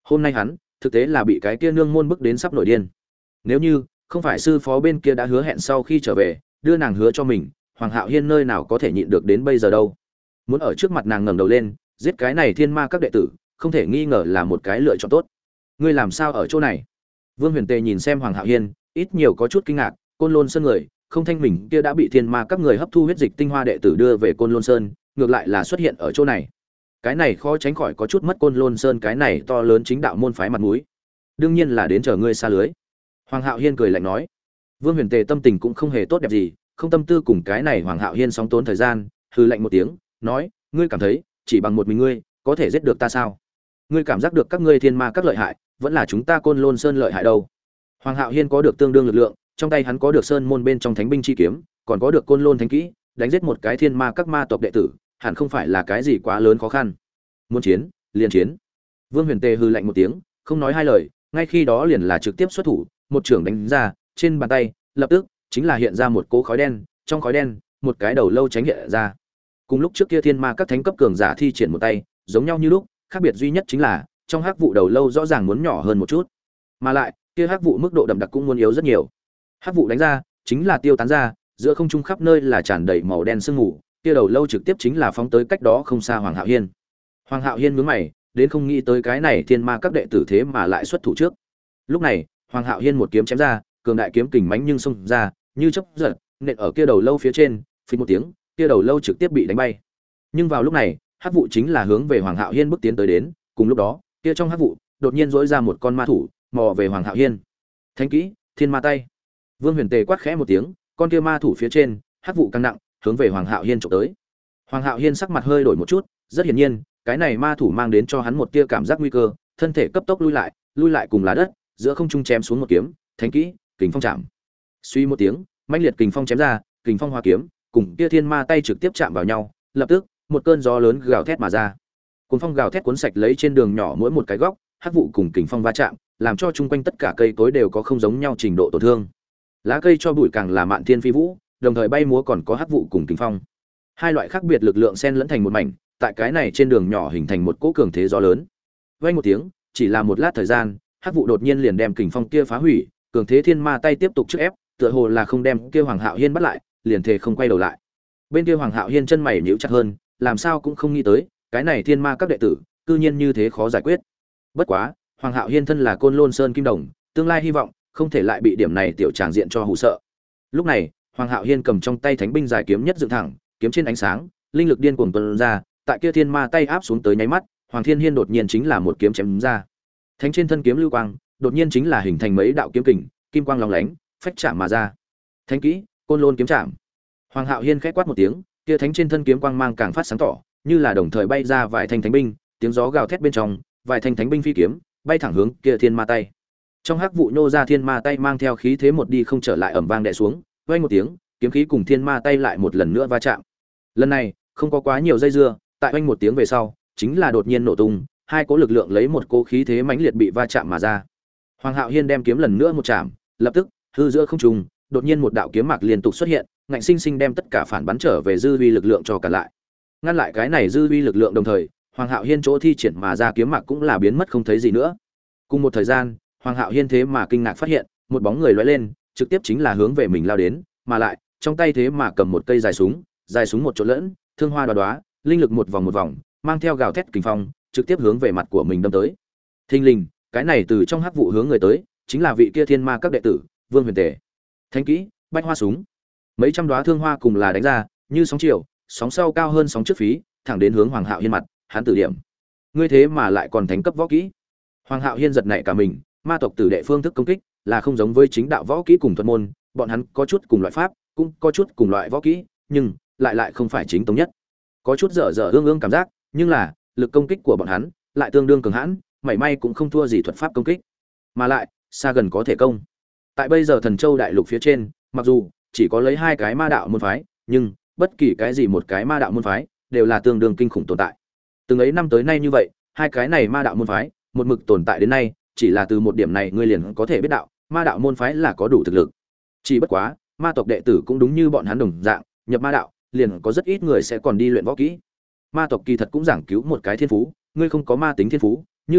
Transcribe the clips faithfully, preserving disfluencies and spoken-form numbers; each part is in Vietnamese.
Hôm nay hắn, thực tế là bị cái kia nương môn bức đến sắp nổi điên. Nếu như không phải sư phó bên kia đã hứa hẹn sau khi trở về, đưa nàng hứa cho mình, Hoàng Hạo Hiên nơi nào có thể nhịn được đến bây giờ đâu. Muốn ở trước mặt nàng ngẩng đầu lên, giết cái này thiên ma các đệ tử, không thể nghi ngờ là một cái lựa chọn tốt. Ngươi làm sao ở chỗ này? Vương Huyền Tề nhìn xem Hoàng Hạo Hiên, ít nhiều có chút kinh ngạc, Côn Lôn Sơn người, không thanh mình kia đã bị thiên ma các người hấp thu huyết dịch tinh hoa đệ tử đưa về Côn Lôn Sơn, ngược lại là xuất hiện ở chỗ này. Cái này khó tránh khỏi có chút mất Côn Lôn Sơn cái này to lớn chính đạo môn phái mặt mũi. Đương nhiên là đến chờ ngươi xa lưới. Hoàng Hạo Hiên cười lạnh nói. Vương Huyền Tề tâm tình cũng không hề tốt đẹp gì, không tâm tư cùng cái này Hoàng Hạo Hiên sóng tốn thời gian, hừ lạnh một tiếng, nói, ngươi cảm thấy, chỉ bằng một mình ngươi, có thể giết được ta sao? Ngươi cảm giác được các ngươi thiên ma các lợi hại, vẫn là chúng ta Côn Lôn Sơn lợi hại đâu? Hoàng Hạo Hiên có được tương đương lực lượng, trong tay hắn có được sơn môn bên trong thánh binh chi kiếm, còn có được Côn Lôn thánh kỹ, đánh giết một cái thiên ma các ma tộc đệ tử, hẳn không phải là cái gì quá lớn khó khăn. Muốn chiến, liền chiến. Vương Huyền Tề hừ lạnh một tiếng, không nói hai lời, ngay khi đó liền là trực tiếp xuất thủ, một chưởng đánh ra, trên bàn tay, lập tức chính là hiện ra một cỗ khói đen, trong khói đen, một cái đầu lâu tránh hiện ra. Cùng lúc trước kia thiên ma các thánh cấp cường giả thi triển một tay, giống nhau như lúc, khác biệt duy nhất chính là trong hắc vụ đầu lâu rõ ràng muốn nhỏ hơn một chút, mà lại kia hắc vụ mức độ đậm đặc cũng muốn yếu rất nhiều. Hắc vụ đánh ra, chính là tiêu tán ra, giữa không trung khắp nơi là tràn đầy màu đen sương mù, kia đầu lâu trực tiếp chính là phóng tới cách đó không xa Hoàng Hạo Hiên. Hoàng Hạo Hiên nhướng mày, đến không nghĩ tới cái này thiên ma các đệ tử thế mà lại xuất thủ trước. Lúc này, Hoàng Hạo Hiên một kiếm chém ra, cường đại kiếm kình mãnh nhưng xông ra, như chớp giật, nện ở kia đầu lâu phía trên, phình một tiếng, kia đầu lâu trực tiếp bị đánh bay. Nhưng vào lúc này, hắc vụ chính là hướng về Hoàng Hạo Hiên bước tiến tới đến, cùng lúc đó, kia trong hắc vụ, đột nhiên rỗi ra một con ma thủ, mò về Hoàng Hạo Hiên. Thánh kỹ, Thiên Ma tay. Vương Huyền Tề quát khẽ một tiếng, con kia ma thủ phía trên, hắc vụ càng nặng, hướng về Hoàng Hạo Hiên chụp tới. Hoàng Hạo Hiên sắc mặt hơi đổi một chút, rất hiển nhiên, cái này ma thủ mang đến cho hắn một tia cảm giác nguy cơ, thân thể cấp tốc lui lại, lui lại cùng lá đất, giữa không trung chém xuống một kiếm, thánh kỹ, Kình Phong chạm. Suy một tiếng, mãnh liệt kình phong chém ra, kình phong hóa kiếm, cùng kia thiên ma tay trực tiếp chạm vào nhau, lập tức, một cơn gió lớn gào thét mà ra. Cuồng phong gào thét cuốn sạch lấy trên đường nhỏ mỗi một cái góc, hắc vụ cùng kình phong va chạm, làm cho chung quanh tất cả cây cối đều có không giống nhau trình độ tổn thương. Lá cây cho bụi càng là mạn thiên phi vũ, đồng thời bay múa còn có hắc vụ cùng kình phong. Hai loại khác biệt lực lượng xen lẫn thành một mảnh, tại cái này trên đường nhỏ hình thành một cỗ cường thế gió lớn. Vang một tiếng, chỉ là một lát thời gian, hắc vụ đột nhiên liền đem kình phong kia phá hủy, cường thế thiên ma tay tiếp tục trước ép, tựa hồ là không đem kia Hoàng Hạo Hiên bắt lại, liền thề không quay đầu lại. Bên kia Hoàng Hạo Hiên chân mày nhíu chặt hơn, làm sao cũng không nghĩ tới, cái này thiên ma các đệ tử, cư nhiên như thế khó giải quyết. Bất quá, Hoàng Hạo Hiên thân là Côn Lôn Sơn kim đồng, tương lai hy vọng không thể lại bị điểm này tiểu tràng diện cho hù sợ. Lúc này, Hoàng Hạo Hiên cầm trong tay thánh binh dài kiếm nhất dựng thẳng, kiếm trên ánh sáng, linh lực điên cuồng tuôn ra, tại kia thiên ma tay áp xuống tới nháy mắt, Hoàng Thiên Hiên đột nhiên chính là một kiếm chém ra. Thánh trên thân kiếm lưu quang, đột nhiên chính là hình thành mấy đạo kiếm kình, kim quang lóng lánh, phách chạm mà ra. Thánh kỹ, Côn Lôn kiếm chạm. Hoàng Hạo Hiên khẽ quát một tiếng, kia thánh trên thân kiếm quang mang càng phát sáng tỏ, như là đồng thời bay ra vài thanh thánh binh, tiếng gió gào thét bên trong, vài thanh thánh binh phi kiếm, bay thẳng hướng kia thiên ma tay. Trong hắc vụ nô ra thiên ma tay mang theo khí thế một đi không trở lại ầm vang đè xuống, vang một tiếng, kiếm khí cùng thiên ma tay lại một lần nữa va chạm. Lần này, không có quá nhiều dây dưa, tại vang một tiếng về sau, chính là đột nhiên nổ tung, hai cỗ lực lượng lấy một cỗ khí thế mãnh liệt bị va chạm mà ra. Hoàng Hạo Hiên đem kiếm lần nữa một chạm, lập tức, hư giữa không trung, đột nhiên một đạo kiếm mạc liên tục xuất hiện, ngạnh sinh sinh đem tất cả phản bắn trở về dư uy lực lượng cho cả lại. Ngăn lại cái này dư uy lực lượng đồng thời, Hoàng Hạo Hiên chỗ thi triển mà ra kiếm mạc cũng là biến mất không thấy gì nữa. Cùng một thời gian, Hoàng Hạo Hiên thế mà kinh ngạc phát hiện, một bóng người lóe lên, trực tiếp chính là hướng về mình lao đến, mà lại, trong tay thế mà cầm một cây dài súng, dài súng một chỗ lẫn, thương hoa đóa đóa, linh lực một vòng một vòng, mang theo gào thét kình phong, trực tiếp hướng về mặt của mình đâm tới. Thình lình, cái này từ trong hắc vụ hướng người tới, chính là vị kia thiên ma các đệ tử, Vương Huyền Tề. Thánh kỹ, bách hoa súng. Mấy trăm đóa thương hoa cùng là đánh ra, như sóng chiều, sóng sau cao hơn sóng trước phí, thẳng đến hướng Hoàng Hạo Hiên mặt, hắn tử điểm. Ngươi thế mà lại còn thánh cấp võ kỹ. Hoàng Hạo Hiên giật nảy cả mình, ma tộc tử đệ phương thức công kích là không giống với chính đạo võ kỹ cùng thuật môn, bọn hắn có chút cùng loại pháp, cũng có chút cùng loại võ kỹ, nhưng lại lại không phải chính thống nhất. Có chút dở dở ương ương cảm giác, nhưng là lực công kích của bọn hắn lại tương đương cường hãn, mảy may cũng không thua gì thuật pháp công kích, mà lại xa gần có thể công. Tại bây giờ Thần Châu đại lục phía trên, mặc dù chỉ có lấy hai cái ma đạo môn phái, nhưng bất kỳ cái gì một cái ma đạo môn phái đều là tương đương kinh khủng tồn tại. Từng ấy năm tới nay như vậy, hai cái này ma đạo môn phái một mực tồn tại đến nay, chỉ là từ một điểm này ngươi liền có thể biết đạo, ma đạo môn phái là có đủ thực lực. Chỉ bất quá, ma tộc đệ tử cũng đúng như bọn hắn đồng dạng, nhập ma đạo, liền có rất ít người sẽ còn đi luyện võ kỹ. Ma tộc kỳ thật cũng giảng cứu một cái thiên phú, ngươi không có ma tính thiên phú, như vậy,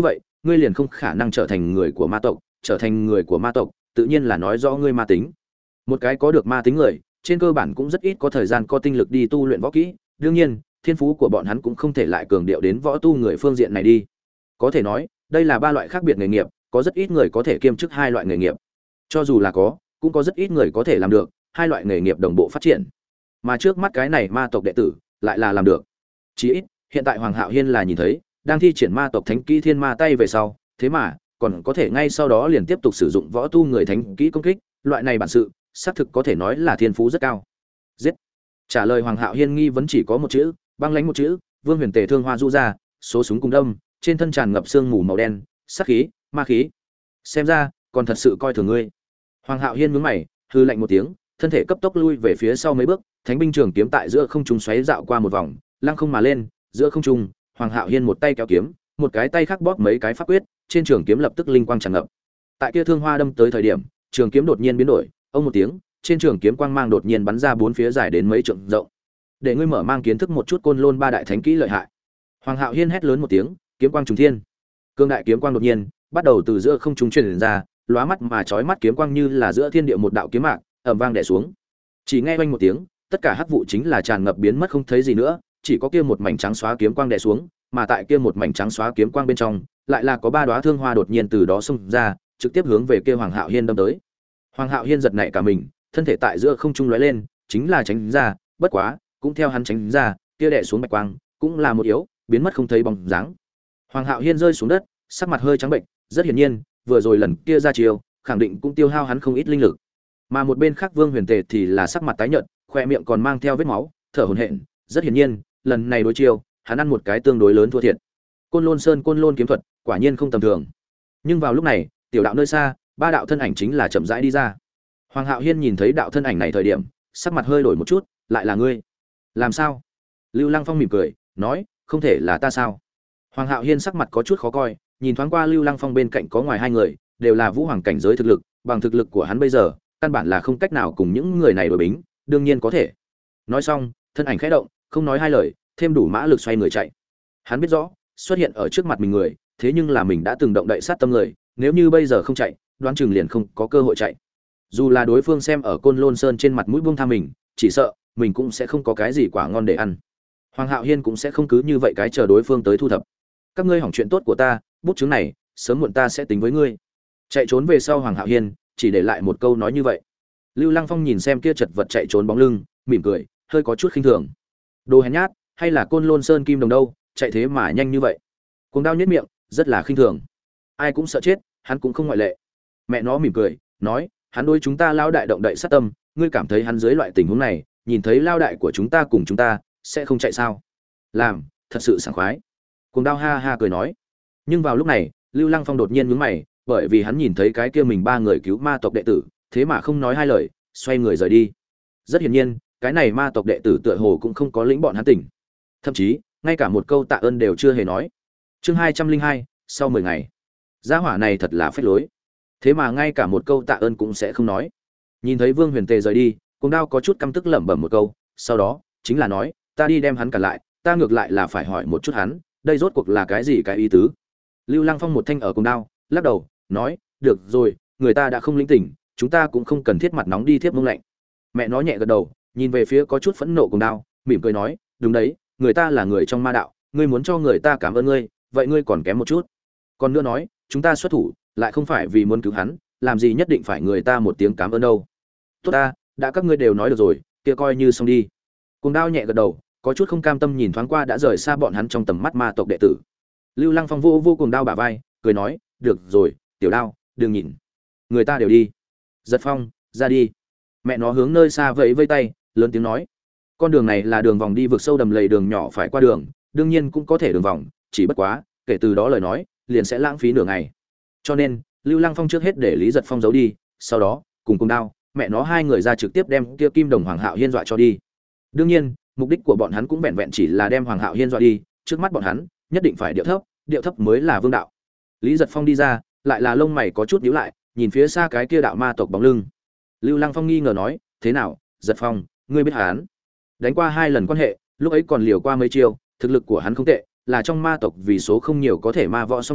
ngươi liền không khả năng trở thành người của ma tộc, trở thành người của ma tộc tự nhiên là nói rõ ngươi ma tính. Một cái có được ma tính người trên cơ bản cũng rất ít có thời gian có tinh lực đi tu luyện võ kỹ, đương nhiên thiên phú của bọn hắn cũng không thể lại cường điệu đến võ tu người phương diện này đi. Có thể nói đây là ba loại khác biệt nghề nghiệp, có rất ít người có thể kiêm chức hai loại nghề nghiệp, cho dù là có cũng có rất ít người có thể làm được hai loại nghề nghiệp đồng bộ phát triển, mà trước mắt cái này ma tộc đệ tử lại là làm được. Chỉ ít hiện tại Hoàng Hạo Hiên là nhìn thấy đang thi triển ma tộc thánh kỹ thiên ma tay về sau, thế mà còn có thể ngay sau đó liền tiếp tục sử dụng võ tu người thánh kỹ công kích, loại này bản sự xác thực có thể nói là thiên phú rất cao. Giết. Trả lời Hoàng Hạo Hiên nghi vấn chỉ có một chữ, băng lãnh một chữ. Vương Huyền Tề thương hoa du ra, số súng cùng đâm, trên thân tràn ngập sương mù màu đen, sát khí, ma khí. Xem ra còn thật sự coi thường ngươi. Hoàng Hạo Hiên nhướng mày, hư lạnh một tiếng, thân thể cấp tốc lui về phía sau mấy bước, thánh binh trường kiếm tại giữa không trung xoáy dạo qua một vòng, lăng không mà lên, giữa không trung, Hoàng Hạo Hiên một tay kéo kiếm, một cái tay khác bóp mấy cái pháp quyết, trên trường kiếm lập tức linh quang tràn ngập. Tại kia thương hoa đâm tới thời điểm, trường kiếm đột nhiên biến đổi, ông một tiếng, trên trường kiếm quang mang đột nhiên bắn ra bốn phía dài đến mấy trượng rộng. Để ngươi mở mang kiến thức một chút Côn Lôn ba đại thánh kỹ lợi hại. Hoàng Hạo Hiên hét lớn một tiếng, kiếm quang trùng thiên. Cương đại kiếm quang đột nhiên bắt đầu từ giữa không trung truyền ra, lóa mắt mà chói mắt kiếm quang như là giữa thiên địa một đạo kiếm mạc, ầm vang đè xuống. Chỉ nghe oanh một tiếng, tất cả hắc vụ chính là tràn ngập biến mất không thấy gì nữa, chỉ có kia một mảnh trắng xóa kiếm quang đè xuống, mà tại kia một mảnh trắng xóa kiếm quang bên trong, lại là có ba đóa thương hoa đột nhiên từ đó xông ra, trực tiếp hướng về kia Hoàng Hạo Hiên đâm tới. Hoàng Hạo Hiên giật nảy cả mình, thân thể tại giữa không trung lóe lên, chính là tránh ra, bất quá, cũng theo hắn tránh ra, kia đè xuống bạch quang, cũng là một yếu, biến mất không thấy bóng dáng. Hoàng Hạo Hiên rơi xuống đất, sắc mặt hơi trắng bệnh, rất hiển nhiên, vừa rồi lần kia ra chiêu, khẳng định cũng tiêu hao hắn không ít linh lực. Mà một bên khác Vương Huyền Tề thì là sắc mặt tái nhợt, khoe miệng còn mang theo vết máu, thở hổn hển, rất hiển nhiên, lần này đối chiêu, hắn ăn một cái tương đối lớn thua thiệt. Côn Lôn Sơn Côn Lôn kiếm thuật, quả nhiên không tầm thường. Nhưng vào lúc này, tiểu đạo nơi xa, ba đạo thân ảnh chính là chậm rãi đi ra. Hoàng Hạo Hiên nhìn thấy đạo thân ảnh này thời điểm, sắc mặt hơi đổi một chút, lại là ngươi? Làm sao? Lưu Lăng Phong mỉm cười, nói, không thể là ta sao? Hoàng Hạo Hiên sắc mặt có chút khó coi, nhìn thoáng qua Lưu Lăng Phong bên cạnh có ngoài hai người, đều là vũ hoàng cảnh giới thực lực, bằng thực lực của hắn bây giờ, căn bản là không cách nào cùng những người này đối bính, đương nhiên có thể. Nói xong, thân ảnh khẽ động, không nói hai lời, thêm đủ mã lực xoay người chạy. Hắn biết rõ, xuất hiện ở trước mặt mình người, thế nhưng là mình đã từng động đậy sát tâm người, nếu như bây giờ không chạy, đoán chừng liền không có cơ hội chạy. Dù là đối phương xem ở Côn Lôn Sơn trên mặt mũi buông tha mình, chỉ sợ mình cũng sẽ không có cái gì quả ngon để ăn. Hoàng Hạo Hiên cũng sẽ không cứ như vậy cái chờ đối phương tới thu thập. Các ngươi hỏng chuyện tốt của ta, bút chứng này, sớm muộn ta sẽ tính với ngươi. Chạy trốn về sau Hoàng Hạo Hiên, chỉ để lại một câu nói như vậy. Lưu Lăng Phong nhìn xem kia chật vật chạy trốn bóng lưng, mỉm cười, hơi có chút khinh thường. Đồ hèn nhát, hay là Côn Lôn Sơn kim đồng đâu, chạy thế mà nhanh như vậy. Cuồng Đao nhếch miệng, rất là khinh thường. Ai cũng sợ chết, hắn cũng không ngoại lệ. Mẹ nó mỉm cười, nói, hắn đối chúng ta lao đại động đậy sát tâm, ngươi cảm thấy hắn dưới loại tình huống này, nhìn thấy lao đại của chúng ta cùng chúng ta, sẽ không chạy sao? Làm, thật sự sảng khoái. Cuồng Đao ha ha cười nói. Nhưng vào lúc này, Lưu Lăng Phong đột nhiên nhướng mày, bởi vì hắn nhìn thấy cái kia mình ba người cứu ma tộc đệ tử, thế mà không nói hai lời, xoay người rời đi. Rất hiển nhiên, cái này ma tộc đệ tử tựa hồ cũng không có lĩnh bọn hắn tỉnh. Thậm chí, ngay cả một câu tạ ơn đều chưa hề nói. Chương hai trăm linh hai, sau mười ngày. Gia hỏa này thật là phế lối. Thế mà ngay cả một câu tạ ơn cũng sẽ không nói. Nhìn thấy Vương Huyền Tề rời đi, Cuồng Đao có chút căm tức lẩm bẩm một câu, sau đó, chính là nói, ta đi đem hắn cản lại, ta ngược lại là phải hỏi một chút hắn, đây rốt cuộc là cái gì cái ý tứ. Lưu Lăng Phong một thanh ở Cuồng Đao, lắc đầu, nói, được rồi, người ta đã không lĩnh tỉnh, chúng ta cũng không cần thiết mặt nóng đi thiếp mông lạnh. Mẹ nó nhẹ gật đầu, nhìn về phía có chút phẫn nộ Cuồng Đao, mỉm cười nói, đúng đấy, người ta là người trong ma đạo, ngươi muốn cho người ta cảm ơn ngươi, vậy ngươi còn kém một chút. Còn nữa nói, chúng ta xuất thủ, lại không phải vì muốn cứu hắn, làm gì nhất định phải người ta một tiếng cảm ơn đâu. Tốt ta, đã các ngươi đều nói được rồi, kia coi như xong đi. Cuồng Đao nhẹ gật đầu, có chút không cam tâm nhìn thoáng qua đã rời xa bọn hắn trong tầm mắt ma tộc đệ tử. Lưu Lăng Phong vô vô Cuồng Đao bả vai, cười nói, được rồi, tiểu Đao, đừng nhìn, người ta đều đi. Giật Phong, ra đi. Mẹ nó hướng nơi xa vẫy vây tay, lớn tiếng nói, con đường này là đường vòng đi vực sâu đầm lầy đường nhỏ phải qua đường, đương nhiên cũng có thể đường vòng, chỉ bất quá, kể từ đó lời nói, liền sẽ lãng phí nửa ngày. Cho nên, Lưu Lăng Phong trước hết để Lý Giật Phong giấu đi, sau đó, cùng Cuồng Đao, mẹ nó hai người ra trực tiếp đem kia Kim Đồng Hoàng Hạo Hiên dọa cho đi. Đương nhiên, mục đích của bọn hắn cũng vẹn vẹn chỉ là đem Hoàng Hạo Hiên dọa đi, trước mắt bọn hắn, nhất định phải điệu thấp, điệu thấp mới là vương đạo. Lý Giật Phong đi ra, lại là lông mày có chút nhíu lại, nhìn phía xa cái kia đạo ma tộc bóng lưng. Lưu Lăng Phong nghi ngờ nói, thế nào, Giật Phong, ngươi biết hắn? Đánh qua hai lần quan hệ, lúc ấy còn liều qua mấy chiêu, thực lực của hắn không tệ, là trong ma tộc vì số không nhiều có thể ma võ song tu,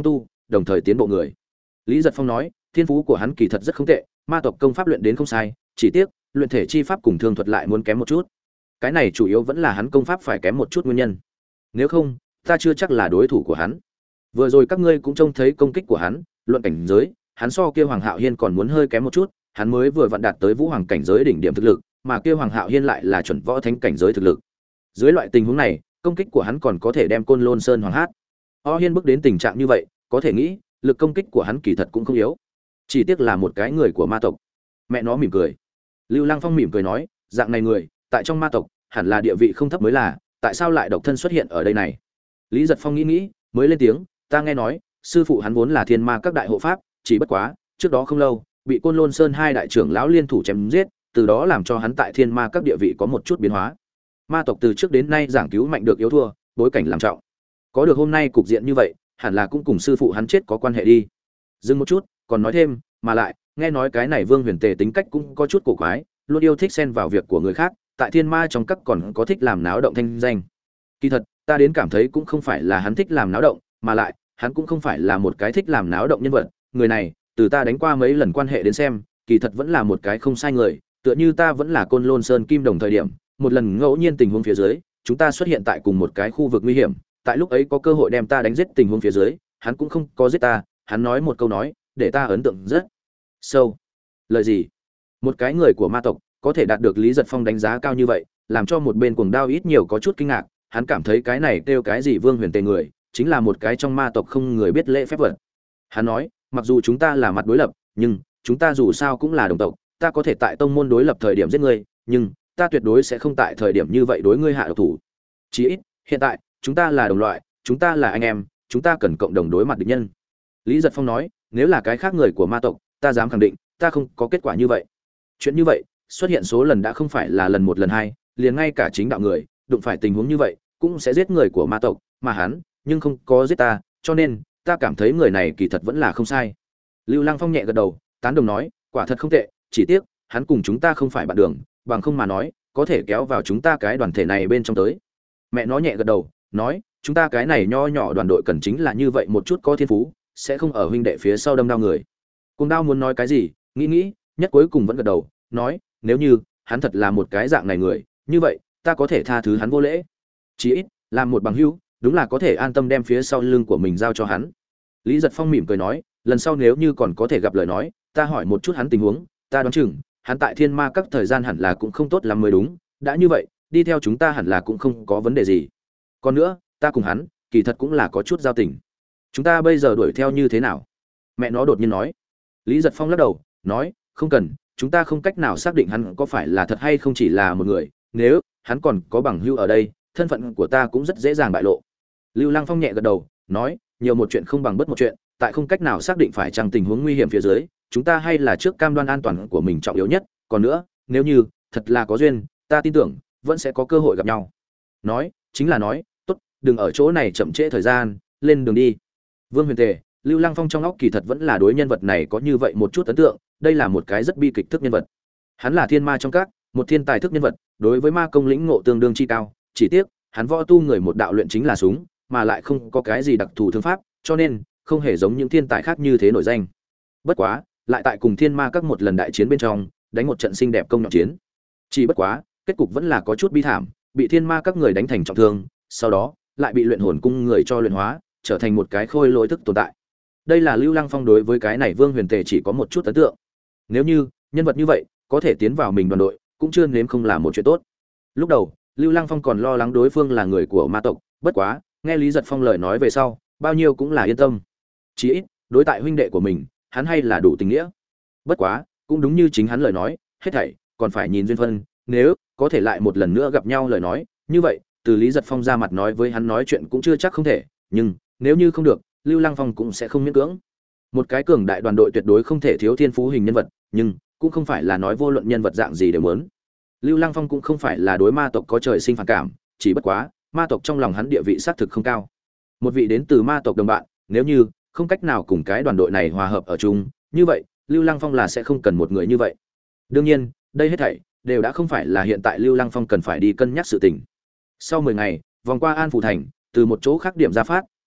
đồng thời tiến bộ người. Lý Giật Phong nói, thiên phú của hắn kỳ thật rất không tệ, ma tộc công pháp luyện đến không sai, chỉ tiếc luyện thể chi pháp cùng thương thuật lại muốn kém một chút. Cái này chủ yếu vẫn là hắn công pháp phải kém một chút nguyên nhân. Nếu không, ta chưa chắc là đối thủ của hắn. Vừa rồi các ngươi cũng trông thấy công kích của hắn, luận cảnh giới, hắn so kia Hoàng Hạo Hiên còn muốn hơi kém một chút, hắn mới vừa vặn đạt tới vũ hoàng cảnh giới đỉnh điểm thực lực, mà kia Hoàng Hạo Hiên lại là chuẩn võ thánh cảnh giới thực lực. Dưới loại tình huống này, công kích của hắn còn có thể đem Côn Lôn Sơn hoàng hát. O Hiên bước đến tình trạng như vậy, có thể nghĩ, lực công kích của hắn kỳ thật cũng không yếu. Chỉ tiếc là một cái người của ma tộc. Mẹ nó mỉm cười. Lưu Lăng Phong mỉm cười nói, dạng này người, tại trong ma tộc, hẳn là địa vị không thấp mới là, tại sao lại độc thân xuất hiện ở đây này? Lý Giật Phong nghĩ nghĩ, mới lên tiếng, ta nghe nói, sư phụ hắn vốn là thiên ma các đại hộ pháp, chỉ bất quá, trước đó không lâu, bị Côn Lôn Sơn hai đại trưởng lão liên thủ chém giết, từ đó làm cho hắn tại thiên ma các địa vị có một chút biến hóa. Ma tộc từ trước đến nay giảng cứu mạnh được yếu thua, bối cảnh làm trọng. Có được hôm nay cục diện như vậy, hẳn là cũng cùng sư phụ hắn chết có quan hệ đi. Dừng một chút, còn nói thêm, mà lại, nghe nói cái này Vương Huyền Tề tính cách cũng có chút cổ quái, luôn yêu thích xen vào việc của người khác, tại thiên ma trong các còn có thích làm náo động thanh danh. Kỳ thật, ta đến cảm thấy cũng không phải là hắn thích làm náo động, mà lại, hắn cũng không phải là một cái thích làm náo động nhân vật, người này, từ ta đánh qua mấy lần quan hệ đến xem, kỳ thật vẫn là một cái không sai người, tựa như ta vẫn là Côn Lôn Sơn Kim Đồng thời điểm, một lần ngẫu nhiên tình huống phía dưới, chúng ta xuất hiện tại cùng một cái khu vực nguy hiểm, tại lúc ấy có cơ hội đem ta đánh giết tình huống phía dưới, hắn cũng không có giết ta, hắn nói một câu nói, để ta ấn tượng rất sâu. Lời gì? Một cái người của ma tộc có thể đạt được Lý Giật Phong đánh giá cao như vậy, làm cho một bên cuồng đao ít nhiều có chút kinh ngạc, hắn cảm thấy cái này kêu cái gì Vương Huyền Tề người, chính là một cái trong ma tộc không người biết lễ phép vật. Hắn nói, mặc dù chúng ta là mặt đối lập, nhưng chúng ta dù sao cũng là đồng tộc, ta có thể tại tông môn đối lập thời điểm giết ngươi, nhưng ta tuyệt đối sẽ không tại thời điểm như vậy đối ngươi hạ độc thủ. Chỉ ít, hiện tại, chúng ta là đồng loại, chúng ta là anh em, chúng ta cần cộng đồng đối mặt địch nhân. Lý Giật Phong nói, nếu là cái khác người của ma tộc, ta dám khẳng định, ta không có kết quả như vậy. Chuyện như vậy, xuất hiện số lần đã không phải là lần một lần hai, liền ngay cả chính đạo người, đụng phải tình huống như vậy, cũng sẽ giết người của ma tộc, mà hắn, nhưng không có giết ta, cho nên, ta cảm thấy người này kỳ thật vẫn là không sai. Lưu Lăng Phong nhẹ gật đầu, tán đồng nói, quả thật không tệ, chỉ tiếc, hắn cùng chúng ta không phải bạn đường, bằng không mà nói, có thể kéo vào chúng ta cái đoàn thể này bên trong tới. Mẹ nó nhẹ gật đầu, nói, chúng ta cái này nho nhỏ đoàn đội cần chính là như vậy một chút có thiên phú, sẽ không ở huynh đệ phía sau đâm đao người. Cùng đao muốn nói cái gì, nghĩ nghĩ, nhất cuối cùng vẫn gật đầu, nói, nếu như hắn thật là một cái dạng này người, như vậy, ta có thể tha thứ hắn vô lễ. Chỉ ít, làm một bằng hữu, đúng là có thể an tâm đem phía sau lưng của mình giao cho hắn. Lý Giật Phong mỉm cười nói, lần sau nếu như còn có thể gặp lời nói, ta hỏi một chút hắn tình huống, ta đoán chừng, hắn tại thiên ma các thời gian hẳn là cũng không tốt lắm mới đúng, đã như vậy, đi theo chúng ta hẳn là cũng không có vấn đề gì. Còn nữa, ta cùng hắn, kỳ thật cũng là có chút giao tình. Chúng ta bây giờ đuổi theo như thế nào? Mẹ nó đột nhiên nói. Lý Giật Phong lắc đầu, nói, không cần, chúng ta không cách nào xác định hắn có phải là thật hay không chỉ là một người, nếu hắn còn có bằng hữu ở đây, thân phận của ta cũng rất dễ dàng bại lộ. Lưu Lăng Phong nhẹ gật đầu, nói, nhiều một chuyện không bằng bất một chuyện, tại không cách nào xác định phải chăng tình huống nguy hiểm phía dưới, chúng ta hay là trước cam đoan an toàn của mình trọng yếu nhất, còn nữa, nếu như thật là có duyên, ta tin tưởng vẫn sẽ có cơ hội gặp nhau. Nói, chính là nói, tốt, đừng ở chỗ này chậm trễ thời gian, lên đường đi. Vương Huyền Tề, Lưu Lăng Phong trong óc kỳ thật vẫn là đối nhân vật này có như vậy một chút ấn tượng, đây là một cái rất bi kịch thức nhân vật. Hắn là thiên ma trong các, một thiên tài thức nhân vật, đối với ma công lĩnh ngộ tương đương chi cao, chỉ tiếc, hắn võ tu người một đạo luyện chính là súng, mà lại không có cái gì đặc thù thương pháp, cho nên không hề giống những thiên tài khác như thế nổi danh. Bất quá, lại tại cùng thiên ma các một lần đại chiến bên trong, đánh một trận xinh đẹp công nhọn chiến. Chỉ bất quá, kết cục vẫn là có chút bi thảm, bị thiên ma các người đánh thành trọng thương, sau đó lại bị luyện hồn cung người cho luyện hóa, trở thành một cái khôi lỗi thức tồn tại. Đây là Lưu Lăng Phong đối với cái này Vương Huyền Tề chỉ có một chút ấn tượng. Nếu như nhân vật như vậy có thể tiến vào mình đoàn đội, cũng chưa nếm không là một chuyện tốt. Lúc đầu, Lưu Lăng Phong còn lo lắng đối phương là người của ma tộc, bất quá, nghe Lý Giật Phong lời nói về sau, bao nhiêu cũng là yên tâm. Chỉ ít, đối tại huynh đệ của mình, hắn hay là đủ tình nghĩa. Bất quá, cũng đúng như chính hắn lời nói, hết thảy còn phải nhìn duyên phân, nếu có thể lại một lần nữa gặp nhau lời nói, như vậy, từ Lý Giật Phong ra mặt nói với hắn nói chuyện cũng chưa chắc không thể, nhưng nếu như không được, Lưu Lăng Phong cũng sẽ không miễn cưỡng. Một cái cường đại đoàn đội tuyệt đối không thể thiếu thiên phú hình nhân vật, nhưng cũng không phải là nói vô luận nhân vật dạng gì đều muốn. Lưu Lăng Phong cũng không phải là đối ma tộc có trời sinh phản cảm, chỉ bất quá, ma tộc trong lòng hắn địa vị xác thực không cao. Một vị đến từ ma tộc đồng bạn, nếu như không cách nào cùng cái đoàn đội này hòa hợp ở chung, như vậy, Lưu Lăng Phong là sẽ không cần một người như vậy. Đương nhiên, đây hết thảy đều đã không phải là hiện tại Lưu Lăng Phong cần phải đi cân nhắc sự tình. Sau mười ngày, vòng qua An Phủ thành, từ một chỗ khác điểm ra phát,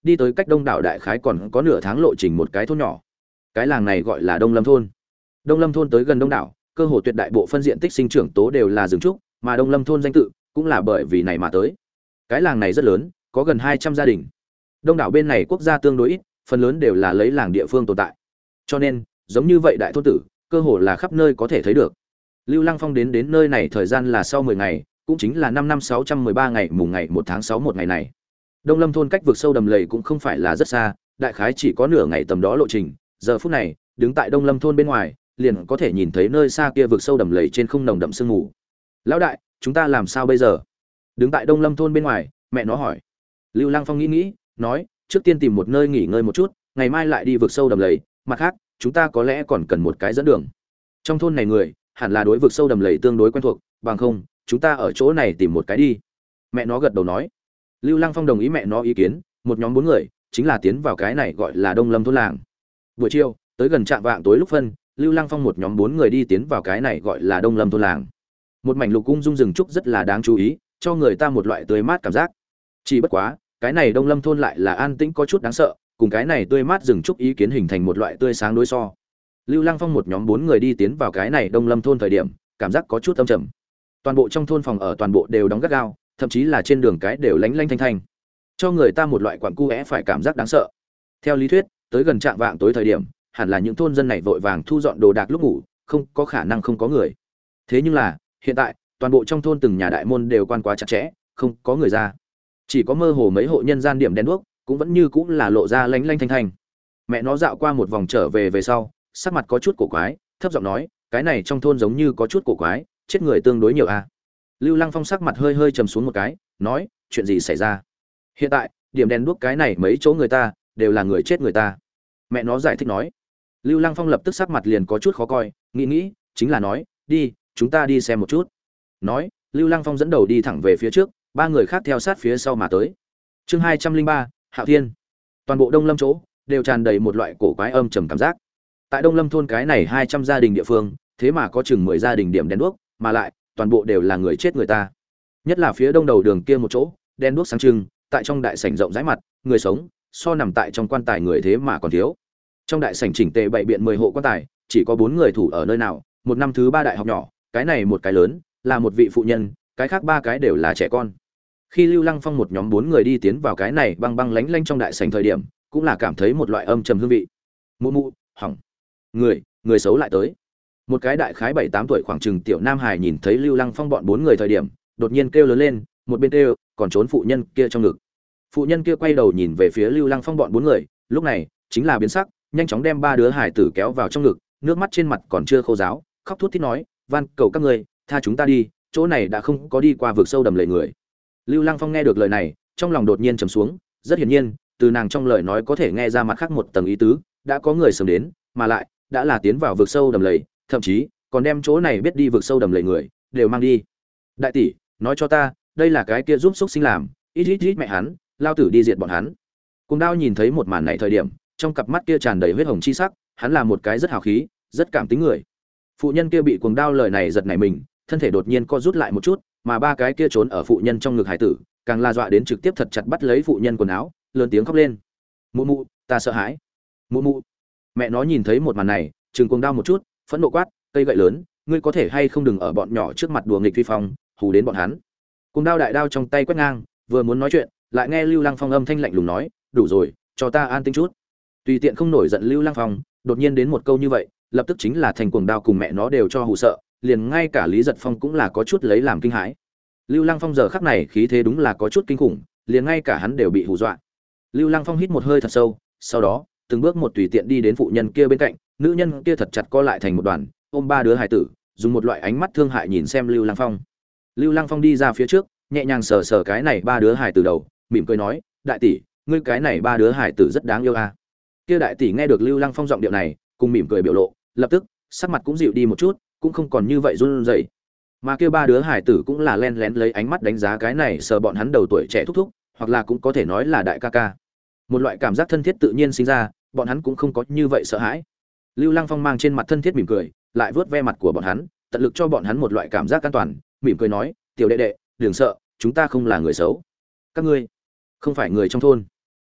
đi tới cách đông đảo đại khái còn có nửa tháng lộ trình một cái thôn nhỏ. Cái làng này gọi là Đông Lâm thôn. Đông Lâm thôn tới gần đông đảo, cơ hồ tuyệt đại bộ phân diện tích sinh trưởng tố đều là rừng trúc, mà Đông Lâm thôn danh tự cũng là bởi vì này mà tới. Cái làng này rất lớn, có gần hai trăm gia đình. Đông đảo bên này quốc gia tương đối ít, phần lớn đều là lấy làng địa phương tồn tại. Cho nên, giống như vậy đại thôn tử, cơ hồ là khắp nơi có thể thấy được. Lưu Lăng Phong đến đến nơi này thời gian là sau mười ngày, cũng chính là năm năm sáu trăm mười ba ngày mùng ngày một tháng sáu một ngày này. Đông Lâm thôn cách vực sâu đầm lầy cũng không phải là rất xa, đại khái chỉ có nửa ngày tầm đó lộ trình. Giờ phút này, đứng tại Đông Lâm thôn bên ngoài, liền có thể nhìn thấy nơi xa kia vực sâu đầm lầy trên không nồng đậm sương mù. Lão đại, chúng ta làm sao bây giờ? Đứng tại Đông Lâm thôn bên ngoài, mẹ nó hỏi. Lưu Lăng Phong nghĩ nghĩ, nói, trước tiên tìm một nơi nghỉ ngơi một chút, ngày mai lại đi vực sâu đầm lầy, mặt khác, chúng ta có lẽ còn cần một cái dẫn đường. Trong thôn này người, hẳn là đối vực sâu đầm lầy tương đối quen thuộc, bằng không, chúng ta ở chỗ này tìm một cái đi. Mẹ nó gật đầu nói. Lưu Lăng Phong đồng ý mẹ nó ý kiến, một nhóm bốn người, chính là tiến vào cái này gọi là Đông Lâm thôn làng. Buổi chiều, tới gần trạm vạng tối lúc phân, Lưu Lăng Phong một nhóm bốn người đi tiến vào cái này gọi là Đông Lâm thôn làng. Một mảnh lục cung dung rừng trúc rất là đáng chú ý, cho người ta một loại tươi mát cảm giác. Chỉ bất quá, cái này Đông Lâm thôn lại là an tĩnh có chút đáng sợ, cùng cái này tươi mát rừng trúc ý kiến hình thành một loại tươi sáng đối so. Lưu Lăng Phong một nhóm bốn người đi tiến vào cái này Đông Lâm thôn thời điểm, cảm giác có chút âm trầm. Toàn bộ trong thôn phòng ở toàn bộ đều đóng gắt gao, thậm chí là trên đường cái đều lánh lánh thanh thanh, cho người ta một loại quặn cũ phải cảm giác đáng sợ. Theo lý thuyết, tới gần trạm vạng tối thời điểm, hẳn là những thôn dân này vội vàng thu dọn đồ đạc lúc ngủ, không có khả năng không có người. Thế nhưng là, hiện tại, toàn bộ trong thôn từng nhà đại môn đều quan quá chặt chẽ, không có người ra. Chỉ có mơ hồ mấy hộ nhân gian điểm đèn đuốc, cũng vẫn như cũng là lộ ra lánh lánh thanh thanh. Mẹ nó dạo qua một vòng trở về về sau, sắc mặt có chút cổ quái, thấp giọng nói, cái này trong thôn giống như có chút cổ quái, chết người tương đối nhiều à. Lưu Lăng Phong sắc mặt hơi hơi trầm xuống một cái, nói, chuyện gì xảy ra? Hiện tại, điểm đèn đuốc cái này mấy chỗ người ta, đều là người chết người ta. Mẹ nó giải thích nói. Lưu Lăng Phong lập tức sắc mặt liền có chút khó coi, nghĩ nghĩ, chính là nói, đi, chúng ta đi xem một chút. Nói, Lưu Lăng Phong dẫn đầu đi thẳng về phía trước, ba người khác theo sát phía sau mà tới. Chương hai trăm linh ba, Hạo Thiên. Toàn bộ Đông Lâm chỗ đều tràn đầy một loại cổ quái âm trầm cảm giác. Tại Đông Lâm thôn cái này hai trăm gia đình địa phương, thế mà có chừng mười gia đình điểm đèn đuốc, mà lại toàn bộ đều là người chết người ta. Nhất là phía đông đầu đường kia một chỗ, đèn đuốc sáng trưng, tại trong đại sảnh rộng rãi mặt, người sống, so nằm tại trong quan tài người thế mà còn thiếu. Trong đại sảnh chỉnh tề bày biện mười hộ quan tài, chỉ có bốn người thủ ở nơi nào, một năm thứ ba đại học nhỏ, cái này một cái lớn, là một vị phụ nhân, cái khác ba cái đều là trẻ con. Khi Lưu Lăng Phong một nhóm bốn người đi tiến vào cái này băng băng lánh lánh trong đại sảnh thời điểm, cũng là cảm thấy một loại âm trầm hương vị. Mụ mụ, hỏng. Người, người xấu lại tới. Một cái đại khái bảy tám tuổi khoảng chừng tiểu nam hài nhìn thấy Lưu Lăng Phong bọn bốn người thời điểm, đột nhiên kêu lớn lên, một bên kêu, còn trốn phụ nhân kia trong ngực. Phụ nhân kia quay đầu nhìn về phía Lưu Lăng Phong bọn bốn người, lúc này, chính là biến sắc, nhanh chóng đem ba đứa hải tử kéo vào trong ngực, nước mắt trên mặt còn chưa khô ráo, khóc thút thít nói, van cầu các ngươi, tha chúng ta đi, chỗ này đã không có đi qua vực sâu đầm lầy người. Lưu Lăng Phong nghe được lời này, trong lòng đột nhiên trầm xuống, rất hiển nhiên, từ nàng trong lời nói có thể nghe ra mặt khác một tầng ý tứ, đã có người sớm đến, mà lại đã là tiến vào vực sâu đầm lầy, thậm chí còn đem chỗ này biết đi vực sâu đầm lầy người đều mang đi. Đại tỷ, nói cho ta, đây là cái kia giúp xúc sinh làm, ít ít ít mẹ hắn, lao tử đi diệt bọn hắn. Cùng Đao nhìn thấy một màn này thời điểm, trong cặp mắt kia tràn đầy huyết hồng chi sắc, hắn là một cái rất hào khí, rất cảm tính người. Phụ nhân kia bị Cuồng Đao lời này giật nảy mình, thân thể đột nhiên co rút lại một chút, mà ba cái kia trốn ở phụ nhân trong ngực hải tử, càng la dọa đến trực tiếp thật chặt bắt lấy phụ nhân quần áo, lớn tiếng khóc lên. Mụ mụ, ta sợ hãi. Mụ mụ. Mẹ nó nhìn thấy một màn này, trừng Cuồng Đao một chút, phẫn nộ quát, cây gậy lớn, ngươi có thể hay không đừng ở bọn nhỏ trước mặt đùa nghịch phi phong, hù đến bọn hắn. Cuồng Đao đại đao trong tay quét ngang, vừa muốn nói chuyện, lại nghe Lưu Lăng Phong âm thanh lạnh lùng nói, đủ rồi, cho ta an tĩnh chút. Tùy tiện không nổi giận Lưu Lăng Phong, đột nhiên đến một câu như vậy, lập tức chính là thành Cuồng Đao cùng mẹ nó đều cho hù sợ, liền ngay cả Lý Giật Phong cũng là có chút lấy làm kinh hãi. Lưu Lăng Phong giờ khắc này khí thế đúng là có chút kinh khủng, liền ngay cả hắn đều bị hù dọa. Lưu Lăng Phong hít một hơi thật sâu, sau đó, từng bước một tùy tiện đi đến phụ nhân kia bên cạnh, nữ nhân kia thật chặt co lại thành một đoàn, ôm ba đứa hài tử, dùng một loại ánh mắt thương hại nhìn xem Lưu Lăng Phong. Lưu Lăng Phong đi ra phía trước, nhẹ nhàng sờ sờ cái này ba đứa hài tử đầu, mỉm cười nói, đại tỷ, ngươi cái này ba đứa hài tử rất đáng yêu a. Kia đại tỷ nghe được Lưu Lăng Phong giọng điệu này, cùng mỉm cười biểu lộ, lập tức sắc mặt cũng dịu đi một chút, cũng không còn như vậy run rẩy. Mà kia ba đứa hải tử cũng là len lén lấy ánh mắt đánh giá cái này sờ bọn hắn đầu tuổi trẻ thúc thúc, hoặc là cũng có thể nói là đại ca ca. Một loại cảm giác thân thiết tự nhiên sinh ra, bọn hắn cũng không có như vậy sợ hãi. Lưu Lăng Phong mang trên mặt thân thiết mỉm cười, lại vớt ve mặt của bọn hắn, tận lực cho bọn hắn một loại cảm giác an toàn, mỉm cười nói, tiểu đệ đệ, đừng sợ, chúng ta không là người xấu. Các ngươi không phải người trong thôn.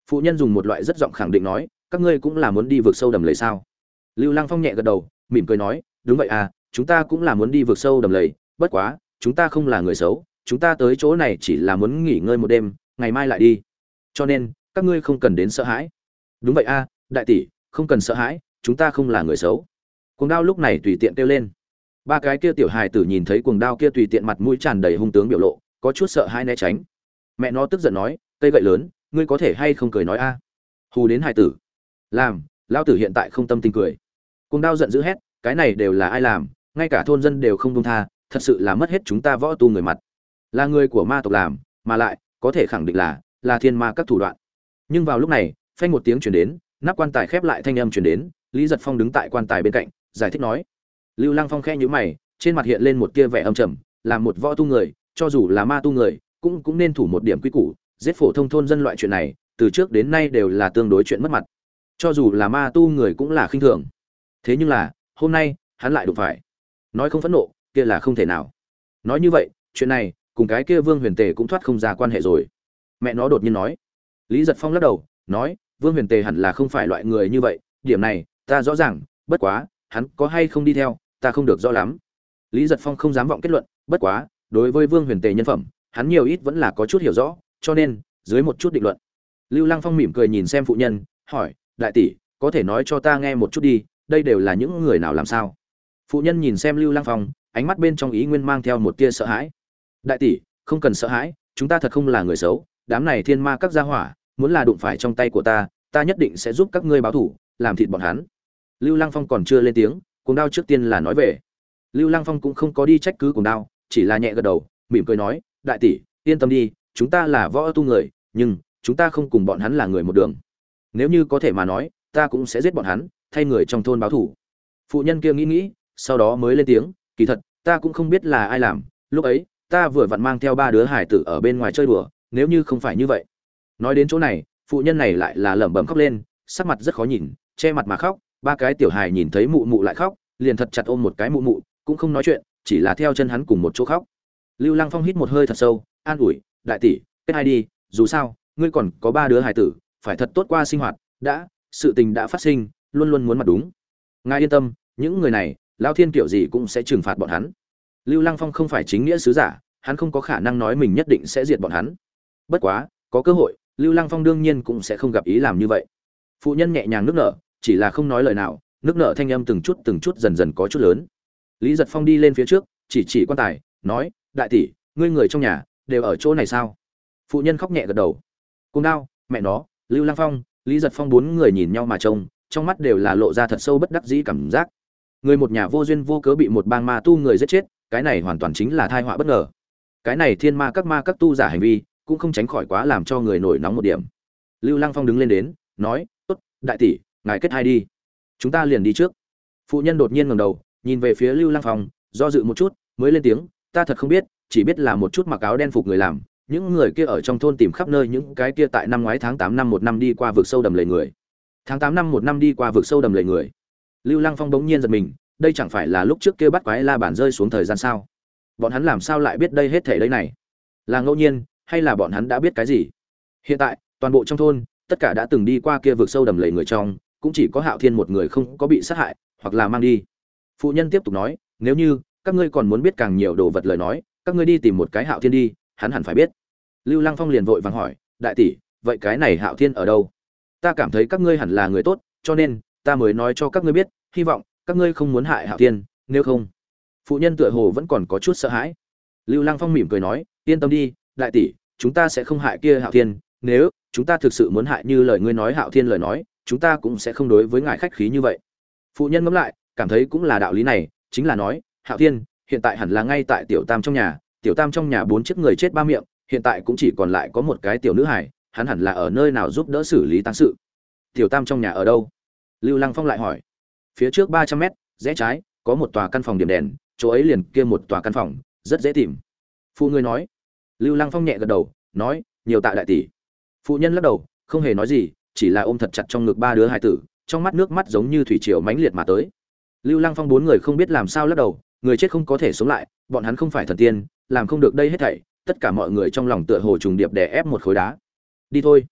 Phụ nhân dùng một loại rất giọng khẳng định nói, các ngươi cũng là muốn đi vực sâu đầm lầy sao? Lưu Lăng Phong nhẹ gật đầu, mỉm cười nói, đúng vậy à, chúng ta cũng là muốn đi vực sâu đầm lầy, bất quá, chúng ta không là người xấu, chúng ta tới chỗ này chỉ là muốn nghỉ ngơi một đêm, ngày mai lại đi. Cho nên, các ngươi không cần đến sợ hãi. Đúng vậy a, đại tỷ, không cần sợ hãi, chúng ta không là người xấu. Cuồng Đao lúc này tùy tiện kêu lên. Ba cái kia tiểu hài tử nhìn thấy Cuồng Đao kia tùy tiện mặt mũi tràn đầy hung tướng biểu lộ, có chút sợ hãi né tránh. Mẹ nó tức giận nói, cây gậy lớn, ngươi có thể hay không cười nói a? Hù đến hài tử. Làm, lão tử hiện tại không tâm tình cười. Cuồng Đao giận dữ hét, cái này đều là ai làm, ngay cả thôn dân đều không buông tha, thật sự là mất hết chúng ta võ tu người mặt. Là người của ma tộc làm, mà lại có thể khẳng định là là thiên ma các thủ đoạn. Nhưng vào lúc này, phanh một tiếng truyền đến, nắp quan tài khép lại thanh âm truyền đến, Lý Giật Phong đứng tại quan tài bên cạnh, giải thích nói. Lưu Lăng Phong khẽ nhíu mày, trên mặt hiện lên một tia vẻ âm trầm, làm một võ tu người, cho dù là ma tu người, cũng cũng nên thủ một điểm quy củ, giết phổ thông thôn dân loại chuyện này, từ trước đến nay đều là tương đối chuyện mất mặt. Cho dù là ma tu người cũng là khinh thường. Thế nhưng là, hôm nay, hắn lại đụng phải. Nói không phẫn nộ, kia là không thể nào. Nói như vậy, chuyện này, cùng cái kia Vương Huyền Tề cũng thoát không ra quan hệ rồi. Mẹ nó đột nhiên nói. Lý Giật Phong lắc đầu, nói, Vương Huyền Tề hẳn là không phải loại người như vậy, điểm này, ta rõ ràng, bất quá, hắn có hay không đi theo, ta không được rõ lắm. Lý Giật Phong không dám vọng kết luận, bất quá, đối với Vương Huyền Tề nhân phẩm, hắn nhiều ít vẫn là có chút hiểu rõ, cho nên, dưới một chút định luận. Lưu Lăng Phong mỉm cười nhìn xem phụ nhân, hỏi, đại tỷ, có thể nói cho ta nghe một chút đi, đây đều là những người nào làm sao? Phụ nhân nhìn xem Lưu Lăng Phong, ánh mắt bên trong ý nguyên mang theo một tia sợ hãi. Đại tỷ, không cần sợ hãi, chúng ta thật không là người xấu, đám này thiên ma các gia hỏa, muốn là đụng phải trong tay của ta, ta nhất định sẽ giúp các ngươi báo thù, làm thịt bọn hắn. Lưu Lăng Phong còn chưa lên tiếng, Cuồng Đao trước tiên là nói về. Lưu Lăng Phong cũng không có đi trách cứ Cuồng Đao, chỉ là nhẹ gật đầu, mỉm cười nói, đại tỷ, yên tâm đi, chúng ta là võ tu người, nhưng chúng ta không cùng bọn hắn là người một đường. Nếu như có thể mà nói, ta cũng sẽ giết bọn hắn, thay người trong thôn báo thù. Phụ nhân kia nghĩ nghĩ, sau đó mới lên tiếng, kỳ thật, ta cũng không biết là ai làm, lúc ấy, ta vừa vặn mang theo ba đứa hải tử ở bên ngoài chơi đùa, nếu như không phải như vậy. Nói đến chỗ này, phụ nhân này lại là lẩm bẩm khóc lên, sắc mặt rất khó nhìn, che mặt mà khóc, ba cái tiểu hài nhìn thấy mụ mụ lại khóc, liền thật chặt ôm một cái mụ mụ, cũng không nói chuyện, chỉ là theo chân hắn cùng một chỗ khóc. Lưu Lăng Phong hít một hơi thật sâu, an ủi, đại tỷ, kết hai đi, dù sao, ngươi còn có ba đứa hài tử, phải thật tốt qua sinh hoạt, đã, sự tình đã phát sinh, luôn luôn muốn mặt đúng. Ngài yên tâm, những người này, Lão Thiên kiểu gì cũng sẽ trừng phạt bọn hắn. Lưu Lăng Phong không phải chính nghĩa sứ giả, hắn không có khả năng nói mình nhất định sẽ diệt bọn hắn. Bất quá, có cơ hội, Lưu Lăng Phong đương nhiên cũng sẽ không gặp ý làm như vậy. Phụ nhân nhẹ nhàng nước nở, chỉ là không nói lời nào, nước nở thanh âm từng chút từng chút dần dần có chút lớn. Lý Giật Phong đi lên phía trước, chỉ chỉ quan tài, nói, đại tỷ, ngươi người trong nhà đều ở chỗ này sao? Phụ nhân khóc nhẹ gật đầu. Cuồng Đao, mẹ nó, Lưu Lăng Phong, Lý Giật Phong bốn người nhìn nhau mà trông, trong mắt đều là lộ ra thật sâu bất đắc dĩ cảm giác. Người một nhà vô duyên vô cớ bị một bang ma tu người giết chết, cái này hoàn toàn chính là tai họa bất ngờ. Cái này thiên ma các ma các tu giả hành vi, cũng không tránh khỏi quá làm cho người nổi nóng một điểm. Lưu Lăng Phong đứng lên đến, nói, "Tốt, đại tỷ, ngài kết hai đi, chúng ta liền đi trước." Phụ nhân đột nhiên ngẩng đầu, nhìn về phía Lưu Lăng Phong, do dự một chút, mới lên tiếng, "Ta thật không biết, chỉ biết là một chút mặc áo đen phục người làm, những người kia ở trong thôn tìm khắp nơi những cái kia tại năm ngoái tháng tám năm một năm đi qua vực sâu đầm lầy người. Tháng tám năm một năm đi qua vực sâu đầm lầy người." Lưu Lăng Phong bỗng nhiên giật mình, đây chẳng phải là lúc trước kia bắt quái la bản rơi xuống thời gian sao? Bọn hắn làm sao lại biết đây hết thảy đây này? Là ngẫu nhiên, hay là bọn hắn đã biết cái gì? Hiện tại, toàn bộ trong thôn, tất cả đã từng đi qua kia vực sâu đầm lầy người trong, cũng chỉ có Hạo Thiên một người không có bị sát hại, hoặc là mang đi. Phụ nhân tiếp tục nói, nếu như các ngươi còn muốn biết càng nhiều đồ vật lời nói, các ngươi đi tìm một cái Hạo Thiên đi, hắn hẳn phải biết. Lưu Lăng Phong liền vội vàng hỏi, đại tỷ, vậy cái này Hạo Thiên ở đâu? Ta cảm thấy các ngươi hẳn là người tốt, cho nên ta mới nói cho các ngươi biết, hy vọng các ngươi không muốn hại Hạo Thiên, nếu không. Phụ nhân tựa hồ vẫn còn có chút sợ hãi. Lưu Lăng Phong mỉm cười nói, yên tâm đi, đại tỷ, chúng ta sẽ không hại kia Hạo Thiên, nếu chúng ta thực sự muốn hại như lời ngươi nói Hạo Thiên lời nói, chúng ta cũng sẽ không đối với ngài khách khí như vậy. Phụ nhân ngẫm lại, cảm thấy cũng là đạo lý này, chính là nói, Hạo Thiên hiện tại hẳn là ngay tại tiểu Tam trong nhà, tiểu Tam trong nhà bốn chiếc người chết ba miệng, hiện tại cũng chỉ còn lại có một cái tiểu nữ hài, hắn hẳn là ở nơi nào giúp đỡ xử lý tang sự. Tiểu Tam trong nhà ở đâu? Lưu Lăng Phong lại hỏi. Phía trước ba trăm mét, rẽ trái, có một tòa căn phòng điểm đèn, chỗ ấy liền kia một tòa căn phòng, rất dễ tìm. Phụ người nói. Lưu Lăng Phong nhẹ gật đầu, nói, nhiều tạ đại tỷ. Phụ nhân lắc đầu, không hề nói gì, chỉ là ôm thật chặt trong ngực ba đứa hài tử, trong mắt nước mắt giống như thủy triều mãnh liệt mà tới. Lưu Lăng Phong bốn người không biết làm sao lắc đầu, người chết không có thể sống lại, bọn hắn không phải thần tiên, làm không được đây hết thảy, tất cả mọi người trong lòng tựa hồ trùng điệp đè ép một khối đá. Đi thôi.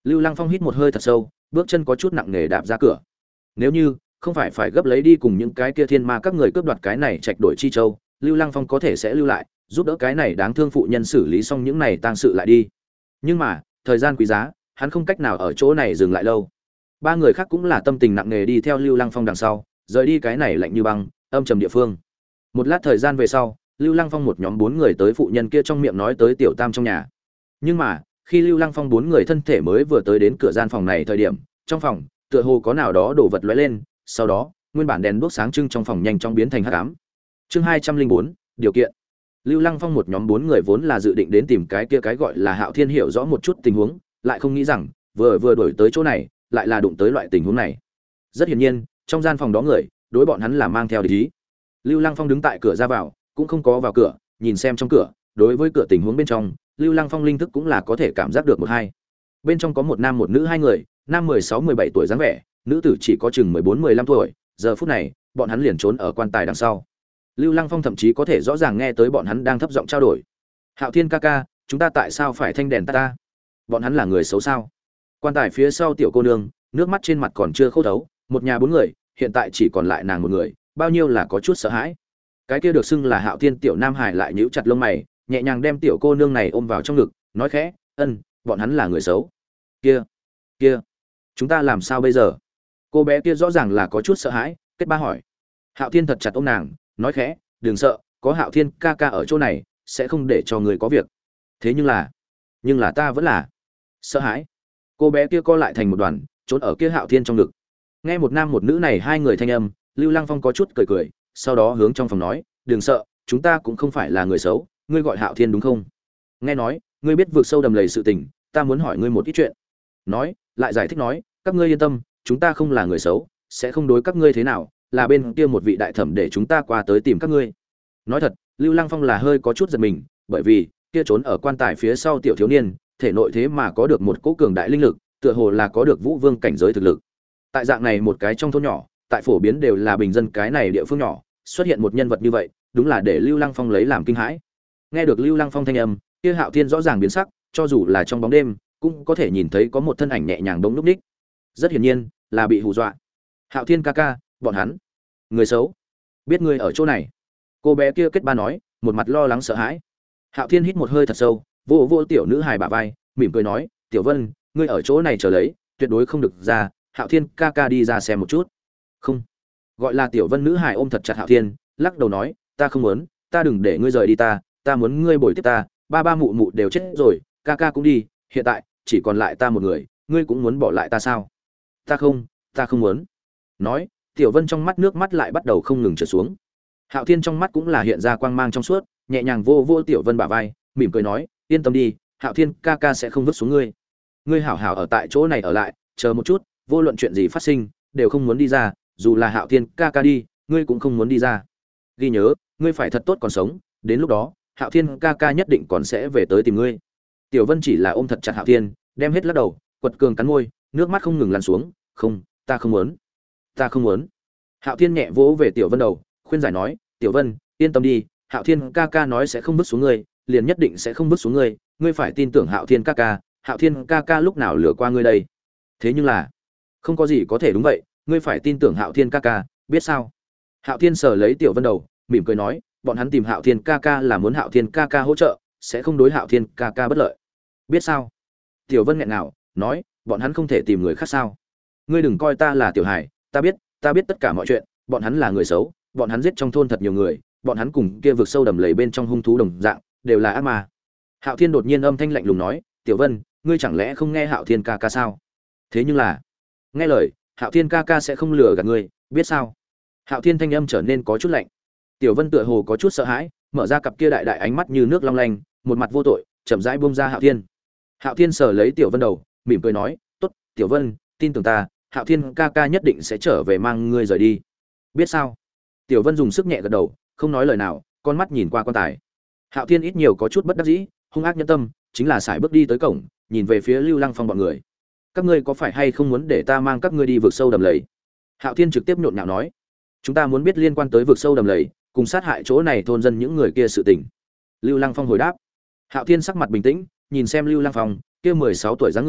Lưu Lăng Phong hít một hơi thật sâu, bước chân có chút nặng nề đạp ra cửa. Nếu như không phải phải gấp lấy đi cùng những cái kia thiên ma các người cướp đoạt cái này trạch đổi chi châu, Lưu Lăng Phong có thể sẽ lưu lại, giúp đỡ cái này đáng thương phụ nhân xử lý xong những này tang sự lại đi. Nhưng mà, thời gian quý giá, hắn không cách nào ở chỗ này dừng lại lâu. Ba người khác cũng là tâm tình nặng nề đi theo Lưu Lăng Phong đằng sau, rời đi cái này lạnh như băng, âm trầm địa phương. Một lát thời gian về sau, Lưu Lăng Phong một nhóm bốn người tới phụ nhân kia trong miệng nói tới tiểu tam trong nhà. Nhưng mà, khi Lưu Lăng Phong bốn người thân thể mới vừa tới đến cửa gian phòng này thời điểm, trong phòng, tựa hồ có nào đó đổ vật lóe lên, sau đó, nguyên bản đèn đuốc sáng trưng trong phòng nhanh chóng biến thành hắc ám. Chương hai trăm linh bốn, điều kiện. Lưu Lăng Phong một nhóm bốn người vốn là dự định đến tìm cái kia cái gọi là Hạo Thiên hiểu rõ một chút tình huống, lại không nghĩ rằng, vừa vừa đổi tới chỗ này, lại là đụng tới loại tình huống này. Rất hiển nhiên, trong gian phòng đó người, đối bọn hắn là mang theo địch ý. Lưu Lăng Phong đứng tại cửa ra vào, cũng không có vào cửa, nhìn xem trong cửa, đối với cửa tình huống bên trong, Lưu Lăng Phong linh thức cũng là có thể cảm giác được một hai. Bên trong có một nam một nữ hai người, nam mười sáu mười bảy tuổi dáng vẻ, nữ tử chỉ có chừng mười bốn mười lăm tuổi, giờ phút này, bọn hắn liền trốn ở quan tài đằng sau. Lưu Lăng Phong thậm chí có thể rõ ràng nghe tới bọn hắn đang thấp giọng trao đổi. "Hạo Thiên ca ca, chúng ta tại sao phải thanh đèn ta ta? Bọn hắn là người xấu sao?" Quan tài phía sau tiểu cô nương, nước mắt trên mặt còn chưa khô thấu, một nhà bốn người, hiện tại chỉ còn lại nàng một người, bao nhiêu là có chút sợ hãi. Cái kia được xưng là Hạo Thiên tiểu nam hải lại nhíu chặt lông mày, nhẹ nhàng đem tiểu cô nương này ôm vào trong ngực, nói khẽ, "Ân, bọn hắn là người xấu." "Kia, kia, chúng ta làm sao bây giờ?" Cô bé kia rõ ràng là có chút sợ hãi, kết ba hỏi. Hạo Thiên thật chặt ôm nàng, nói khẽ, "Đừng sợ, có Hạo Thiên ca ca ở chỗ này, sẽ không để cho người có việc." Thế nhưng là, nhưng là ta vẫn là sợ hãi. Cô bé kia co lại thành một đoàn, trốn ở kia Hạo Thiên trong ngực. Nghe một nam một nữ này hai người thanh âm, Lưu Lăng Phong có chút cười cười, sau đó hướng trong phòng nói, "Đừng sợ, chúng ta cũng không phải là người xấu, ngươi gọi Hạo Thiên đúng không? Nghe nói, ngươi biết vượt sâu đầm lầy sự tình, ta muốn hỏi ngươi một ít chuyện." Nói, lại giải thích nói, "Các ngươi yên tâm, chúng ta không là người xấu, sẽ không đối các ngươi thế nào, là bên kia một vị đại thẩm để chúng ta qua tới tìm các ngươi." Nói thật, Lưu Lăng Phong là hơi có chút giật mình, bởi vì kia trốn ở quan tài phía sau tiểu thiếu niên, thể nội thế mà có được một cỗ cường đại linh lực, tựa hồ là có được vũ vương cảnh giới thực lực. Tại dạng này một cái trong thôn nhỏ, tại phổ biến đều là bình dân cái này địa phương nhỏ, xuất hiện một nhân vật như vậy, đúng là để Lưu Lăng Phong lấy làm kinh hãi. Nghe được Lưu Lăng Phong thanh âm, kia Hạo Thiên rõ ràng biến sắc, cho dù là trong bóng đêm, cũng có thể nhìn thấy có một thân ảnh nhẹ nhàng bỗng núp ních. Rất hiển nhiên, là bị hù dọa. "Hạo Thiên ca ca, bọn hắn, người xấu, biết ngươi ở chỗ này." Cô bé kia kết ba nói, một mặt lo lắng sợ hãi. Hạo Thiên hít một hơi thật sâu, vỗ vỗ tiểu nữ hài bả vai, mỉm cười nói, "Tiểu Vân, ngươi ở chỗ này chờ lấy, tuyệt đối không được ra, Hạo Thiên ca ca đi ra xem một chút." "Không." Gọi là Tiểu Vân nữ hài ôm thật chặt Hạo Thiên, lắc đầu nói, "Ta không muốn, ta đừng để ngươi rời đi ta, ta muốn ngươi bồi tiếp ta, ba ba mụ mụ đều chết rồi, ca ca cũng đi, hiện tại chỉ còn lại ta một người, ngươi cũng muốn bỏ lại ta sao?" "Ta không, ta không muốn." Nói, Tiểu Vân trong mắt nước mắt lại bắt đầu không ngừng trượt xuống. Hạo Thiên trong mắt cũng là hiện ra quang mang trong suốt, nhẹ nhàng vô vô Tiểu Vân bả vai, mỉm cười nói, "Yên tâm đi, Hạo Thiên ca ca sẽ không vứt xuống ngươi. Ngươi hảo hảo ở tại chỗ này ở lại, chờ một chút, vô luận chuyện gì phát sinh, đều không muốn đi ra, dù là Hạo Thiên ca ca đi, ngươi cũng không muốn đi ra. Ghi nhớ, ngươi phải thật tốt còn sống, đến lúc đó, Hạo Thiên ca ca nhất định còn sẽ về tới tìm ngươi." Tiểu Vân chỉ là ôm thật chặt Hạo Thiên, đem hết lắc đầu, quật cường cắn môi, nước mắt không ngừng lăn xuống, "Không, ta không muốn, ta không muốn." Hạo Thiên nhẹ vỗ về Tiểu Vân đầu, khuyên giải nói, "Tiểu Vân, yên tâm đi, Hạo Thiên ca ca nói sẽ không vứt xuống ngươi, liền nhất định sẽ không vứt xuống ngươi, ngươi phải tin tưởng Hạo Thiên ca ca, Hạo Thiên ca ca lúc nào lừa qua ngươi đây?" "Thế nhưng là, không có gì có thể đúng vậy, ngươi phải tin tưởng Hạo Thiên ca ca, biết sao?" Hạo Thiên sờ lấy Tiểu Vân đầu, mỉm cười nói, "Bọn hắn tìm Hạo Thiên ca ca là muốn Hạo Thiên ca ca hỗ trợ, sẽ không đối Hạo Thiên ca ca bất lợi. Biết sao?" Tiểu Vân nghẹn ngào, nói, "Bọn hắn không thể tìm người khác sao? Ngươi đừng coi ta là tiểu hải, ta biết, ta biết tất cả mọi chuyện, bọn hắn là người xấu, bọn hắn giết trong thôn thật nhiều người, bọn hắn cùng kia vực sâu đầm lầy bên trong hung thú đồng dạng, đều là ác ma." Hạo Thiên đột nhiên âm thanh lạnh lùng nói, "Tiểu Vân, ngươi chẳng lẽ không nghe Hạo Thiên ca ca sao? Thế nhưng là, nghe lời, Hạo Thiên ca ca sẽ không lừa gạt ngươi, biết sao?" Hạo Thiên thanh âm trở nên có chút lạnh. Tiểu Vân tựa hồ có chút sợ hãi, mở ra cặp kia đại đại ánh mắt như nước long lanh, một mặt vô tội, chậm rãi buông ra Hạo Thiên. Hạo Thiên sờ lấy Tiểu Vân đầu, mỉm cười nói, "Tốt, Tiểu Vân, tin tưởng ta, Hạo Thiên ca ca nhất định sẽ trở về mang ngươi rời đi. Biết sao?" Tiểu Vân dùng sức nhẹ gật đầu, không nói lời nào, con mắt nhìn qua quan tài. Hạo Thiên ít nhiều có chút bất đắc dĩ, hung ác nhẫn tâm, chính là sải bước đi tới cổng, nhìn về phía Lưu Lăng Phong bọn người. "Các ngươi có phải hay không muốn để ta mang các ngươi đi vực sâu đầm lầy?" Hạo Thiên trực tiếp nhộn nhạo nói, "Chúng ta muốn biết liên quan tới vực sâu đầm lầy, cùng sát hại chỗ này thôn dân những người kia sự tình." Lưu Lăng Phong hồi đáp. Hạo Thiên sắc mặt bình tĩnh, nhìn xem Lưu Lăng Phong, kia mười sáu tuổi dáng người,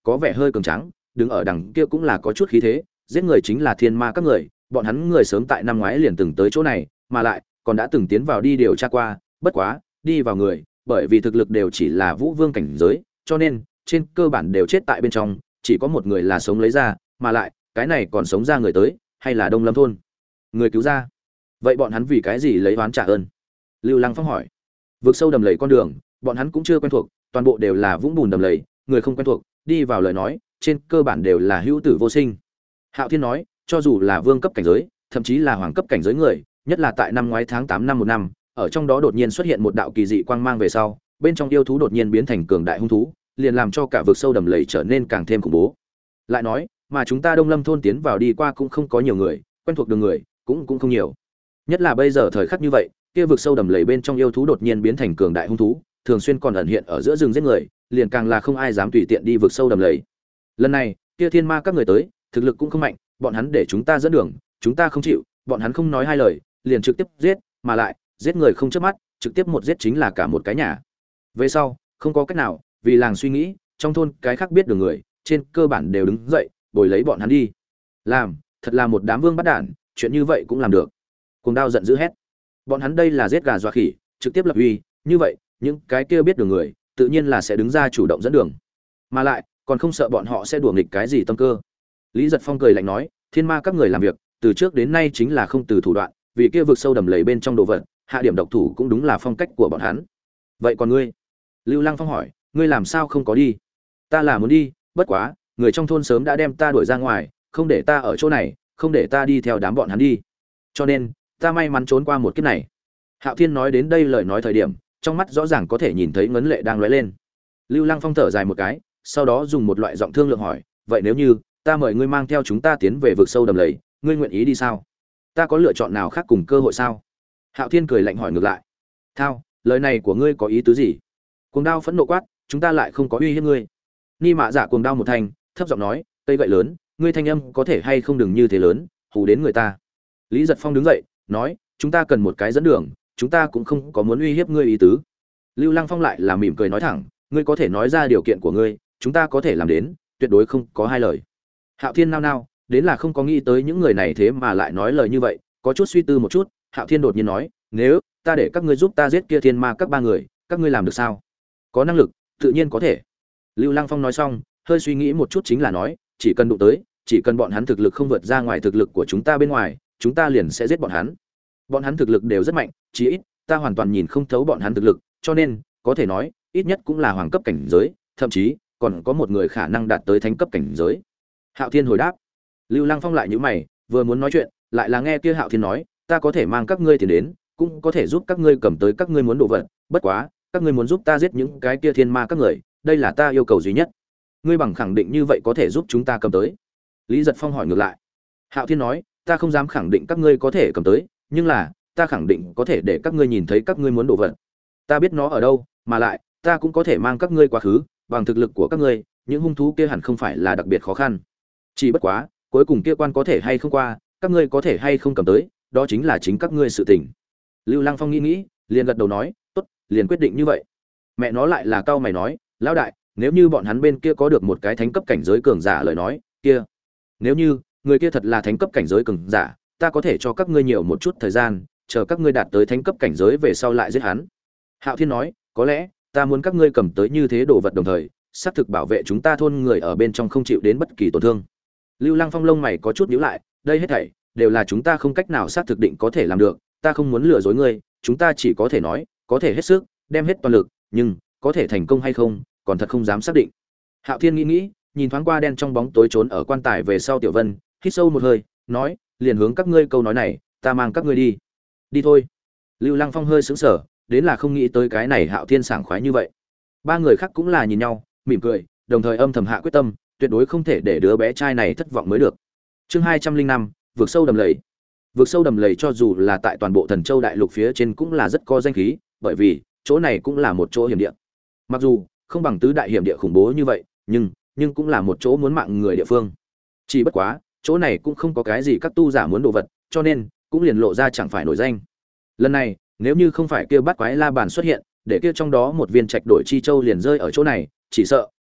có vẻ hơi cường tráng, đứng ở đằng kia cũng là có chút khí thế, giết người chính là thiên ma các người, bọn hắn người sớm tại năm ngoái liền từng tới chỗ này, mà lại còn đã từng tiến vào đi điều tra qua, bất quá, đi vào người, bởi vì thực lực đều chỉ là vũ vương cảnh giới, cho nên trên cơ bản đều chết tại bên trong, chỉ có một người là sống lấy ra, mà lại, cái này còn sống ra người tới, hay là Đông Lâm thôn người cứu ra. Vậy bọn hắn vì cái gì lấy oán trả ơn? Lưu Lăng Phong hỏi. Vực sâu đầm lầy con đường, bọn hắn cũng chưa quen thuộc, toàn bộ đều là vũng bùn đầm lầy, người không quen thuộc, đi vào lời nói, trên cơ bản đều là hữu tử vô sinh. Hạo Thiên nói, cho dù là vương cấp cảnh giới, thậm chí là hoàng cấp cảnh giới người, nhất là tại năm ngoái tháng tám năm một năm, ở trong đó đột nhiên xuất hiện một đạo kỳ dị quang mang về sau, bên trong yêu thú đột nhiên biến thành cường đại hung thú, liền làm cho cả vực sâu đầm lầy trở nên càng thêm khủng bố. Lại nói, mà chúng ta Đông Lâm thôn tiến vào đi qua cũng không có nhiều người, quen thuộc đường người cũng cũng không nhiều. Nhất là bây giờ thời khắc như vậy, kia vực sâu đầm lầy bên trong yêu thú đột nhiên biến thành cường đại hung thú, thường xuyên còn ẩn hiện ở giữa rừng giết người, liền càng là không ai dám tùy tiện đi vực sâu đầm lầy. Lần này, kia thiên ma các người tới, thực lực cũng không mạnh, bọn hắn để chúng ta dẫn đường, chúng ta không chịu, bọn hắn không nói hai lời, liền trực tiếp giết, mà lại, giết người không chớp mắt, trực tiếp một giết chính là cả một cái nhà. Về sau, không có cách nào, vì làng suy nghĩ, trong thôn cái khác biết đường người, trên cơ bản đều đứng dậy, bồi lấy bọn hắn đi. Làm, thật là một đám vương bắt đản, chuyện như vậy cũng làm được. Cuồng Đao giận dữ hét. Bọn hắn đây là giết gà dọa khỉ, trực tiếp lập uy, như vậy, những cái kia biết đường người, tự nhiên là sẽ đứng ra chủ động dẫn đường. Mà lại, còn không sợ bọn họ sẽ đùa nghịch cái gì tâm cơ. Lý Giật Phong cười lạnh nói, thiên ma các người làm việc, từ trước đến nay chính là không từ thủ đoạn, vì kia vực sâu đầm lầy bên trong đồ vật, hạ điểm độc thủ cũng đúng là phong cách của bọn hắn. Vậy còn ngươi? Lưu Lăng Phong hỏi, ngươi làm sao không có đi? Ta là muốn đi, bất quá, người trong thôn sớm đã đem ta đuổi ra ngoài, không để ta ở chỗ này, không để ta đi theo đám bọn hắn đi. Cho nên, ta may mắn trốn qua một kiếp này. Hạo Thiên nói đến đây lời nói thời điểm, trong mắt rõ ràng có thể nhìn thấy ngấn lệ đang lóe lên. Lưu Lăng Phong thở dài một cái, sau đó dùng một loại giọng thương lượng hỏi, vậy nếu như ta mời ngươi mang theo chúng ta tiến về vực sâu đầm lầy, ngươi nguyện ý đi sao? Ta có lựa chọn nào khác cùng cơ hội sao? Hạo Thiên cười lạnh hỏi ngược lại. Thao, lời này của ngươi có ý tứ gì? Cuồng Đao phẫn nộ quát, chúng ta lại không có uy hiếp ngươi. Ni Mạ Dạ Cuồng Đao một thanh, thấp giọng nói, cây gậy lớn, ngươi thanh âm có thể hay không đừng như thế lớn, hù đến người ta. Lý Giật Phong đứng dậy, nói, chúng ta cần một cái dẫn đường, chúng ta cũng không có muốn uy hiếp ngươi ý tứ. Lưu Lăng Phong lại là mỉm cười nói thẳng, ngươi có thể nói ra điều kiện của ngươi, chúng ta có thể làm đến, tuyệt đối không có hai lời. Hạo Thiên nao nao, đến là không có nghĩ tới những người này thế mà lại nói lời như vậy, có chút suy tư một chút, Hạo Thiên đột nhiên nói, nếu ta để các ngươi giúp ta giết kia thiên ma các ba người, các ngươi làm được sao? Có năng lực, tự nhiên có thể. Lưu Lăng Phong nói xong, hơi suy nghĩ một chút chính là nói, chỉ cần đụng tới, chỉ cần bọn hắn thực lực không vượt ra ngoài thực lực của chúng ta bên ngoài, chúng ta liền sẽ giết bọn hắn. Bọn hắn thực lực đều rất mạnh, chỉ ít ta hoàn toàn nhìn không thấu bọn hắn thực lực, cho nên có thể nói, ít nhất cũng là hoàng cấp cảnh giới, thậm chí còn có một người khả năng đạt tới thánh cấp cảnh giới. Hạo Thiên hồi đáp. Lưu Lăng Phong lại nhíu mày, vừa muốn nói chuyện, lại là nghe kia Hạo Thiên nói, ta có thể mang các ngươi tiền đến, cũng có thể giúp các ngươi cầm tới các ngươi muốn đồ vật, bất quá, các ngươi muốn giúp ta giết những cái kia thiên ma các người, đây là ta yêu cầu duy nhất. Ngươi bằng khẳng định như vậy có thể giúp chúng ta cầm tới? Lý Giật Phong hỏi ngược lại. Hạo Thiên nói, ta không dám khẳng định các ngươi có thể cầm tới, nhưng là, ta khẳng định có thể để các ngươi nhìn thấy các ngươi muốn đồ vật. Ta biết nó ở đâu, mà lại, ta cũng có thể mang các ngươi quá khứ, bằng thực lực của các ngươi, những hung thú kia hẳn không phải là đặc biệt khó khăn. Chỉ bất quá, cuối cùng kia quan có thể hay không qua, các ngươi có thể hay không cầm tới, đó chính là chính các ngươi sự tình. Lưu Lăng Phong nghĩ nghĩ, liền gật đầu nói, tốt, liền quyết định như vậy. Mẹ nó lại là cao mày nói, lão đại, nếu như bọn hắn bên kia có được một cái thánh cấp cảnh giới cường giả lời nói, kia, nếu như người kia thật là thánh cấp cảnh giới cường giả, ta có thể cho các ngươi nhiều một chút thời gian, chờ các ngươi đạt tới thánh cấp cảnh giới về sau lại giết hắn. Hạo Thiên nói, có lẽ ta muốn các ngươi cầm tới như thế đồ vật đồng thời, xác thực bảo vệ chúng ta thôn người ở bên trong không chịu đến bất kỳ tổn thương. Lưu Lăng Phong lông mày có chút nhíu lại, đây hết thảy đều là chúng ta không cách nào xác thực định có thể làm được, ta không muốn lừa dối ngươi, chúng ta chỉ có thể nói, có thể hết sức, đem hết toàn lực, nhưng có thể thành công hay không, còn thật không dám xác định. Hạo Thiên nghĩ nghĩ, nhìn thoáng qua đen trong bóng tối trốn ở quan tài về sau Tiểu Vân, hít sâu một hơi, nói, liền hướng các ngươi câu nói này, ta mang các ngươi đi. Đi thôi. Lưu Lăng Phong hơi sững sờ, đến là không nghĩ tới cái này Hạo Thiên sảng khoái như vậy. Ba người khác cũng là nhìn nhau, mỉm cười, đồng thời âm thầm hạ quyết tâm, tuyệt đối không thể để đứa bé trai này thất vọng mới được. Chương hai trăm linh năm, vượt sâu đầm lầy. Vượt sâu đầm lầy cho dù là tại toàn bộ Thần Châu đại lục phía trên cũng là rất có danh khí, bởi vì chỗ này cũng là một chỗ hiểm địa. Mặc dù không bằng tứ đại hiểm địa khủng bố như vậy, nhưng nhưng cũng là một chỗ muốn mạng người địa phương. Chỉ bất quá, chỗ này cũng không có cái gì các tu giả muốn đồ vật, cho nên cũng liền lộ ra chẳng phải nổi danh. Lần này, nếu như không phải kia bắt quái la bàn xuất hiện, để kia trong đó một viên trạch đổi chi châu liền rơi ở chỗ này, chỉ sợ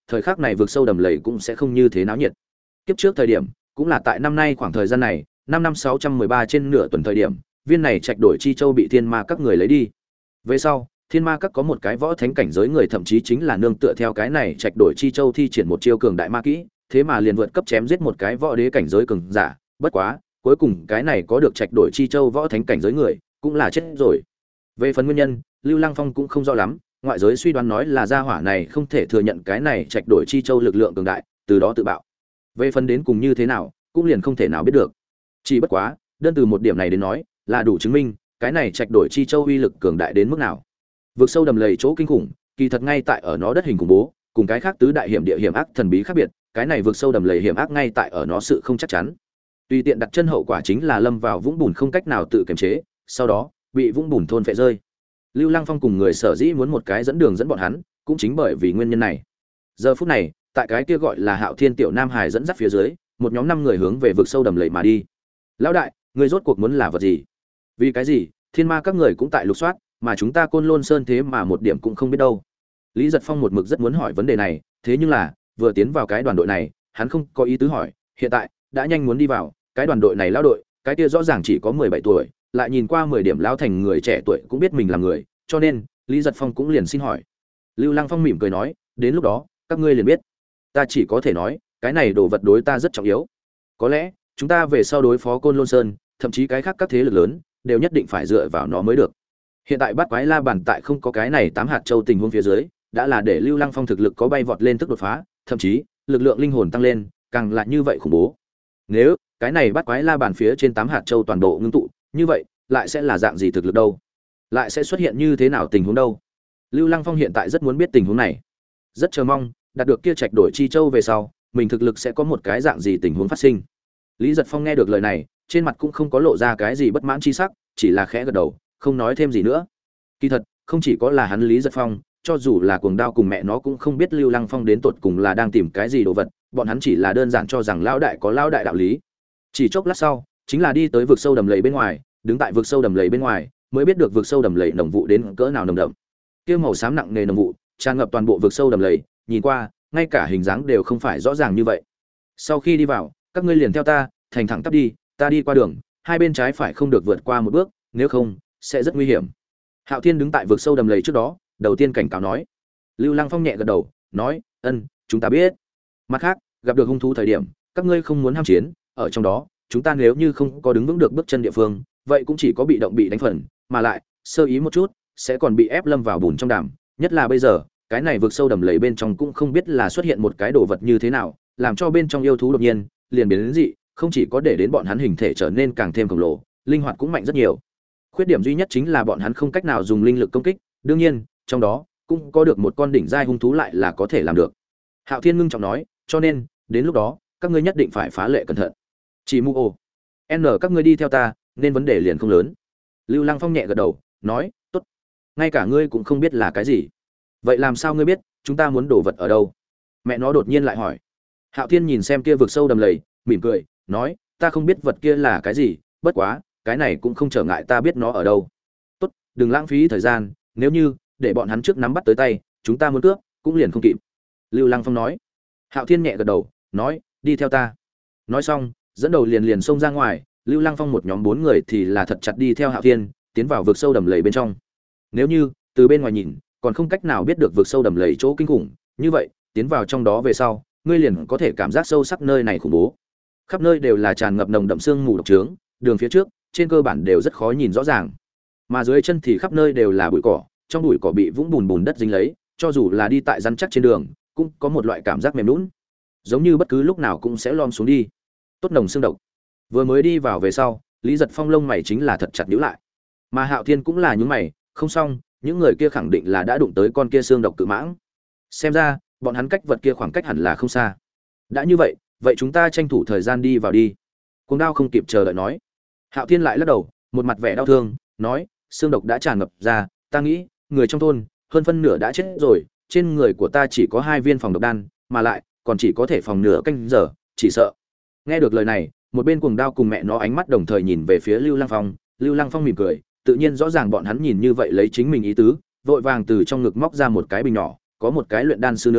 thời khắc này vực sâu đầm lầy cũng sẽ không như thế náo nhiệt. Kiếp trước thời điểm, cũng là tại năm nay khoảng thời gian này, năm năm sáu trăm mười ba trên nửa tuần thời điểm, viên này trạch đổi chi châu bị thiên ma các người lấy đi. Về sau, thiên ma các có một cái võ thánh cảnh giới người thậm chí chính là nương tựa theo cái này trạch đổi chi châu thi triển một chiêu cường đại ma kỹ, thế mà liền vượt cấp chém giết một cái võ đế cảnh giới cường giả, bất quá, cuối cùng cái này có được trạch đổi chi châu võ thánh cảnh giới người, cũng là chết rồi. Về phần nguyên nhân, Lưu Lăng Phong cũng không rõ lắm, ngoại giới suy đoán nói là gia hỏa này không thể thừa nhận cái này trạch đổi chi châu lực lượng cường đại, từ đó tự bạo. Về phần đến cùng như thế nào, cũng liền không thể nào biết được. Chỉ bất quá, đơn từ một điểm này đến nói, là đủ chứng minh, cái này trạch đổi chi châu uy lực cường đại đến mức nào. Vực sâu đầm lầy chỗ kinh khủng, kỳ thật ngay tại ở nó đất hình khủng bố, cùng cái khác tứ đại hiểm địa hiểm ác thần bí khác biệt, cái này vực sâu đầm lầy hiểm ác ngay tại ở nó sự không chắc chắn. Tùy tiện đặt chân hậu quả chính là lâm vào vũng bùn không cách nào tự kiềm chế, sau đó bị vũng bùn thôn phệ rơi. Lưu Lăng Phong cùng người sở dĩ muốn một cái dẫn đường dẫn bọn hắn, cũng chính bởi vì nguyên nhân này. Giờ phút này, tại cái kia gọi là Hạo Thiên tiểu Nam Hải dẫn dắt phía dưới, một nhóm năm người hướng về vực sâu đầm lầy mà đi. Lão đại, người rốt cuộc muốn là vật gì? Vì cái gì? Thiên ma các người cũng tại lục soát, mà chúng ta Côn Lôn Sơn thế mà một điểm cũng không biết đâu. Lý Giật Phong một mực rất muốn hỏi vấn đề này, thế nhưng là, vừa tiến vào cái đoàn đội này, hắn không có ý tứ hỏi, hiện tại đã nhanh muốn đi vào, cái đoàn đội này lão đội, cái kia rõ ràng chỉ có mười bảy tuổi, lại nhìn qua mười điểm lão thành người trẻ tuổi cũng biết mình là người, cho nên, Lý Giật Phong cũng liền xin hỏi. Lưu Lăng Phong mỉm cười nói, đến lúc đó, các ngươi liền biết. Ta chỉ có thể nói, cái này đồ vật đối ta rất trọng yếu. Có lẽ, chúng ta về sau đối phó Côn Lôn Sơn, thậm chí cái khác các thế lực lớn, đều nhất định phải dựa vào nó mới được. Hiện tại bắt quái la bàn tại không có cái này tám hạt châu tình huống phía dưới, đã là để Lưu Lăng Phong thực lực có bay vọt lên tức đột phá, thậm chí, lực lượng linh hồn tăng lên, càng là như vậy khủng bố. Nếu cái này bắt quái la bàn phía trên tám hạt châu toàn bộ ngưng tụ, như vậy, lại sẽ là dạng gì thực lực đâu? Lại sẽ xuất hiện như thế nào tình huống đâu? Lưu Lăng Phong hiện tại rất muốn biết tình huống này. Rất chờ mong, đạt được kia trạch đổi chi châu về sau, mình thực lực sẽ có một cái dạng gì tình huống phát sinh. Lý Giật Phong nghe được lời này, trên mặt cũng không có lộ ra cái gì bất mãn chi sắc, chỉ là khẽ gật đầu, không nói thêm gì nữa. Kỳ thật, không chỉ có là hắn Lý Giật Phong, cho dù là Cuồng Đao cùng mẹ nó cũng không biết Lưu Lăng Phong đến tột cùng là đang tìm cái gì đồ vật, bọn hắn chỉ là đơn giản cho rằng lão đại có lão đại đạo lý. Chỉ chốc lát sau, chính là đi tới vực sâu đầm lầy bên ngoài, đứng tại vực sâu đầm lầy bên ngoài, mới biết được vực sâu đầm lầy nồng vụ đến cỡ nào nồng đậm. Kia màu xám nặng nề nồng vụ, tràn ngập toàn bộ vực sâu đầm lầy, nhìn qua, ngay cả hình dáng đều không phải rõ ràng như vậy. Sau khi đi vào, các ngươi liền theo ta, thành thẳng tắp đi, ta đi qua đường, hai bên trái phải không được vượt qua một bước, nếu không, sẽ rất nguy hiểm. Hạo Thiên đứng tại vực sâu đầm lầy trước đó, đầu tiên cảnh cáo nói. Lưu Lăng Phong nhẹ gật đầu, nói, ân, chúng ta biết. Mặt khác, gặp được hung thú thời điểm, các ngươi không muốn ham chiến, ở trong đó, chúng ta nếu như không có đứng vững được bước chân địa phương, vậy cũng chỉ có bị động bị đánh phần, mà lại, sơ ý một chút, sẽ còn bị ép lâm vào bùn trong đàm, nhất là bây giờ, cái này vực sâu đầm lầy bên trong cũng không biết là xuất hiện một cái đồ vật như thế nào, làm cho bên trong yêu thú đột nhiên liền biến đến dị, không chỉ có để đến bọn hắn hình thể trở nên càng thêm khổng lồ, linh hoạt cũng mạnh rất nhiều. Khuyết điểm duy nhất chính là bọn hắn không cách nào dùng linh lực công kích, đương nhiên, trong đó cũng có được một con đỉnh giai hung thú lại là có thể làm được. Hạo Thiên ngưng trọng nói, cho nên, đến lúc đó, các ngươi nhất định phải phá lệ cẩn thận. Chỉ Mu ồ, N các ngươi đi theo ta, nên vấn đề liền không lớn. Lưu Lăng Phong nhẹ gật đầu, nói, tốt. Ngay cả ngươi cũng không biết là cái gì. Vậy làm sao ngươi biết, chúng ta muốn đổ vật ở đâu? Mẹ nó đột nhiên lại hỏi. Hạo Thiên nhìn xem kia vực sâu đầm lầy, mỉm cười, nói, ta không biết vật kia là cái gì, bất quá, cái này cũng không trở ngại ta biết nó ở đâu. Tốt, đừng lãng phí thời gian, nếu như để bọn hắn trước nắm bắt tới tay, chúng ta muốn cướp, cũng liền không kịp. Lưu Lăng Phong nói. Hạo Thiên nhẹ gật đầu, nói, đi theo ta. Nói xong, dẫn đầu liền liền xông ra ngoài, Lưu Lăng Phong một nhóm bốn người thì là thật chặt đi theo Hạo Thiên, tiến vào vực sâu đầm lầy bên trong. Nếu như từ bên ngoài nhìn, còn không cách nào biết được vực sâu đầm lầy chỗ kinh khủng, như vậy, tiến vào trong đó về sau, ngươi liền có thể cảm giác sâu sắc nơi này khủng bố. Khắp nơi đều là tràn ngập nồng đậm sương mù độc trướng, đường phía trước, trên cơ bản đều rất khó nhìn rõ ràng. Mà dưới chân thì khắp nơi đều là bụi cỏ, trong bụi cỏ bị vũng bùn bùn đất dính lấy, cho dù là đi tại rắn chắc trên đường, cũng có một loại cảm giác mềm nhũn, giống như bất cứ lúc nào cũng sẽ lom xuống đi. Tốt nồng xương độc. Vừa mới đi vào về sau, Lý Giật Phong lông mày chính là thật chặt nhíu lại. Mà Hạo Thiên cũng là nhướng mày, không xong, những người kia khẳng định là đã đụng tới con kia xương độc cự mãng. Xem ra, bọn hắn cách vật kia khoảng cách hẳn là không xa. Đã như vậy, vậy chúng ta tranh thủ thời gian đi vào đi. Cuồng Đao không kịp chờ đợi nói. Hạo Thiên lại lắc đầu, một mặt vẻ đau thương, nói, xương độc đã tràn ngập ra, ta nghĩ, người trong thôn, hơn phân nửa đã chết rồi, trên người của ta chỉ có hai viên phòng độc đan, mà lại, còn chỉ có thể phòng nửa canh giờ, chỉ sợ. Nghe được lời này, một bên Cuồng Đao cùng mẹ nó ánh mắt đồng thời nhìn về phía Lưu Lăng Phong, Lưu Lăng Phong mỉm cười, tự nhiên rõ ràng bọn hắn nhìn như vậy lấy chính mình ý tứ, vội vàng từ trong ngực móc ra một cái bình nhỏ, có một cái luyện đan sư nương,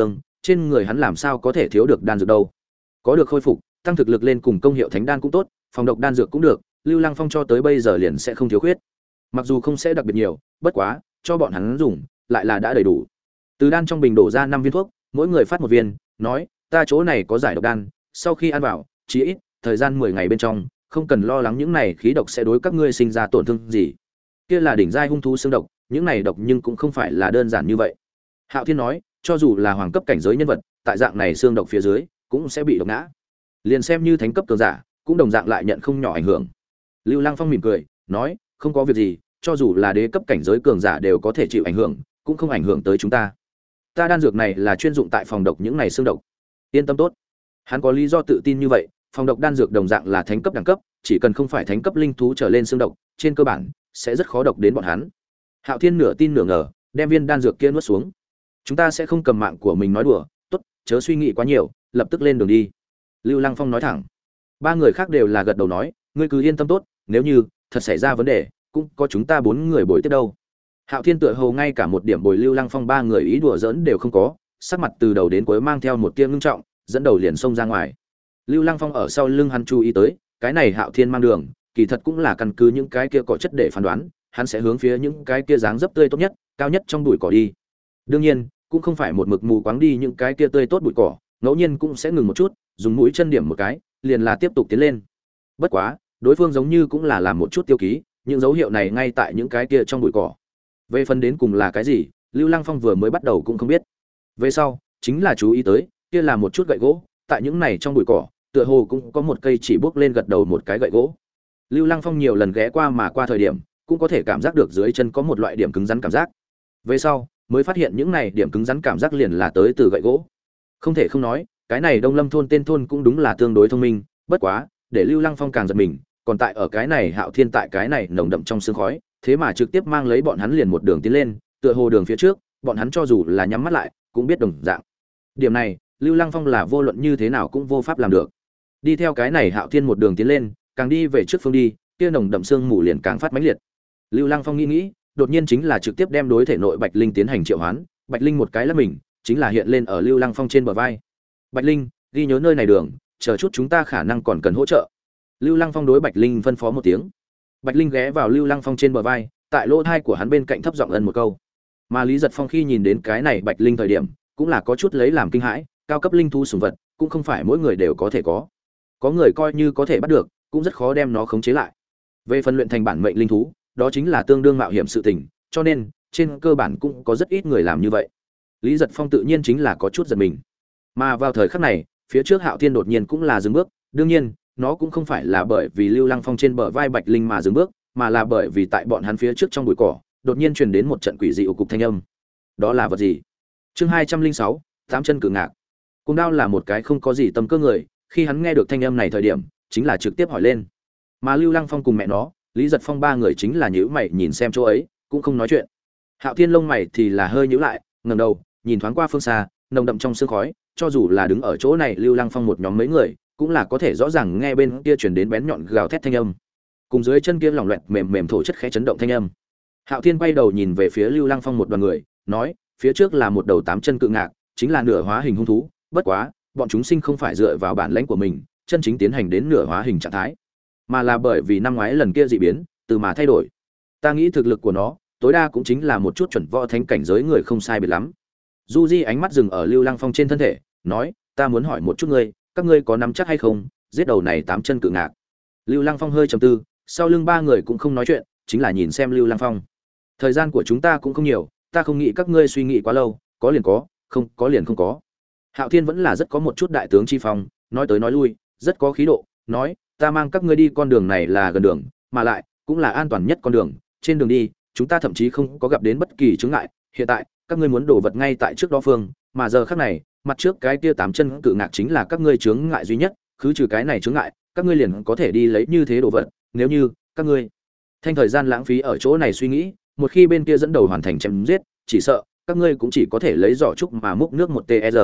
trên người hắn làm sao có thể thiếu được đan dược đâu. Có được khôi phục, tăng thực lực lên cùng công hiệu thánh đan cũng tốt, phòng độc đan dược cũng được, Lưu Lăng Phong cho tới bây giờ liền sẽ không thiếu khuyết. Mặc dù không sẽ đặc biệt nhiều, bất quá, cho bọn hắn dùng, lại là đã đầy đủ. Từ đan trong bình đổ ra năm viên thuốc, mỗi người phát một viên, nói, ta chỗ này có giải độc đan, sau khi ăn vào, chỉ ít thời gian mười ngày bên trong, không cần lo lắng những này khí độc sẽ đối các ngươi sinh ra tổn thương gì. Kia là đỉnh giai hung thú xương độc, những này độc nhưng cũng không phải là đơn giản như vậy. Hạo Thiên nói, cho dù là hoàng cấp cảnh giới nhân vật, tại dạng này xương độc phía dưới, cũng sẽ bị độc ngã. Liền xem như thánh cấp cường giả, cũng đồng dạng lại nhận không nhỏ ảnh hưởng. Lưu Lăng Phong mỉm cười, nói, không có việc gì, cho dù là đế cấp cảnh giới cường giả đều có thể chịu ảnh hưởng, cũng không ảnh hưởng tới chúng ta. Ta đan dược này là chuyên dụng tại phòng độc những này xương độc. Yên tâm tốt. Hắn có lý do tự tin như vậy, phòng độc đan dược đồng dạng là thánh cấp đẳng cấp, chỉ cần không phải thánh cấp linh thú trở lên xương độc, trên cơ bản sẽ rất khó độc đến bọn hắn. Hạo Thiên nửa tin nửa ngờ, đem viên đan dược kia nuốt xuống. Chúng ta sẽ không cầm mạng của mình nói đùa, tốt, chớ suy nghĩ quá nhiều, lập tức lên đường đi. Lưu Lăng Phong nói thẳng. Ba người khác đều là gật đầu nói, ngươi cứ yên tâm tốt, nếu như thật xảy ra vấn đề, cũng có chúng ta bốn người bồi tiếp đâu. Hạo Thiên tựa hồ ngay cả một điểm bồi Lưu Lăng Phong ba người ý đùa giỡn đều không có, sắc mặt từ đầu đến cuối mang theo một tia ngưng trọng, dẫn đầu liền xông ra ngoài. Lưu Lăng Phong ở sau lưng hắn chú ý tới, cái này Hạo Thiên mang đường, kỳ thật cũng là căn cứ những cái kia cỏ chất để phán đoán, hắn sẽ hướng phía những cái kia dáng dấp tươi tốt nhất, cao nhất trong bụi cỏ đi. Đương nhiên, cũng không phải một mực mù quáng đi những cái kia tươi tốt bụi cỏ, ngẫu nhiên cũng sẽ ngừng một chút, dùng mũi chân điểm một cái, liền là tiếp tục tiến lên. Bất quá, đối phương giống như cũng là làm một chút tiêu ký, những dấu hiệu này ngay tại những cái kia trong bụi cỏ. Về phần đến cùng là cái gì, Lưu Lăng Phong vừa mới bắt đầu cũng không biết. Về sau, chính là chú ý tới, kia là một chút gậy gỗ, tại những này trong bụi cỏ, tựa hồ cũng có một cây chỉ bước lên gật đầu một cái gậy gỗ. Lưu Lăng Phong nhiều lần ghé qua mà qua thời điểm, cũng có thể cảm giác được dưới chân có một loại điểm cứng rắn cảm giác. Về sau, mới phát hiện những này điểm cứng rắn cảm giác liền là tới từ gậy gỗ. Không thể không nói, cái này Đông Lâm thôn tên thôn cũng đúng là tương đối thông minh, bất quá, để Lưu Lăng Phong càng giật mình, còn tại ở cái này Hạo Thiên tại cái này nồng đậm trong sương khói, thế mà trực tiếp mang lấy bọn hắn liền một đường tiến lên, tựa hồ đường phía trước, bọn hắn cho dù là nhắm mắt lại, cũng biết đồng dạng. Điểm này, Lưu Lăng Phong là vô luận như thế nào cũng vô pháp làm được. Đi theo cái này Hạo Thiên một đường tiến lên, càng đi về trước phương đi, kia nồng đậm sương mù liền càng phát mãnh liệt. Lưu Lăng Phong nghĩ nghĩ, đột nhiên chính là trực tiếp đem đối thể nội Bạch Linh tiến hành triệu hoán, Bạch Linh một cái lắc mình, chính là hiện lên ở Lưu Lăng Phong trên bờ vai. Bạch Linh, ghi nhớ nơi này đường, chờ chút chúng ta khả năng còn cần hỗ trợ. Lưu Lăng Phong đối Bạch Linh phân phó một tiếng. Bạch Linh ghé vào Lưu Lăng Phong trên bờ vai, tại lỗ tai của hắn bên cạnh thấp giọng ân một câu. Mà Lý Giật Phong khi nhìn đến cái này Bạch Linh thời điểm, cũng là có chút lấy làm kinh hãi, cao cấp linh thú sủng vật, cũng không phải mỗi người đều có thể có. Có người coi như có thể bắt được, cũng rất khó đem nó khống chế lại. Về phần luyện thành bản mệnh linh thú, đó chính là tương đương mạo hiểm sự tình, cho nên trên cơ bản cũng có rất ít người làm như vậy. Lý Giật Phong tự nhiên chính là có chút giật mình. Mà vào thời khắc này, phía trước Hạo Thiên đột nhiên cũng là dừng bước, đương nhiên, nó cũng không phải là bởi vì Lưu Lăng Phong trên bờ vai Bạch Linh mà dừng bước, mà là bởi vì tại bọn hắn phía trước trong bụi cỏ, đột nhiên truyền đến một trận quỷ dị ù cục thanh âm. Đó là vật gì? Chương hai trăm linh sáu, tám chân cự ngạc. Cung Đao là một cái không có gì tâm cơ người, khi hắn nghe được thanh âm này thời điểm, chính là trực tiếp hỏi lên. Mà Lưu Lăng Phong cùng mẹ nó, Lý Giật Phong ba người chính là nhíu mày nhìn xem chỗ ấy, cũng không nói chuyện. Hạo Thiên lông mày thì là hơi nhíu lại, ngẩng đầu, nhìn thoáng qua phương xa, nồng đậm trong sương khói, cho dù là đứng ở chỗ này Lưu Lăng Phong một nhóm mấy người, cũng là có thể rõ ràng nghe bên kia truyền đến bén nhọn gào thét thanh âm. Cùng dưới chân kia lỏng loẹt mềm mềm thổ chất khẽ chấn động thanh âm. Hạo Thiên quay đầu nhìn về phía Lưu Lăng Phong một đoàn người, nói, phía trước là một đầu tám chân cự ngạc, chính là nửa hóa hình hung thú, bất quá, bọn chúng sinh không phải dựa vào bản lãnh của mình, chân chính tiến hành đến nửa hóa hình trạng thái, mà là bởi vì năm ngoái lần kia dị biến, từ mà thay đổi. Ta nghĩ thực lực của nó, tối đa cũng chính là một chút chuẩn võ thánh cảnh giới người không sai biệt lắm. Du Di ánh mắt dừng ở Lưu Lăng Phong trên thân thể, nói, ta muốn hỏi một chút ngươi, các ngươi có nắm chắc hay không, giết đầu này tám chân cự ngạc. Lưu Lăng Phong hơi trầm tư, sau lưng ba người cũng không nói chuyện, chính là nhìn xem Lưu Lăng Phong. Thời gian của chúng ta cũng không nhiều, ta không nghĩ các ngươi suy nghĩ quá lâu, có liền có, không có liền không có. Hạo Thiên vẫn là rất có một chút đại tướng chi phong, nói tới nói lui, rất có khí độ, nói, ta mang các ngươi đi con đường này là gần đường, mà lại cũng là an toàn nhất con đường, trên đường đi, chúng ta thậm chí không có gặp đến bất kỳ chướng ngại, hiện tại, các ngươi muốn đổ vật ngay tại trước đó phương, mà giờ khắc này, mặt trước cái kia tám chân cự ngạc chính là các ngươi chướng ngại duy nhất, khứ trừ cái này chướng ngại, các ngươi liền có thể đi lấy như thế đồ vật, nếu như các ngươi thanh thời gian lãng phí ở chỗ này suy nghĩ, một khi bên kia dẫn đầu hoàn thành chém giết, chỉ sợ các ngươi cũng chỉ có thể lấy giỏ trúc mà múc nước một tr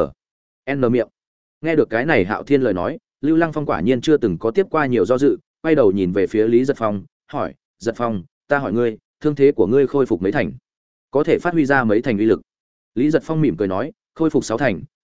n miệng. Nghe được cái này Hạo Thiên lời nói, Lưu Lăng Phong quả nhiên chưa từng có tiếp qua nhiều do dự, quay đầu nhìn về phía Lý Giật Phong, hỏi, Giật Phong, ta hỏi ngươi, thương thế của ngươi khôi phục mấy thành, có thể phát huy ra mấy thành uy lực? Lý Giật Phong mỉm cười nói, khôi phục sáu thành,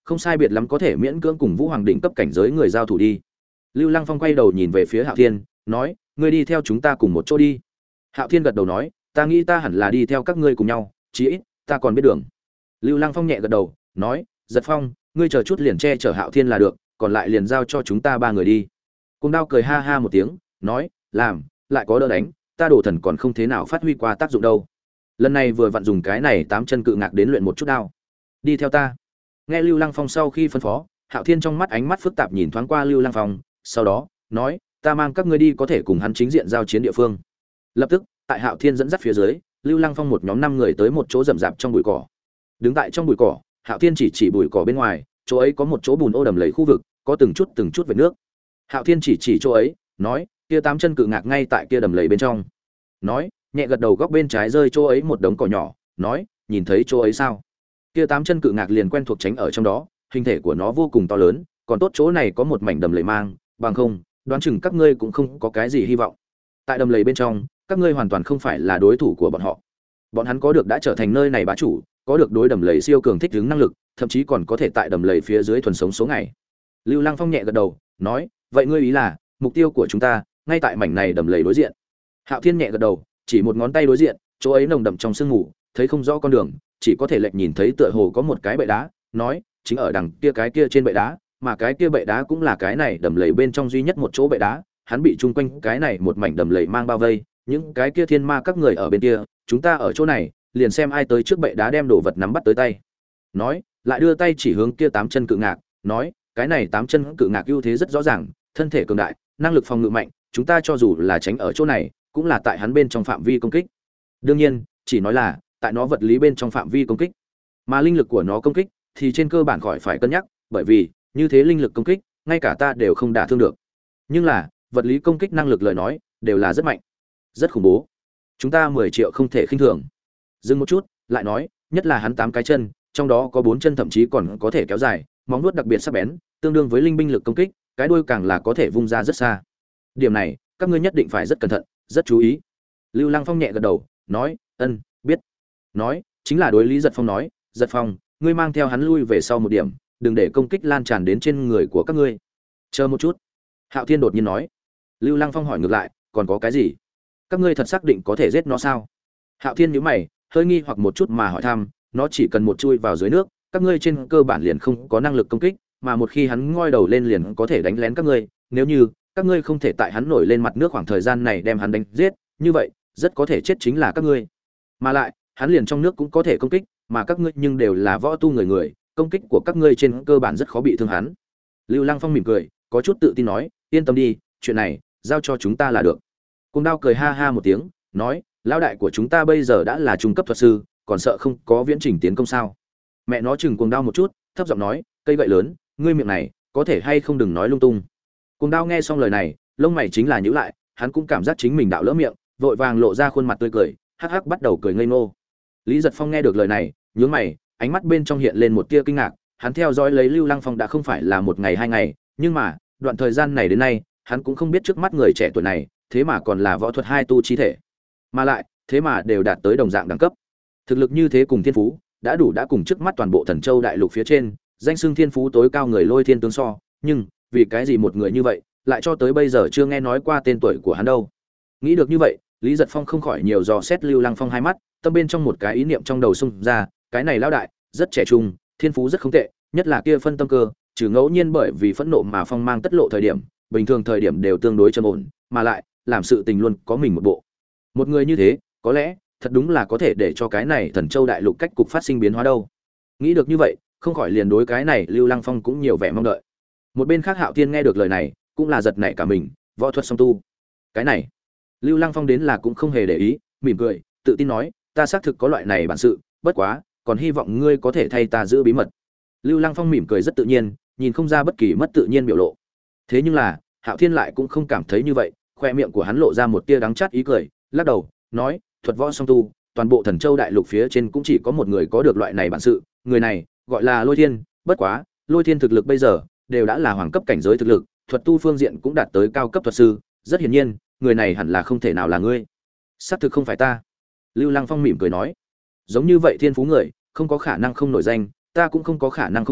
không sai biệt lắm có thể miễn cưỡng cùng Vũ Hoàng đỉnh cấp cảnh giới người giao thủ đi. Lưu Lăng Phong quay đầu nhìn về phía Hạo Thiên, nói, ngươi đi theo chúng ta cùng một chỗ đi. Hạo Thiên gật đầu nói, ta nghĩ ta hẳn là đi theo các ngươi cùng nhau, chí ít ta còn biết đường. Lưu Lăng Phong nhẹ gật đầu, nói, Giật Phong, ngươi chờ chút liền che chở Hạo Thiên là được, còn lại liền giao cho chúng ta ba người đi. Cung Đao cười ha ha một tiếng, nói, làm, lại có đỡ đánh, ta Đồ Thần còn không thế nào phát huy qua tác dụng đâu. Lần này vừa vặn dùng cái này tám chân cự ngạc đến luyện một chút đao. Đi theo ta. Nghe Lưu Lăng Phong sau khi phân phó, Hạo Thiên trong mắt ánh mắt phức tạp nhìn thoáng qua Lưu Lăng Phong, sau đó nói, ta mang các ngươi đi có thể cùng hắn chính diện giao chiến địa phương. Lập tức, tại Hạo Thiên dẫn dắt phía dưới, Lưu Lăng Phong một nhóm năm người tới một chỗ rậm rạp trong bụi cỏ. Đứng tại trong bụi cỏ, Hạo Thiên chỉ chỉ bụi cỏ bên ngoài, chỗ ấy có một chỗ bùn ô đầm lầy khu vực, có từng chút từng chút vệt nước. Hạo Thiên chỉ chỉ chỗ ấy, nói, kia tám chân cự ngạc ngay tại kia đầm lầy bên trong. Nói, nhẹ gật đầu góc bên trái rơi chỗ ấy một đống cỏ nhỏ, nói, nhìn thấy chỗ ấy sao? Kia tám chân cự ngạc liền quen thuộc tránh ở trong đó, hình thể của nó vô cùng to lớn, còn tốt chỗ này có một mảnh đầm lầy mang, bằng không, đoán chừng các ngươi cũng không có cái gì hy vọng. Tại đầm lầy bên trong, các ngươi hoàn toàn không phải là đối thủ của bọn họ. Bọn hắn có được đã trở thành nơi này bá chủ, có được đối đầm lầy siêu cường thích ứng năng lực, thậm chí còn có thể tại đầm lầy phía dưới thuần sống số ngày. Lưu Lăng Phong nhẹ gật đầu, nói, vậy ngươi ý là, mục tiêu của chúng ta ngay tại mảnh này đầm lầy đối diện. Hạo Thiên nhẹ gật đầu, chỉ một ngón tay đối diện, chỗ ấy nồng đậm trong sương mù, thấy không rõ con đường, chỉ có thể lệch nhìn thấy tựa hồ có một cái bệ đá, nói, chính ở đằng kia cái kia trên bệ đá, mà cái kia bệ đá cũng là cái này đầm lầy bên trong duy nhất một chỗ bệ đá, hắn bị chung quanh cái này một mảnh đầm lầy mang bao vây, những cái kia thiên ma các người ở bên kia, chúng ta ở chỗ này, liền xem ai tới trước bệ đá đem đồ vật nắm bắt tới tay. Nói, lại đưa tay chỉ hướng kia tám chân cự ngạc, nói, cái này tám chân cự ngạc ưu thế rất rõ ràng, thân thể cường đại, năng lực phòng ngự mạnh, chúng ta cho dù là tránh ở chỗ này, cũng là tại hắn bên trong phạm vi công kích. Đương nhiên, chỉ nói là tại nó vật lý bên trong phạm vi công kích, mà linh lực của nó công kích thì trên cơ bản khỏi phải cân nhắc, bởi vì như thế linh lực công kích, ngay cả ta đều không đả thương được. Nhưng là, vật lý công kích năng lực lời nói, đều là rất mạnh, rất khủng bố. Chúng ta mười triệu không thể khinh thường. Dừng một chút, lại nói, nhất là hắn tám cái chân, trong đó có bốn chân thậm chí còn có thể kéo dài, móng vuốt đặc biệt sắc bén, tương đương với linh binh lực công kích, cái đuôi càng là có thể vung ra rất xa. Điểm này, các ngươi nhất định phải rất cẩn thận, rất chú ý. Lưu Lăng Phong nhẹ gật đầu, nói, ân, biết. Nói, chính là đối Lý Giật Phong nói, Giật Phong, ngươi mang theo hắn lui về sau một điểm, đừng để công kích lan tràn đến trên người của các ngươi. Chờ một chút. Hạo Thiên đột nhiên nói. Lưu Lăng Phong hỏi ngược lại, còn có cái gì? Các ngươi thật xác định có thể giết nó sao? Hạo Thiên nhíu mày, hơi nghi hoặc một chút mà hỏi thăm, nó chỉ cần một chui vào dưới nước, các ngươi trên cơ bản liền không có năng lực công kích, mà một khi hắn ngoi đầu lên liền có thể đánh lén các ngươi, nếu như các ngươi không thể tại hắn nổi lên mặt nước khoảng thời gian này đem hắn đánh giết, như vậy, rất có thể chết chính là các ngươi. Mà lại, hắn liền trong nước cũng có thể công kích, mà các ngươi nhưng đều là võ tu người người, công kích của các ngươi trên cơ bản rất khó bị thương hắn. Lưu Lăng Phong mỉm cười, có chút tự tin nói, yên tâm đi, chuyện này giao cho chúng ta là được. Cung Đao cười ha ha một tiếng, nói, lão đại của chúng ta bây giờ đã là trung cấp thuật sư, còn sợ không có viễn trình tiến công sao? Mẹ nó chừng Cung Đao một chút, thấp giọng nói, cây gậy lớn, ngươi miệng này, có thể hay không đừng nói lung tung. Cung Đao nghe xong lời này, lông mày chính là nhíu lại, hắn cũng cảm giác chính mình đạo lỡ miệng, vội vàng lộ ra khuôn mặt tươi cười, hắc hắc bắt đầu cười ngây ngô. Lý Giật Phong nghe được lời này, nhướng mày, ánh mắt bên trong hiện lên một tia kinh ngạc, hắn theo dõi lấy Lưu Lăng Phong đã không phải là một ngày hai ngày, nhưng mà, đoạn thời gian này đến nay, hắn cũng không biết trước mắt người trẻ tuổi này, thế mà còn là võ thuật hai tu chi thể, mà lại, thế mà đều đạt tới đồng dạng đẳng cấp. Thực lực như thế cùng thiên phú, đã đủ đã cùng trước mắt toàn bộ Thần Châu đại lục phía trên, danh xưng thiên phú tối cao người Lôi Thiên tướng so, nhưng, vì cái gì một người như vậy, lại cho tới bây giờ chưa nghe nói qua tên tuổi của hắn đâu. Nghĩ được như vậy, Lý Giật Phong không khỏi nhiều dò xét Lưu Lăng Phong hai mắt, tâm bên trong một cái ý niệm trong đầu xung ra, cái này lão đại, rất trẻ trung, thiên phú rất không tệ, nhất là kia phân tâm cơ, trừ ngẫu nhiên bởi vì phẫn nộ mà phong mang tất lộ thời điểm, bình thường thời điểm đều tương đối trầm ổn, mà lại, làm sự tình luôn có mình một bộ. Một người như thế, có lẽ, thật đúng là có thể để cho cái này Thần Châu đại lục cách cục phát sinh biến hóa đâu. Nghĩ được như vậy, không khỏi liền đối cái này Lưu Lăng Phong cũng nhiều vẻ mong đợi. Một bên khác Hạo Thiên nghe được lời này, cũng là giật nảy cả mình, võ thuật song tu. Cái này, Lưu Lăng Phong đến là cũng không hề để ý, mỉm cười, tự tin nói, ta xác thực có loại này bản sự, bất quá, còn hy vọng ngươi có thể thay ta giữ bí mật. Lưu Lăng Phong mỉm cười rất tự nhiên, nhìn không ra bất kỳ mất tự nhiên biểu lộ. Thế nhưng là, Hạo Thiên lại cũng không cảm thấy như vậy, khoe miệng của hắn lộ ra một tia đắng chát ý cười, lắc đầu, nói, thuật võ song tu, toàn bộ Thần Châu đại lục phía trên cũng chỉ có một người có được loại này bản sự, người này gọi là Lôi Thiên, bất quá, Lôi Thiên thực lực bây giờ đều đã là hoàng cấp cảnh giới thực lực, thuật tu phương diện cũng đạt tới cao cấp thuật sư, rất hiển nhiên, người này hẳn là không thể nào là ngươi. Xác thực không phải ta. Lưu Lăng Phong mỉm cười nói, giống như vậy thiên phú người, không có khả năng không nổi danh, ta cũng không có khả năng không biết,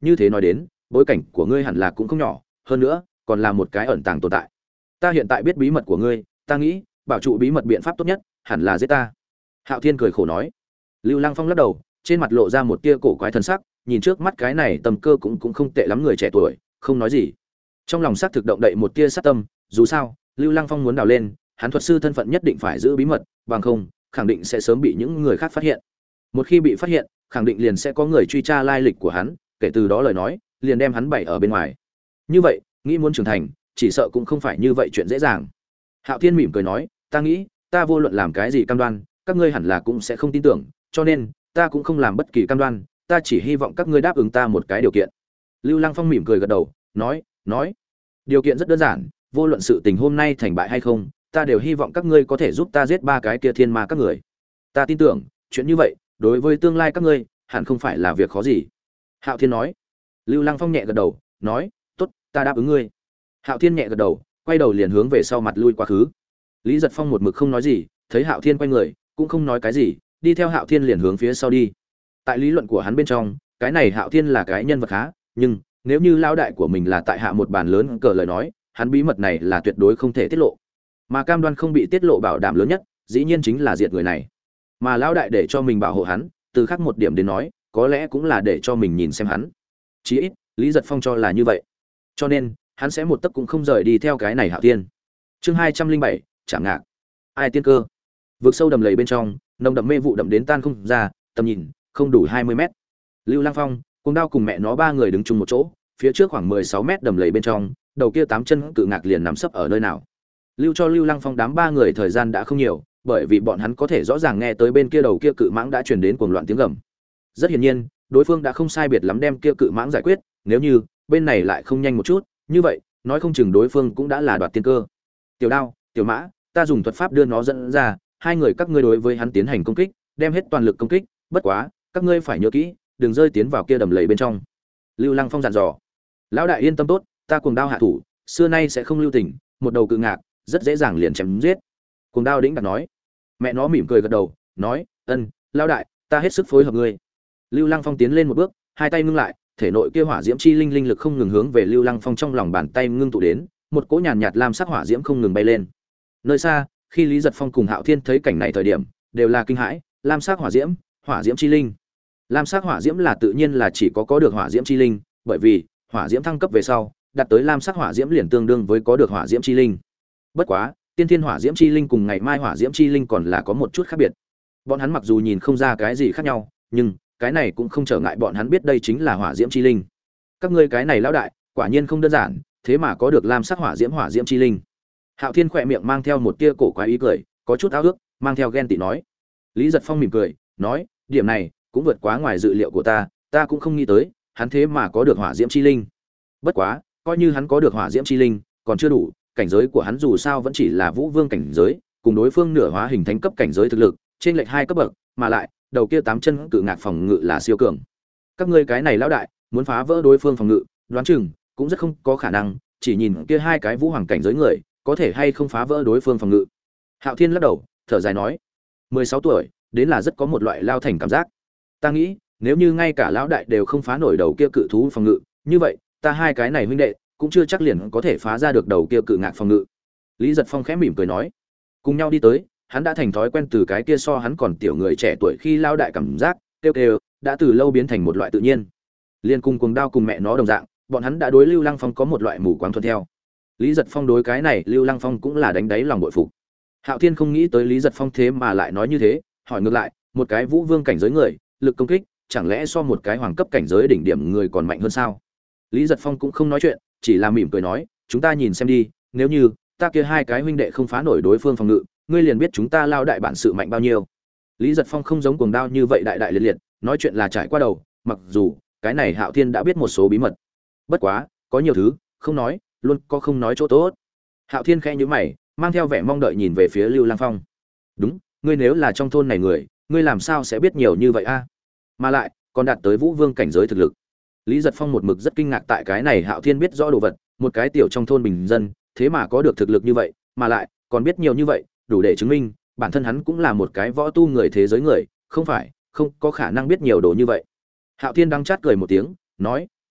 như thế nói đến bối cảnh của ngươi hẳn là cũng không nhỏ, hơn nữa còn là một cái ẩn tàng tồn tại. Ta hiện tại biết bí mật của ngươi, ta nghĩ bảo trụ bí mật biện pháp tốt nhất hẳn là giết ta. Hạo Thiên cười khổ nói. Lưu Lăng Phong lắc đầu, trên mặt lộ ra một tia cổ quái thần sắc, nhìn trước mắt cái này tầm cơ cũng cũng không tệ lắm người trẻ tuổi, không nói gì. Trong lòng xác thực động đậy một tia sát tâm, dù sao, Lưu Lăng Phong muốn đào lên, hắn thuật sư thân phận nhất định phải giữ bí mật, bằng không, khẳng định sẽ sớm bị những người khác phát hiện. Một khi bị phát hiện, khẳng định liền sẽ có người truy tra lai lịch của hắn, kể từ đó lời nói, liền đem hắn bày ở bên ngoài. Như vậy, nghĩ muốn trưởng thành, chỉ sợ cũng không phải như vậy chuyện dễ dàng. Hạo Thiên mỉm cười nói, ta nghĩ, ta vô luận làm cái gì cam đoan, các ngươi hẳn là cũng sẽ không tin tưởng, cho nên, ta cũng không làm bất kỳ cam đoan, ta chỉ hy vọng các ngươi đáp ứng ta một cái điều kiện. Lưu Lăng Phong mỉm cười gật đầu, nói, nói, điều kiện rất đơn giản, vô luận sự tình hôm nay thành bại hay không, ta đều hy vọng các ngươi có thể giúp ta giết ba cái kia thiên ma các người. Ta tin tưởng, chuyện như vậy, đối với tương lai các ngươi, hẳn không phải là việc khó gì. Hạo Thiên nói. Lưu Lăng Phong nhẹ gật đầu, nói, tốt, ta đáp ứng ngươi. Hạo Thiên nhẹ gật đầu, quay đầu liền hướng về sau mặt lui quá khứ. Lý Giật Phong một mực không nói gì, thấy Hạo Thiên quay người, cũng không nói cái gì, đi theo Hạo Thiên liền hướng phía sau đi. Tại lý luận của hắn bên trong, cái này Hạo Thiên là cái nhân vật khá, nhưng nếu như lão đại của mình là tại hạ một bàn lớn cờ lời nói, hắn bí mật này là tuyệt đối không thể tiết lộ. Mà cam đoan không bị tiết lộ bảo đảm lớn nhất, dĩ nhiên chính là diệt người này. Mà lão đại để cho mình bảo hộ hắn, từ khác một điểm đến nói, có lẽ cũng là để cho mình nhìn xem hắn. Chí ít, Lý Giật Phong cho là như vậy. Cho nên, hắn sẽ một tấc cũng không rời đi theo cái này Hạo Thiên. Chương hai trăm linh bảy, Trảm Ngạc. Ai tiên cơ? Vực sâu đầm lầy bên trong, nồng đậm mê vụ đậm đến tan không ra, tầm nhìn không đủ hai mươi mét. Lưu Lăng Phong, Cuồng Đao cùng mẹ nó ba người đứng chung một chỗ, phía trước khoảng mười sáu mét đầm lầy bên trong, đầu kia tám chân cự ngạc liền nằm sấp ở nơi nào. Lưu cho Lưu Lăng Phong đám ba người thời gian đã không nhiều, bởi vì bọn hắn có thể rõ ràng nghe tới bên kia đầu kia cự mãng đã truyền đến cuồng loạn tiếng gầm. Rất hiển nhiên, đối phương đã không sai biệt lắm đem kia cự mãng giải quyết, nếu như bên này lại không nhanh một chút, như vậy, nói không chừng đối phương cũng đã là đoạt tiên cơ. Tiểu Đao, Tiểu Mã, ta dùng thuật pháp đưa nó dẫn ra, hai người các ngươi đối với hắn tiến hành công kích, đem hết toàn lực công kích, bất quá, các ngươi phải nhớ kỹ, đừng rơi tiến vào kia đầm lầy bên trong. Lưu Lăng Phong dặn dò. Lão đại yên tâm tốt, ta Cuồng Đao hạ thủ, xưa nay sẽ không lưu tình, một đầu cự ngạc, rất dễ dàng liền chém giết. Cuồng Đao đĩnh đặt nói. Mẹ nó mỉm cười gật đầu, nói, ân, lão đại, ta hết sức phối hợp ngươi. Lưu Lăng Phong tiến lên một bước, hai tay ngưng lại, thể nội kia hỏa diễm chi linh linh lực không ngừng hướng về Lưu Lăng Phong trong lòng bàn tay ngưng tụ đến, một cỗ nhàn nhạt lam sắc hỏa diễm không ngừng bay lên. Nơi xa, khi Lý Giật Phong cùng Hạo Thiên thấy cảnh này thời điểm, đều là kinh hãi, lam sắc hỏa diễm, hỏa diễm chi linh. Lam sắc hỏa diễm là tự nhiên là chỉ có có được hỏa diễm chi linh, bởi vì hỏa diễm thăng cấp về sau, đạt tới lam sắc hỏa diễm liền tương đương với có được hỏa diễm chi linh. Bất quá, tiên thiên hỏa diễm chi linh cùng ngày mai hỏa diễm chi linh còn là có một chút khác biệt. Bọn hắn mặc dù nhìn không ra cái gì khác nhau, nhưng cái này cũng không trở ngại bọn hắn biết đây chính là hỏa diễm chi linh. Các ngươi cái này lão đại, quả nhiên không đơn giản, thế mà có được lam sắc hỏa diễm hỏa diễm chi linh. Hạo Thiên khỏe miệng mang theo một tia cổ quái ý cười, có chút ao ước, mang theo ghen tị nói. Lý Giật Phong mỉm cười, nói, điểm này cũng vượt quá ngoài dự liệu của ta, ta cũng không nghĩ tới, hắn thế mà có được hỏa diễm chi linh. Bất quá, coi như hắn có được hỏa diễm chi linh, còn chưa đủ, cảnh giới của hắn dù sao vẫn chỉ là Vũ Vương cảnh giới, cùng đối phương nửa hóa hình thánh cấp cảnh giới thực lực, trên lệch hai cấp bậc, mà lại, đầu kia tám chân cự ngạc phòng ngự là siêu cường. Các ngươi cái này lão đại, muốn phá vỡ đối phương phòng ngự, đoán chừng cũng rất không có khả năng, chỉ nhìn kia hai cái vũ hoàng cảnh giới người, có thể hay không phá vỡ đối phương phòng ngự. Hạo Thiên lắc đầu, thở dài nói, mười sáu tuổi, đến là rất có một loại lao thành cảm giác. Ta nghĩ, nếu như ngay cả lão đại đều không phá nổi đầu kia cự thú phòng ngự, như vậy, ta hai cái này huynh đệ, cũng chưa chắc liền có thể phá ra được đầu kia cự ngạc phòng ngự. Lý Giật Phong khẽ mỉm cười nói, cùng nhau đi tới, hắn đã thành thói quen từ cái kia so hắn còn tiểu người trẻ tuổi khi lao đại cảm giác, kêu kêu, đã từ lâu biến thành một loại tự nhiên. Liên cùng Cuồng Đao cùng mẹ nó đồng dạng, bọn hắn đã đối Lưu Lăng Phong có một loại mù quáng thuận theo. Lý Giật Phong đối cái này Lưu Lăng Phong cũng là đánh đáy lòng bội phục. Hạo Thiên không nghĩ tới Lý Giật Phong thế mà lại nói như thế, hỏi ngược lại, một cái Vũ Vương cảnh giới người, lực công kích, chẳng lẽ so một cái hoàng cấp cảnh giới đỉnh điểm người còn mạnh hơn sao? Lý Giật Phong cũng không nói chuyện, chỉ là mỉm cười nói, chúng ta nhìn xem đi, nếu như ta kia hai cái huynh đệ không phá nổi đối phương phòng ngự, ngươi liền biết chúng ta lao đại bản sự mạnh bao nhiêu. Lý Giật Phong không giống Cuồng Đao như vậy đại đại liệt liệt, nói chuyện là trải qua đầu, mặc dù cái này Hạo Thiên đã biết một số bí mật. Bất quá, có nhiều thứ không nói, luôn có không nói chỗ tốt. Hạo Thiên khẽ nhíu mày, mang theo vẻ mong đợi nhìn về phía Lưu Lăng Phong. Đúng, ngươi nếu là trong thôn này người, ngươi làm sao sẽ biết nhiều như vậy a? Mà lại, còn đạt tới Vũ Vương cảnh giới thực lực. Lý Giật Phong một mực rất kinh ngạc tại cái này Hạo Thiên biết rõ đồ vật, một cái tiểu trong thôn bình dân, thế mà có được thực lực như vậy, mà lại còn biết nhiều như vậy, đủ để chứng minh bản thân hắn cũng là một cái võ tu người thế giới người, không phải, không có khả năng biết nhiều đồ như vậy. Hạo Thiên đang chát cười một tiếng, nói,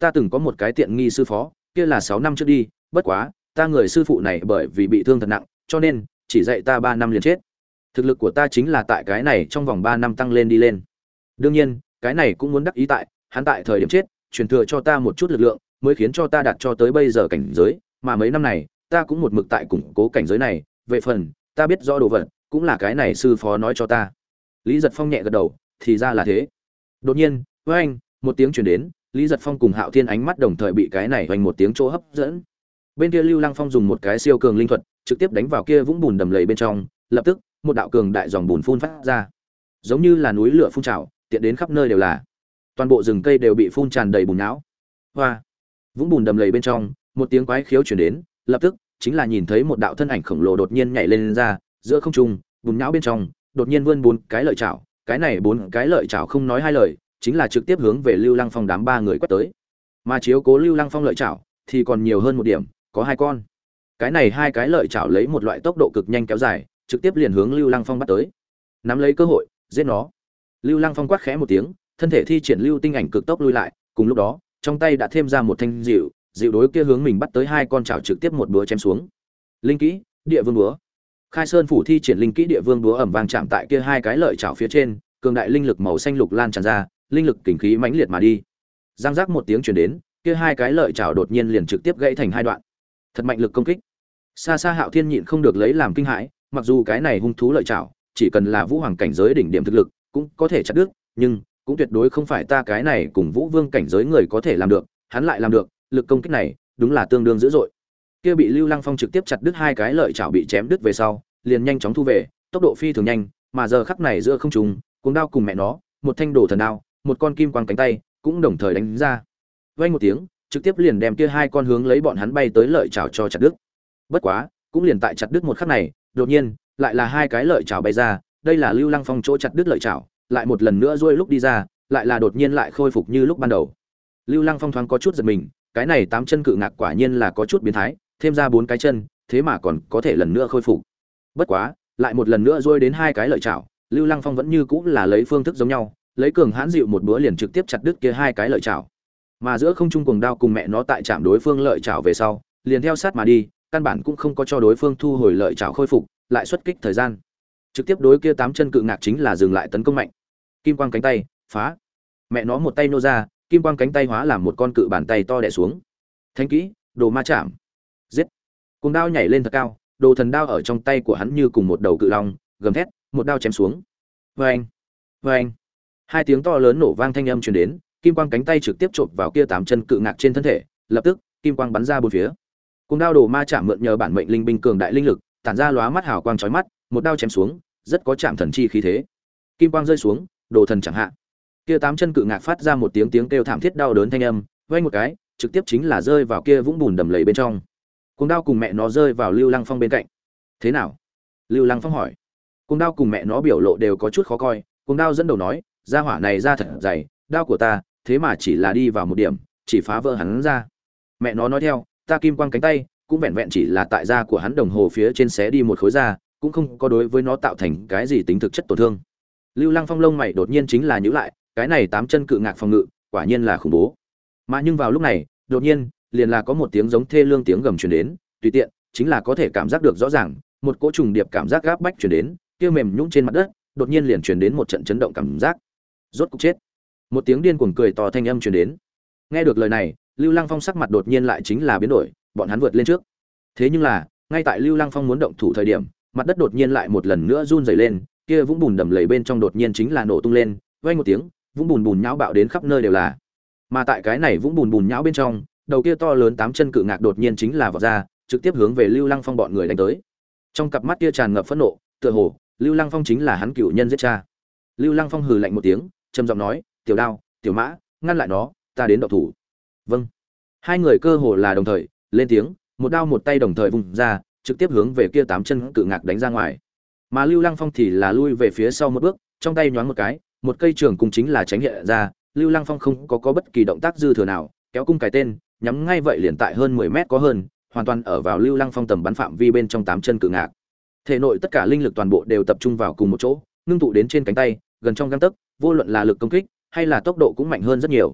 ta từng có một cái tiện nghi sư phó, kia là sáu năm trước đi, bất quá, ta người sư phụ này bởi vì bị thương thật nặng, cho nên chỉ dạy ta ba năm liền chết. Thực lực của ta chính là tại cái này trong vòng ba năm tăng lên đi lên. Đương nhiên, cái này cũng muốn đắc ý tại, hắn tại thời điểm chết, truyền thừa cho ta một chút lực lượng, mới khiến cho ta đạt cho tới bây giờ cảnh giới, mà mấy năm này, ta cũng một mực tại củng cố cảnh giới này, về phần, ta biết rõ đồ vật, cũng là cái này sư phó nói cho ta. Lý Giật Phong nhẹ gật đầu, thì ra là thế. Đột nhiên, với anh, một tiếng truyền đến, Lý Giật Phong cùng Hạo Thiên ánh mắt đồng thời bị cái này hoành một tiếng chỗ hấp dẫn. Bên kia Lưu Lăng Phong dùng một cái siêu cường linh thuật, trực tiếp đánh vào kia vũng bùn đầm lầy bên trong, lập tức, một đạo cường đại dòng bùn phun phát ra. Giống như là núi lửa phun trào, tiện đến khắp nơi đều là. Toàn bộ rừng cây đều bị phun tràn đầy bùn não. Hoa. Vũng bùn đầm lầy bên trong, một tiếng quái khiếu truyền đến, lập tức, chính là nhìn thấy một đạo thân ảnh khổng lồ đột nhiên nhảy lên, lên ra, giữa không trung, bùn não bên trong, đột nhiên vươn bốn cái lợi chảo, cái này bốn cái lợi chảo không nói hai lời, chính là trực tiếp hướng về Lưu Lăng Phong đám ba người quét tới. Mà chiếu cố Lưu Lăng Phong lợi chảo thì còn nhiều hơn một điểm, có hai con. Cái này hai cái lợi chảo lấy một loại tốc độ cực nhanh kéo dài, trực tiếp liền hướng Lưu Lăng Phong bắt tới. Nắm lấy cơ hội, giết nó. Lưu Lăng Phong quát khẽ một tiếng, thân thể thi triển lưu tinh ảnh cực tốc lui lại, cùng lúc đó, trong tay đã thêm ra một thanh dịu, dịu đối kia hướng mình bắt tới hai con chảo trực tiếp một búa chém xuống. Linh kỹ, Địa Vương búa. Khai Sơn phủ thi triển linh kỹ Địa Vương búa ầm vang chạm tại kia hai cái lợi chảo phía trên, cường đại linh lực màu xanh lục lan tràn ra, linh lực kình khí mãnh liệt mà đi. Giang giác một tiếng truyền đến, kia hai cái lợi chảo đột nhiên liền trực tiếp gãy thành hai đoạn. Thật mạnh lực công kích. Xa xa Hạo Thiên nhịn không được lấy làm kinh hãi, mặc dù cái này hung thú lợi chảo, chỉ cần là vũ hoàng cảnh giới đỉnh điểm thực lực, cũng có thể chặt đứt, nhưng cũng tuyệt đối không phải ta cái này cùng vũ vương cảnh giới người có thể làm được, hắn lại làm được, lực công kích này, đúng là tương đương dữ dội. Kia bị Lưu Lăng Phong trực tiếp chặt đứt hai cái lợi chảo bị chém đứt về sau, liền nhanh chóng thu về, tốc độ phi thường nhanh, mà giờ khắc này giữa không trung, cuồng đao cùng mẹ nó, một thanh đồ thần đao, một con kim quang cánh tay, cũng đồng thời đánh ra. Vang một tiếng, trực tiếp liền đem kia hai con hướng lấy bọn hắn bay tới lợi chảo cho chặt đứt. Bất quá, cũng liền tại chặt đứt một khắc này, đột nhiên, lại là hai cái lợi chảo bay ra, đây là Lưu Lăng Phong chỗ chặt đứt lợi chảo, lại một lần nữa duỗi lúc đi ra, lại là đột nhiên lại khôi phục như lúc ban đầu. Lưu Lăng Phong thoáng có chút giật mình, cái này tám chân cự ngạc quả nhiên là có chút biến thái, thêm ra bốn cái chân, thế mà còn có thể lần nữa khôi phục. Bất quá, lại một lần nữa duỗi đến hai cái lợi chảo, Lưu Lăng Phong vẫn như cũ là lấy phương thức giống nhau, lấy cường hãn dịu một búa liền trực tiếp chặt đứt kia hai cái lợi chảo. Mà giữa không trung cuồng đao cùng mẹ nó tại chạm đối phương lợi chảo về sau, liền theo sát mà đi, căn bản cũng không có cho đối phương thu hồi lợi chảo khôi phục, lại xuất kích thời gian. Trực tiếp đối kia tám chân cự ngạc chính là dừng lại tấn công mạnh. Kim quang cánh tay, phá. Mẹ nó một tay nô ra, kim quang cánh tay hóa làm một con cự bàn tay to đè xuống. Thánh kỹ, đồ ma chạm. Giết. Cuồng đao nhảy lên thật cao, đồ thần đao ở trong tay của hắn như cùng một đầu cự long, gầm thét, một đao chém xuống. Oeng, oeng. Hai tiếng to lớn nổ vang thanh âm truyền đến, kim quang cánh tay trực tiếp chộp vào kia tám chân cự ngạc trên thân thể, lập tức, kim quang bắn ra bốn phía. Cuồng đao đồ ma chạm mượn nhờ bản mệnh linh binh cường đại linh lực, tản ra lóa mắt hào quang chói mắt, một đao chém xuống, rất có chạm thần chi khí thế. Kim quang rơi xuống, đồ thần chẳng hạn. Kia tám chân cự ngạc phát ra một tiếng tiếng kêu thảm thiết đau đớn thanh âm, vang một cái, trực tiếp chính là rơi vào kia vũng bùn đầm lầy bên trong. Cuồng đao cùng mẹ nó rơi vào Lưu Lăng Phong bên cạnh. Thế nào? Lưu Lăng Phong hỏi. Cuồng đao cùng mẹ nó biểu lộ đều có chút khó coi, cuồng đao dẫn đầu nói, gia hỏa này ra thật dày, đao của ta, thế mà chỉ là đi vào một điểm, chỉ phá vỡ hắn ra. Mẹ nó nói theo, ta kim quang cánh tay, cũng vẹn vẹn chỉ là tại da của hắn đồng hồ phía trên xé đi một khối da, cũng không có đối với nó tạo thành cái gì tính thực chất tổn thương. Lưu Lăng Phong lông mày đột nhiên chính là nhíu lại, cái này tám chân cự ngạc phòng ngự, quả nhiên là khủng bố. Mà nhưng vào lúc này, đột nhiên, liền là có một tiếng giống thê lương tiếng gầm truyền đến, tùy tiện, chính là có thể cảm giác được rõ ràng, một cỗ trùng điệp cảm giác gáp bách truyền đến, kia mềm nhũn trên mặt đất, đột nhiên liền truyền đến một trận chấn động cảm giác. Rốt cục chết. Một tiếng điên cuồng cười to thanh âm truyền đến. Nghe được lời này, Lưu Lăng Phong sắc mặt đột nhiên lại chính là biến đổi, bọn hắn vượt lên trước. Thế nhưng là, ngay tại Lưu Lăng Phong muốn động thủ thời điểm, mặt đất đột nhiên lại một lần nữa run rẩy lên, kia vũng bùn đầm lầy bên trong đột nhiên chính là nổ tung lên, vang một tiếng, vũng bùn bùn nhão bạo đến khắp nơi đều là. Mà tại cái này vũng bùn bùn nhão bên trong, đầu kia to lớn tám chân cự ngạc đột nhiên chính là vọt ra, trực tiếp hướng về Lưu Lăng Phong bọn người đánh tới. Trong cặp mắt kia tràn ngập phẫn nộ, tựa hồ Lưu Lăng Phong chính là hắn cựu nhân giết cha. Lưu Lăng Phong hừ lạnh một tiếng, trầm giọng nói, "Tiểu Đao, Tiểu Mã, ngăn lại nó, ta đến động thủ." Vâng. Hai người cơ hồ là đồng thời lên tiếng, một đao một tay đồng thời vùng ra, trực tiếp hướng về kia tám chân cự ngạc đánh ra ngoài. Mà Lưu Lăng Phong thì là lui về phía sau một bước, trong tay nhoáng một cái, một cây trường cung chính là tránh hiện ra, Lưu Lăng Phong không có có bất kỳ động tác dư thừa nào, kéo cung cái tên, nhắm ngay vậy liền tại hơn mười mét có hơn, hoàn toàn ở vào Lưu Lăng Phong tầm bắn phạm vi bên trong tám chân cự ngạc. Thể nội tất cả linh lực toàn bộ đều tập trung vào cùng một chỗ, ngưng tụ đến trên cánh tay, gần trong gang tấc, vô luận là lực công kích hay là tốc độ cũng mạnh hơn rất nhiều.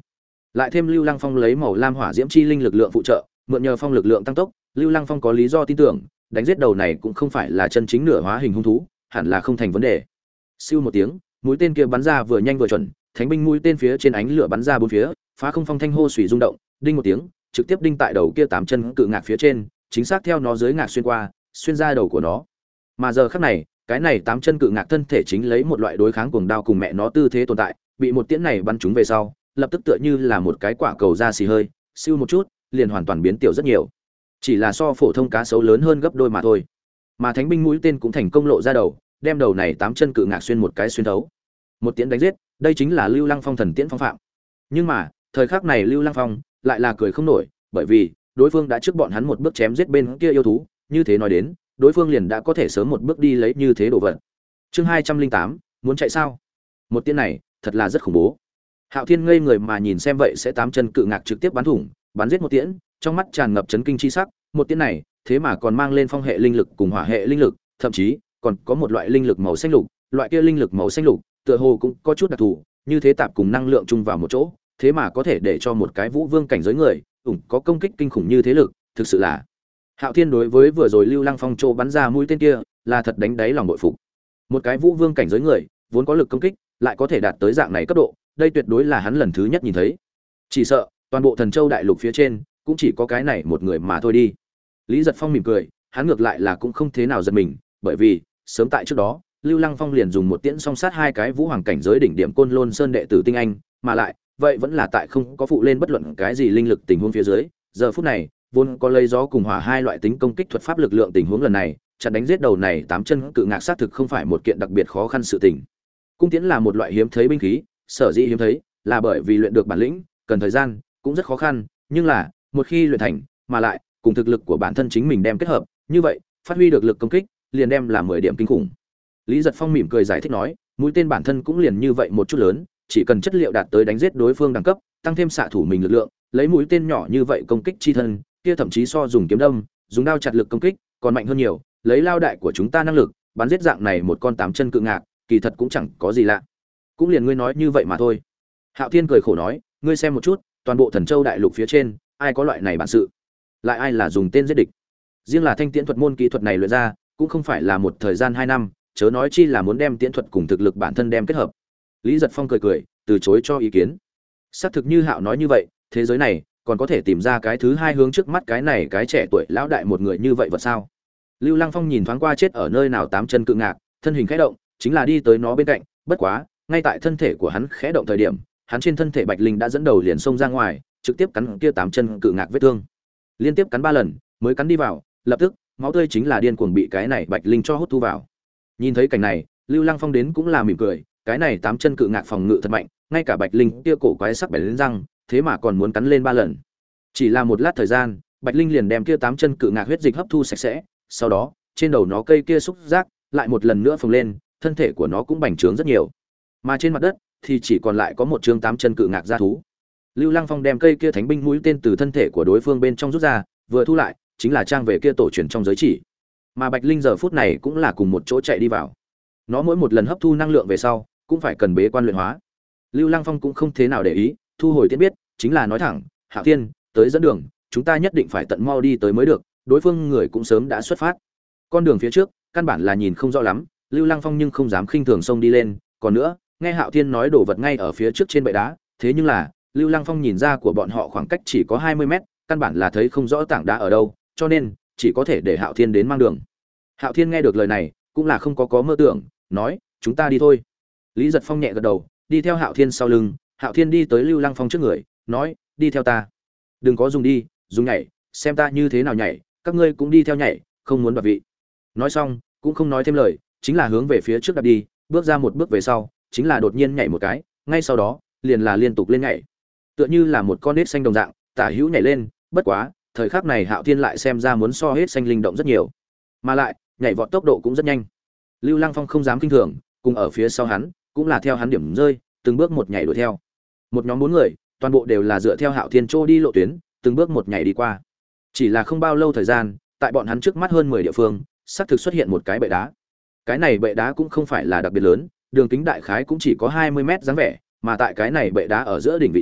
Lại thêm Lưu Lăng Phong lấy màu lam hỏa diễm chi linh lực lượng phụ trợ, mượn nhờ phong lực lượng tăng tốc, Lưu Lăng Phong có lý do tin tưởng, đánh giết đầu này cũng không phải là chân chính nửa hóa hình hung thú, hẳn là không thành vấn đề. Siêu một tiếng, mũi tên kia bắn ra vừa nhanh vừa chuẩn, thánh binh mũi tên phía trên ánh lửa bắn ra bốn phía, phá không phong thanh hô xùy rung động, đinh một tiếng, trực tiếp đinh tại đầu kia tám chân cự ngạc phía trên, chính xác theo nó dưới ngạc xuyên qua, xuyên ra đầu của nó. Mà giờ khắc này, cái này tám chân cự ngạc thân thể chính lấy một loại đối kháng cuồng đao cùng mẹ nó tư thế tồn tại, bị một tiễn này bắn trúng về sau, lập tức tựa như là một cái quả cầu da xì hơi, siêu một chút, liền hoàn toàn biến tiểu rất nhiều. Chỉ là so phổ thông cá sấu lớn hơn gấp đôi mà thôi. Mà thánh binh mũi tên cũng thành công lộ ra đầu, đem đầu này tám chân cự ngạc xuyên một cái xuyên thấu. Một tiễn đánh giết, đây chính là Lưu Lăng Phong thần tiễn phong phạm. Nhưng mà, thời khắc này Lưu Lăng Phong lại là cười không nổi, bởi vì đối phương đã trước bọn hắn một bước chém giết bên kia yêu thú, như thế nói đến, đối phương liền đã có thể sớm một bước đi lấy như thế đồ vật. Chương hai trăm linh tám, muốn chạy sao? Một tiễn này, thật là rất khủng bố. Hạo Thiên ngây người mà nhìn xem vậy sẽ tám chân cự ngạc trực tiếp bắn thủng, bắn giết một tiễn, trong mắt tràn ngập chấn kinh chi sắc, một tiễn này, thế mà còn mang lên phong hệ linh lực cùng hỏa hệ linh lực, thậm chí còn có một loại linh lực màu xanh lục, loại kia linh lực màu xanh lục, tựa hồ cũng có chút đặc thù, như thế tạp cùng năng lượng chung vào một chỗ, thế mà có thể để cho một cái vũ vương cảnh giới người, ủng có công kích kinh khủng như thế lực, thực sự là. Hạo Thiên đối với vừa rồi Lưu Lăng Phong trô bắn ra mũi tên kia, là thật đánh đáy lòng bội phục. Một cái vũ vương cảnh giới người, vốn có lực công kích, lại có thể đạt tới dạng này cấp độ, đây tuyệt đối là hắn lần thứ nhất nhìn thấy. Chỉ sợ, toàn bộ Thần Châu đại lục phía trên, cũng chỉ có cái này một người mà thôi đi. Lý Giật Phong mỉm cười, hắn ngược lại là cũng không thế nào giật mình, bởi vì sớm tại trước đó, Lưu Lăng Phong liền dùng một tiễn song sát hai cái vũ hoàng cảnh giới đỉnh điểm Côn Lôn Sơn đệ tử tinh anh, mà lại, vậy vẫn là tại không có phụ lên bất luận cái gì linh lực tình huống phía dưới, giờ phút này, vốn có lấy gió cùng hỏa hai loại tính công kích thuật pháp lực lượng tình huống lần này, chặn đánh giết đầu này tám chân cự ngạc xác thực không phải một kiện đặc biệt khó khăn sự tình. Cung tiễn là một loại hiếm thấy binh khí, sở dĩ hiếm thấy là bởi vì luyện được bản lĩnh, cần thời gian, cũng rất khó khăn, nhưng là, một khi luyện thành, mà lại cùng thực lực của bản thân chính mình đem kết hợp, như vậy, phát huy được lực công kích, liền đem là mười điểm kinh khủng. Lý Giật Phong mỉm cười giải thích nói, mũi tên bản thân cũng liền như vậy một chút lớn, chỉ cần chất liệu đạt tới đánh giết đối phương đẳng cấp, tăng thêm xạ thủ mình lực lượng, lấy mũi tên nhỏ như vậy công kích chi thân, kia thậm chí so dùng kiếm đâm, dùng đao chặt lực công kích, còn mạnh hơn nhiều, lấy lao đại của chúng ta năng lực, bắn giết dạng này một con tám chân cự ngạc, kỳ thật cũng chẳng có gì lạ. Cũng liền ngươi nói như vậy mà thôi. Hạo Thiên cười khổ nói, ngươi xem một chút, toàn bộ Thần Châu đại lục phía trên, ai có loại này bản sự? Lại ai là dùng tên giết địch? Riêng là thanh tiễn thuật môn kỹ thuật này luyện ra, cũng không phải là một thời gian hai năm, chớ nói chi là muốn đem tiễn thuật cùng thực lực bản thân đem kết hợp. Lý Giật Phong cười cười, từ chối cho ý kiến. Xác thực như Hạo nói như vậy, thế giới này còn có thể tìm ra cái thứ hai hướng trước mắt cái này cái trẻ tuổi lão đại một người như vậy vật sao? Lưu Lăng Phong nhìn thoáng qua chết ở nơi nào tám chân cự ngạc, thân hình khẽ động, chính là đi tới nó bên cạnh, bất quá, ngay tại thân thể của hắn khẽ động thời điểm, hắn trên thân thể Bạch Linh đã dẫn đầu liền xông ra ngoài, trực tiếp cắn kia tám chân cự ngạc vết thương. Liên tiếp cắn ba lần, mới cắn đi vào, lập tức, máu tươi chính là điên cuồng bị cái này Bạch Linh cho hút thu vào. Nhìn thấy cảnh này, Lưu Lăng Phong đến cũng là mỉm cười, cái này tám chân cự ngạc phòng ngự thật mạnh, ngay cả Bạch Linh kia cổ quái sắc bén lên răng, thế mà còn muốn cắn lên ba lần. Chỉ là một lát thời gian, Bạch Linh liền đem kia tám chân cự ngạc huyết dịch hấp thu sạch sẽ, sau đó, trên đầu nó cây kia xúc giác lại một lần nữa phồng lên, thân thể của nó cũng bành trướng rất nhiều. Mà trên mặt đất thì chỉ còn lại có một chương tám chân cự ngạc gia thú. Lưu Lăng Phong đem cây kia thánh binh mũi tên từ thân thể của đối phương bên trong rút ra, vừa thu lại, chính là trang về kia tổ truyền trong giới chỉ. Mà Bạch Linh giờ phút này cũng là cùng một chỗ chạy đi vào. Nó mỗi một lần hấp thu năng lượng về sau, cũng phải cần bế quan luyện hóa. Lưu Lăng Phong cũng không thế nào để ý, thu hồi tiễn biết, chính là nói thẳng, Hạo Thiên, tới dẫn đường, chúng ta nhất định phải tận mau đi tới mới được, đối phương người cũng sớm đã xuất phát. Con đường phía trước, căn bản là nhìn không rõ lắm, Lưu Lăng Phong nhưng không dám khinh thường xông đi lên, còn nữa, nghe Hạo Thiên nói đồ vật ngay ở phía trước trên bệ đá, thế nhưng là, Lưu Lăng Phong nhìn ra của bọn họ khoảng cách chỉ có hai mươi mét, căn bản là thấy không rõ tảng đá ở đâu, cho nên chỉ có thể để Hạo Thiên đến mang đường. Hạo Thiên nghe được lời này, cũng là không có có mơ tưởng, nói, chúng ta đi thôi. Lý Giật Phong nhẹ gật đầu, đi theo Hạo Thiên sau lưng, Hạo Thiên đi tới Lưu Lăng Phong trước người, nói, đi theo ta. Đừng có dùng đi, dùng nhảy, xem ta như thế nào nhảy, các ngươi cũng đi theo nhảy, không muốn đoạt vị. Nói xong, cũng không nói thêm lời, chính là hướng về phía trước đạp đi, bước ra một bước về sau, chính là đột nhiên nhảy một cái, ngay sau đó, liền là liên tục lên nhảy. Tựa như là một con nết xanh đồng dạng, tả hữu nhảy lên, bất quá, thời khắc này Hạo Thiên lại xem ra muốn so hết xanh linh động rất nhiều, mà lại, nhảy vọt tốc độ cũng rất nhanh. Lưu Lăng Phong không dám kinh thường, cùng ở phía sau hắn, cũng là theo hắn điểm rơi, từng bước một nhảy đuổi theo. Một nhóm bốn người, toàn bộ đều là dựa theo Hạo Thiên trô đi lộ tuyến, từng bước một nhảy đi qua. Chỉ là không bao lâu thời gian, tại bọn hắn trước mắt hơn mười địa phương, xác thực xuất hiện một cái bệ đá. Cái này bệ đá cũng không phải là đặc biệt lớn, đường kính đại khái cũng chỉ có hai mươi mét dáng vẻ, mà tại cái này bệ đá ở giữa đỉnh vị trí,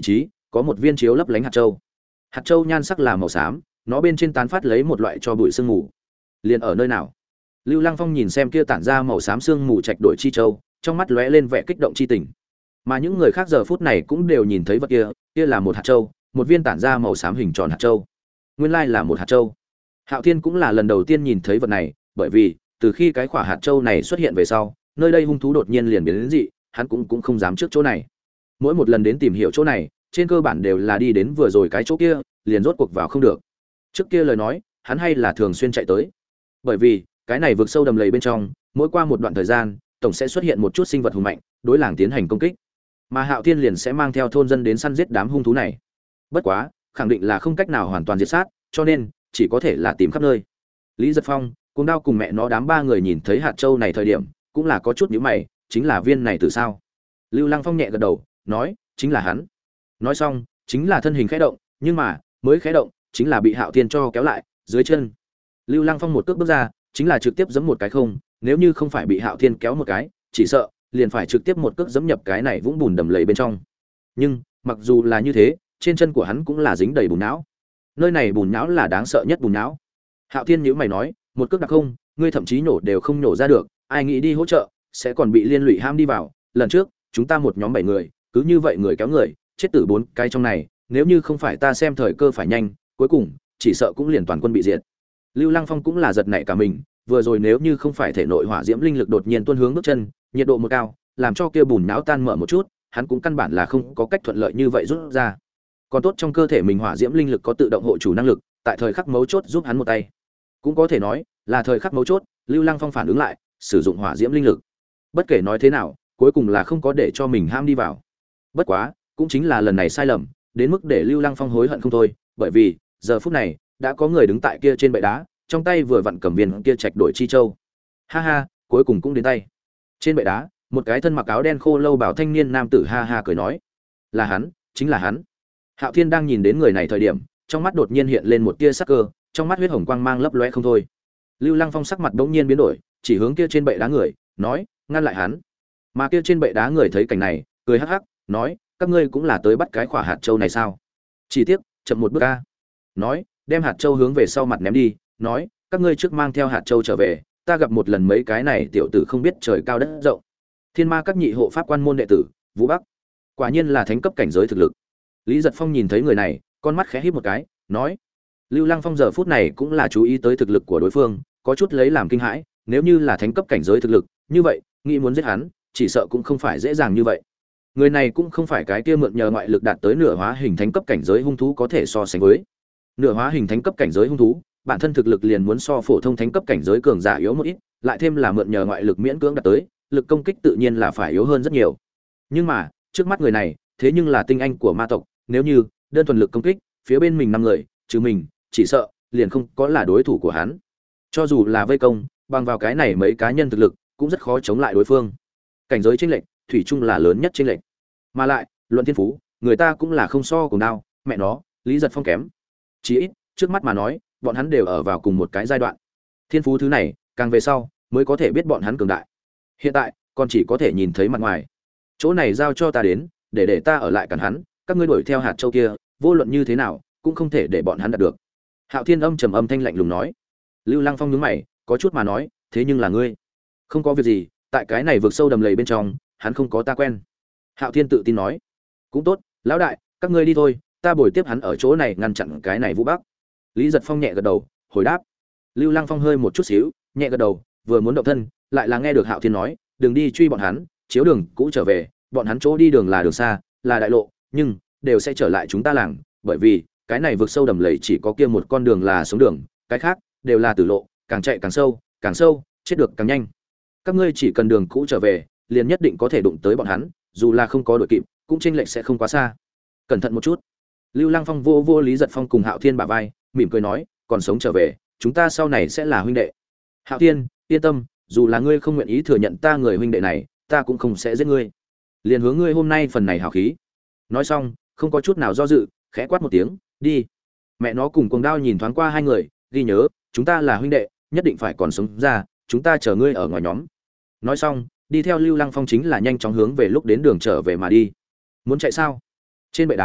có một viên chiếu lấp lánh hạt châu. Hạt châu nhan sắc là màu xám, nó bên trên tán phát lấy một loại cho bụi sương mù. Liền ở nơi nào? Lưu Lăng Phong nhìn xem kia tản ra màu xám sương mù trạch đổi chi châu, trong mắt lóe lên vẻ kích động chi tình. Mà những người khác giờ phút này cũng đều nhìn thấy vật kia, kia là một hạt châu, một viên tản ra màu xám hình tròn hạt châu. Nguyên lai là một hạt châu. Hạo Thiên cũng là lần đầu tiên nhìn thấy vật này, bởi vì từ khi cái quả hạt châu này xuất hiện về sau, nơi đây hung thú đột nhiên liền biến đến dị, hắn cũng cũng không dám trước chỗ này. Mỗi một lần đến tìm hiểu chỗ này, trên cơ bản đều là đi đến vừa rồi cái chỗ kia, liền rốt cuộc vào không được. Trước kia lời nói, hắn hay là thường xuyên chạy tới. Bởi vì, cái này vượt sâu đầm lầy bên trong, mỗi qua một đoạn thời gian, tổng sẽ xuất hiện một chút sinh vật hùng mạnh, đối làng tiến hành công kích. Mà Hạo Thiên liền sẽ mang theo thôn dân đến săn giết đám hung thú này. Bất quá, khẳng định là không cách nào hoàn toàn diệt sát, cho nên chỉ có thể là tìm khắp nơi. Lý Giật Phong, Cuồng Đao cùng mẹ nó đám ba người nhìn thấy hạt châu này thời điểm, cũng là có chút nhíu mày, chính là viên này từ sao? Lưu Lăng Phong nhẹ gật đầu, nói, chính là hắn. Nói xong, chính là thân hình khẽ động, nhưng mà, mới khẽ động, chính là bị Hạo Thiên cho kéo lại, dưới chân. Lưu Lăng Phong một cước bước ra, chính là trực tiếp giẫm một cái không, nếu như không phải bị Hạo Thiên kéo một cái, chỉ sợ liền phải trực tiếp một cước giẫm nhập cái này vũng bùn đầm lầy bên trong. Nhưng, mặc dù là như thế, trên chân của hắn cũng là dính đầy bùn não. Nơi này bùn não là đáng sợ nhất bùn não. Hạo Thiên nhíu mày nói, một cước đặc không, ngươi thậm chí nổ đều không nổ ra được, ai nghĩ đi hỗ trợ, sẽ còn bị liên lụy ham đi vào. Lần trước, chúng ta một nhóm bảy người, cứ như vậy người kéo người, chết tử bốn cái trong này, nếu như không phải ta xem thời cơ phải nhanh, cuối cùng chỉ sợ cũng liền toàn quân bị diệt. Lưu Lăng Phong cũng là giật nảy cả mình, vừa rồi nếu như không phải thể nội hỏa diễm linh lực đột nhiên tuôn hướng bước chân, nhiệt độ một cao, làm cho kia bùn não tan mở một chút, hắn cũng căn bản là không có cách thuận lợi như vậy rút ra. Còn tốt trong cơ thể mình hỏa diễm linh lực có tự động hộ chủ năng lực, tại thời khắc mấu chốt giúp hắn một tay. Cũng có thể nói, là thời khắc mấu chốt, Lưu Lăng Phong phản ứng lại, sử dụng hỏa diễm linh lực. Bất kể nói thế nào, cuối cùng là không có để cho mình ham đi vào. Bất quá, cũng chính là lần này sai lầm, đến mức để Lưu Lăng Phong hối hận không thôi, bởi vì, giờ phút này, đã có người đứng tại kia trên bệ đá, trong tay vừa vặn cầm viên kia trạch đổi chi châu. Ha ha, cuối cùng cũng đến tay. Trên bệ đá, một cái thân mặc áo đen khô lâu bảo thanh niên nam tử ha ha cười nói, là hắn, chính là hắn. Hạo Thiên đang nhìn đến người này thời điểm, trong mắt đột nhiên hiện lên một tia sắc cơ, trong mắt huyết hồng quang mang lấp lóe không thôi. Lưu Lăng Phong sắc mặt bỗng nhiên biến đổi, chỉ hướng kia trên bệ đá người, nói, ngăn lại hắn. Mà kia trên bệ đá người thấy cảnh này, cười hắc hắc, nói, các ngươi cũng là tới bắt cái quả hạt châu này sao? Chỉ tiếc, chậm một bước a. Nói, đem hạt châu hướng về sau mặt ném đi, nói, các ngươi trước mang theo hạt châu trở về, ta gặp một lần mấy cái này tiểu tử không biết trời cao đất rộng. Thiên Ma các nhị hộ pháp quan môn đệ tử, Vũ Bắc. Quả nhiên là thánh cấp cảnh giới thực lực. Lý Giật Phong nhìn thấy người này, con mắt khẽ híp một cái, nói, Lưu Lăng Phong giờ phút này cũng là chú ý tới thực lực của đối phương, có chút lấy làm kinh hãi, nếu như là thánh cấp cảnh giới thực lực, như vậy, nghĩ muốn giết hắn, chỉ sợ cũng không phải dễ dàng như vậy. Người này cũng không phải cái kia mượn nhờ ngoại lực đạt tới nửa hóa hình thánh cấp cảnh giới hung thú có thể so sánh với. Nửa hóa hình thánh cấp cảnh giới hung thú, bản thân thực lực liền muốn so phổ thông thánh cấp cảnh giới cường giả yếu một ít, lại thêm là mượn nhờ ngoại lực miễn cưỡng đạt tới, lực công kích tự nhiên là phải yếu hơn rất nhiều. Nhưng mà, trước mắt người này, thế nhưng là tinh anh của ma tộc, nếu như đơn thuần lực công kích, phía bên mình năm người, trừ mình, chỉ sợ liền không có là đối thủ của hắn. Cho dù là vây công, bằng vào cái này mấy cá nhân thực lực, cũng rất khó chống lại đối phương. Cảnh giới chênh lệch, thủy chung là lớn nhất chênh lệch. Mà lại, luận thiên phú, người ta cũng là không so cùng nào, mẹ nó, Lý Giật Phong kém. Chỉ ít, trước mắt mà nói, bọn hắn đều ở vào cùng một cái giai đoạn. Thiên phú thứ này, càng về sau, mới có thể biết bọn hắn cường đại. Hiện tại, còn chỉ có thể nhìn thấy mặt ngoài. Chỗ này giao cho ta đến, để để ta ở lại cản hắn, các ngươi đuổi theo hạt châu kia, vô luận như thế nào, cũng không thể để bọn hắn đạt được. Hạo Thiên âm trầm âm thanh lạnh lùng nói. Lưu Lăng Phong nhướng mày, có chút mà nói, thế nhưng là ngươi, không có việc gì, tại cái này vượt sâu đầm lầy bên trong, hắn không có ta quen. Hạo Thiên tự tin nói. Cũng tốt, lão đại, các ngươi đi thôi, ta bồi tiếp hắn ở chỗ này ngăn chặn cái này Vũ Bắc. Lý Giật Phong nhẹ gật đầu, hồi đáp. Lưu Lăng Phong hơi một chút xíu, nhẹ gật đầu, vừa muốn động thân, lại là nghe được Hạo Thiên nói, đừng đi truy bọn hắn, chiếu đường cũ trở về, bọn hắn chỗ đi đường là đường xa, là đại lộ, nhưng đều sẽ trở lại chúng ta làng, bởi vì cái này vượt sâu đầm lầy chỉ có kia một con đường là sống đường, cái khác đều là tử lộ, càng chạy càng sâu, càng sâu, chết được càng nhanh. Các ngươi chỉ cần đường cũ trở về, liền nhất định có thể đụng tới bọn hắn, dù là không có đội kịp, cũng chênh lệch sẽ không quá xa. Cẩn thận một chút. Lưu Lăng Phong vô vô Lý Giật Phong cùng Hạo Thiên bả vai, mỉm cười nói, còn sống trở về, chúng ta sau này sẽ là huynh đệ. Hạo Thiên, yên tâm, dù là ngươi không nguyện ý thừa nhận ta người huynh đệ này, ta cũng không sẽ giết ngươi. Liền hướng ngươi hôm nay phần này hào khí. Nói xong, không có chút nào do dự, khẽ quát một tiếng, đi. Mẹ nó cùng Cuồng Đao nhìn thoáng qua hai người, ghi nhớ, chúng ta là huynh đệ, nhất định phải còn sống ra, chúng ta chờ ngươi ở ngoài nhóm. Nói xong, đi theo Lưu Lăng Phong chính là nhanh chóng hướng về lúc đến đường trở về mà đi. Muốn chạy sao? Trên bệ đá,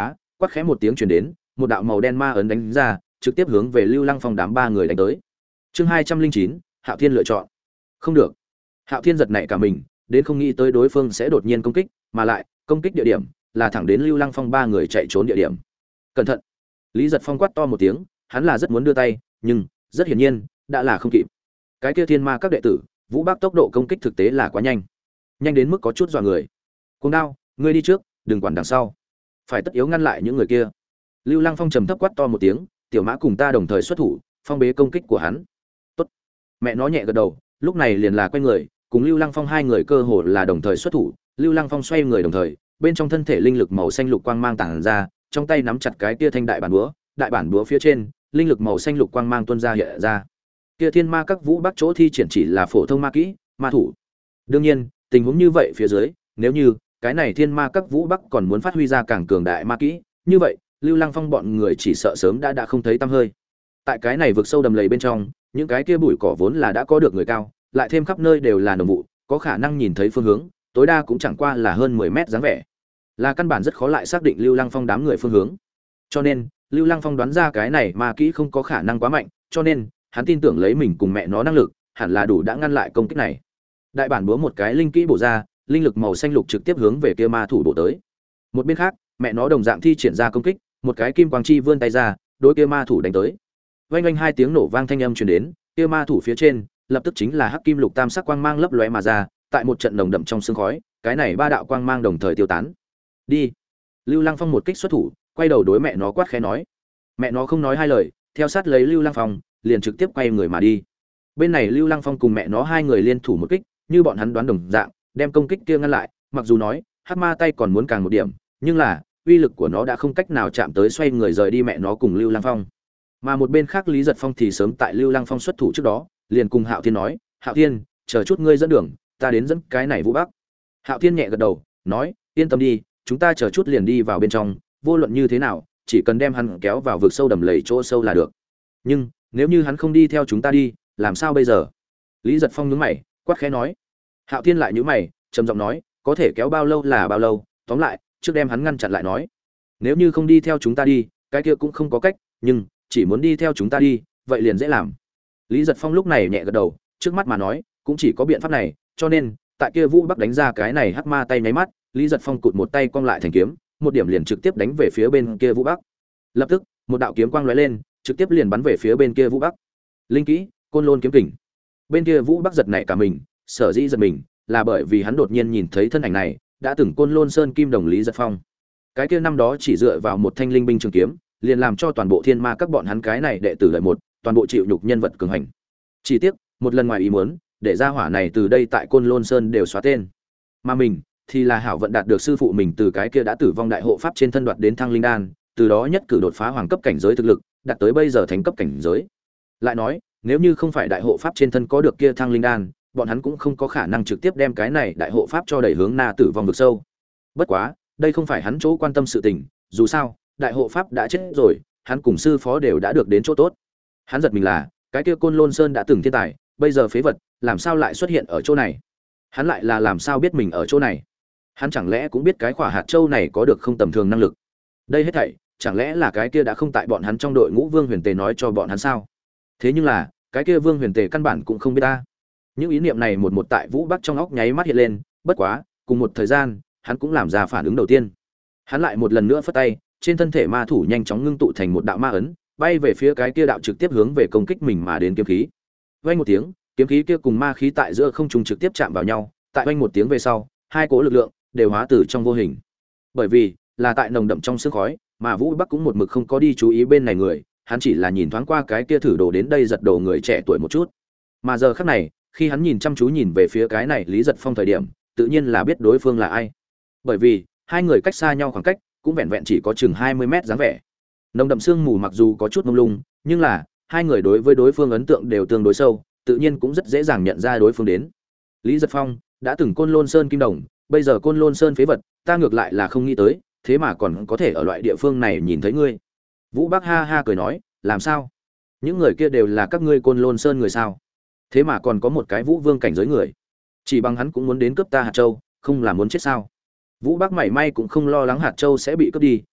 quát khẽ một tiếng truyền đến, một đạo màu đen ma ấn đánh ra, trực tiếp hướng về Lưu Lăng Phong đám ba người đánh tới. Chương hai trăm linh chín, Hạo Thiên lựa chọn. Không được. Hạo Thiên giật nảy cả mình, đến không nghĩ tới đối phương sẽ đột nhiên công kích, mà lại, công kích địa điểm là thẳng đến Lưu Lăng Phong ba người chạy trốn địa điểm. Cẩn thận. Lý Giật Phong quát to một tiếng, hắn là rất muốn đưa tay, nhưng rất hiển nhiên, đã là không kịp. Cái kia thiên ma các đệ tử, Vũ Bác tốc độ công kích thực tế là quá nhanh, nhanh đến mức có chút dọa người. Cuồng Đao, ngươi đi trước, đừng quản đằng sau, phải tất yếu ngăn lại những người kia. Lưu Lăng Phong trầm thấp quát to một tiếng, tiểu mã cùng ta đồng thời xuất thủ, phong bế công kích của hắn. Tốt. Mẹ nó nhẹ gật đầu, lúc này liền là quay người, cùng Lưu Lăng Phong hai người cơ hồ là đồng thời xuất thủ. Lưu Lăng Phong xoay người đồng thời, bên trong thân thể linh lực màu xanh lục quang mang tản ra, trong tay nắm chặt cái kia thanh đại bản búa, đại bản búa phía trên, linh lực màu xanh lục quang mang tuôn ra hiện ra. Kia thiên ma các Vũ Bắc chỗ thi triển chỉ là phổ thông ma kỹ, ma thủ. Đương nhiên, tình huống như vậy phía dưới, nếu như cái này thiên ma các Vũ Bắc còn muốn phát huy ra càng cường đại ma kỹ, như vậy, Lưu Lăng Phong bọn người chỉ sợ sớm đã đã không thấy tăm hơi. Tại cái này vực sâu đầm lầy bên trong, những cái kia bụi cỏ vốn là đã có được người cao, lại thêm khắp nơi đều là nồng vụ, có khả năng nhìn thấy phương hướng, tối đa cũng chẳng qua là hơn mười mét dáng vẻ. Là căn bản rất khó lại xác định Lưu Lăng Phong đám người phương hướng. Cho nên, Lưu Lăng Phong đoán ra cái này ma kỹ không có khả năng quá mạnh, cho nên, hắn tin tưởng lấy mình cùng mẹ nó năng lực, hẳn là đủ đã ngăn lại công kích này. Đại bản búa một cái linh kỹ bổ ra, linh lực màu xanh lục trực tiếp hướng về kia ma thủ bổ tới. Một bên khác, mẹ nó đồng dạng thi triển ra công kích, một cái kim quang chi vươn tay ra, đối kia ma thủ đánh tới. Oanh oanh hai tiếng nổ vang thanh âm truyền đến, kia ma thủ phía trên, lập tức chính là hắc kim lục tam sắc quang mang lấp lóe mà ra, tại một trận nồng đậm trong sương khói, cái này ba đạo quang mang đồng thời tiêu tán. Đi. Lưu Lăng Phong một kích xuất thủ, quay đầu đối mẹ nó quát khẽ nói. Mẹ nó không nói hai lời, theo sát lấy Lưu Lăng Phong, liền trực tiếp quay người mà đi. Bên này Lưu Lăng Phong cùng mẹ nó hai người liên thủ một kích, như bọn hắn đoán đồng dạng, đem công kích kia ngăn lại, mặc dù nói, hắc ma tay còn muốn càng một điểm, nhưng là, uy lực của nó đã không cách nào chạm tới xoay người rời đi mẹ nó cùng Lưu Lăng Phong. Mà một bên khác Lý Giật Phong thì sớm tại Lưu Lăng Phong xuất thủ trước đó, liền cùng Hạo Thiên nói, "Hạo Thiên, chờ chút ngươi dẫn đường, ta đến dẫn cái này Vũ Bắc." Hạo Thiên nhẹ gật đầu, nói, "Yên tâm đi, chúng ta chờ chút liền đi vào bên trong, vô luận như thế nào, chỉ cần đem hắn kéo vào vực sâu đầm lầy chỗ sâu là được. Nhưng, nếu như hắn không đi theo chúng ta đi, làm sao bây giờ?" Lý Giật Phong nhướng mày, quát khẽ nói. Hạo Thiên lại nhíu mày, trầm giọng nói, "Có thể kéo bao lâu là bao lâu, tóm lại, trước đem hắn ngăn chặn lại nói. Nếu như không đi theo chúng ta đi, cái kia cũng không có cách, nhưng chỉ muốn đi theo chúng ta đi, vậy liền dễ làm." Lý Giật Phong lúc này nhẹ gật đầu, trước mắt mà nói, cũng chỉ có biện pháp này, cho nên, tại kia Vũ Bắc đánh ra cái này hắc ma tay nháy mắt, Lý Giật Phong cụt một tay cong lại thành kiếm, một điểm liền trực tiếp đánh về phía bên kia Vũ Bắc. Lập tức, một đạo kiếm quang lóe lên, trực tiếp liền bắn về phía bên kia Vũ Bắc. Linh kỹ, Côn Lôn kiếm kình. Bên kia Vũ Bắc giật nảy cả mình, sở dĩ giật mình, là bởi vì hắn đột nhiên nhìn thấy thân ảnh này, đã từng Côn Lôn Sơn Kim Đồng Lý Giật Phong. Cái kia năm đó chỉ dựa vào một thanh linh binh trường kiếm, liền làm cho toàn bộ thiên ma các bọn hắn cái này đệ tử lợi một, toàn bộ chịu nhục nhân vật cường hành. Chỉ tiếc, một lần ngoài ý muốn, để ra hỏa này từ đây tại Côn Lôn Sơn đều xóa tên. Mà mình thì là hảo vận đạt được sư phụ mình từ cái kia đã tử vong đại hộ pháp trên thân đoạt đến Thăng Linh Đan, từ đó nhất cử đột phá hoàng cấp cảnh giới thực lực, đạt tới bây giờ thánh cấp cảnh giới. Lại nói, nếu như không phải đại hộ pháp trên thân có được kia Thăng Linh Đan, bọn hắn cũng không có khả năng trực tiếp đem cái này đại hộ pháp cho đẩy hướng na tử vong vực sâu. Bất quá, đây không phải hắn chỗ quan tâm sự tình, dù sao, đại hộ pháp đã chết rồi, hắn cùng sư phó đều đã được đến chỗ tốt. Hắn giật mình là, cái kia Côn Lôn Sơn đã từng thiên tài, bây giờ phế vật, làm sao lại xuất hiện ở chỗ này? Hắn lại là làm sao biết mình ở chỗ này? Hắn chẳng lẽ cũng biết cái quả hạt châu này có được không tầm thường năng lực? Đây hết thảy, chẳng lẽ là cái kia đã không tại bọn hắn trong đội ngũ Vương Huyền Tề nói cho bọn hắn sao? Thế nhưng là, cái kia Vương Huyền Tề căn bản cũng không biết ta. Những ý niệm này một một tại Vũ Bắc trong óc nháy mắt hiện lên, bất quá, cùng một thời gian, hắn cũng làm ra phản ứng đầu tiên. Hắn lại một lần nữa phất tay, trên thân thể ma thủ nhanh chóng ngưng tụ thành một đạo ma ấn, bay về phía cái kia đạo trực tiếp hướng về công kích mình mà đến kiếm khí. Vang một tiếng, kiếm khí kia cùng ma khí tại giữa không trung trực tiếp chạm vào nhau, tại vang một tiếng về sau, hai cỗ lực lượng đều hóa từ trong vô hình. Bởi vì, là tại nồng đậm trong sương khói, mà Vũ Bắc cũng một mực không có đi chú ý bên này người, hắn chỉ là nhìn thoáng qua cái kia thử đồ đến đây giật đồ người trẻ tuổi một chút. Mà giờ khắc này, khi hắn nhìn chăm chú nhìn về phía cái này Lý Giật Phong thời điểm, tự nhiên là biết đối phương là ai. Bởi vì, hai người cách xa nhau khoảng cách, cũng vẹn vẹn chỉ có chừng hai mươi mét dáng vẻ. Nồng đậm sương mù mặc dù có chút mông lung, nhưng là hai người đối với đối phương ấn tượng đều tương đối sâu, tự nhiên cũng rất dễ dàng nhận ra đối phương đến. Lý Giật Phong đã từng Côn Lôn Sơn kim đồng, bây giờ Côn Lôn Sơn phế vật, ta ngược lại là không nghĩ tới, thế mà còn có thể ở loại địa phương này nhìn thấy ngươi. Vũ Bắc ha ha cười nói, làm sao? Những người kia đều là các ngươi Côn Lôn Sơn người sao? Thế mà còn có một cái Vũ Vương cảnh giới người, chỉ bằng hắn cũng muốn đến cướp ta hạt châu, không là muốn chết sao? Vũ Bắc mảy may cũng không lo lắng hạt châu sẽ bị cướp đi,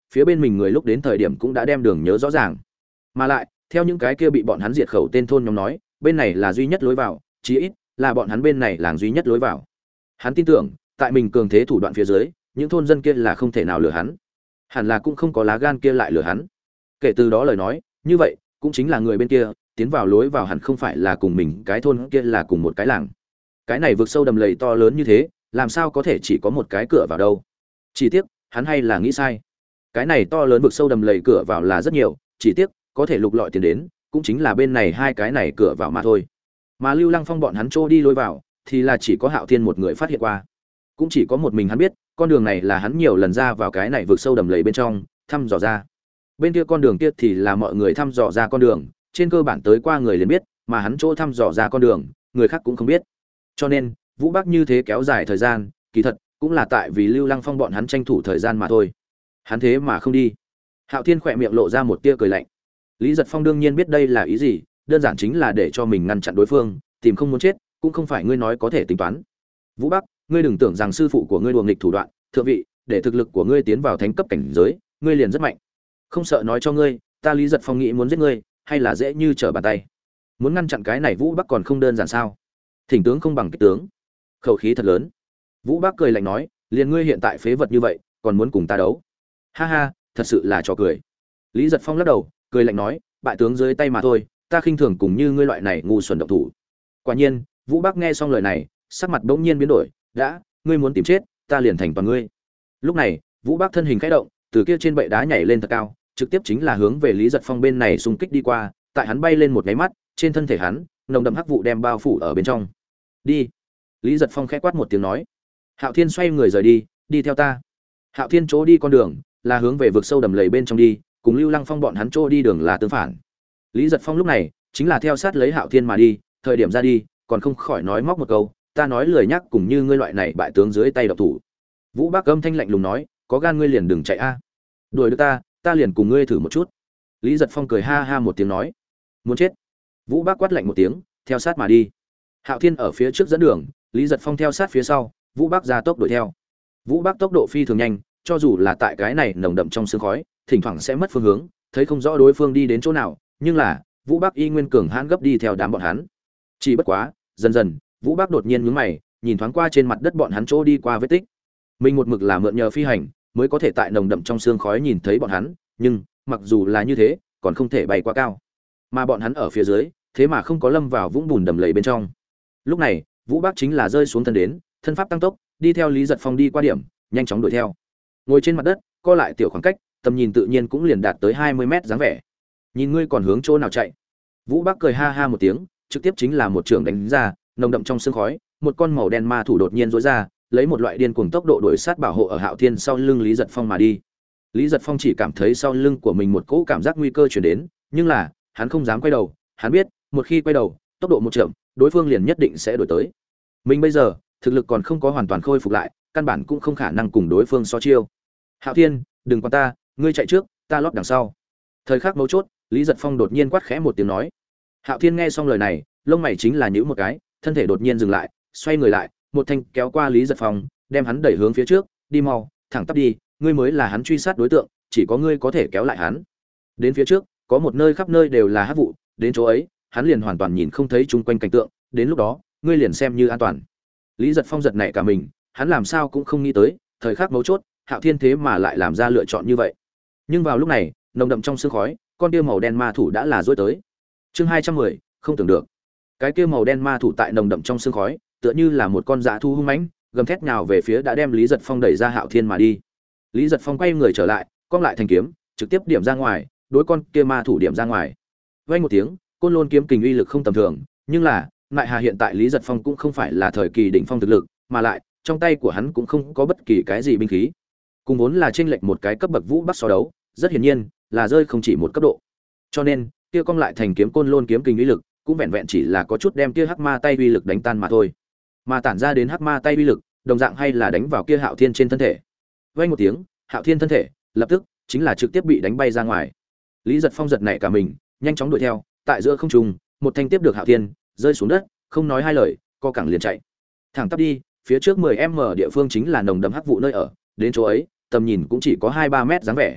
phía bên mình người lúc đến thời điểm cũng đã đem đường nhớ rõ ràng. Mà lại, theo những cái kia bị bọn hắn diệt khẩu tên thôn nhóm nói, bên này là duy nhất lối vào, chí ít là bọn hắn bên này làng duy nhất lối vào. Hắn tin tưởng, tại mình cường thế thủ đoạn phía dưới, những thôn dân kia là không thể nào lừa hắn. Hẳn là cũng không có lá gan kia lại lừa hắn. Kể từ đó lời nói, như vậy, cũng chính là người bên kia, tiến vào lối vào hẳn không phải là cùng mình, cái thôn kia là cùng một cái làng. Cái này vực sâu đầm lầy to lớn như thế, làm sao có thể chỉ có một cái cửa vào đâu? Chỉ tiếc, hắn hay là nghĩ sai. Cái này to lớn vực sâu đầm lầy cửa vào là rất nhiều, chỉ tiếc, có thể lục lọi tiền đến, cũng chính là bên này hai cái này cửa vào mà thôi. Mà Lưu Lăng Phong bọn hắn trô đi lối vào, thì là chỉ có Hạo Thiên một người phát hiện qua. Cũng chỉ có một mình hắn biết, con đường này là hắn nhiều lần ra vào cái này vực sâu đầm lầy bên trong, thăm dò ra. Bên kia con đường kia thì là mọi người thăm dò ra con đường, trên cơ bản tới qua người liền biết, mà hắn chỗ thăm dò ra con đường, người khác cũng không biết. Cho nên, Vũ Bắc như thế kéo dài thời gian, kỳ thật cũng là tại vì Lưu Lăng Phong bọn hắn tranh thủ thời gian mà thôi. Hắn thế mà không đi. Hạo Thiên khỏe miệng lộ ra một tia cười lạnh. Lý Giật Phong đương nhiên biết đây là ý gì, đơn giản chính là để cho mình ngăn chặn đối phương, tìm không muốn chết, cũng không phải ngươi nói có thể tính toán. Vũ Bắc, ngươi đừng tưởng rằng sư phụ của ngươi đùa nghịch thủ đoạn, thượng vị, để thực lực của ngươi tiến vào thánh cấp cảnh giới, ngươi liền rất mạnh. Không sợ nói cho ngươi, ta Lý Giật Phong nghĩ muốn giết ngươi, hay là dễ như trở bàn tay. Muốn ngăn chặn cái này Vũ Bắc còn không đơn giản sao? Thỉnh tướng không bằng kích tướng. Khẩu khí thật lớn. Vũ Bắc cười lạnh nói, liền ngươi hiện tại phế vật như vậy, còn muốn cùng ta đấu? Ha ha, thật sự là trò cười. Lý Giật Phong lắc đầu, cười lạnh nói, bại tướng dưới tay mà thôi, ta khinh thường cùng như ngươi loại này ngu xuẩn động thủ. Quả nhiên, Vũ Bắc nghe xong lời này, sắc mặt bỗng nhiên biến đổi, đã, ngươi muốn tìm chết, ta liền thành toàn ngươi. Lúc này, Vũ Bắc thân hình khẽ động, từ kia trên bệ đá nhảy lên thật cao, trực tiếp chính là hướng về Lý Giật Phong bên này xung kích đi qua, tại hắn bay lên một cái mắt, trên thân thể hắn, nồng đậm hắc vụ đem bao phủ ở bên trong. Đi. Lý Giật Phong khẽ quát một tiếng nói. Hạo Thiên xoay người rời đi, đi theo ta. Hạo Thiên chỗ đi con đường là hướng về vực sâu đầm lầy bên trong đi, cùng Lưu Lăng Phong bọn hắn chỗ đi đường là tương phản. Lý Giật Phong lúc này chính là theo sát lấy Hạo Thiên mà đi, thời điểm ra đi, còn không khỏi nói móc một câu, ta nói lười nhắc cùng như ngươi loại này bại tướng dưới tay độc thủ. Vũ Bắc âm thanh lạnh lùng nói, có gan ngươi liền đừng chạy a. Đuổi được ta, ta liền cùng ngươi thử một chút. Lý Giật Phong cười ha ha một tiếng nói, muốn chết. Vũ Bắc quát lạnh một tiếng, theo sát mà đi. Hạo Thiên ở phía trước dẫn đường, Lý Giật Phong theo sát phía sau, Vũ Bắc ra tốc đuổi theo. Vũ Bắc tốc độ phi thường nhanh, cho dù là tại cái này nồng đậm trong sương khói, thỉnh thoảng sẽ mất phương hướng, thấy không rõ đối phương đi đến chỗ nào, nhưng là Vũ Bắc y nguyên cường hãn gấp đi theo đám bọn hắn. Chỉ bất quá, dần dần, Vũ Bắc đột nhiên nhướng mày, nhìn thoáng qua trên mặt đất bọn hắn chỗ đi qua vết tích. Mình một mực là mượn nhờ phi hành, mới có thể tại nồng đậm trong sương khói nhìn thấy bọn hắn, nhưng mặc dù là như thế, còn không thể bay quá cao. Mà bọn hắn ở phía dưới, thế mà không có lâm vào vũng bùn đầm lầy bên trong. Lúc này, Vũ Bắc chính là rơi xuống thân đến, thân pháp tăng tốc, đi theo Lý Giật Phong đi qua điểm, nhanh chóng đuổi theo. Ngồi trên mặt đất, co lại tiểu khoảng cách, tầm nhìn tự nhiên cũng liền đạt tới hai mươi mét dáng vẻ. Nhìn ngươi còn hướng chỗ nào chạy? Vũ Bắc cười ha ha một tiếng, trực tiếp chính là một trường đánh ra, nồng đậm trong sương khói, một con màu đen ma thủ đột nhiên rỗi ra, lấy một loại điên cuồng tốc độ đuổi sát bảo hộ ở Hạo Thiên sau lưng Lý Giật Phong mà đi. Lý Giật Phong chỉ cảm thấy sau lưng của mình một cỗ cảm giác nguy cơ truyền đến, nhưng là, hắn không dám quay đầu, hắn biết, một khi quay đầu, tốc độ một chậm, đối phương liền nhất định sẽ đuổi tới. Mình bây giờ, thực lực còn không có hoàn toàn khôi phục lại, căn bản cũng không khả năng cùng đối phương so chiêu. Hạo Thiên, đừng quan ta, ngươi chạy trước, ta lót đằng sau. Thời khắc mấu chốt, Lý Giật Phong đột nhiên quát khẽ một tiếng nói. Hạo Thiên nghe xong lời này, lông mày chính là nhíu một cái, thân thể đột nhiên dừng lại, xoay người lại, một thanh kéo qua Lý Giật Phong, đem hắn đẩy hướng phía trước, đi mau, thẳng tắp đi, ngươi mới là hắn truy sát đối tượng, chỉ có ngươi có thể kéo lại hắn. Đến phía trước, có một nơi khắp nơi đều là hắc vụ, đến chỗ ấy, hắn liền hoàn toàn nhìn không thấy chung quanh cảnh tượng, đến lúc đó, ngươi liền xem như an toàn. Lý Giật Phong giật nảy cả mình, hắn làm sao cũng không nghĩ tới, thời khắc mấu chốt, Hạo Thiên thế mà lại làm ra lựa chọn như vậy. Nhưng vào lúc này, nồng đậm trong sương khói, con kia màu đen ma thủ đã là dối tới. Chương hai trăm mười, không tưởng được. Cái kia màu đen ma thủ tại nồng đậm trong sương khói, tựa như là một con dã thú hung mãnh, gầm thét nhào về phía đã đem Lý Giật Phong đẩy ra Hạo Thiên mà đi. Lý Giật Phong quay người trở lại, cong lại thành kiếm, trực tiếp điểm ra ngoài, đối con kia ma thủ điểm ra ngoài. Vang một tiếng, côn lôn kiếm kình uy lực không tầm thường, nhưng là, lại hà hiện tại Lý Giật Phong cũng không phải là thời kỳ đỉnh phong thực lực, mà lại, trong tay của hắn cũng không có bất kỳ cái gì binh khí. Cùng vốn là chênh lệch một cái cấp bậc Vũ Bắc so đấu, rất hiển nhiên, là rơi không chỉ một cấp độ. Cho nên, kia cong lại thành kiếm côn lôn kiếm kình uy lực, cũng vẹn vẹn chỉ là có chút đem kia hắc ma tay uy lực đánh tan mà thôi. Mà tản ra đến hắc ma tay uy lực, đồng dạng hay là đánh vào kia Hạo Thiên trên thân thể. Vang một tiếng, Hạo Thiên thân thể lập tức chính là trực tiếp bị đánh bay ra ngoài. Lý Giật Phong giật nảy cả mình, nhanh chóng đuổi theo, tại giữa không trung, một thanh tiếp được Hạo Thiên, rơi xuống đất, không nói hai lời, co cẳng liền chạy. Thẳng tắp đi, phía trước mười mét địa phương chính là nồng đậm hắc vụ nơi ở, đến chỗ ấy, tầm nhìn cũng chỉ có hai ba mét dáng vẻ.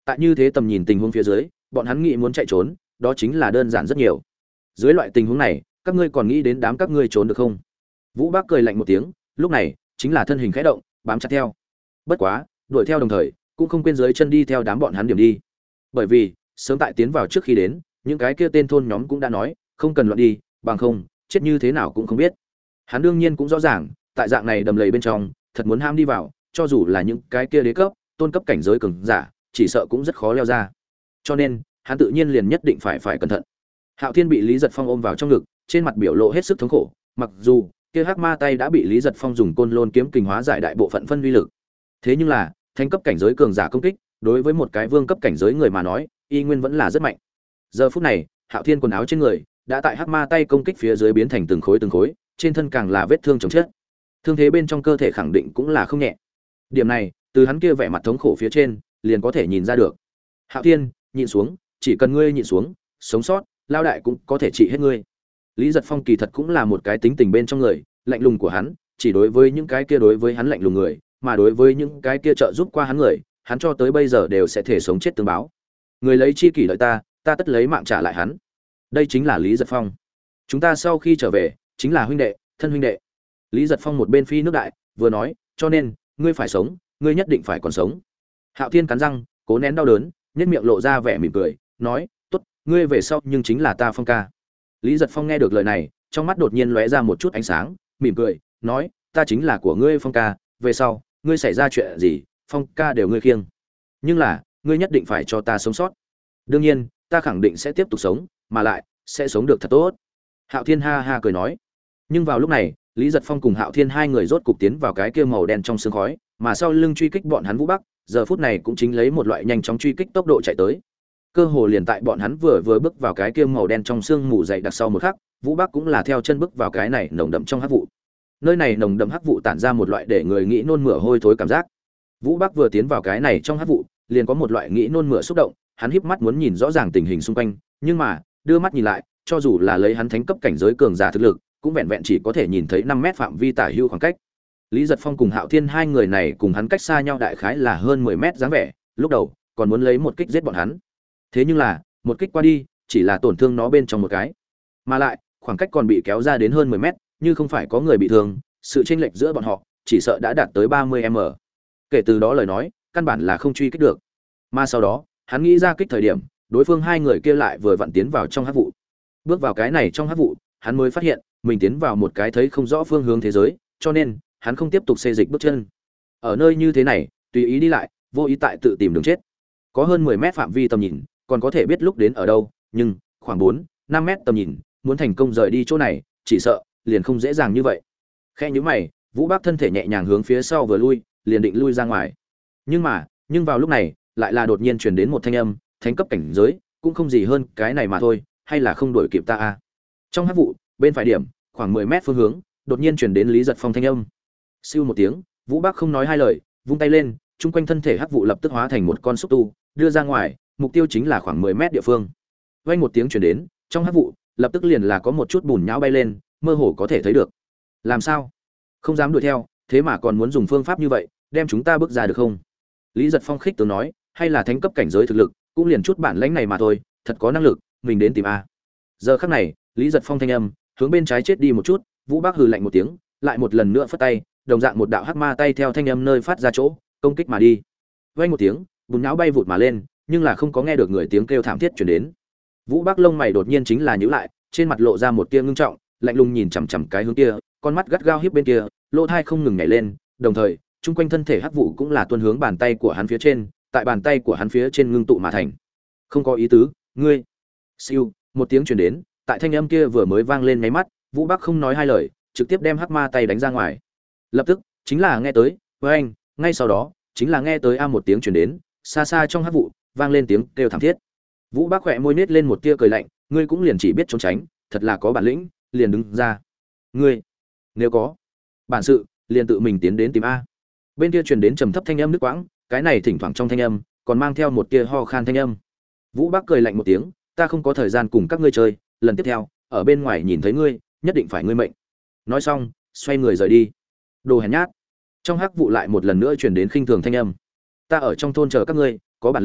Tại như thế tầm nhìn tình huống phía dưới, bọn hắn nghĩ muốn chạy trốn, đó chính là đơn giản rất nhiều. Dưới loại tình huống này, các ngươi còn nghĩ đến đám các ngươi trốn được không? Vũ Bác cười lạnh một tiếng, lúc này, chính là thân hình khẽ động, bám chặt theo. Bất quá, đuổi theo đồng thời, cũng không quên dưới chân đi theo đám bọn hắn điểm đi. Bởi vì, sớm tại tiến vào trước khi đến, những cái kia tên thôn nhóm cũng đã nói, không cần loạn đi, bằng không, chết như thế nào cũng không biết. Hắn đương nhiên cũng rõ ràng, tại dạng này đầm lầy bên trong, thật muốn ham đi vào, cho dù là những cái kia đế cấp, tôn cấp cảnh giới cường giả, chỉ sợ cũng rất khó leo ra. Cho nên, hắn tự nhiên liền nhất định phải phải cẩn thận. Hạo Thiên bị Lý Giật Phong ôm vào trong ngực, trên mặt biểu lộ hết sức thống khổ, mặc dù kia hắc ma tay đã bị Lý Giật Phong dùng côn lôn kiếm kình hóa giải đại bộ phận phân vi lực. Thế nhưng là, thánh cấp cảnh giới cường giả công kích, đối với một cái vương cấp cảnh giới người mà nói, y nguyên vẫn là rất mạnh. Giờ phút này, Hạo Thiên quần áo trên người đã tại hắc ma tay công kích phía dưới biến thành từng khối từng khối, trên thân càng là vết thương chồng chất. Thương thế bên trong cơ thể khẳng định cũng là không nhẹ. Điểm này, từ hắn kia vẻ mặt thống khổ phía trên, liền có thể nhìn ra được. Hạo Thiên, nhịn xuống, chỉ cần ngươi nhịn xuống, sống sót, lao đại cũng có thể trị hết ngươi. Lý Giật Phong kỳ thật cũng là một cái tính tình bên trong người, lạnh lùng của hắn, chỉ đối với những cái kia đối với hắn lạnh lùng người, mà đối với những cái kia trợ giúp qua hắn người, hắn cho tới bây giờ đều sẽ thể sống chết tương báo. Người lấy chi kỷ lợi ta, ta tất lấy mạng trả lại hắn. Đây chính là Lý Giật Phong. Chúng ta sau khi trở về, chính là huynh đệ, thân huynh đệ. Lý Giật Phong một bên phi nước đại, vừa nói, cho nên, ngươi phải sống, ngươi nhất định phải còn sống. Hạo Thiên cắn răng, cố nén đau đớn, nhếch miệng lộ ra vẻ mỉm cười, nói, "Tốt, ngươi về sau nhưng chính là ta Phong ca." Lý Giật Phong nghe được lời này, trong mắt đột nhiên lóe ra một chút ánh sáng, mỉm cười, nói, "Ta chính là của ngươi Phong ca, về sau, ngươi xảy ra chuyện gì, Phong ca đều ngươi khiêng. Nhưng là, ngươi nhất định phải cho ta sống sót. Đương nhiên, ta khẳng định sẽ tiếp tục sống, mà lại sẽ sống được thật tốt." Hạo Thiên ha ha cười nói. Nhưng vào lúc này, Lý Giật Phong cùng Hạo Thiên hai người rốt cục tiến vào cái kia màu đen trong sương khói, mà sau lưng truy kích bọn hắn Vũ Bắc, giờ phút này cũng chính lấy một loại nhanh chóng truy kích tốc độ chạy tới. Cơ hồ liền tại bọn hắn vừa vừa bước vào cái kia màu đen trong sương mù dày đặc sau một khắc, Vũ Bắc cũng là theo chân bước vào cái này nồng đậm trong hắc vụ. Nơi này nồng đậm hắc vụ tản ra một loại để người nghĩ nôn mửa hôi thối cảm giác. Vũ Bắc vừa tiến vào cái này trong hắc vụ, liền có một loại nghĩ nôn mửa xúc động, hắn híp mắt muốn nhìn rõ ràng tình hình xung quanh, nhưng mà, đưa mắt nhìn lại, cho dù là lấy hắn thánh cấp cảnh giới cường giả thực lực, cũng vẹn vẹn chỉ có thể nhìn thấy năm mét phạm vi tả hữu khoảng cách. Lý Giật Phong cùng Hạo Thiên hai người này cùng hắn cách xa nhau đại khái là hơn mười mét dáng vẻ, lúc đầu còn muốn lấy một kích giết bọn hắn. Thế nhưng là, một kích qua đi, chỉ là tổn thương nó bên trong một cái. Mà lại, khoảng cách còn bị kéo ra đến hơn mười mét, như không phải có người bị thương, sự chênh lệch giữa bọn họ chỉ sợ đã đạt tới ba mươi mét. Kể từ đó lời nói, căn bản là không truy kích được. Mà sau đó, hắn nghĩ ra kích thời điểm, đối phương hai người kia lại vừa vặn tiến vào trong hắc vụ. Bước vào cái này trong hắc vụ, hắn mới phát hiện, mình tiến vào một cái thấy không rõ phương hướng thế giới, cho nên, hắn không tiếp tục xê dịch bước chân. Ở nơi như thế này, tùy ý đi lại, vô ý tại tự tìm đường chết. Có hơn mười mét phạm vi tầm nhìn, còn có thể biết lúc đến ở đâu, nhưng khoảng bốn, năm mét tầm nhìn, muốn thành công rời đi chỗ này, chỉ sợ liền không dễ dàng như vậy. Khẽ nhíu mày, Vũ Bác thân thể nhẹ nhàng hướng phía sau vừa lui, liền định lui ra ngoài. Nhưng mà, nhưng vào lúc này, lại là đột nhiên truyền đến một thanh âm, thánh cấp cảnh giới, cũng không gì hơn cái này mà thôi, hay là không đuổi kịp ta a. Trong hắc vụ, bên phải điểm, khoảng mười mét phương hướng, đột nhiên truyền đến Lý Giật Phong thanh âm. Siêu một tiếng, Vũ Bác không nói hai lời, vung tay lên, chung quanh thân thể hắc vụ lập tức hóa thành một con xúc tu, đưa ra ngoài, mục tiêu chính là khoảng mười mét địa phương. Vang một tiếng truyền đến, trong hắc vụ, lập tức liền là có một chút bùn nhão bay lên, mơ hồ có thể thấy được. Làm sao? Không dám đuổi theo, thế mà còn muốn dùng phương pháp như vậy, đem chúng ta bước ra được không? Lý Giật Phong khích tướng nói, hay là thánh cấp cảnh giới thực lực, cũng liền chút bản lãnh này mà thôi, thật có năng lực, mình đến tìm a. Giờ khắc này, Lý Giật Phong thanh âm, hướng bên trái chết đi một chút, Vũ Bác hừ lạnh một tiếng, lại một lần nữa phất tay, đồng dạng một đạo hắc ma tay theo thanh âm nơi phát ra chỗ, công kích mà đi. Vang một tiếng, bùn nhão bay vụt mà lên, nhưng là không có nghe được người tiếng kêu thảm thiết truyền đến. Vũ Bác lông mày đột nhiên chính là nhíu lại, trên mặt lộ ra một tia ngưng trọng, lạnh lùng nhìn chằm chằm cái hướng kia, con mắt gắt gao híp bên kia, lỗ tai không ngừng nhảy lên, đồng thời, chung quanh thân thể hắc vụ cũng là tuôn hướng bàn tay của hắn phía trên, tại bàn tay của hắn phía trên ngưng tụ mà thành. Không có ý tứ, ngươi. Siêu, một tiếng truyền đến, tại thanh âm kia vừa mới vang lên nháy mắt, Vũ Bác không nói hai lời, trực tiếp đem hắc ma tay đánh ra ngoài. Lập tức, chính là nghe tới, với anh, ngay sau đó, chính là nghe tới a một tiếng truyền đến, xa xa trong hắc vụ, vang lên tiếng kêu thảm thiết. Vũ Bác khẽ môi nhếch lên một tia cười lạnh, ngươi cũng liền chỉ biết trốn tránh, thật là có bản lĩnh, liền đứng ra. Ngươi, nếu có bản sự, liền tự mình tiến đến tìm a. Bên kia truyền đến trầm thấp thanh âm nước quãng, cái này thỉnh thoảng trong thanh âm còn mang theo một tia ho khan thanh âm. Vũ Bác cười lạnh một tiếng, ta không có thời gian cùng các ngươi chơi, lần tiếp theo, ở bên ngoài nhìn thấy ngươi, nhất định phải ngươi mệnh. Nói xong, xoay người rời đi. Đồ hèn nhát. Trong hắc vụ lại một lần nữa truyền đến khinh thường thanh âm. Ta ở trong thôn chờ các ngươi, có bản lĩnh,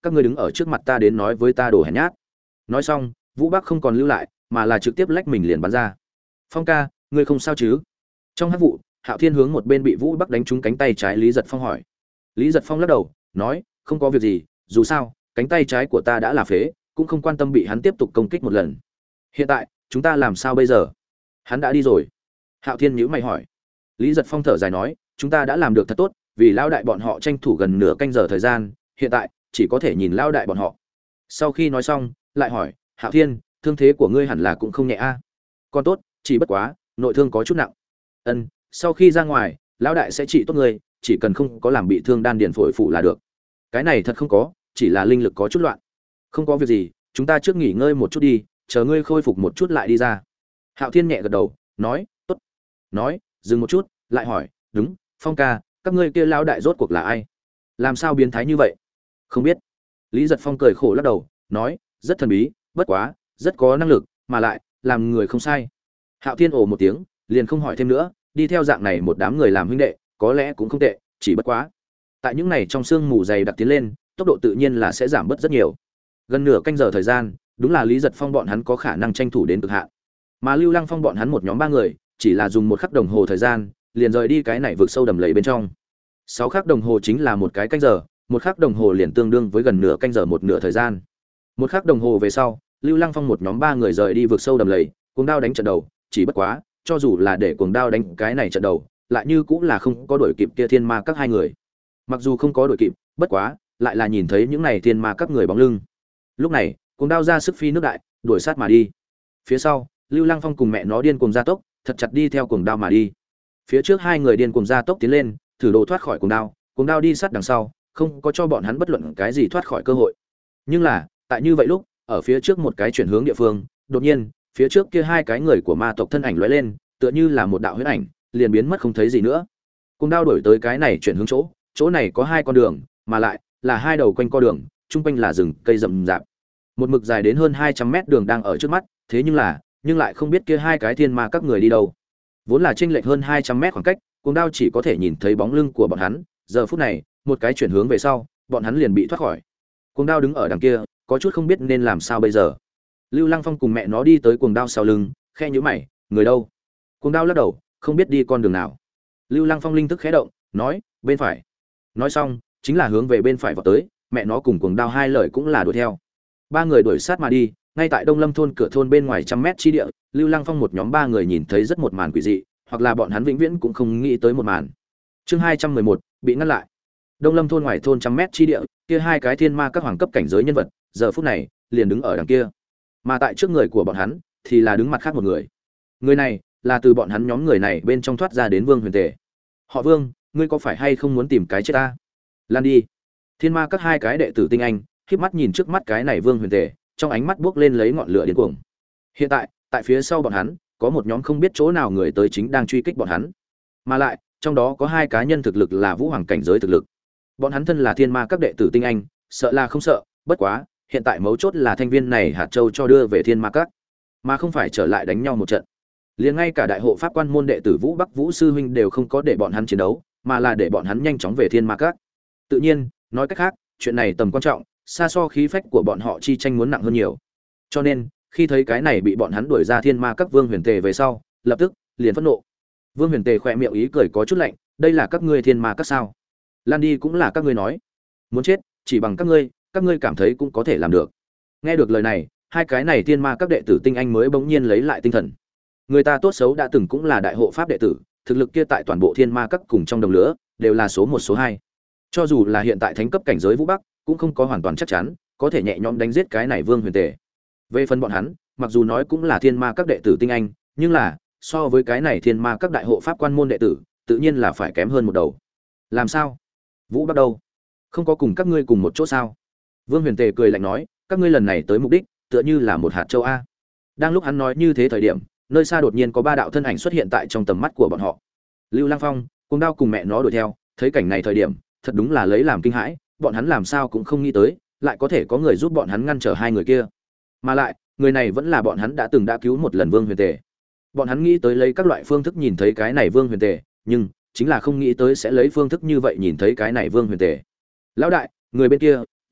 các ngươi đứng ở trước mặt ta đến nói với ta đồ hèn nhát. Nói xong, Vũ Bắc không còn lưu lại, mà là trực tiếp lách mình liền bắn ra. Phong ca, ngươi không sao chứ? Trong hắc vụ, Hạo Thiên hướng một bên bị Vũ Bắc đánh trúng cánh tay trái Lý Giật Phong hỏi. Lý Giật Phong lắc đầu, nói, không có việc gì, dù sao, cánh tay trái của ta đã là phế, cũng không quan tâm bị hắn tiếp tục công kích một lần. Hiện tại, chúng ta làm sao bây giờ? Hắn đã đi rồi. Hạo Thiên nhíu mày hỏi. Lý Giật Phong thở dài nói, chúng ta đã làm được thật tốt, vì lão đại bọn họ tranh thủ gần nửa canh giờ thời gian, hiện tại chỉ có thể nhìn lão đại bọn họ. Sau khi nói xong, lại hỏi, Hạo Thiên, thương thế của ngươi hẳn là cũng không nhẹ a? Còn tốt, chỉ bất quá, nội thương có chút nặng. Ân, sau khi ra ngoài, lão đại sẽ trị tốt ngươi, chỉ cần không có làm bị thương đan điền phổi phủ là được. Cái này thật không có, chỉ là linh lực có chút loạn. Không có việc gì, chúng ta trước nghỉ ngơi một chút đi, chờ ngươi khôi phục một chút lại đi ra. Hạo Thiên nhẹ gật đầu, nói, tốt. Nói, dừng một chút, lại hỏi, đúng, Phong ca, các ngươi kia lão đại rốt cuộc là ai? Làm sao biến thái như vậy? Không biết. Lý Giật Phong cười khổ lắc đầu, nói, rất thần bí, bất quá, rất có năng lực, mà lại làm người không sai. Hạo Thiên ồ một tiếng, liền không hỏi thêm nữa, đi theo dạng này một đám người làm huynh đệ, có lẽ cũng không tệ, chỉ bất quá. Tại những này trong sương mù dày đặc tiến lên, tốc độ tự nhiên là sẽ giảm bớt rất nhiều. Gần nửa canh giờ thời gian, đúng là Lý Giật Phong bọn hắn có khả năng tranh thủ đến cực hạn. Mà Lưu Lăng Phong bọn hắn một nhóm ba người, chỉ là dùng một khắc đồng hồ thời gian, liền rời đi cái này vượt sâu đầm lầy bên trong. Sáu khắc đồng hồ chính là một cái canh giờ, một khắc đồng hồ liền tương đương với gần nửa canh giờ một nửa thời gian. Một khắc đồng hồ về sau, Lưu Lăng Phong một nhóm ba người rời đi vượt sâu đầm lầy, cuồng đao đánh trận đầu, chỉ bất quá, cho dù là để cuồng đao đánh cái này trận đầu, lại như cũng là không có đuổi kịp kia thiên ma các hai người. Mặc dù không có đuổi kịp, bất quá, lại là nhìn thấy những này thiên ma các người bóng lưng. Lúc này, cuồng đao ra sức phi nước đại, đuổi sát mà đi. Phía sau, Lưu Lăng Phong cùng mẹ nó điên cuồng gia tốc, thật chặt đi theo cuồng đao mà đi. Phía trước hai người điên cuồng gia tốc tiến lên, thử đồ thoát khỏi cuồng đao, cuồng đao đi sát đằng sau, không có cho bọn hắn bất luận cái gì thoát khỏi cơ hội. Nhưng là, tại như vậy lúc, ở phía trước một cái chuyển hướng địa phương, đột nhiên, phía trước kia hai cái người của ma tộc thân ảnh lóe lên, tựa như là một đạo huyễn ảnh, liền biến mất không thấy gì nữa. Cuồng đao đổi tới cái này chuyển hướng chỗ, chỗ này có hai con đường, mà lại là hai đầu quanh co đường, trung quanh là rừng cây rậm rạp. Một mực dài đến hơn hai trăm mét đường đang ở trước mắt, thế nhưng là, nhưng lại không biết kia hai cái thiên ma các người đi đâu. Vốn là chênh lệch hơn hai trăm mét khoảng cách, Cuồng đao chỉ có thể nhìn thấy bóng lưng của bọn hắn, giờ phút này, một cái chuyển hướng về sau, bọn hắn liền bị thoát khỏi. Cuồng đao đứng ở đằng kia, có chút không biết nên làm sao bây giờ. Lưu Lăng Phong cùng mẹ nó đi tới Cuồng đao sau lưng, khe nhíu mày, người đâu? Cuồng đao lắc đầu, không biết đi con đường nào. Lưu Lăng Phong linh thức khẽ động, nói, bên phải. Nói xong, chính là hướng về bên phải vọt tới, mẹ nó cùng Cuồng đao hai lời cũng là đuổi theo. Ba người đuổi sát mà đi, ngay tại Đông Lâm thôn cửa thôn bên ngoài trăm mét chi địa, Lưu Lăng Phong một nhóm ba người nhìn thấy rất một màn quỷ dị, hoặc là bọn hắn vĩnh viễn cũng không nghĩ tới một màn. Chương hai trăm mười một, bị ngăn lại. Đông Lâm thôn ngoài thôn trăm mét chi địa, kia hai cái thiên ma các hoàng cấp cảnh giới nhân vật, giờ phút này liền đứng ở đằng kia. Mà tại trước người của bọn hắn thì là đứng mặt khác một người. Người này là từ bọn hắn nhóm người này bên trong thoát ra đến Vương Huyền Tề. Họ Vương, ngươi có phải hay không muốn tìm cái chết ta? Lan đi. Thiên ma các hai cái đệ tử tinh anh, khép mắt nhìn trước mắt cái này Vương Huyền Tề, trong ánh mắt buốc lên lấy ngọn lửa điên cuồng. Hiện tại, tại phía sau bọn hắn, có một nhóm không biết chỗ nào người tới chính đang truy kích bọn hắn. Mà lại, trong đó có hai cá nhân thực lực là vũ hoàng cảnh giới thực lực. Bọn hắn thân là thiên ma các đệ tử tinh anh, sợ là không sợ, bất quá, hiện tại mấu chốt là thanh viên này hạt châu cho đưa về thiên ma các, mà không phải trở lại đánh nhau một trận. Liền ngay cả đại hộ pháp quan môn đệ tử Vũ Bắc Vũ sư huynh đều không có để bọn hắn chiến đấu, mà là để bọn hắn nhanh chóng về thiên ma các. Tự nhiên, nói cách khác, chuyện này tầm quan trọng, xa so khí phách của bọn họ chi tranh muốn nặng hơn nhiều. Cho nên, khi thấy cái này bị bọn hắn đuổi ra thiên ma các Vương Huyền Tề về sau, lập tức liền phẫn nộ. Vương Huyền Tề khẽ miệng ý cười có chút lạnh, đây là các ngươi thiên ma các sao? Lan đi cũng là các ngươi nói. Muốn chết, chỉ bằng các ngươi, các ngươi cảm thấy cũng có thể làm được. Nghe được lời này, hai cái này thiên ma các đệ tử tinh anh mới bỗng nhiên lấy lại tinh thần. Người ta tốt xấu đã từng cũng là đại hộ pháp đệ tử, thực lực kia tại toàn bộ thiên ma các cùng trong đồng lửa, đều là số một số hai. Cho dù là hiện tại thánh cấp cảnh giới Vũ Bắc, cũng không có hoàn toàn chắc chắn có thể nhẹ nhõm đánh giết cái này Vương Huyền Tề. Về phần bọn hắn, mặc dù nói cũng là thiên ma các đệ tử tinh anh, nhưng là so với cái này thiên ma các đại hộ pháp quan môn đệ tử, tự nhiên là phải kém hơn một đầu. Làm sao? Vũ Bắc đâu? Không có cùng các ngươi cùng một chỗ sao? Vương Huyền Tề cười lạnh nói, các ngươi lần này tới mục đích, tựa như là một hạt châu a. Đang lúc hắn nói như thế thời điểm, nơi xa đột nhiên có ba đạo thân ảnh xuất hiện tại trong tầm mắt của bọn họ. Lưu Lăng Phong, Cuồng đao cùng mẹ nó đuổi theo, thấy cảnh này thời điểm, thật đúng là lấy làm kinh hãi, bọn hắn làm sao cũng không nghĩ tới, lại có thể có người giúp bọn hắn ngăn trở hai người kia. Mà lại, người này vẫn là bọn hắn đã từng đã cứu một lần Vương Huyền Tề. Bọn hắn nghĩ tới lấy các loại phương thức nhìn thấy cái này Vương Huyền Tề, nhưng chính là không nghĩ tới sẽ lấy phương thức như vậy nhìn thấy cái này Vương Huyền Tề. Lão đại, người bên kia,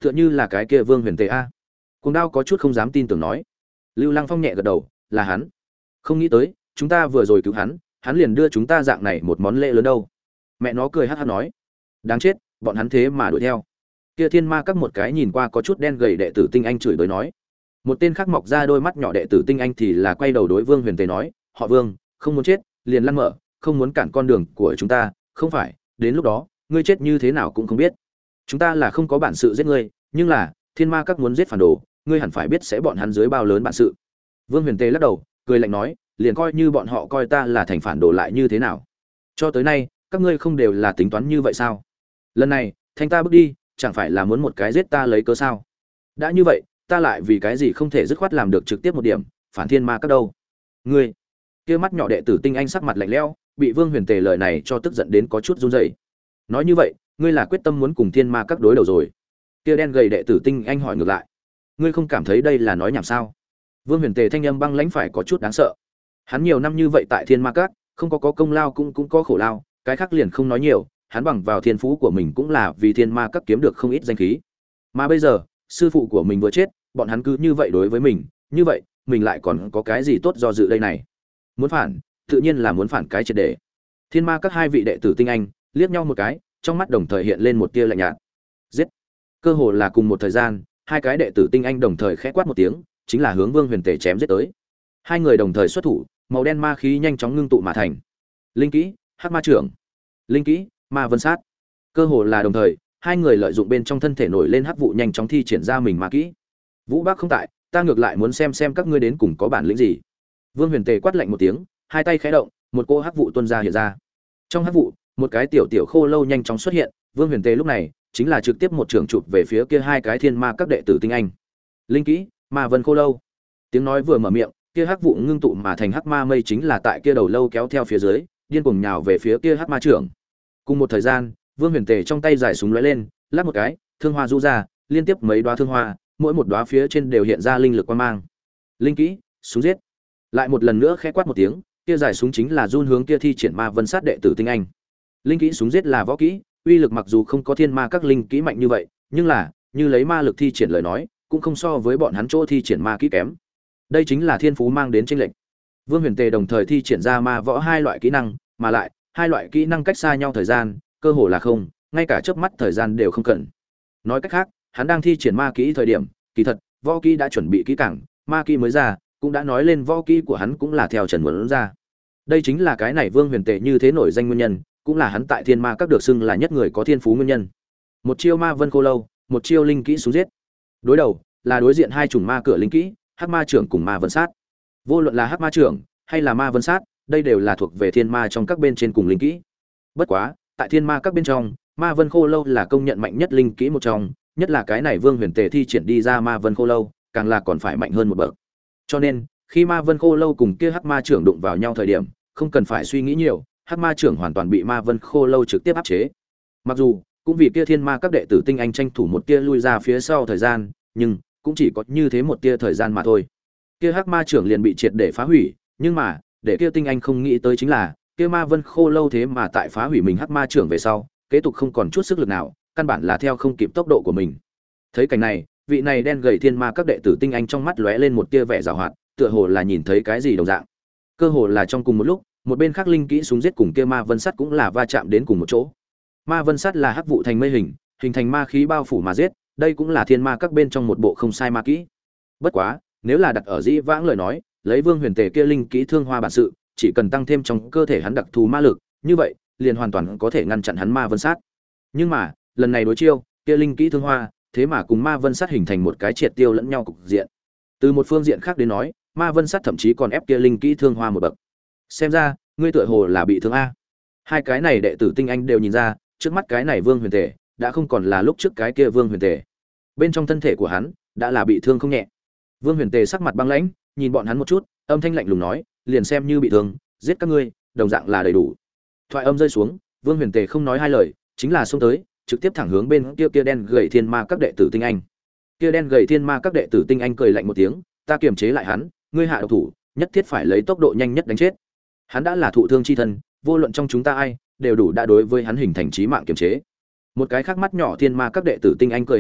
tựa như là cái kia Vương Huyền Tề a. Cuồng Đao có chút không dám tin tưởng nói. Lưu Lăng Phong nhẹ gật đầu, là hắn. Không nghĩ tới, chúng ta vừa rồi cứu hắn, hắn liền đưa chúng ta dạng này một món lễ lớn đâu. Mẹ nó cười hắc hắc nói. Đáng chết, bọn hắn thế mà đuổi theo. Kia Thiên Ma Các một cái nhìn qua có chút đen gầy đệ tử Tinh Anh chửi bới nói. Một tên khác mọc ra đôi mắt nhỏ đệ tử Tinh Anh thì là quay đầu đối Vương Huyền Tề nói, "Họ Vương, không muốn chết, liền lăn mở, không muốn cản con đường của chúng ta, không phải, đến lúc đó, ngươi chết như thế nào cũng không biết. Chúng ta là không có bản sự giết ngươi, nhưng là, Thiên Ma Các muốn giết phản đồ, ngươi hẳn phải biết sẽ bọn hắn dưới bao lớn bản sự." Vương Huyền Tề lắc đầu, cười lạnh nói, liền coi như bọn họ coi ta là thành phản đồ lại như thế nào? Cho tới nay, các ngươi không đều là tính toán như vậy sao? Lần này, thanh ta bước đi, chẳng phải là muốn một cái giết ta lấy cớ sao? Đã như vậy, ta lại vì cái gì không thể dứt khoát làm được trực tiếp một điểm, phản Thiên Ma Các đâu? Ngươi, kia mắt nhỏ đệ tử Tinh Anh sắc mặt lạnh lẽo, bị Vương Huyền Tề lời này cho tức giận đến có chút run rẩy. Nói như vậy, ngươi là quyết tâm muốn cùng Thiên Ma Các đối đầu rồi? Kia đen gầy đệ tử Tinh Anh hỏi ngược lại. Ngươi không cảm thấy đây là nói nhảm sao? Vương Huyền Tề thanh âm băng lãnh phải có chút đáng sợ. Hắn nhiều năm như vậy tại Thiên Ma Các, không có có công lao cũng cũng có khổ lao, cái khác liền không nói nhiều, hắn bằng vào thiên phú của mình cũng là vì Thiên Ma Các kiếm được không ít danh khí. Mà bây giờ, sư phụ của mình vừa chết, bọn hắn cứ như vậy đối với mình, như vậy, mình lại còn có cái gì tốt do dự đây này? Muốn phản, tự nhiên là muốn phản cái triệt để. Thiên Ma Các hai vị đệ tử Tinh Anh liếc nhau một cái, trong mắt đồng thời hiện lên một tia lạnh nhạt. Giết! Cơ hồ là cùng một thời gian, hai cái đệ tử Tinh Anh đồng thời khẽ quát một tiếng, chính là hướng Vương Huyền Tề chém giết tới. Hai người đồng thời xuất thủ, màu đen ma khí nhanh chóng ngưng tụ mà thành. Linh kỹ, Hắc Ma trưởng. Linh kỹ, Ma Vân Sát. Cơ hồ là đồng thời, hai người lợi dụng bên trong thân thể nổi lên hắc vụ nhanh chóng thi triển ra mình ma kỹ. Vũ Bác không tại, ta ngược lại muốn xem xem các ngươi đến cùng có bản lĩnh gì. Vương Huyền Tề quát lạnh một tiếng, hai tay khẽ động, một cỗ hắc vụ tuôn ra hiện ra. Trong hắc vụ, một cái tiểu tiểu khô lâu nhanh chóng xuất hiện, Vương Huyền Tề lúc này chính là trực tiếp một trường chụp về phía kia hai cái Thiên Ma Các đệ tử Tinh Anh. Linh kỹ, Ma Vân Khô Lâu. Tiếng nói vừa mở miệng, kia hắc vụ ngưng tụ mà thành hắc ma mây chính là tại kia đầu lâu kéo theo phía dưới, điên cuồng nhào về phía kia hắc ma trưởng. Cùng một thời gian, Vương Huyền Tề trong tay giải súng lóe lên, lắc một cái, thương hoa rũ ra, liên tiếp mấy đóa thương hoa, mỗi một đóa phía trên đều hiện ra linh lực quang mang. Linh kỹ, súng giết. Lại một lần nữa khẽ quát một tiếng, kia giải súng chính là run hướng kia thi triển Ma Vân Sát đệ tử Tinh Anh. Linh kỹ súng giết là võ kỹ, uy lực mặc dù không có Thiên Ma Các linh kỹ mạnh như vậy, nhưng là, như lấy ma lực thi triển lời nói, cũng không so với bọn hắn chỗ thi triển ma kỹ kém. Đây chính là thiên phú mang đến chênh lệch. Vương Huyền Tề đồng thời thi triển ra ma võ hai loại kỹ năng, mà lại, hai loại kỹ năng cách xa nhau thời gian, cơ hồ là không, ngay cả chớp mắt thời gian đều không cần. Nói cách khác, hắn đang thi triển ma kỹ thời điểm, kỳ thật, võ kỹ đã chuẩn bị kỹ càng, ma kỹ mới ra, cũng đã nói lên võ kỹ của hắn cũng là theo Trần muốn ra. Đây chính là cái này Vương Huyền Tề như thế nổi danh nguyên nhân, cũng là hắn tại Thiên Ma Các được xưng là nhất người có thiên phú nguyên nhân. Một chiêu Ma Vân Khô Lâu, một chiêu linh kỹ xuống giết. Đối đầu là đối diện hai chủng ma cửa linh kỹ, Hắc Ma trưởng cùng Ma Vân Sát. Vô luận là Hắc Ma trưởng hay là Ma Vân Sát, đây đều là thuộc về Thiên Ma trong các bên trên cùng linh kỹ. Bất quá, tại Thiên Ma các bên trong, Ma Vân Khô Lâu là công nhận mạnh nhất linh kỹ một trong, nhất là cái này Vương Huyền Tề thi triển đi ra Ma Vân Khô Lâu, càng là còn phải mạnh hơn một bậc. Cho nên, khi Ma Vân Khô Lâu cùng kia Hắc Ma trưởng đụng vào nhau thời điểm, không cần phải suy nghĩ nhiều, Hắc Ma trưởng hoàn toàn bị Ma Vân Khô Lâu trực tiếp áp chế. Mặc dù, cũng vì kia Thiên Ma các đệ tử Tinh Anh tranh thủ một tia lui ra phía sau thời gian, nhưng cũng chỉ có như thế một tia thời gian mà thôi. Kia Hắc Ma trưởng liền bị triệt để phá hủy, nhưng mà, để kia Tinh Anh không nghĩ tới chính là, kia Ma Vân Khô Lâu thế mà tại phá hủy mình Hắc Ma trưởng về sau, kế tục không còn chút sức lực nào, căn bản là theo không kịp tốc độ của mình. Thấy cảnh này, vị này đen gầy Thiên Ma các đệ tử Tinh Anh trong mắt lóe lên một tia vẻ giảo hoạt, tựa hồ là nhìn thấy cái gì đồng dạng. Cơ hồ là trong cùng một lúc, một bên khác linh kỹ súng giết cùng kia Ma Vân Sắt cũng là va chạm đến cùng một chỗ. Ma Vân Sắt là hắc vụ thành mây hình, hình thành ma khí bao phủ mà giết, đây cũng là Thiên Ma các bên trong một bộ không sai ma kỹ. Bất quá, nếu là đặt ở dĩ vãng lời nói, lấy Vương Huyền Tề kia linh kỹ thương hoa bản sự, chỉ cần tăng thêm trong cơ thể hắn đặc thù ma lực, như vậy, liền hoàn toàn có thể ngăn chặn hắn Ma Vân Sát. Nhưng mà, lần này đối chiêu, kia linh kỹ thương hoa, thế mà cùng Ma Vân Sát hình thành một cái triệt tiêu lẫn nhau cục diện. Từ một phương diện khác đến nói, Ma Vân Sát thậm chí còn ép kia linh kỹ thương hoa một bậc. Xem ra, ngươi tựa hồ là bị thương a. Hai cái này đệ tử Tinh Anh đều nhìn ra, trước mắt cái này Vương Huyền Tề đã không còn là lúc trước cái kia Vương Huyền Tề. Bên trong thân thể của hắn đã là bị thương không nhẹ. Vương Huyền Tề sắc mặt băng lãnh, nhìn bọn hắn một chút, âm thanh lạnh lùng nói, liền xem như bị thương, giết các ngươi, đồng dạng là đầy đủ. Thoại âm rơi xuống, Vương Huyền Tề không nói hai lời, chính là xông tới, trực tiếp thẳng hướng bên kia kia đen gầy Thiên Ma các đệ tử Tinh Anh. Kia đen gầy Thiên Ma các đệ tử Tinh Anh cười lạnh một tiếng, ta kiềm chế lại hắn, ngươi hạ độc thủ, nhất thiết phải lấy tốc độ nhanh nhất đánh chết. Hắn đã là thụ thương chi thân, vô luận trong chúng ta ai, đều đủ đã đối với hắn hình thành chí mạng kiềm chế. Một cái khác mắt nhỏ Thiên Ma các đệ tử Tinh Anh cười hắc hắc,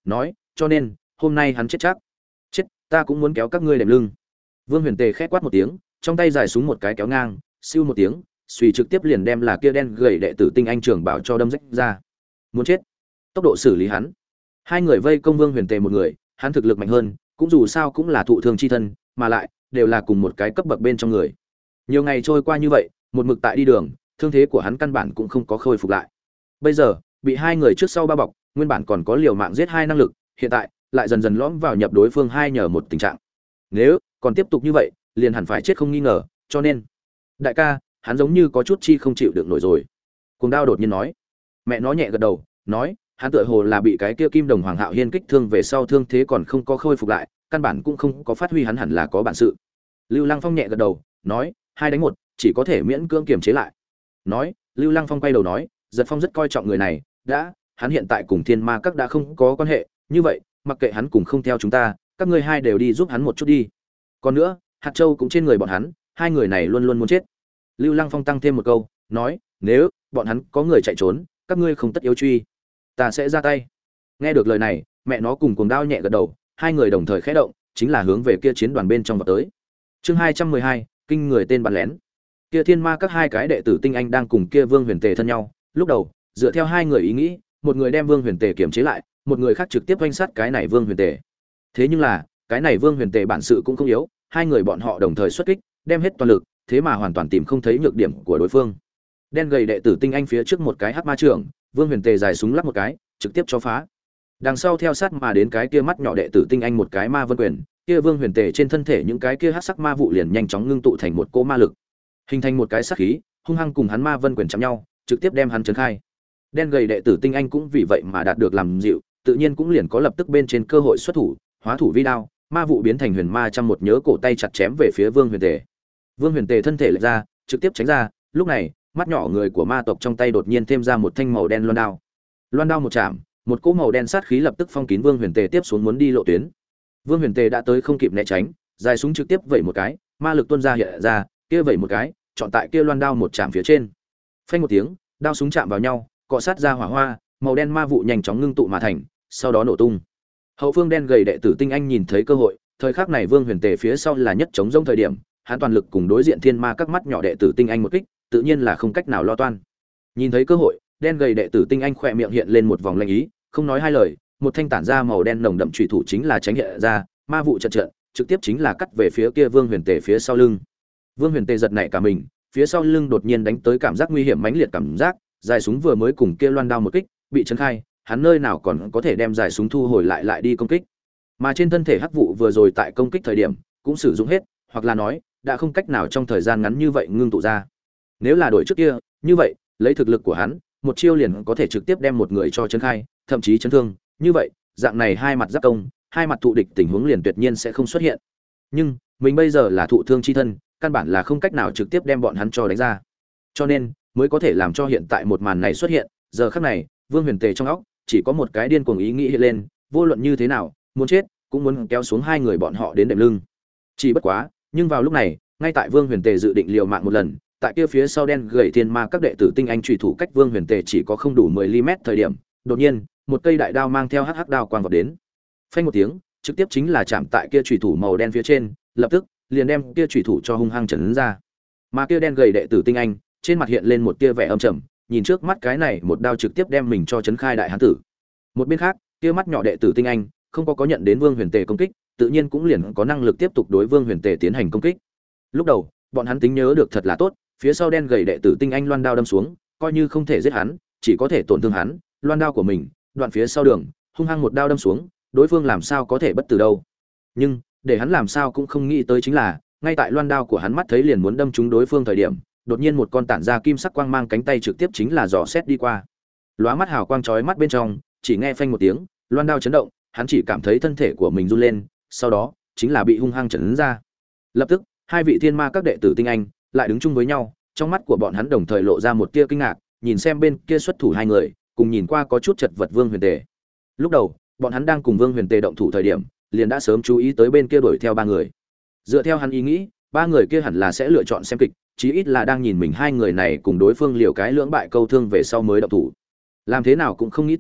nói cho nên hôm nay hắn chết chắc. Chết, ta cũng muốn kéo các ngươi đệm lưng. Vương Huyền Tề khét quát một tiếng, trong tay dài súng một cái kéo ngang, siêu một tiếng, suy trực tiếp liền đem là kia đen gầy đệ tử tinh anh trưởng bảo cho đâm rách ra. Muốn chết. Tốc độ xử lý hắn. Hai người vây công Vương Huyền Tề một người, hắn thực lực mạnh hơn, cũng dù sao cũng là thụ thương chi thân, mà lại đều là cùng một cái cấp bậc bên trong người. Nhiều ngày trôi qua như vậy, một mực tại đi đường, thương thế của hắn căn bản cũng không có khôi phục lại. Bây giờ, bị hai người trước sau bao bọc, nguyên bản còn có liều mạng giết hai năng lực, hiện tại lại dần dần lõm vào nhập đối phương hai nhờ một tình trạng. Nếu còn tiếp tục như vậy, liền hẳn phải chết không nghi ngờ, cho nên, đại ca, hắn giống như có chút chi không chịu được nổi rồi. Cuồng Đao đột nhiên nói. Mẹ nó nhẹ gật đầu, nói, hắn tựa hồ là bị cái kia Kim Đồng Hoàng Hạo Hiên kích thương về sau thương thế còn không có khôi phục lại, căn bản cũng không có phát huy hắn hẳn là có bản sự. Lưu Lăng Phong nhẹ gật đầu, nói, hai đánh một, chỉ có thể miễn cưỡng kiềm chế lại. Nói, Lưu Lăng Phong quay đầu nói, Giật Phong rất coi trọng người này, đã, hắn hiện tại cùng Thiên Ma Các đã không có quan hệ, như vậy, mặc kệ hắn cùng không theo chúng ta, các ngươi hai đều đi giúp hắn một chút đi. Còn nữa, hạt châu cũng trên người bọn hắn, hai người này luôn luôn muốn chết. Lưu Lăng Phong tăng thêm một câu, nói, nếu bọn hắn có người chạy trốn, các ngươi không tất yếu truy, ta sẽ ra tay. Nghe được lời này, mẹ nó cùng Cuồng Đao nhẹ gật đầu, hai người đồng thời khẽ động, chính là hướng về kia chiến đoàn bên trong vào tới. Chương hai trăm mười hai, kinh người tên bắn lén. Kia Thiên Ma Các hai cái đệ tử tinh anh đang cùng kia Vương Huyền Tề thân nhau, lúc đầu, dựa theo hai người ý nghĩ, một người đem Vương Huyền Tề kiềm chế lại, một người khác trực tiếp oanh sát cái này Vương Huyền Tề. Thế nhưng là, cái này Vương Huyền Tề bản sự cũng không yếu, hai người bọn họ đồng thời xuất kích, đem hết toàn lực, thế mà hoàn toàn tìm không thấy nhược điểm của đối phương. Đen gầy đệ tử tinh anh phía trước một cái hắc ma trưởng, Vương Huyền Tề dài súng lắp một cái, trực tiếp cho phá. Đằng sau theo sát mà đến cái kia mắt nhỏ đệ tử tinh anh một cái ma vân quyền, kia Vương Huyền Tề trên thân thể những cái kia hắc sắc ma vụ liền nhanh chóng ngưng tụ thành một cỗ ma lực, hình thành một cái sát khí, hung hăng cùng hắn ma vân quyền chạm nhau, trực tiếp đem hắn chấn khai. Đen gầy đệ tử tinh anh cũng vì vậy mà đạt được làm dịu, tự nhiên cũng liền có lập tức bên trên cơ hội xuất thủ, hóa thủ vi đao, ma vụ biến thành huyền ma trăm một nhớ cổ tay chặt chém về phía Vương Huyền Tề. Vương Huyền Tề thân thể lệch ra, trực tiếp tránh ra, lúc này, mắt nhỏ người của ma tộc trong tay đột nhiên thêm ra một thanh màu đen loan đao. Loan đao một chạm, một cỗ màu đen sát khí lập tức phong kín Vương Huyền Tề tiếp xuống muốn đi lộ tuyến. Vương Huyền Tề đã tới không kịp né tránh, dài súng trực tiếp vẩy một cái, ma lực tuôn ra hiện ra, kia vẩy một cái, chọn tại kia loan đao một chạm phía trên. Phanh một tiếng, đao súng chạm vào nhau, cọ sát ra hỏa hoa, màu đen ma vụ nhanh chóng ngưng tụ mà thành, sau đó nổ tung. Hậu phương đen gầy đệ tử tinh anh nhìn thấy cơ hội, thời khắc này Vương Huyền Tề phía sau là nhất chống rông thời điểm, hắn toàn lực cùng đối diện Thiên Ma Các mắt nhỏ đệ tử tinh anh một kích, tự nhiên là không cách nào lo toan. Nhìn thấy cơ hội, đen gầy đệ tử tinh anh khỏe miệng hiện lên một vòng lanh ý, không nói hai lời, một thanh tản ra màu đen nồng đậm chủy thủ chính là tránh hiện ra, ma vụ chợt chợt, trực tiếp chính là cắt về phía kia Vương Huyền Tề phía sau lưng. Vương Huyền Tề giật nảy cả mình, phía sau lưng đột nhiên đánh tới cảm giác nguy hiểm mãnh liệt cảm giác, dài súng vừa mới cùng kia loan đao một kích, bị chấn khai, hắn nơi nào còn có thể đem dài súng thu hồi lại lại đi công kích. Mà trên thân thể hắc vụ vừa rồi tại công kích thời điểm, cũng sử dụng hết, hoặc là nói, đã không cách nào trong thời gian ngắn như vậy ngưng tụ ra. Nếu là đổi trước kia, như vậy, lấy thực lực của hắn, một chiêu liền có thể trực tiếp đem một người cho chấn khai, thậm chí chấn thương, như vậy, dạng này hai mặt giáp công, hai mặt thụ địch tình huống liền tuyệt nhiên sẽ không xuất hiện. Nhưng, mình bây giờ là thụ thương chi thân, căn bản là không cách nào trực tiếp đem bọn hắn cho đánh ra. Cho nên, mới có thể làm cho hiện tại một màn này xuất hiện, giờ khắc này, Vương Huyền Tề trong óc chỉ có một cái điên cuồng ý nghĩ hiện lên, vô luận như thế nào, muốn chết cũng muốn kéo xuống hai người bọn họ đến đệm lưng. Chỉ bất quá, nhưng vào lúc này, ngay tại Vương Huyền Tề dự định liều mạng một lần, tại kia phía sau đen gầy Thiên Ma Các đệ tử tinh anh chủy thủ cách Vương Huyền Tề chỉ có không đủ mười mi-li-mét thời điểm, đột nhiên, một cây đại đao mang theo hắc hắc đao quang vọt đến. Phanh một tiếng, trực tiếp chính là chạm tại kia chủy thủ màu đen phía trên, lập tức liền đem kia chủy thủ cho hung hăng chấn ra. Mà kia đen gầy đệ tử tinh anh, trên mặt hiện lên một tia vẻ âm trầm, nhìn trước mắt cái này một đao trực tiếp đem mình cho chấn khai đại hán tử. Một bên khác, kia mắt nhỏ đệ tử tinh anh, không có có nhận đến Vương Huyền Tề công kích, tự nhiên cũng liền có năng lực tiếp tục đối Vương Huyền Tề tiến hành công kích. Lúc đầu, bọn hắn tính nhớ được thật là tốt, phía sau đen gầy đệ tử tinh anh loan đao đâm xuống, coi như không thể giết hắn, chỉ có thể tổn thương hắn, loan đao của mình, đoạn phía sau đường, hung hăng một đao đâm xuống, đối phương làm sao có thể bất tử đâu. Nhưng, để hắn làm sao cũng không nghĩ tới chính là, ngay tại loan đao của hắn mắt thấy liền muốn đâm trúng đối phương thời điểm, đột nhiên một con tản ra kim sắc quang mang cánh tay trực tiếp chính là dò xét đi qua. Lóa mắt hào quang chói mắt bên trong, chỉ nghe phanh một tiếng, loan đao chấn động, hắn chỉ cảm thấy thân thể của mình run lên, sau đó chính là bị hung hăng chấn ra. Lập tức, hai vị Thiên Ma Các đệ tử tinh anh lại đứng chung với nhau, trong mắt của bọn hắn đồng thời lộ ra một tia kinh ngạc, nhìn xem bên kia xuất thủ hai người, cùng nhìn qua có chút chật vật Vương Huyền Tề. Lúc đầu, bọn hắn đang cùng Vương Huyền Tề động thủ thời điểm, liền đã sớm chú ý tới bên kia đuổi theo ba người. Dựa theo hắn ý nghĩ, ba người kia hẳn là sẽ lựa chọn xem kịch, chí ít là đang nhìn mình hai người này cùng đối phương liều cái lưỡng bại câu thương về sau mới động thủ. Làm thế nào cũng không nghĩ tới,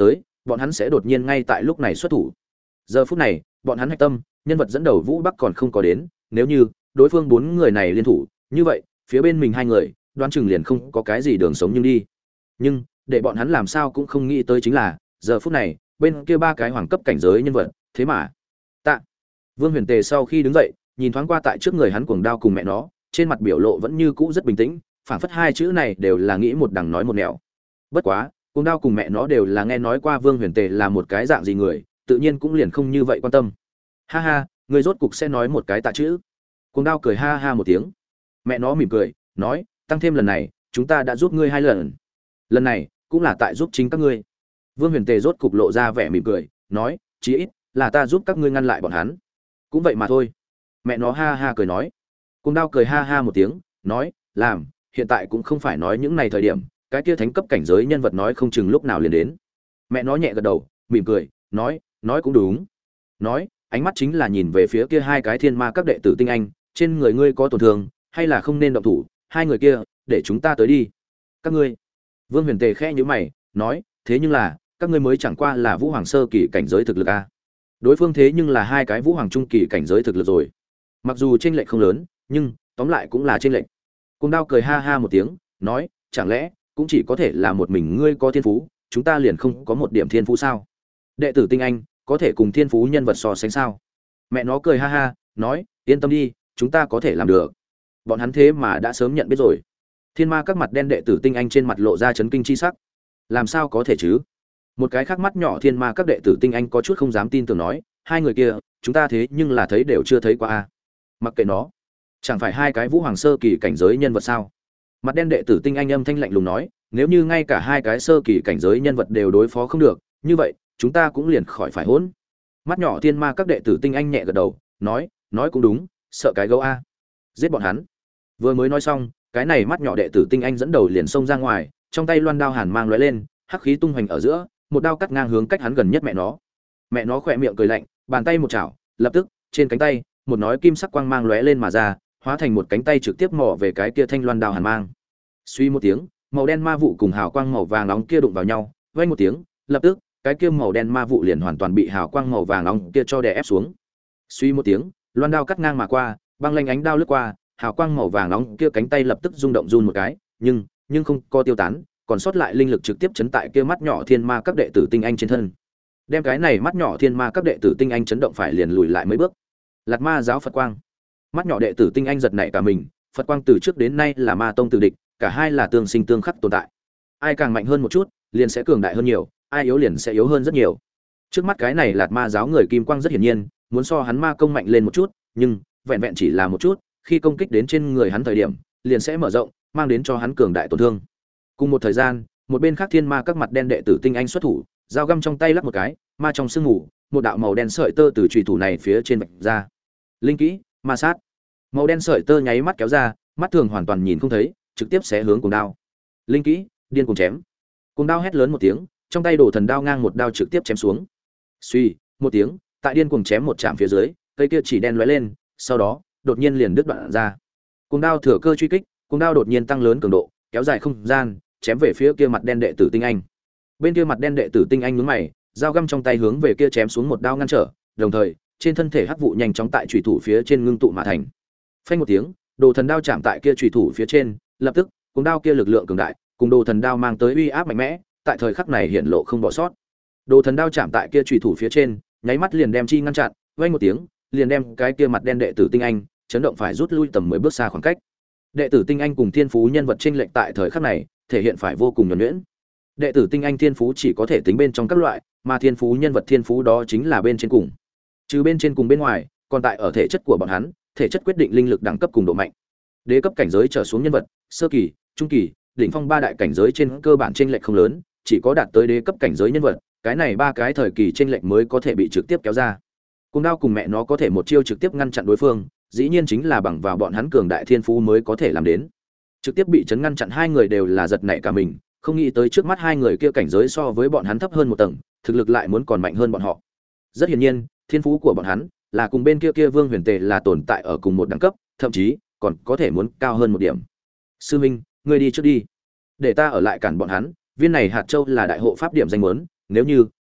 bọn hắn sẽ đột nhiên ngay tại lúc này xuất thủ. Giờ phút này, bọn hắn hạch tâm, nhân vật dẫn đầu Vũ Bắc còn không có đến, nếu như đối phương bốn người này liên thủ, như vậy, phía bên mình hai người, đoán chừng liền không có cái gì đường sống nhưng đi. Nhưng, để bọn hắn làm sao cũng không nghĩ tới chính là, giờ phút này, bên kia ba cái hoàng cấp cảnh giới nhân vật, thế mà, tạ. Vương Huyền Tề sau khi đứng dậy, nhìn thoáng qua tại trước người hắn cuồng đao cùng mẹ nó, trên mặt biểu lộ vẫn như cũ rất bình tĩnh, phảng phất hai chữ này đều là nghĩ một đằng nói một nẻo. Bất quá, cuồng đao cùng mẹ nó đều là nghe nói qua Vương Huyền Tề là một cái dạng gì người, tự nhiên cũng liền không như vậy quan tâm. Ha ha, người rốt cục sẽ nói một cái tạ chữ. Cuồng đao cười ha ha một tiếng. Mẹ nó mỉm cười, nói, tăng thêm lần này, chúng ta đã giúp ngươi hai lần. Lần này, cũng là tại giúp chính các ngươi. Vương Huyền Tề rốt cục lộ ra vẻ mỉm cười, nói, chí ít là ta giúp các ngươi ngăn lại bọn hắn. Cũng vậy mà thôi. Mẹ nó ha ha cười nói. Cuồng đao cười ha ha một tiếng, nói, làm, hiện tại cũng không phải nói những này thời điểm, cái kia thánh cấp cảnh giới nhân vật nói không chừng lúc nào liền đến. Mẹ nó nhẹ gật đầu, mỉm cười, nói, nói cũng đúng. Nói, ánh mắt chính là nhìn về phía kia hai cái thiên ma các đệ tử tinh anh, trên người ngươi có tổn thương, hay là không nên động thủ, hai người kia, để chúng ta tới đi. Các ngươi. Vương Huyền Tề khẽ nhíu mày, nói, thế nhưng là, các ngươi mới chẳng qua là Vũ Hoàng sơ kỳ cảnh giới thực lực a. Đối phương thế nhưng là hai cái Vũ Hoàng trung kỳ cảnh giới thực lực rồi. Mặc dù chênh lệch không lớn, nhưng tóm lại cũng là chênh lệch. Cuồng đao cười ha ha một tiếng, nói, chẳng lẽ cũng chỉ có thể là một mình ngươi có thiên phú, chúng ta liền không có một điểm thiên phú sao? Đệ tử tinh anh có thể cùng thiên phú nhân vật so sánh sao? Mẹ nó cười ha ha, nói, yên tâm đi, chúng ta có thể làm được. Bọn hắn thế mà đã sớm nhận biết rồi. Thiên ma các mặt đen đệ tử tinh anh trên mặt lộ ra chấn kinh chi sắc. Làm sao có thể chứ? Một cái khác mắt nhỏ thiên ma các đệ tử tinh anh có chút không dám tin tưởng nói, hai người kia, chúng ta thế nhưng là thấy đều chưa thấy qua a. Mặc kệ nó, chẳng phải hai cái Vũ Hoàng sơ kỳ cảnh giới nhân vật sao? Mặt đen đệ tử tinh anh âm thanh lạnh lùng nói, nếu như ngay cả hai cái sơ kỳ cảnh giới nhân vật đều đối phó không được, như vậy, chúng ta cũng liền khỏi phải hỗn. Mắt nhỏ thiên ma các đệ tử tinh anh nhẹ gật đầu, nói, nói cũng đúng, sợ cái gấu a. Giết bọn hắn. Vừa mới nói xong, cái này mắt nhỏ đệ tử tinh anh dẫn đầu liền xông ra ngoài, trong tay loan đao hàn mang lóe lên, hắc khí tung hoành ở giữa, một đao cắt ngang hướng cách hắn gần nhất mẹ nó. Mẹ nó khỏe miệng cười lạnh, bàn tay một chảo, lập tức, trên cánh tay, một nói kim sắc quang mang lóe lên mà ra, hóa thành một cánh tay trực tiếp mò về cái kia thanh loan đao hàn mang. Suy một tiếng, màu đen ma vụ cùng hào quang màu vàng nóng kia đụng vào nhau, vang một tiếng, lập tức, cái kia màu đen ma vụ liền hoàn toàn bị hào quang màu vàng nóng kia cho đè ép xuống. Suy một tiếng, loan đao cắt ngang mà qua, băng lanh ánh đao lướt qua, hào quang màu vàng nóng kia cánh tay lập tức rung động run một cái, nhưng, nhưng không có tiêu tán, còn sót lại linh lực trực tiếp chấn tại kia mắt nhỏ thiên ma các đệ tử tinh anh trên thân. Đem cái này mắt nhỏ thiên ma các đệ tử tinh anh chấn động phải liền lùi lại mấy bước. Lạt Ma giáo Phật quang. Mắt nhỏ đệ tử tinh anh giật nảy cả mình, Phật quang từ trước đến nay là ma tông tử địch, cả hai là tương sinh tương khắc tồn tại. Ai càng mạnh hơn một chút, liền sẽ cường đại hơn nhiều, ai yếu liền sẽ yếu hơn rất nhiều. Trước mắt cái này Lạt Ma giáo người kim quang rất hiển nhiên, muốn so hắn ma công mạnh lên một chút, nhưng vẹn vẹn chỉ là một chút, khi công kích đến trên người hắn thời điểm, liền sẽ mở rộng, mang đến cho hắn cường đại tổn thương. Cùng một thời gian, một bên khác thiên ma các mặt đen đệ tử tinh anh xuất thủ, dao găm trong tay lắc một cái, ma trong sương ngủ, một đạo màu đen sợi tơ từ chùy thủ này phía trên vạch ra. Linh kỹ, ma sát. Màu đen sợi tơ nháy mắt kéo ra, mắt thường hoàn toàn nhìn không thấy, trực tiếp xé hướng cuồng đao. Linh kỹ, điên cuồng chém. Cuồng đao hét lớn một tiếng, trong tay đổ thần đao ngang một đao trực tiếp chém xuống. Suy, một tiếng, tại điên cuồng chém một chạm phía dưới, cây kia chỉ đen lóe lên, sau đó, đột nhiên liền đứt đoạn ra. Cuồng đao thừa cơ truy kích, cuồng đao đột nhiên tăng lớn cường độ, kéo dài không gian, chém về phía kia mặt đen đệ tử tinh anh. Bên kia mặt đen đệ tử tinh anh nhướng mày, dao găm trong tay hướng về kia chém xuống một đao ngăn trở, đồng thời, trên thân thể hắc vụ nhanh chóng tại chủy thủ phía trên ngưng tụ mà thành. Phanh một tiếng, đồ thần đao chạm tại kia chủy thủ phía trên, lập tức, cuồng đao kia lực lượng cường đại, cùng đồ thần đao mang tới uy áp mạnh mẽ, tại thời khắc này hiện lộ không bỏ sót. Đồ thần đao chạm tại kia chủy thủ phía trên, nháy mắt liền đem chi ngăn chặn, vang một tiếng, liền đem cái kia mặt đen đệ tử tinh anh chấn động phải rút lui tầm mười bước xa khoảng cách. Đệ tử tinh anh cùng thiên phú nhân vật chênh lệch tại thời khắc này, thể hiện phải vô cùng nhuần nhuyễn. Đệ tử tinh anh thiên phú chỉ có thể tính bên trong các loại, mà thiên phú nhân vật thiên phú đó chính là bên trên cùng. Trừ bên trên cùng bên ngoài, còn tại ở thể chất của bọn hắn, thể chất quyết định linh lực đẳng cấp cùng độ mạnh. Đế cấp cảnh giới trở xuống nhân vật, sơ kỳ, trung kỳ, đỉnh phong ba đại cảnh giới trên cơ bản chênh lệch không lớn, chỉ có đạt tới đế cấp cảnh giới nhân vật, cái này ba cái thời kỳ chênh lệch mới có thể bị trực tiếp kéo ra. Cùng đao cùng mẹ nó có thể một chiêu trực tiếp ngăn chặn đối phương, dĩ nhiên chính là bằng vào bọn hắn cường đại thiên phú mới có thể làm đến. Trực tiếp bị chấn ngăn chặn hai người đều là giật nảy cả mình, không nghĩ tới trước mắt hai người kia cảnh giới so với bọn hắn thấp hơn một tầng, thực lực lại muốn còn mạnh hơn bọn họ. Rất hiển nhiên, thiên phú của bọn hắn là cùng bên kia kia Vương Huyền Tề là tồn tại ở cùng một đẳng cấp, thậm chí còn có thể muốn cao hơn một điểm. Sư Minh, ngươi đi trước đi, để ta ở lại cản bọn hắn. Viên này hạt châu là đại hộ pháp điểm danh muốn, nếu như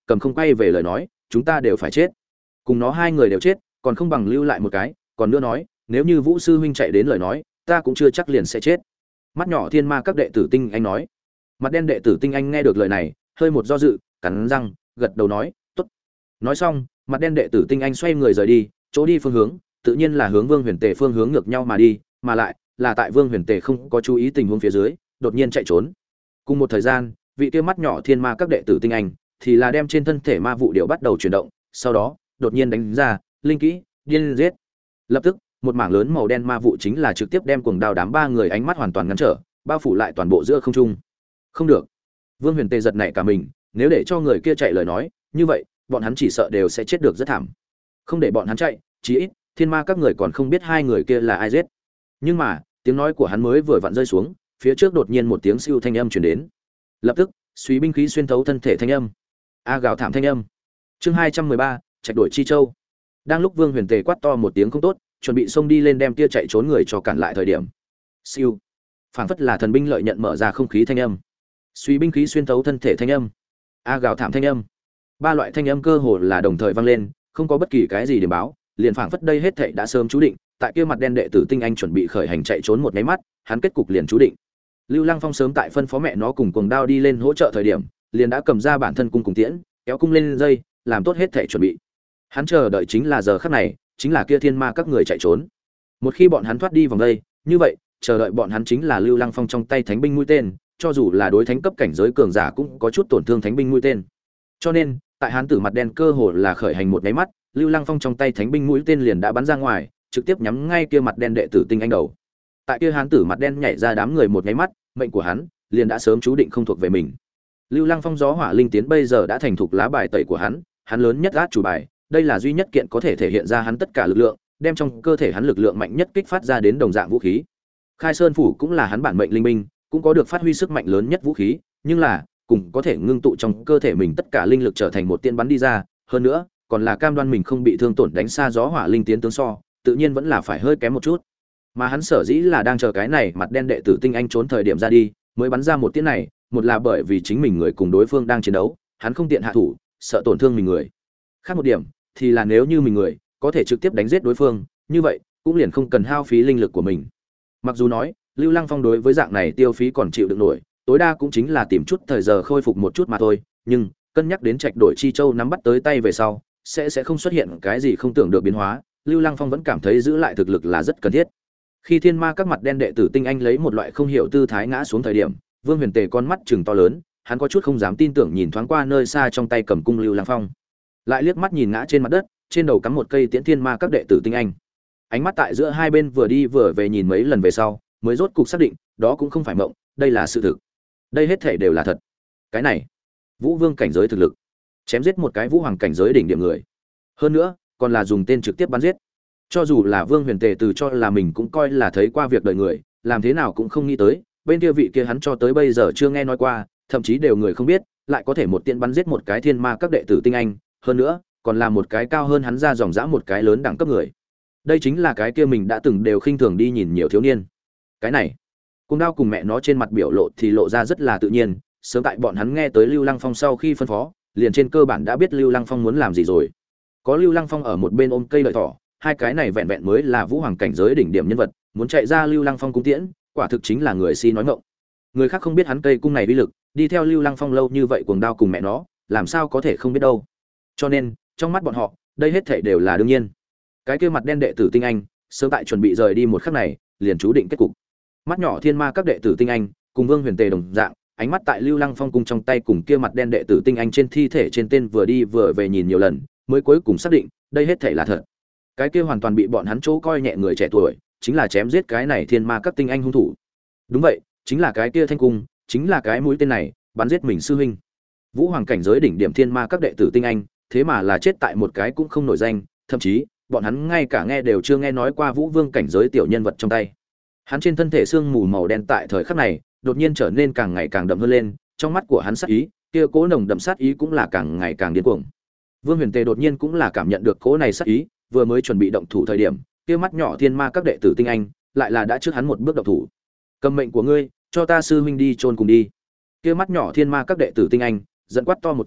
cầm không quay về lời nói chúng ta đều phải chết. Cùng nó hai người đều chết còn không bằng lưu lại một cái. Còn nữa nói nếu như Vũ sư huynh chạy đến lời nói ta cũng chưa chắc liền sẽ chết. Mắt nhỏ thiên ma các đệ tử Tinh Anh nói. Mặt đen đệ tử Tinh Anh nghe được lời này hơi một do dự, cắn răng gật đầu nói tốt. Nói xong mặt đen đệ tử Tinh Anh xoay người rời đi, chỗ đi phương hướng tự nhiên là hướng Vương Huyền Tề phương hướng ngược nhau mà đi, mà lại là tại Vương Huyền Tề không có chú ý tình huống phía dưới đột nhiên chạy trốn. Cùng một thời gian vị kia mắt nhỏ thiên ma các đệ tử Tinh Anh thì là đem trên thân thể ma vụ điệu bắt đầu chuyển động, sau đó đột nhiên đánh ra linh kỹ điên giết. Lập tức một mảng lớn màu đen ma vụ chính là trực tiếp đem cuồng đao đám ba người ánh mắt hoàn toàn ngăn trở, bao phủ lại toàn bộ giữa không trung. Không được. Vương Huyền Tề giật nảy cả mình, nếu để cho người kia chạy lời nói như vậy bọn hắn chỉ sợ đều sẽ chết được rất thảm. Không để bọn hắn chạy, chí ít thiên ma các người còn không biết hai người kia là ai giết. Nhưng mà tiếng nói của hắn mới vừa vặn rơi xuống, phía trước đột nhiên một tiếng siêu thanh âm truyền đến. Lập tức suy binh khí xuyên thấu thân thể thanh âm, a gào thảm thanh âm. Chương hai trăm mười ba, trạch đổi chi châu. Đang lúc Vương Huyền Tề quát to một tiếng không tốt, chuẩn bị xông đi lên đem tia chạy trốn người cho cản lại thời điểm, siêu, phảng phất là thần binh lợi nhận mở ra không khí thanh âm, suy binh khí xuyên thấu thân thể thanh âm, a gào thảm thanh âm. Ba loại thanh âm cơ hồ là đồng thời vang lên, không có bất kỳ cái gì để báo, liền phảng phất đây hết thảy đã sớm chú định. Tại kia mặt đen đệ tử Tinh Anh chuẩn bị khởi hành chạy trốn một cái mắt, hắn kết cục liền chú định. Lưu Lăng Phong sớm tại phân phó mẹ nó cùng cuồng đao đi lên hỗ trợ thời điểm, liền đã cầm ra bản thân cung cùng tiễn, kéo cung lên dây, làm tốt hết thảy chuẩn bị. Hắn chờ đợi chính là giờ khắc này, chính là kia thiên ma các người chạy trốn. Một khi bọn hắn thoát đi vòng đây, như vậy, chờ đợi bọn hắn chính là Lưu Lăng Phong trong tay thánh binh mũi tên, cho dù là đối thánh cấp cảnh giới cường giả cũng có chút tổn thương thánh binh mũi tên. Cho nên, tại hắn tử mặt đen cơ hồ là khởi hành một cái mắt, Lưu Lăng Phong trong tay thánh binh mũi tên liền đã bắn ra ngoài, trực tiếp nhắm ngay kia mặt đen đệ tử Tinh Anh đầu. Tại kia hán tử mặt đen nhảy ra đám người một cái mắt, mệnh của hắn liền đã sớm chú định không thuộc về mình. Lưu Lăng Phong gió hỏa linh tiến bây giờ đã thành thục lá bài tẩy của hắn, hắn lớn nhất át chủ bài, đây là duy nhất kiện có thể thể hiện ra hắn tất cả lực lượng, đem trong cơ thể hắn lực lượng mạnh nhất kích phát ra đến đồng dạng vũ khí. Khai Sơn phủ cũng là hắn bản mệnh linh binh, cũng có được phát huy sức mạnh lớn nhất vũ khí, nhưng là cùng có thể ngưng tụ trong cơ thể mình tất cả linh lực trở thành một tiên bắn đi ra, hơn nữa, còn là cam đoan mình không bị thương tổn đánh xa gió hỏa linh tiến tướng so, tự nhiên vẫn là phải hơi kém một chút. Mà hắn sở dĩ là đang chờ cái này mặt đen đệ tử Tinh Anh trốn thời điểm ra đi, mới bắn ra một tiễn này, một là bởi vì chính mình người cùng đối phương đang chiến đấu, hắn không tiện hạ thủ, sợ tổn thương mình người. Khác một điểm thì là nếu như mình người có thể trực tiếp đánh giết đối phương, như vậy cũng liền không cần hao phí linh lực của mình. Mặc dù nói, Lưu Lăng Phong đối với dạng này tiêu phí còn chịu đựng nổi, tối đa cũng chính là tìm chút thời giờ khôi phục một chút mà thôi, nhưng cân nhắc đến trạch đổi chi châu nắm bắt tới tay về sau, sẽ sẽ không xuất hiện cái gì không tưởng được biến hóa, Lưu Lăng Phong vẫn cảm thấy giữ lại thực lực là rất cần thiết. Khi thiên ma các mặt đen đệ tử Tinh Anh lấy một loại không hiểu tư thái ngã xuống thời điểm, Vương Huyền Tề con mắt trừng to lớn, hắn có chút không dám tin tưởng nhìn thoáng qua nơi xa trong tay cầm cung Lưu Lăng Phong, lại liếc mắt nhìn ngã trên mặt đất, trên đầu cắm một cây tiễn thiên ma các đệ tử Tinh Anh. Ánh mắt tại giữa hai bên vừa đi vừa về nhìn mấy lần về sau, mới rốt cục xác định, đó cũng không phải mộng, đây là sự thực. Đây hết thảy đều là thật. Cái này, Vũ Vương cảnh giới thực lực, chém giết một cái Vũ Hoàng cảnh giới đỉnh điểm người. Hơn nữa, còn là dùng tên trực tiếp bắn giết. Cho dù là Vương Huyền Tề từ cho là mình cũng coi là thấy qua việc đời người, làm thế nào cũng không nghĩ tới, bên kia vị kia hắn cho tới bây giờ chưa nghe nói qua, thậm chí đều người không biết, lại có thể một tiện bắn giết một cái thiên ma các đệ tử Tinh Anh, hơn nữa, còn là một cái cao hơn hắn ra dòng dã một cái lớn đẳng cấp người. Đây chính là cái kia mình đã từng đều khinh thường đi nhìn nhiều thiếu niên. Cái này, Cung Đao cùng mẹ nó trên mặt biểu lộ thì lộ ra rất là tự nhiên, sớm tại bọn hắn nghe tới Lưu Lăng Phong sau khi phân phó, liền trên cơ bản đã biết Lưu Lăng Phong muốn làm gì rồi. Có Lưu Lăng Phong ở một bên ôm cây lợi thỏ, hai cái này vẹn vẹn mới là Vũ Hoàng cảnh giới đỉnh điểm nhân vật, muốn chạy ra Lưu Lăng Phong cung tiễn, quả thực chính là người si nói ngọng. Người khác không biết hắn cây cung này uy lực, đi theo Lưu Lăng Phong lâu như vậy Cuồng Đao cùng mẹ nó, làm sao có thể không biết đâu. Cho nên, trong mắt bọn họ, đây hết thảy đều là đương nhiên. Cái kia mặt đen đệ tử Tinh Anh, sớm tại chuẩn bị rời đi một khắc này, liền chú định kết cục. Mắt nhỏ thiên ma các đệ tử Tinh Anh, cùng Vương Huyền Tề đồng dạng, ánh mắt tại Lưu Lăng Phong cung trong tay cùng kia mặt đen đệ tử Tinh Anh trên thi thể trên tên vừa đi vừa về nhìn nhiều lần, mới cuối cùng xác định, đây hết thảy là thật. Cái kia hoàn toàn bị bọn hắn chỗ coi nhẹ người trẻ tuổi, chính là chém giết cái này thiên ma các tinh anh hung thủ. Đúng vậy, chính là cái kia thanh cung, chính là cái mũi tên này, bắn giết mình sư huynh. Vũ Hoàng cảnh giới đỉnh điểm thiên ma các đệ tử Tinh Anh, thế mà là chết tại một cái cũng không nổi danh, thậm chí, bọn hắn ngay cả nghe đều chưa nghe nói qua Vũ Vương cảnh giới tiểu nhân vật trong tay. Hắn trên thân thể xương mù màu đen tại thời khắc này, đột nhiên trở nên càng ngày càng đậm hơn lên, trong mắt của hắn sát ý, kia cố nồng đậm sát ý cũng là càng ngày càng điên cuồng. Vương Huyền Tề đột nhiên cũng là cảm nhận được cố này sát ý, vừa mới chuẩn bị động thủ thời điểm, kia mắt nhỏ thiên ma các đệ tử Tinh Anh, lại là đã trước hắn một bước động thủ. Cầm mệnh của ngươi, cho ta sư huynh đi chôn cùng đi. Kia mắt nhỏ thiên ma các đệ tử Tinh Anh, giận quát to một tiếng,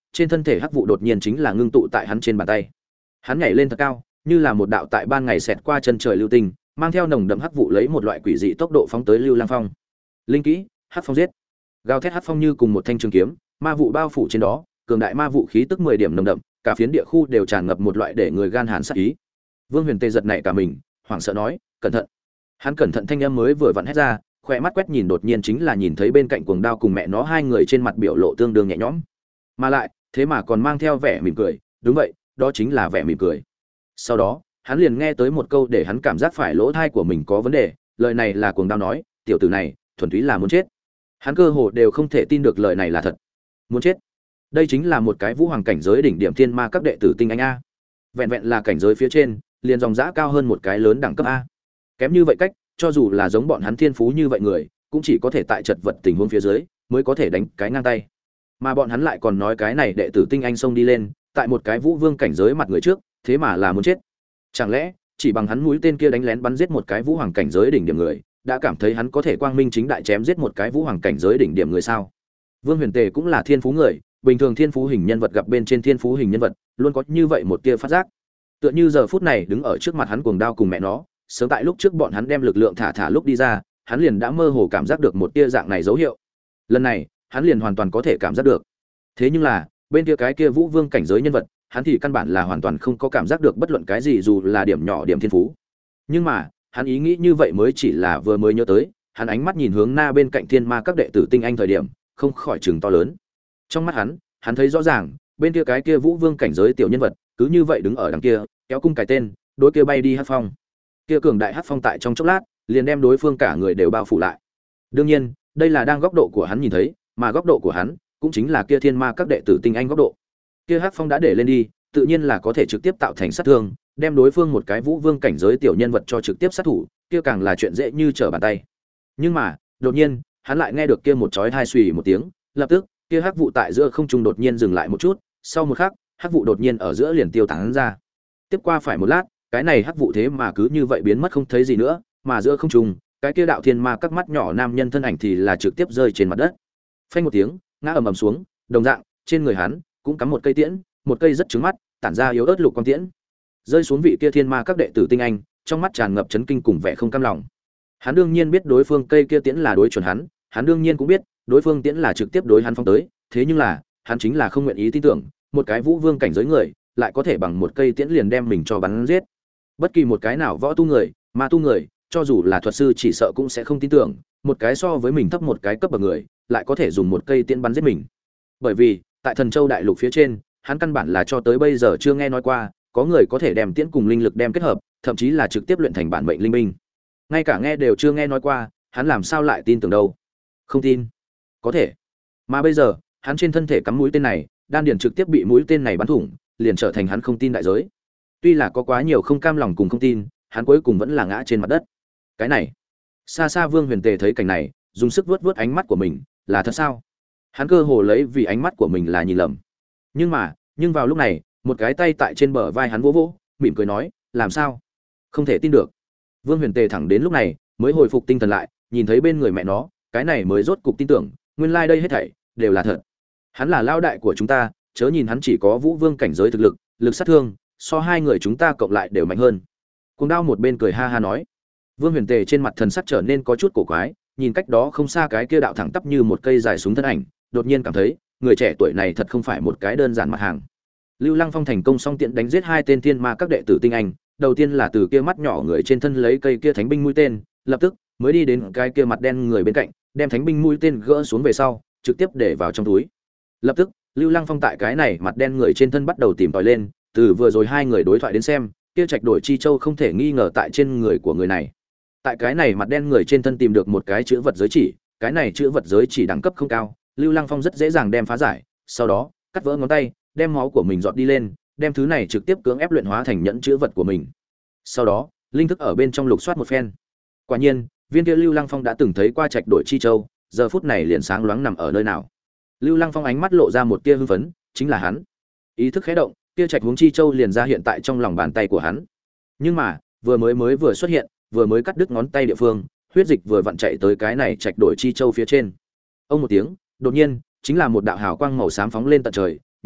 trên thân thể hắc vụ đột nhiên chính là ngưng tụ tại hắn trên bàn tay. Hắn nhảy lên thật cao, như là một đạo tại ban ngày xẹt qua chân trời lưu tinh, mang theo nồng đậm hắc vụ lấy một loại quỷ dị tốc độ phóng tới Lưu Lăng Phong. Linh kỹ, hắc phong giết. Gào thét hắc phong như cùng một thanh trường kiếm, ma vụ bao phủ trên đó, cường đại ma vụ khí tức mười điểm nồng đậm, cả phiến địa khu đều tràn ngập một loại để người gan hàn sát ý. Vương Huyền Tề giật nảy cả mình, hoảng sợ nói, "Cẩn thận!" Hắn cẩn thận thanh âm mới vừa vặn hét ra, khỏe mắt quét nhìn đột nhiên chính là nhìn thấy bên cạnh cuồng đao cùng mẹ nó hai người trên mặt biểu lộ tương đương nhẹ nhõm, mà lại thế mà còn mang theo vẻ mỉm cười. Đúng vậy, đó chính là vẻ mỉm cười. Sau đó hắn liền nghe tới một câu để hắn cảm giác phải lỗ thai của mình có vấn đề, lời này là cuồng đao nói, tiểu tử này thuần túy là muốn chết. Hắn cơ hồ đều không thể tin được lời này là thật. Muốn chết? Đây chính là một cái vũ hoàng cảnh giới đỉnh điểm thiên ma các đệ tử tinh anh a. Vẹn vẹn là cảnh giới phía trên, liền dòng dã cao hơn một cái lớn đẳng cấp a. Kém như vậy cách, cho dù là giống bọn hắn thiên phú như vậy người, cũng chỉ có thể tại chật vật tình huống phía dưới mới có thể đánh cái ngang tay. Mà bọn hắn lại còn nói cái này đệ tử tinh anh xông đi lên, tại một cái vũ vương cảnh giới mặt người trước, thế mà là muốn chết. Chẳng lẽ chỉ bằng hắn mũi tên kia đánh lén bắn giết một cái vũ hoàng cảnh giới đỉnh điểm người, đã cảm thấy hắn có thể quang minh chính đại chém giết một cái vũ hoàng cảnh giới đỉnh điểm người sao? Vương Huyền Tề cũng là thiên phú người, bình thường thiên phú hình nhân vật gặp bên trên thiên phú hình nhân vật, luôn có như vậy một tia phát giác. Tựa như giờ phút này đứng ở trước mặt hắn cuồng đao cùng mẹ nó, sớm tại lúc trước bọn hắn đem lực lượng thả thả lúc đi ra, hắn liền đã mơ hồ cảm giác được một tia dạng này dấu hiệu. Lần này, hắn liền hoàn toàn có thể cảm giác được. Thế nhưng là, bên kia cái kia vũ vương cảnh giới nhân vật, hắn thì căn bản là hoàn toàn không có cảm giác được bất luận cái gì dù là điểm nhỏ điểm thiên phú. Nhưng mà, hắn ý nghĩ như vậy mới chỉ là vừa mới nhớ tới, hắn ánh mắt nhìn hướng na bên cạnh thiên ma các đệ tử tinh anh thời điểm, không khỏi chừng to lớn. Trong mắt hắn, hắn thấy rõ ràng, bên kia cái kia vũ vương cảnh giới tiểu nhân vật, cứ như vậy đứng ở đằng kia, kéo cung cái tên, đối kia bay đi hắc phong. Kia cường đại hắc phong tại trong chốc lát, liền đem đối phương cả người đều bao phủ lại. Đương nhiên, đây là đang góc độ của hắn nhìn thấy, mà góc độ của hắn cũng chính là kia thiên ma các đệ tử tinh anh góc độ. Kia hắc phong đã để lên đi, tự nhiên là có thể trực tiếp tạo thành sát thương, đem đối phương một cái vũ vương cảnh giới tiểu nhân vật cho trực tiếp sát thủ, kia càng là chuyện dễ như trở bàn tay. Nhưng mà, đột nhiên, hắn lại nghe được kia một chói tai xùy một tiếng, lập tức, kia hắc vụ tại giữa không trung đột nhiên dừng lại một chút, sau một khắc, hắc vụ đột nhiên ở giữa liền tiêu tán ra. Tiếp qua phải một lát, cái này hắc vụ thế mà cứ như vậy biến mất không thấy gì nữa, mà giữa không trung, cái kia đạo thiên ma các mắt nhỏ nam nhân thân ảnh thì là trực tiếp rơi trên mặt đất. Phanh một tiếng, ngã ầm ầm xuống, đồng dạng, trên người hắn cũng cắm một cây tiễn, một cây rất trứng mắt, tản ra yếu ớt lục quang tiễn. Rơi xuống vị kia thiên ma các đệ tử tinh anh, trong mắt tràn ngập chấn kinh cùng vẻ không cam lòng. Hắn đương nhiên biết đối phương cây kia tiễn là đối chuẩn hắn, hắn đương nhiên cũng biết, đối phương tiễn là trực tiếp đối hắn phóng tới, thế nhưng là, hắn chính là không nguyện ý tin tưởng, một cái vũ vương cảnh giới người, lại có thể bằng một cây tiễn liền đem mình cho bắn giết. Bất kỳ một cái nào võ tu người, ma tu người, cho dù là thuật sư chỉ sợ cũng sẽ không tin tưởng, một cái so với mình thấp một cái cấp bậc người, lại có thể dùng một cây tiễn bắn giết mình. Bởi vì, tại Thần Châu đại lục phía trên, hắn căn bản là cho tới bây giờ chưa nghe nói qua, có người có thể đem tiễn cùng linh lực đem kết hợp, thậm chí là trực tiếp luyện thành bản mệnh linh binh. Ngay cả nghe đều chưa nghe nói qua, hắn làm sao lại tin tưởng đâu? Không tin. Có thể. Mà bây giờ, hắn trên thân thể cắm mũi tên này, đan điền trực tiếp bị mũi tên này bắn thủng, liền trở thành hắn không tin đại giới. Tuy là có quá nhiều không cam lòng cùng không tin, hắn cuối cùng vẫn là ngã trên mặt đất. Cái này, xa xa Vương Huyền Tề thấy cảnh này, dùng sức vuốt vuốt ánh mắt của mình, là thật sao? Hắn cơ hồ lấy vì ánh mắt của mình là nhìn lầm. Nhưng mà, nhưng vào lúc này, một cái tay tại trên bờ vai hắn vỗ vỗ, mỉm cười nói, làm sao? Không thể tin được. Vương Huyền Tề thẳng đến lúc này mới hồi phục tinh thần lại, nhìn thấy bên người mẹ nó, cái này mới rốt cục tin tưởng, nguyên lai like đây hết thảy đều là thật. Hắn là lao đại của chúng ta, chớ nhìn hắn chỉ có vũ vương cảnh giới thực lực, lực sát thương so hai người chúng ta cộng lại đều mạnh hơn. Cuồng Đao một bên cười ha ha nói. Vương Huyền Tề trên mặt thần sắc trở nên có chút cổ quái, nhìn cách đó không xa cái kia đạo thẳng tắp như một cây dài súng thân ảnh, đột nhiên cảm thấy, người trẻ tuổi này thật không phải một cái đơn giản mặt hàng. Lưu Lăng Phong thành công song tiện đánh giết hai tên thiên ma các đệ tử tinh anh, đầu tiên là từ kia mắt nhỏ người trên thân lấy cây kia thánh binh mũi tên, lập tức mới đi đến cái kia mặt đen người bên cạnh, đem thánh binh mũi tên gỡ xuống về sau, trực tiếp để vào trong túi. Lập tức, Lưu Lăng Phong tại cái này mặt đen người trên thân bắt đầu tìm tòi lên, từ vừa rồi hai người đối thoại đến xem, kia trạch đổi chi châu không thể nghi ngờ tại trên người của người này. Tại cái này mặt đen người trên thân tìm được một cái chữ vật giới chỉ, cái này chữ vật giới chỉ đẳng cấp không cao, Lưu Lăng Phong rất dễ dàng đem phá giải, sau đó cắt vỡ ngón tay, đem máu của mình dọn đi lên, đem thứ này trực tiếp cưỡng ép luyện hóa thành nhẫn chữ vật của mình. Sau đó, linh thức ở bên trong lục soát một phen. Quả nhiên, viên kia Lưu Lăng Phong đã từng thấy qua trạch đổi chi châu, giờ phút này liền sáng loáng nằm ở nơi nào. Lưu Lăng Phong ánh mắt lộ ra một tia hưng phấn, chính là hắn. Ý thức khẽ động, kia trạch huống chi châu liền ra hiện tại trong lòng bàn tay của hắn. Nhưng mà, vừa mới mới vừa xuất hiện, vừa mới cắt đứt ngón tay địa phương, huyết dịch vừa vặn chạy tới cái này trạch đổi chi châu phía trên. Ông một tiếng, đột nhiên, chính là một đạo hào quang màu xám phóng lên tận trời,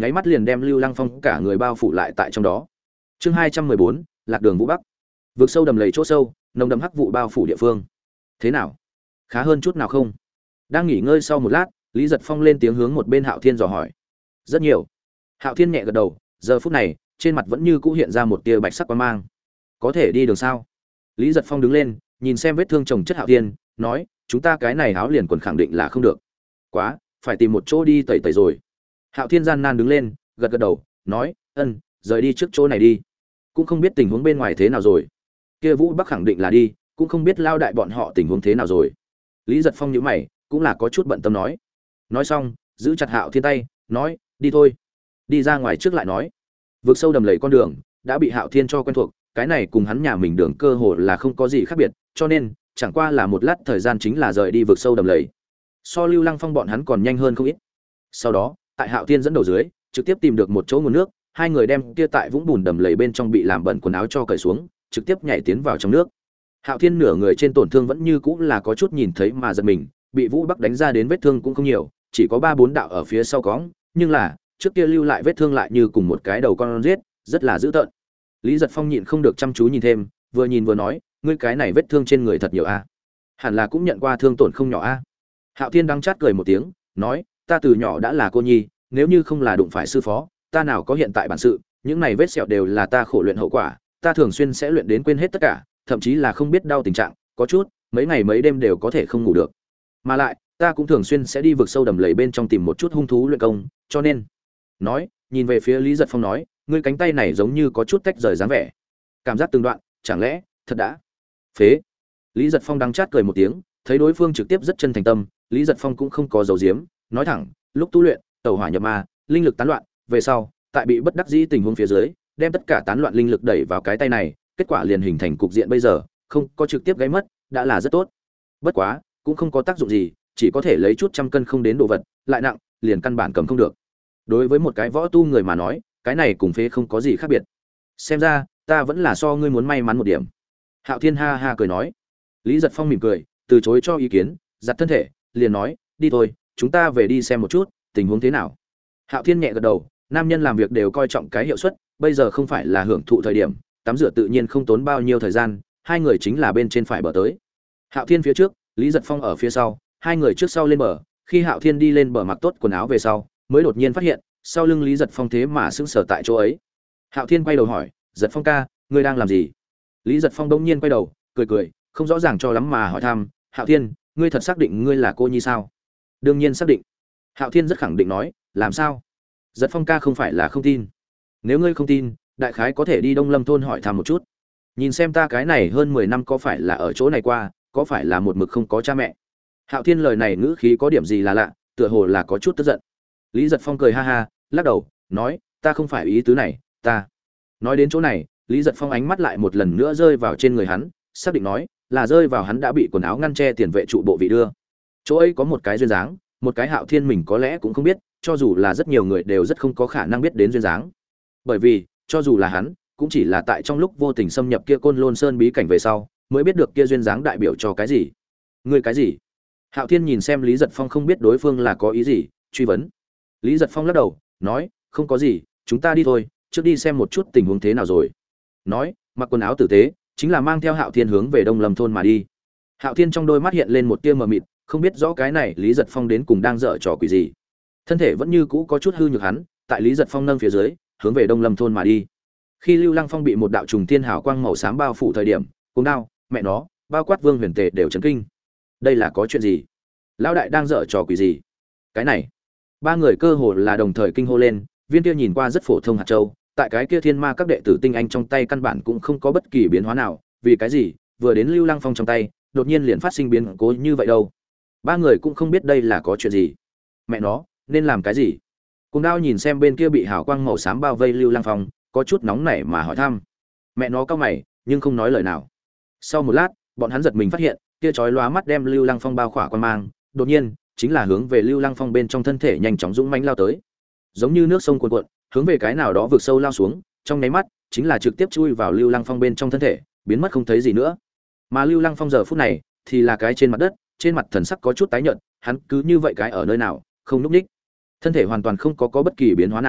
nháy mắt liền đem Lưu Lăng Phong cả người bao phủ lại tại trong đó. Chương hai trăm mười bốn, lạc đường vũ bắc. Vực sâu đầm lầy chỗ sâu, nồng đậm hắc vụ bao phủ địa phương. Thế nào? Khá hơn chút nào không? Đang nghỉ ngơi sau một lát, Lý Giật Phong lên tiếng hướng một bên Hạo Thiên dò hỏi. Rất nhiều. Hạo Thiên nhẹ gật đầu, giờ phút này, trên mặt vẫn như cũ hiện ra một tia bạch sắc quang mang. Có thể đi đường sao? Lý Giật Phong đứng lên, nhìn xem vết thương chồng chất Hạo Thiên, nói, chúng ta cái này áo liền quần khẳng định là không được. Quá, phải tìm một chỗ đi tẩy tẩy rồi. Hạo Thiên gian nan đứng lên, gật gật đầu, nói, ân, rời đi trước chỗ này đi. Cũng không biết tình huống bên ngoài thế nào rồi. Kia Vũ Bắc khẳng định là đi, cũng không biết lao đại bọn họ tình huống thế nào rồi. Lý Giật Phong nhíu mày, cũng là có chút bận tâm nói. Nói xong, giữ chặt Hạo Thiên tay, nói, đi thôi. Đi ra ngoài trước lại nói. Vực sâu đầm lầy con đường đã bị Hạo Thiên cho quen thuộc, cái này cùng hắn nhà mình đường cơ hồ là không có gì khác biệt, cho nên chẳng qua là một lát thời gian chính là rời đi vực sâu đầm lầy. So Lưu Lăng Phong bọn hắn còn nhanh hơn không ít. Sau đó, tại Hạo Thiên dẫn đầu dưới, trực tiếp tìm được một chỗ nguồn nước, hai người đem kia tại vũng bùn đầm lầy bên trong bị làm bẩn quần áo cho cởi xuống, trực tiếp nhảy tiến vào trong nước. Hạo Thiên nửa người trên tổn thương vẫn như cũ là có chút nhìn thấy mà giật mình, bị Vũ Bắc đánh ra đến vết thương cũng không nhiều, chỉ có ba bốn đạo ở phía sau cõng, nhưng là, trước kia lưu lại vết thương lại như cùng một cái đầu con giết, rất là dữ tợn. Lý Giật Phong nhịn không được chăm chú nhìn thêm, vừa nhìn vừa nói, ngươi cái này vết thương trên người thật nhiều a. Hẳn là cũng nhận qua thương tổn không nhỏ a. Hạo Thiên đắng chát cười một tiếng, nói, ta từ nhỏ đã là cô nhi, nếu như không là đụng phải sư phó, ta nào có hiện tại bản sự, những này vết sẹo đều là ta khổ luyện hậu quả, ta thường xuyên sẽ luyện đến quên hết tất cả, thậm chí là không biết đau tình trạng, có chút, mấy ngày mấy đêm đều có thể không ngủ được. Mà lại, ta cũng thường xuyên sẽ đi vực sâu đầm lầy bên trong tìm một chút hung thú luyện công, cho nên, nói, nhìn về phía Lý Giật Phong nói, ngươi cánh tay này giống như có chút tách rời dáng vẻ, cảm giác từng đoạn, chẳng lẽ thật đã phế? Lý Giật Phong đắng chát cười một tiếng, thấy đối phương trực tiếp rất chân thành tâm, Lý Giật Phong cũng không có giấu giếm, nói thẳng, lúc tu luyện, tẩu hỏa nhập ma, linh lực tán loạn, về sau, tại bị bất đắc dĩ tình huống phía dưới, đem tất cả tán loạn linh lực đẩy vào cái tay này, kết quả liền hình thành cục diện bây giờ, không có trực tiếp gãy mất, đã là rất tốt. Bất quá, cũng không có tác dụng gì, chỉ có thể lấy chút trăm cân không đến đồ vật, lại nặng, liền căn bản cầm không được. Đối với một cái võ tu người mà nói, cái này cùng phế không có gì khác biệt. Xem ra, ta vẫn là so ngươi muốn may mắn một điểm. Hạo Thiên ha ha cười nói. Lý Giật Phong mỉm cười, từ chối cho ý kiến, giặt thân thể, liền nói, đi thôi, chúng ta về đi xem một chút, tình huống thế nào. Hạo Thiên nhẹ gật đầu, nam nhân làm việc đều coi trọng cái hiệu suất, bây giờ không phải là hưởng thụ thời điểm, tắm rửa tự nhiên không tốn bao nhiêu thời gian, hai người chính là bên trên phải bờ tới. Hạo Thiên phía trước, Lý Giật Phong ở phía sau, hai người trước sau lên bờ, khi Hạo Thiên đi lên bờ mặc tốt quần áo về sau, mới đột nhiên phát hiện, sau lưng Lý Giật Phong thế mà sững sờ tại chỗ ấy. Hạo Thiên quay đầu hỏi, "Giật Phong ca, ngươi đang làm gì?" Lý Giật Phong đông nhiên quay đầu, cười cười, không rõ ràng cho lắm mà hỏi thăm, "Hạo Thiên, ngươi thật xác định ngươi là cô nhi sao?" "Đương nhiên xác định." Hạo Thiên rất khẳng định nói, "Làm sao?" Giật Phong ca không phải là không tin. "Nếu ngươi không tin, đại khái có thể đi Đông Lâm thôn hỏi thăm một chút. Nhìn xem ta cái này hơn mười năm có phải là ở chỗ này qua, có phải là một mực không có cha mẹ." Hạo Thiên lời này ngữ khí có điểm gì là lạ, tựa hồ là có chút tức giận. Lý Giật Phong cười ha ha, lắc đầu, nói, "Ta không phải ý tứ này, ta." Nói đến chỗ này, Lý Giật Phong ánh mắt lại một lần nữa rơi vào trên người hắn, xác định nói, là rơi vào hắn đã bị quần áo ngăn che tiền vệ trụ bộ vị đưa. Chỗ ấy có một cái duyên dáng, một cái Hạo Thiên mình có lẽ cũng không biết, cho dù là rất nhiều người đều rất không có khả năng biết đến duyên dáng. Bởi vì, cho dù là hắn, cũng chỉ là tại trong lúc vô tình xâm nhập kia Côn Lôn Sơn bí cảnh về sau, mới biết được kia duyên dáng đại biểu cho cái gì. Ngươi cái gì? Hạo Thiên nhìn xem Lý Giật Phong không biết đối phương là có ý gì, truy vấn. Lý Giật Phong lắc đầu, nói, "Không có gì, chúng ta đi thôi, trước đi xem một chút tình huống thế nào rồi." Nói, mặc quần áo tử tế, chính là mang theo Hạo Thiên hướng về Đông Lâm thôn mà đi. Hạo Thiên trong đôi mắt hiện lên một tia mờ mịt, không biết rõ cái này Lý Giật Phong đến cùng đang dở trò quỷ gì. Thân thể vẫn như cũ có chút hư nhược hắn, tại Lý Giật Phong nâng phía dưới, hướng về Đông Lâm thôn mà đi. Khi Lưu Lăng Phong bị một đạo trùng thiên hào quang màu xám bao phủ thời điểm, cùng đao, mẹ nó, bao quát Vương Huyền Tề đều chấn kinh. Đây là có chuyện gì? Lão đại đang dở trò quỷ gì? Cái này, ba người cơ hồ là đồng thời kinh hô lên, viên kia nhìn qua rất phổ thông hạt châu, tại cái kia thiên ma các đệ tử tinh anh trong tay căn bản cũng không có bất kỳ biến hóa nào, vì cái gì, vừa đến Lưu Lăng Phong trong tay, đột nhiên liền phát sinh biến cố như vậy đâu. Ba người cũng không biết đây là có chuyện gì. Mẹ nó, nên làm cái gì? Cùng đao nhìn xem bên kia bị hào quang màu xám bao vây Lưu Lăng Phong, có chút nóng nảy mà hỏi thăm. Mẹ nó cau mày, nhưng không nói lời nào. Sau một lát, bọn hắn giật mình phát hiện, kia chói lóa mắt đem Lưu Lăng Phong bao khỏa quan mang, đột nhiên, chính là hướng về Lưu Lăng Phong bên trong thân thể nhanh chóng dũng mãnh lao tới. Giống như nước sông cuồn cuộn, hướng về cái nào đó vực sâu lao xuống, trong nháy mắt, chính là trực tiếp chui vào Lưu Lăng Phong bên trong thân thể, biến mất không thấy gì nữa. Mà Lưu Lăng Phong giờ phút này, thì là cái trên mặt đất, trên mặt thần sắc có chút tái nhợt, hắn cứ như vậy cái ở nơi nào, không lúc ních. Thân thể hoàn toàn không có có bất kỳ biến hóa nào,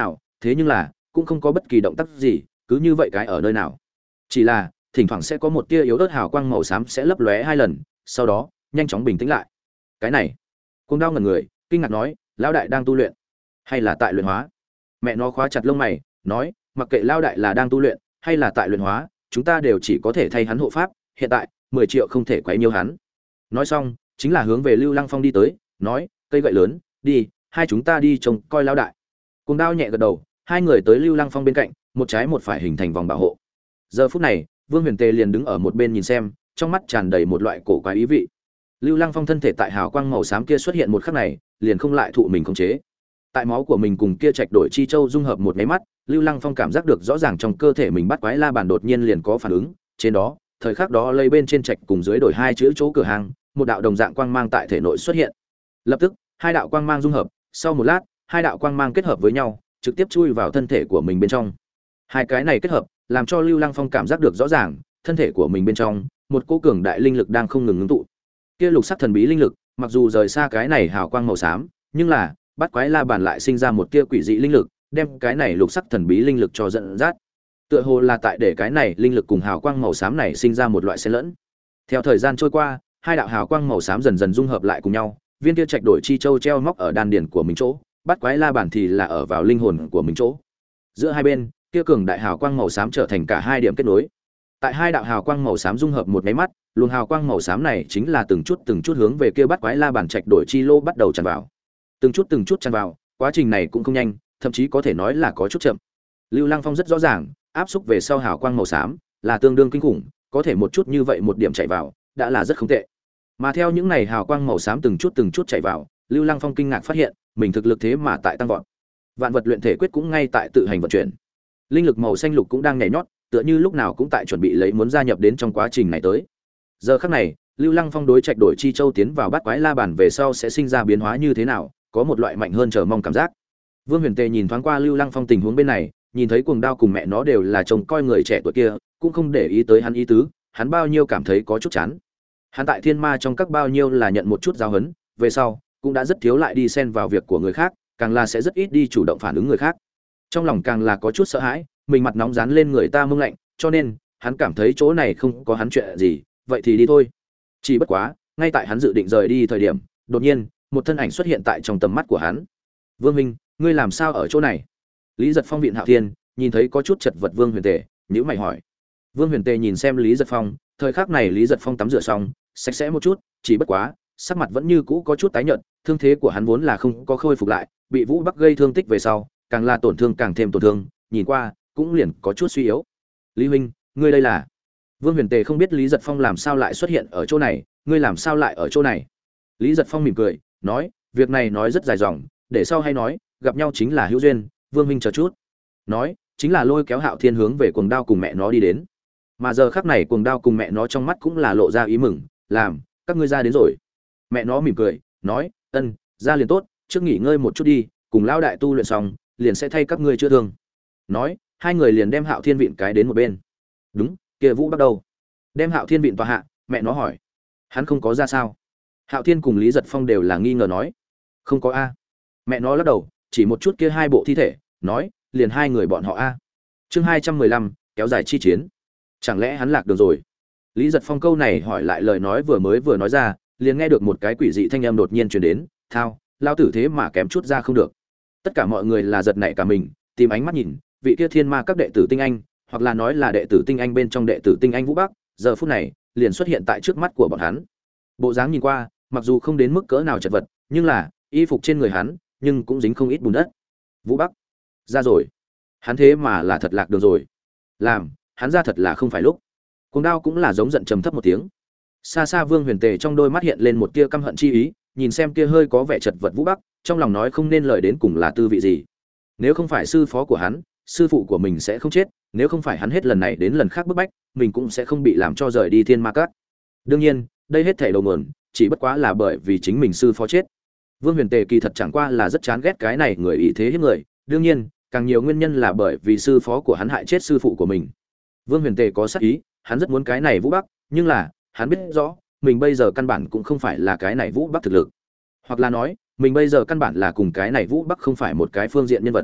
thế nhưng là cũng không có bất kỳ động tác gì, cứ như vậy cái ở nơi nào. Chỉ là thỉnh thoảng sẽ có một tia yếu ớt hào quang màu xám sẽ lấp lóe hai lần, sau đó nhanh chóng bình tĩnh lại. Cái này, Cuồng Đao ngẩn người, kinh ngạc nói, lão đại đang tu luyện, hay là tại luyện hóa? Mẹ nó khóa chặt lông mày, nói, mặc kệ lão đại là đang tu luyện hay là tại luyện hóa, chúng ta đều chỉ có thể thay hắn hộ pháp, hiện tại mười triệu không thể quấy nhiễu hắn. Nói xong, chính là hướng về Lưu Lăng Phong đi tới, nói, cây gậy lớn, đi, hai chúng ta đi trông coi lão đại. Cuồng Đao nhẹ gật đầu, hai người tới Lưu Lăng Phong bên cạnh, một trái một phải hình thành vòng bảo hộ. Giờ phút này, Vương Huyền Tề liền đứng ở một bên nhìn xem, trong mắt tràn đầy một loại cổ quái ý vị. Lưu Lăng Phong thân thể tại hào quang màu xám kia xuất hiện một khắc này, liền không lại thụ mình khống chế. Tại máu của mình cùng kia trạch đổi chi châu dung hợp một cái mắt, Lưu Lăng Phong cảm giác được rõ ràng trong cơ thể mình bắt quái la bàn đột nhiên liền có phản ứng, trên đó, thời khắc đó lấy bên trên trạch cùng dưới đổi hai chữ chỗ cửa hàng, một đạo đồng dạng quang mang tại thể nội xuất hiện. Lập tức, hai đạo quang mang dung hợp, sau một lát, hai đạo quang mang kết hợp với nhau, trực tiếp chui vào thân thể của mình bên trong. Hai cái này kết hợp, làm cho Lưu Lăng Phong cảm giác được rõ ràng, thân thể của mình bên trong, một cỗ cường đại linh lực đang không ngừng ngưng tụ. Kia lục sắc thần bí linh lực, mặc dù rời xa cái này hào quang màu xám, nhưng là, bắt quái la bàn lại sinh ra một tia quỷ dị linh lực, đem cái này lục sắc thần bí linh lực cho dẫn dắt. Tựa hồ là tại để cái này linh lực cùng hào quang màu xám này sinh ra một loại xen lẫn. Theo thời gian trôi qua, hai đạo hào quang màu xám dần dần dung hợp lại cùng nhau, viên kia trạch đổi chi châu treo móc ở đan điền của mình chỗ, bắt quái la bàn thì là ở vào linh hồn của mình chỗ. Giữa hai bên, kia cường đại hào quang màu xám trở thành cả hai điểm kết nối. Tại hai đạo hào quang màu xám dung hợp một cái mắt, luồng hào quang màu xám này chính là từng chút từng chút hướng về kia bắt quái la bàn trạch đổi chi lô bắt đầu tràn vào. Từng chút từng chút tràn vào, quá trình này cũng không nhanh, thậm chí có thể nói là có chút chậm. Lưu Lăng Phong rất rõ ràng, áp xúc về sau hào quang màu xám là tương đương kinh khủng, có thể một chút như vậy một điểm chạy vào, đã là rất không tệ. Mà theo những này hào quang màu xám từng chút từng chút chạy vào, Lưu Lăng Phong kinh ngạc phát hiện, mình thực lực thế mà tại tăng vọt. Vạn vật luyện thể quyết cũng ngay tại tự hành vận chuyển. Linh lực màu xanh lục cũng đang nhảy nhót, tựa như lúc nào cũng tại chuẩn bị lấy muốn gia nhập đến trong quá trình này tới. Giờ khắc này, Lưu Lăng Phong đối trạch đổi chi châu tiến vào bát quái la bàn về sau sẽ sinh ra biến hóa như thế nào, có một loại mạnh hơn chờ mong cảm giác. Vương Huyền Tề nhìn thoáng qua Lưu Lăng Phong tình huống bên này, nhìn thấy Cuồng Đao cùng mẹ nó đều là chồng coi người trẻ tuổi kia, cũng không để ý tới hắn ý tứ, hắn bao nhiêu cảm thấy có chút chán. Hắn tại Thiên Ma trong các bao nhiêu là nhận một chút giáo huấn, về sau cũng đã rất thiếu lại đi xen vào việc của người khác, càng là sẽ rất ít đi chủ động phản ứng người khác. Trong lòng càng là có chút sợ hãi, mình mặt nóng dán lên người ta mông lạnh, cho nên hắn cảm thấy chỗ này không có hắn chuyện gì, vậy thì đi thôi. Chỉ bất quá, ngay tại hắn dự định rời đi thời điểm, đột nhiên, một thân ảnh xuất hiện tại trong tầm mắt của hắn. Vương Minh, ngươi làm sao ở chỗ này? Lý Giật Phong viện Hạo Thiên, nhìn thấy có chút chật vật Vương Huyền Tề, nhíu mày hỏi. Vương Huyền Tề nhìn xem Lý Giật Phong, thời khắc này Lý Giật Phong tắm rửa xong, sạch sẽ một chút, chỉ bất quá, sắc mặt vẫn như cũ có chút tái nhợt, thương thế của hắn vốn là không có khôi phục lại, bị Vũ Bắc gây thương tích về sau, càng là tổn thương càng thêm tổn thương, nhìn qua cũng liền có chút suy yếu. Lý huynh, ngươi đây là? Vương Huyền Tề không biết Lý Giật Phong làm sao lại xuất hiện ở chỗ này, ngươi làm sao lại ở chỗ này? Lý Giật Phong mỉm cười, nói, việc này nói rất dài dòng, để sau hay nói, gặp nhau chính là hữu duyên, Vương huynh chờ chút. Nói, chính là lôi kéo Hạo Thiên hướng về Cuồng Đao cùng mẹ nó đi đến. Mà giờ khắc này Cuồng Đao cùng mẹ nó trong mắt cũng là lộ ra ý mừng, làm, các ngươi ra đến rồi. Mẹ nó mỉm cười, nói, ân, ra liền tốt, trước nghỉ ngơi một chút đi, cùng lão đại tu luyện xong, liền sẽ thay các ngươi chữa thương. Nói, hai người liền đem Hạo Thiên viện cái đến một bên. Đúng, kia Vũ bắt đầu. Đem Hạo Thiên viện tòa hạ, mẹ nó hỏi, hắn không có ra sao? Hạo Thiên cùng Lý Giật Phong đều là nghi ngờ nói, không có a. Mẹ nó lắc đầu, chỉ một chút kia hai bộ thi thể, nói, liền hai người bọn họ a. Chương hai trăm mười lăm, kéo dài chi chiến. Chẳng lẽ hắn lạc đường rồi? Lý Giật Phong câu này hỏi lại lời nói vừa mới vừa nói ra, liền nghe được một cái quỷ dị thanh âm đột nhiên truyền đến, thao, lao tử thế mà kém chút ra không được. Tất cả mọi người là giật nảy cả mình, tìm ánh mắt nhìn, vị kia Thiên Ma các đệ tử tinh anh, hoặc là nói là đệ tử tinh anh bên trong đệ tử tinh anh Vũ Bắc, giờ phút này liền xuất hiện tại trước mắt của bọn hắn. Bộ dáng nhìn qua, mặc dù không đến mức cỡ nào chật vật, nhưng là y phục trên người hắn, nhưng cũng dính không ít bùn đất. Vũ Bắc, ra rồi. Hắn thế mà là thật lạc đường rồi. Làm, hắn ra thật là không phải lúc. Cuồng Đao cũng là giống giận trầm thấp một tiếng. Xa xa Vương Huyền Tề trong đôi mắt hiện lên một tia căm hận chi ý, nhìn xem kia hơi có vẻ chật vật Vũ Bắc, trong lòng nói không nên lời đến cùng là tư vị gì. Nếu không phải sư phó của hắn, sư phụ của mình sẽ không chết, nếu không phải hắn hết lần này đến lần khác bức bách, mình cũng sẽ không bị làm cho rời đi Thiên Ma Các. Đương nhiên, đây hết thảy đầu nguồn, chỉ bất quá là bởi vì chính mình sư phó chết. Vương Huyền Tề kỳ thật chẳng qua là rất chán ghét cái này người ý thế hiếp người, đương nhiên, càng nhiều nguyên nhân là bởi vì sư phó của hắn hại chết sư phụ của mình. Vương Huyền Tề có sát ý, hắn rất muốn cái này Vũ Bắc, nhưng là, hắn biết rõ, mình bây giờ căn bản cũng không phải là cái này Vũ Bắc thực lực. Hoặc là nói, mình bây giờ căn bản là cùng cái này Vũ Bắc không phải một cái phương diện nhân vật.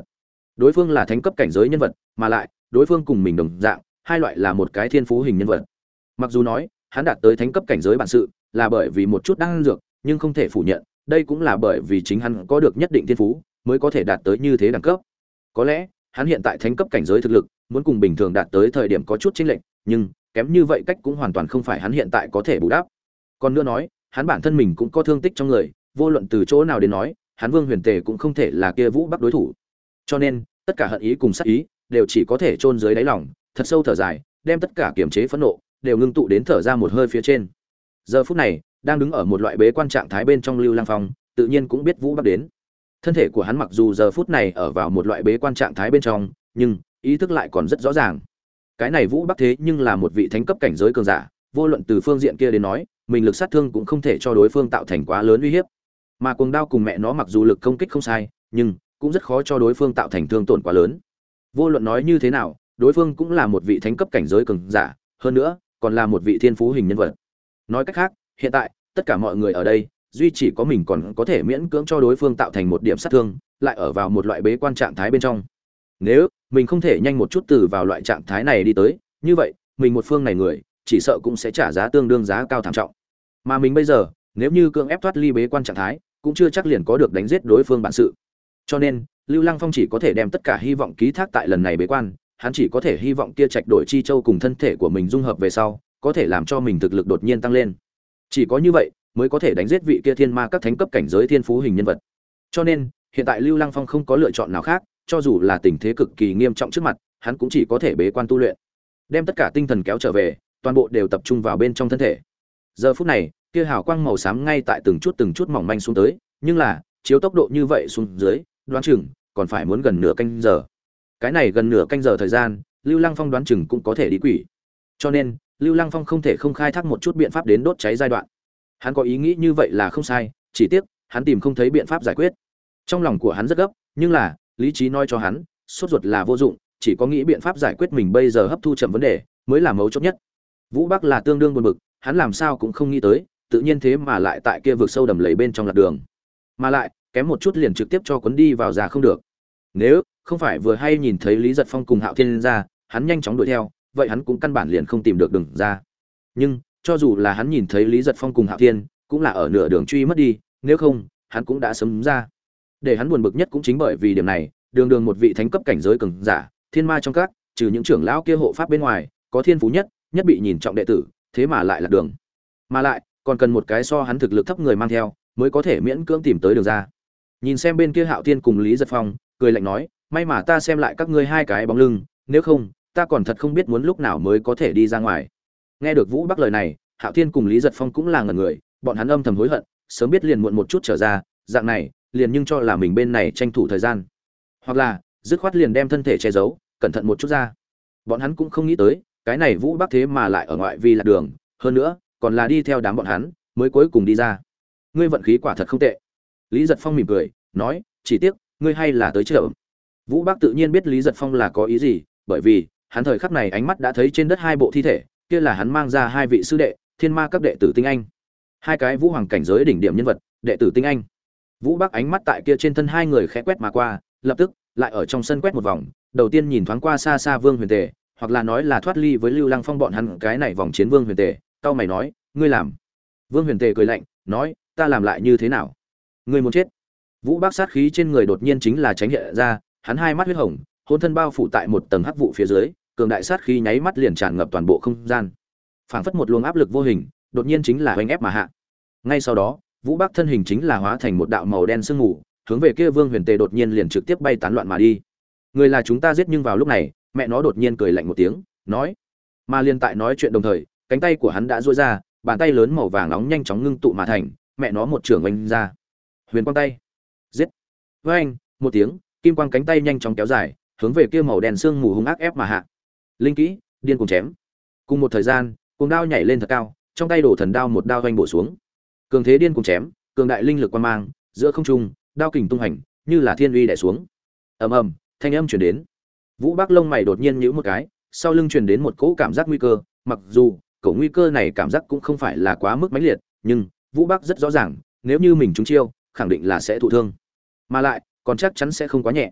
Đối phương là thánh cấp cảnh giới nhân vật, mà lại đối phương cùng mình đồng dạng, hai loại là một cái thiên phú hình nhân vật. Mặc dù nói hắn đạt tới thánh cấp cảnh giới bản sự là bởi vì một chút đan dược, nhưng không thể phủ nhận, đây cũng là bởi vì chính hắn có được nhất định thiên phú mới có thể đạt tới như thế đẳng cấp. Có lẽ hắn hiện tại thánh cấp cảnh giới thực lực muốn cùng bình thường đạt tới thời điểm có chút chênh lệch, nhưng kém như vậy cách cũng hoàn toàn không phải hắn hiện tại có thể bù đắp. Còn nữa nói, hắn bản thân mình cũng có thương tích trong người, vô luận từ chỗ nào đến nói, hắn Vương Huyền Tề cũng không thể là kia Vũ Bắc đối thủ. Cho nên, tất cả hận ý cùng sát ý đều chỉ có thể chôn dưới đáy lòng, thật sâu thở dài, đem tất cả kiềm chế phẫn nộ đều ngưng tụ đến thở ra một hơi phía trên. Giờ phút này, đang đứng ở một loại bế quan trạng thái bên trong Lưu Lăng Phong, tự nhiên cũng biết Vũ Bắc đến. Thân thể của hắn mặc dù giờ phút này ở vào một loại bế quan trạng thái bên trong, nhưng ý thức lại còn rất rõ ràng. Cái này Vũ Bắc thế nhưng là một vị thánh cấp cảnh giới cường giả, vô luận từ phương diện kia đến nói, mình lực sát thương cũng không thể cho đối phương tạo thành quá lớn uy hiếp. Mà cuồng đao cùng mẹ nó mặc dù lực công kích không sai, nhưng cũng rất khó cho đối phương tạo thành thương tổn quá lớn. Vô luận nói như thế nào, đối phương cũng là một vị thánh cấp cảnh giới cường giả, hơn nữa, còn là một vị thiên phú hình nhân vật. Nói cách khác, hiện tại, tất cả mọi người ở đây, duy chỉ có mình còn có thể miễn cưỡng cho đối phương tạo thành một điểm sát thương, lại ở vào một loại bế quan trạng thái bên trong. Nếu mình không thể nhanh một chút từ vào loại trạng thái này đi tới, như vậy, mình một phương này người, chỉ sợ cũng sẽ trả giá tương đương giá cao thảm trọng. Mà mình bây giờ, nếu như cưỡng ép thoát ly bế quan trạng thái, cũng chưa chắc liền có được đánh giết đối phương bản sự. Cho nên, Lưu Lăng Phong chỉ có thể đem tất cả hy vọng ký thác tại lần này bế quan, hắn chỉ có thể hy vọng kia trạch đổi chi châu cùng thân thể của mình dung hợp về sau, có thể làm cho mình thực lực đột nhiên tăng lên. Chỉ có như vậy, mới có thể đánh giết vị kia thiên ma các thánh cấp cảnh giới thiên phú hình nhân vật. Cho nên, hiện tại Lưu Lăng Phong không có lựa chọn nào khác, cho dù là tình thế cực kỳ nghiêm trọng trước mặt, hắn cũng chỉ có thể bế quan tu luyện, đem tất cả tinh thần kéo trở về, toàn bộ đều tập trung vào bên trong thân thể. Giờ phút này, kia hào quang màu xám ngay tại từng chút từng chút mỏng manh xuống tới, nhưng là, chiếu tốc độ như vậy xuống dưới, đoán chừng còn phải muốn gần nửa canh giờ. Cái này gần nửa canh giờ thời gian, Lưu Lăng Phong đoán chừng cũng có thể đi quỷ. Cho nên, Lưu Lăng Phong không thể không khai thác một chút biện pháp đến đốt cháy giai đoạn. Hắn có ý nghĩ như vậy là không sai, chỉ tiếc, hắn tìm không thấy biện pháp giải quyết. Trong lòng của hắn rất gấp, nhưng là, lý trí nói cho hắn, sốt ruột là vô dụng, chỉ có nghĩ biện pháp giải quyết mình bây giờ hấp thu chậm vấn đề, mới là mấu chốt nhất. Vũ Bắc là tương đương buồn bực, hắn làm sao cũng không nghĩ tới, tự nhiên thế mà lại tại kia vực sâu đầm lầy bên trong lạc đường. Mà lại, kém một chút liền trực tiếp cho cuốn đi vào ra không được. Nếu không phải vừa hay nhìn thấy Lý Giật Phong cùng Hạo Thiên ra, hắn nhanh chóng đuổi theo, vậy hắn cũng căn bản liền không tìm được đường ra. Nhưng, cho dù là hắn nhìn thấy Lý Giật Phong cùng Hạo Thiên, cũng là ở nửa đường truy mất đi, nếu không, hắn cũng đã sớm ra. Để hắn buồn bực nhất cũng chính bởi vì điểm này, đường đường một vị thánh cấp cảnh giới cường giả, thiên ma trong các, trừ những trưởng lão kia hộ pháp bên ngoài, có thiên phú nhất, nhất bị nhìn trọng đệ tử, thế mà lại là đường. Mà lại, còn cần một cái so hắn thực lực thấp người mang theo, mới có thể miễn cưỡng tìm tới đường ra. Nhìn xem bên kia Hạo Thiên cùng Lý Giật Phong, cười lạnh nói, may mà ta xem lại các ngươi hai cái bóng lưng, nếu không, ta còn thật không biết muốn lúc nào mới có thể đi ra ngoài. Nghe được Vũ Bắc lời này, Hạo Thiên cùng Lý Giật Phong cũng là ngẩn người, bọn hắn âm thầm hối hận, sớm biết liền muộn một chút trở ra, dạng này, liền nhưng cho là mình bên này tranh thủ thời gian. Hoặc là, dứt khoát liền đem thân thể che giấu, cẩn thận một chút ra. Bọn hắn cũng không nghĩ tới, cái này Vũ Bắc thế mà lại ở ngoại vi lạc đường, hơn nữa, còn là đi theo đám bọn hắn, mới cuối cùng đi ra. Ngươi vận khí quả thật không tệ. Lý Giật Phong mỉm cười, nói, chỉ tiếc, ngươi hay là tới chậm. Vũ Bắc tự nhiên biết Lý Giật Phong là có ý gì, bởi vì, hắn thời khắc này ánh mắt đã thấy trên đất hai bộ thi thể, kia là hắn mang ra hai vị sư đệ, thiên ma các đệ tử tinh anh. Hai cái vũ hoàng cảnh giới đỉnh điểm nhân vật, đệ tử tinh anh. Vũ Bắc ánh mắt tại kia trên thân hai người khẽ quét mà qua, lập tức lại ở trong sân quét một vòng, đầu tiên nhìn thoáng qua xa xa Vương Huyền Tề, hoặc là nói là thoát ly với Lưu Lăng Phong bọn hắn cái này vòng chiến Vương Huyền Tề, cau mày nói, ngươi làm? Vương Huyền Tề cười lạnh, nói, ta làm lại như thế nào? Ngươi muốn chết? Vũ Bắc sát khí trên người đột nhiên chính là tránh hiện ra, hắn hai mắt huyết hồng, hôn thân bao phủ tại một tầng hắc vụ phía dưới, cường đại sát khí nháy mắt liền tràn ngập toàn bộ không gian. Phảng phất một luồng áp lực vô hình, đột nhiên chính là hoành ép mà hạ. Ngay sau đó, Vũ Bắc thân hình chính là hóa thành một đạo màu đen sương mù, hướng về kia Vương Huyền Tề đột nhiên liền trực tiếp bay tán loạn mà đi. Người là chúng ta giết, nhưng vào lúc này, mẹ nó đột nhiên cười lạnh một tiếng, nói. Mà liên tại nói chuyện đồng thời, cánh tay của hắn đã duỗi ra, bàn tay lớn màu vàng nóng nhanh chóng ngưng tụ mà thành, mẹ nó một trường oanh ra. Huyền quang tay. Giết. Với anh, một tiếng, kim quang cánh tay nhanh chóng kéo dài, hướng về kia màu đen sương mù hung ác ép mà hạ. Linh kỹ, điên cuồng chém. Cùng một thời gian, cuồng đao nhảy lên thật cao, trong tay đổ thần đao một đao vanh bổ xuống. Cường thế điên cuồng chém, cường đại linh lực quang mang, giữa không trung, đao kình tung hành, như là thiên uy đè xuống. Ầm ầm, thanh âm truyền đến. Vũ Bắc lông mày đột nhiên nhíu một cái, sau lưng truyền đến một cỗ cảm giác nguy cơ, mặc dù, cỗ nguy cơ này cảm giác cũng không phải là quá mức mãnh liệt, nhưng Vũ Bắc rất rõ ràng, nếu như mình trúng chiêu, khẳng định là sẽ thụ thương. Mà lại, còn chắc chắn sẽ không quá nhẹ.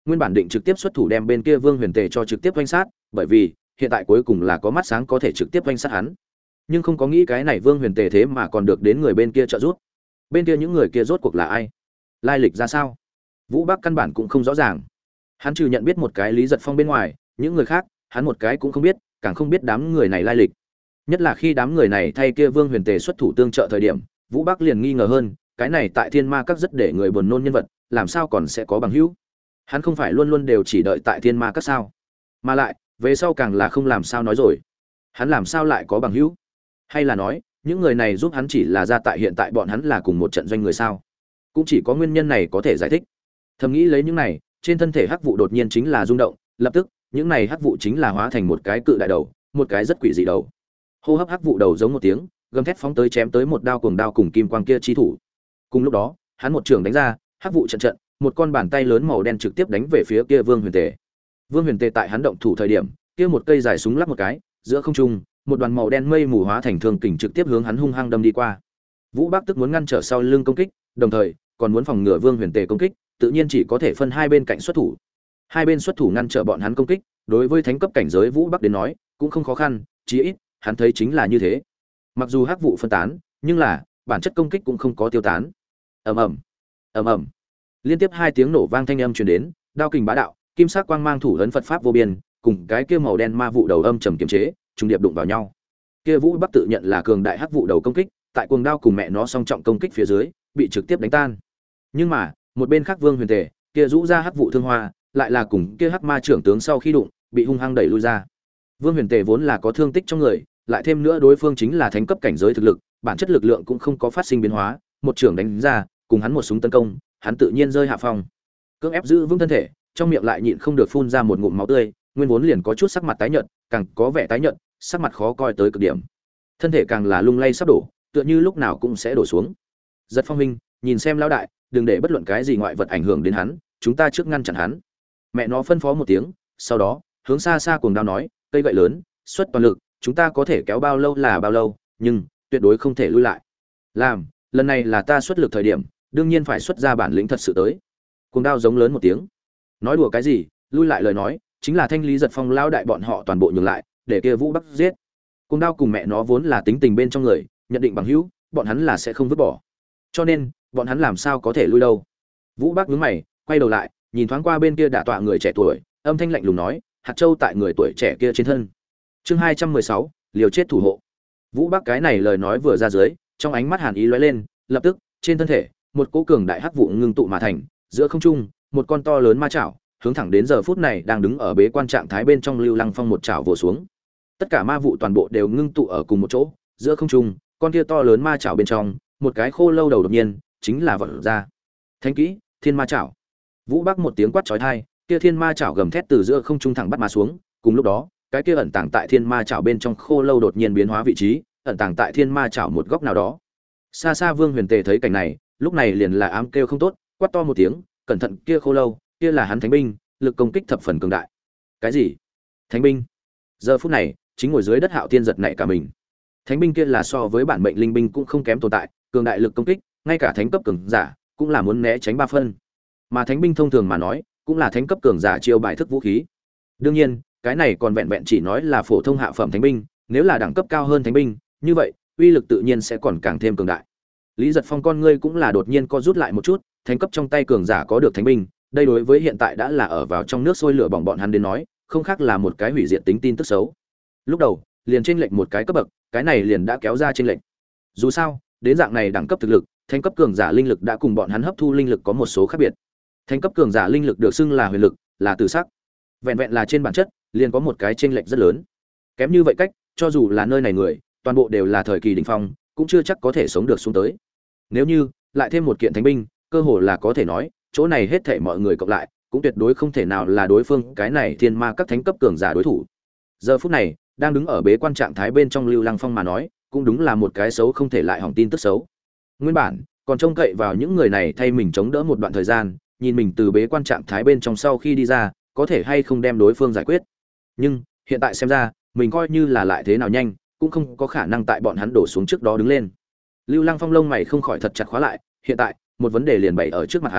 Nguyên bản định trực tiếp xuất thủ đem bên kia Vương Huyền Tề cho trực tiếp quanh sát, bởi vì hiện tại cuối cùng là có mắt sáng có thể trực tiếp quanh sát hắn. Nhưng không có nghĩ cái này Vương Huyền Tề thế mà còn được đến người bên kia trợ giúp. Bên kia những người kia rốt cuộc là ai? Lai lịch ra sao? Vũ Bắc căn bản cũng không rõ ràng. Hắn trừ nhận biết một cái Lý Giật Phong bên ngoài, những người khác, hắn một cái cũng không biết, càng không biết đám người này lai lịch. Nhất là khi đám người này thay kia Vương Huyền Tề xuất thủ tương trợ thời điểm, Vũ Bắc liền nghi ngờ hơn, cái này tại Thiên Ma Các rất để người buồn nôn nhân vật, làm sao còn sẽ có bằng hữu? Hắn không phải luôn luôn đều chỉ đợi tại Thiên Ma Các sao? Mà lại, về sau càng là không làm sao nói rồi. Hắn làm sao lại có bằng hữu? Hay là nói, những người này giúp hắn chỉ là ra tại hiện tại bọn hắn là cùng một trận doanh người sao? Cũng chỉ có nguyên nhân này có thể giải thích. Thầm nghĩ lấy những này, trên thân thể hắc vụ đột nhiên chính là rung động, lập tức, những này hắc vụ chính là hóa thành một cái cự đại đầu, một cái rất quỷ dị đầu. Hô hấp hắc vụ đầu giống một tiếng, gầm thét phóng tới chém tới một đao cuồng đao cùng kim quang kia chi thủ. Cùng lúc đó, hắn một trường đánh ra, hắc vụ trận trận, một con bàn tay lớn màu đen trực tiếp đánh về phía kia Vương Huyền Tề. Vương Huyền Tề tại hắn động thủ thời điểm, kia một cây dài súng lắc một cái, giữa không trung, một đoàn màu đen mây mù hóa thành thương kình trực tiếp hướng hắn hung hăng đâm đi qua. Vũ Bắc tức muốn ngăn trở sau lưng công kích, đồng thời còn muốn phòng ngừa Vương Huyền Tề công kích, tự nhiên chỉ có thể phân hai bên cạnh xuất thủ. Hai bên xuất thủ ngăn trở bọn hắn công kích, đối với thánh cấp cảnh giới Vũ Bắc đến nói, cũng không khó khăn, chí ít, hắn thấy chính là như thế. Mặc dù hắc vụ phân tán, nhưng là bản chất công kích cũng không có tiêu tán. Ầm ầm, ầm ầm. Liên tiếp hai tiếng nổ vang thanh âm truyền đến, đao kình bá đạo, kim sắc quang mang thủ ấn Phật pháp vô biên, cùng cái kia màu đen ma vụ đầu âm trầm kiềm chế, trùng điệp đụng vào nhau. Kia Vũ Bắc tự nhận là cường đại hắc vụ đầu công kích, tại cuồng đao cùng mẹ nó song trọng công kích phía dưới, bị trực tiếp đánh tan. Nhưng mà, một bên khác Vương Huyền Tề, kia rũ ra hắc vụ thương hoa, lại là cùng kia hắc ma trưởng tướng sau khi đụng, bị hung hăng đẩy lui ra. Vương Huyền Tề vốn là có thương tích trong người, lại thêm nữa đối phương chính là thánh cấp cảnh giới thực lực, bản chất lực lượng cũng không có phát sinh biến hóa, một trưởng đánh ra, cùng hắn một súng tấn công, hắn tự nhiên rơi hạ phong. Cưỡng ép giữ vững thân thể, trong miệng lại nhịn không được phun ra một ngụm máu tươi, nguyên vốn liền có chút sắc mặt tái nhợt, càng có vẻ tái nhợt, sắc mặt khó coi tới cực điểm. Thân thể càng là lung lay sắp đổ, tựa như lúc nào cũng sẽ đổ xuống. Giật Phong huynh, nhìn xem lão đại, đừng để bất luận cái gì ngoại vật ảnh hưởng đến hắn, chúng ta trước ngăn chặn hắn. Mẹ nó phân phó một tiếng, sau đó, hướng xa xa cuồng đao nói, cây gậy lớn, xuất toàn lực, chúng ta có thể kéo bao lâu là bao lâu, nhưng tuyệt đối không thể lui lại. Làm, lần này là ta xuất lực thời điểm, đương nhiên phải xuất ra bản lĩnh thật sự tới. Cuồng đao giống lớn một tiếng. Nói đùa cái gì, lui lại lời nói, chính là thanh lý Giật Phong lão đại bọn họ toàn bộ nhường lại, để kia Vũ Bắc giết. Cuồng đao cùng mẹ nó vốn là tính tình bên trong người, nhận định bằng hữu, bọn hắn là sẽ không vứt bỏ. Cho nên, bọn hắn làm sao có thể lui đâu. Vũ Bắc nhướng mày, quay đầu lại, nhìn thoáng qua bên kia đả tọa người trẻ tuổi, âm thanh lạnh lùng nói, hạt châu tại người tuổi trẻ kia trên thân. Chương hai trăm mười sáu, liều chết thủ hộ. Vũ Bắc cái này lời nói vừa ra dưới, trong ánh mắt hàn ý lóe lên, lập tức, trên thân thể, một cỗ cường đại hắc vụ ngưng tụ mà thành, giữa không trung, một con to lớn ma chảo, hướng thẳng đến giờ phút này đang đứng ở bế quan trạng thái bên trong Lưu Lăng Phong một chảo vồ xuống. Tất cả ma vụ toàn bộ đều ngưng tụ ở cùng một chỗ, giữa không trung, con kia to lớn ma chảo bên trong, một cái khô lâu đầu đột nhiên, chính là vọt ra. Thánh kỹ, Thiên Ma chảo. Vũ Bắc một tiếng quát chói tai, kia Thiên Ma chảo gầm thét từ giữa không trung thẳng bắt mà xuống, cùng lúc đó, cái kia ẩn tàng tại Thiên Ma chảo bên trong khô lâu đột nhiên biến hóa vị trí, ẩn tàng tại Thiên Ma chảo một góc nào đó. Xa xa Vương Huyền Tề thấy cảnh này, lúc này liền là ám kêu không tốt, quát to một tiếng, cẩn thận, kia khô lâu, kia là hắn thánh binh, lực công kích thập phần cường đại. Cái gì? Thánh binh? Giờ phút này, chính ngồi dưới đất Hạo Thiên giật nảy cả mình. Thánh binh kia là so với bản mệnh linh binh cũng không kém tồn tại, cường đại lực công kích, ngay cả thánh cấp cường giả cũng là muốn né tránh ba phân. Mà thánh binh thông thường mà nói, cũng là thánh cấp cường giả chiêu bài thức vũ khí. Đương nhiên, cái này còn vẹn vẹn chỉ nói là phổ thông hạ phẩm thánh binh, nếu là đẳng cấp cao hơn thánh binh, như vậy, uy lực tự nhiên sẽ còn càng thêm cường đại. Lý Giật Phong con ngươi cũng là đột nhiên co rút lại một chút, thánh cấp trong tay cường giả có được thánh binh, đây đối với hiện tại đã là ở vào trong nước sôi lửa bỏng bọn hắn đến nói, không khác là một cái hủy diệt tính tin tức xấu. Lúc đầu, liền chênh lệch một cái cấp bậc, cái này liền đã kéo ra chênh lệch. Dù sao, đến dạng này đẳng cấp thực lực, thánh cấp cường giả linh lực đã cùng bọn hắn hấp thu linh lực có một số khác biệt. Thánh cấp cường giả linh lực được xưng là huyền lực, là từ sắc. Vẹn vẹn là trên bản chất, liền có một cái chênh lệch rất lớn. Kém như vậy cách, cho dù là nơi này người, toàn bộ đều là thời kỳ đỉnh phong, cũng chưa chắc có thể sống được xuống tới. Nếu như lại thêm một kiện thánh binh, cơ hồ là có thể nói, chỗ này hết thảy mọi người cộng lại, cũng tuyệt đối không thể nào là đối phương cái này thiên ma các thánh cấp cường giả đối thủ. Giờ phút này, đang đứng ở bế quan trạng thái bên trong Lưu Lăng Phong mà nói, cũng đúng là một cái xấu không thể lại hỏng tin tức xấu. Nguyên bản, còn trông cậy vào những người này thay mình chống đỡ một đoạn thời gian, nhìn mình từ bế quan trạng thái bên trong sau khi đi ra, có thể hay không đem đối phương giải quyết. Nhưng, hiện tại xem ra, mình coi như là lại thế nào nhanh, cũng không có khả năng tại bọn hắn đổ xuống trước đó đứng lên. Lưu Lăng Phong lông mày không khỏi thật chặt khóa lại, hiện tại, một vấn đề liền bày ở trước mặt hắn,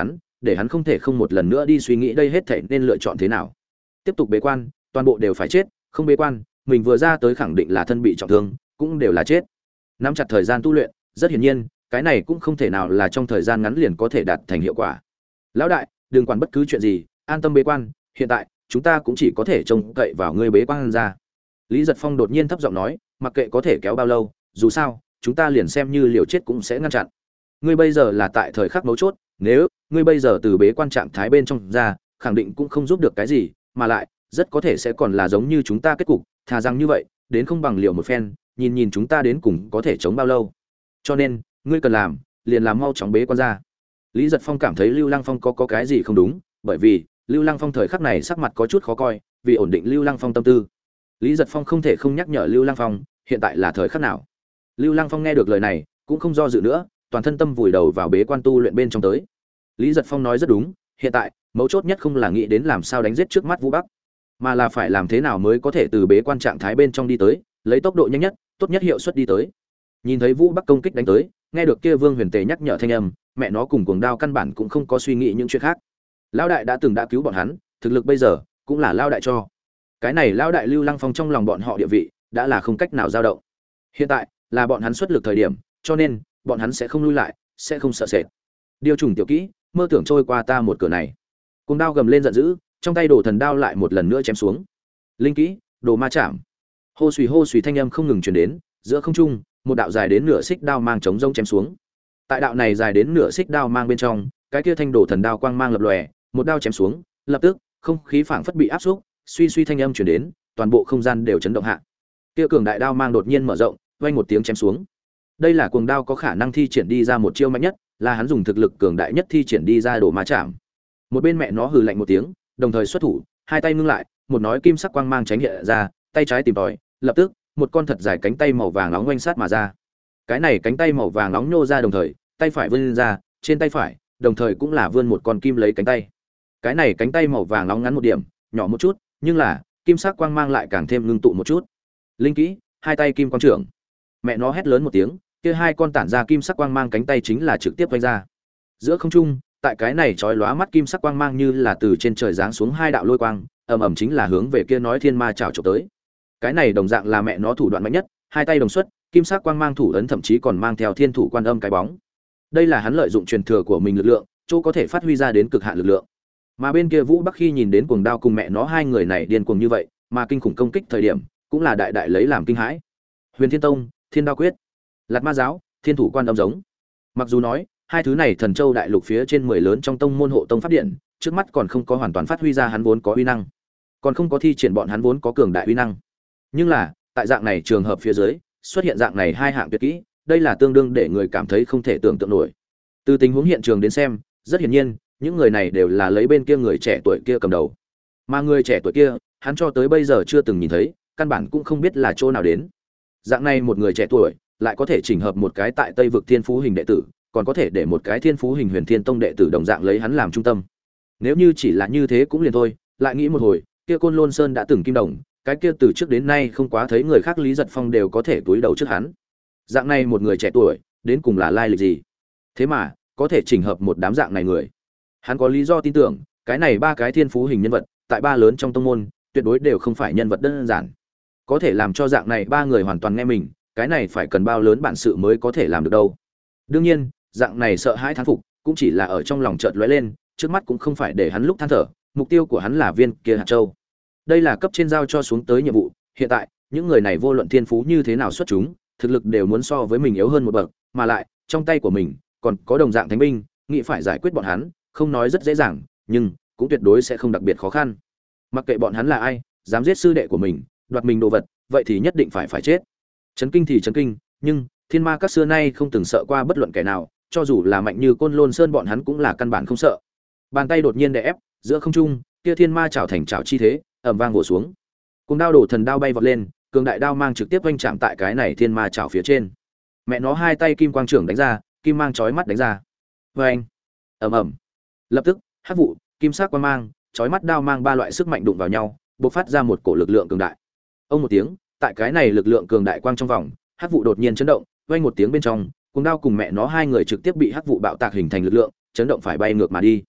để hắn không thể không một lần nữa đi suy nghĩ đây hết thảy nên lựa chọn thế nào. Tiếp tục bế quan, toàn bộ đều phải chết, không bế quan, mình vừa ra tới khẳng định là thân bị trọng thương, cũng đều là chết. Nắm chặt thời gian tu luyện, rất hiển nhiên, cái này cũng không thể nào là trong thời gian ngắn liền có thể đạt thành hiệu quả. Lão đại, đừng quản bất cứ chuyện gì, an tâm bế quan, hiện tại chúng ta cũng chỉ có thể trông cậy vào ngươi bế quan ra. Lý Giật Phong đột nhiên thấp giọng nói, mặc kệ có thể kéo bao lâu, dù sao, chúng ta liền xem như liều chết cũng sẽ ngăn chặn. Ngươi bây giờ là tại thời khắc mấu chốt, nếu ngươi bây giờ từ bế quan trạng thái bên trong ra, khẳng định cũng không giúp được cái gì, mà lại rất có thể sẽ còn là giống như chúng ta kết cục, thà rằng như vậy, đến không bằng liều một phen, nhìn nhìn chúng ta đến cùng có thể chống bao lâu. Cho nên, ngươi cần làm, liền làm mau chóng bế quan ra. Lý Giật Phong cảm thấy Lưu Lăng Phong có có cái gì không đúng, bởi vì Lưu Lăng Phong thời khắc này sắc mặt có chút khó coi, vì ổn định Lưu Lăng Phong tâm tư. Lý Giật Phong không thể không nhắc nhở Lưu Lăng Phong, hiện tại là thời khắc nào. Lưu Lăng Phong nghe được lời này, cũng không do dự nữa, toàn thân tâm vùi đầu vào bế quan tu luyện bên trong tới. Lý Giật Phong nói rất đúng, hiện tại, mấu chốt nhất không là nghĩ đến làm sao đánh giết trước mắt Vũ Bắc, mà là phải làm thế nào mới có thể từ bế quan trạng thái bên trong đi tới, lấy tốc độ nhanh nhất, tốt nhất hiệu suất đi tới. Nhìn thấy Vũ Bắc công kích đánh tới, nghe được kia Vương Huyền Tề nhắc nhở thanh âm, mẹ nó cùng cuồng đao căn bản cũng không có suy nghĩ những chuyện khác. Lão đại đã từng đã cứu bọn hắn, thực lực bây giờ cũng là lão đại cho. Cái này lão đại Lưu Lăng Phong trong lòng bọn họ địa vị đã là không cách nào dao động. Hiện tại là bọn hắn xuất lực thời điểm, cho nên bọn hắn sẽ không lui lại, sẽ không sợ sệt. Điều trùng tiểu kỹ, mơ tưởng trôi qua ta một cửa này. Cuồng đao gầm lên giận dữ, trong tay đồ thần đao lại một lần nữa chém xuống. Linh kỹ, đồ ma chạm. Hô xùy hô xùy thanh âm không ngừng truyền đến, giữa không trung, một đạo dài đến nửa xích đao mang chống rông chém xuống. Tại đạo này dài đến nửa xích đao mang bên trong, cái kia thanh đồ thần đao quang mang lập lòe, một đao chém xuống, lập tức, không khí phảng phất bị áp xúc, suy suy thanh âm truyền đến, toàn bộ không gian đều chấn động hạ. Kia cường đại đao mang đột nhiên mở rộng, vang một tiếng chém xuống. Đây là cuồng đao có khả năng thi triển đi ra một chiêu mạnh nhất, là hắn dùng thực lực cường đại nhất thi triển đi ra đồ ma chạm. Một bên mẹ nó hừ lạnh một tiếng, đồng thời xuất thủ, hai tay ngưng lại, một nói kim sắc quang mang tránh hiện ra, tay trái tìm tòi, lập tức, một con thật dài cánh tay màu vàng nóng oanh sát mà ra. Cái này cánh tay màu vàng nóng nhô ra đồng thời, tay phải vươn lên ra, trên tay phải, đồng thời cũng là vươn một con kim lấy cánh tay. Cái này cánh tay màu vàng nóng ngắn một điểm, nhỏ một chút, nhưng là kim sắc quang mang lại càng thêm ngưng tụ một chút. Linh kỹ, hai tay kim quang trưởng. Mẹ nó hét lớn một tiếng, kia hai con tản ra kim sắc quang mang cánh tay chính là trực tiếp vung ra. Giữa không trung, tại cái này chói lóa mắt kim sắc quang mang như là từ trên trời giáng xuống hai đạo lôi quang, ầm ầm chính là hướng về kia nói thiên ma chảo chụp tới. Cái này đồng dạng là mẹ nó thủ đoạn mạnh nhất, hai tay đồng xuất, kim sắc quang mang thủ ấn thậm chí còn mang theo thiên thủ quan âm cái bóng. Đây là hắn lợi dụng truyền thừa của mình lực lượng, chỗ có thể phát huy ra đến cực hạn lực lượng. Mà bên kia Vũ Bắc khi nhìn đến cuồng đao cùng mẹ nó hai người này điên cuồng như vậy, mà kinh khủng công kích thời điểm, cũng là đại đại lấy làm kinh hãi. Huyền Thiên Tông, Thiên Đao Quyết, Lạt Ma giáo, Thiên Thủ Quan âm giống. Mặc dù nói, hai thứ này Thần Châu đại lục phía trên mười lớn trong tông môn hộ tông pháp điện, trước mắt còn không có hoàn toàn phát huy ra hắn vốn có uy năng, còn không có thi triển bọn hắn vốn có cường đại uy năng. Nhưng là, tại dạng này trường hợp phía dưới, xuất hiện dạng này hai hạng tuyệt kỹ, đây là tương đương để người cảm thấy không thể tưởng tượng nổi. Từ tình huống hiện trường đến xem, rất hiển nhiên, những người này đều là lấy bên kia người trẻ tuổi kia cầm đầu. Mà người trẻ tuổi kia, hắn cho tới bây giờ chưa từng nhìn thấy, căn bản cũng không biết là chỗ nào đến. Dạng này một người trẻ tuổi, lại có thể chỉnh hợp một cái tại Tây vực Thiên Phú hình đệ tử, còn có thể để một cái Thiên Phú hình Huyền Thiên Tông đệ tử đồng dạng lấy hắn làm trung tâm. Nếu như chỉ là như thế cũng liền thôi, lại nghĩ một hồi, kia Côn Lôn Sơn đã từng kim đồng, cái kia từ trước đến nay không quá thấy người khác Lý Giật Phong đều có thể túi đầu trước hắn. Dạng này một người trẻ tuổi, đến cùng là lai lịch gì? Thế mà, có thể chỉnh hợp một đám dạng này người. Hắn có lý do tin tưởng, cái này ba cái thiên phú hình nhân vật, tại ba lớn trong tông môn, tuyệt đối đều không phải nhân vật đơn giản. Có thể làm cho dạng này ba người hoàn toàn nghe mình, cái này phải cần bao lớn bản sự mới có thể làm được đâu. Đương nhiên, dạng này sợ hãi thán phục, cũng chỉ là ở trong lòng chợt lóe lên, trước mắt cũng không phải để hắn lúc than thở, mục tiêu của hắn là viên kia hạt châu. Đây là cấp trên giao cho xuống tới nhiệm vụ, hiện tại, những người này vô luận thiên phú như thế nào xuất chúng, thực lực đều muốn so với mình yếu hơn một bậc, mà lại, trong tay của mình còn có đồng dạng thánh binh, nghĩ phải giải quyết bọn hắn, không nói rất dễ dàng, nhưng cũng tuyệt đối sẽ không đặc biệt khó khăn. Mặc kệ bọn hắn là ai, dám giết sư đệ của mình, đoạt mình đồ vật, vậy thì nhất định phải phải chết. Chấn kinh thì chấn kinh, nhưng thiên ma các xưa nay không từng sợ qua bất luận kẻ nào, cho dù là mạnh như Côn Lôn Sơn bọn hắn cũng là căn bản không sợ. Bàn tay đột nhiên đè ép, giữa không trung, kia thiên ma chảo thành chảo chi thế, ầm vang vỗ xuống. Cùng đao đổ thần đao bay vọt lên, cường đại đao mang trực tiếp vênh chạm tại cái này thiên ma chảo phía trên. Mẹ nó hai tay kim quang trưởng đánh ra, kim mang chói mắt đánh ra. Oeng! Ầm ầm. Lập tức, hắc vụ, kim sắc quang mang, chói mắt đao mang ba loại sức mạnh đụng vào nhau, bộc phát ra một cổ lực lượng cường đại. Ông một tiếng, tại cái này lực lượng cường đại quang trong vòng, hắc vụ đột nhiên chấn động, vang một tiếng bên trong, cuồng đao cùng mẹ nó hai người trực tiếp bị hắc vụ bạo tạc hình thành lực lượng, chấn động phải bay ngược mà đi.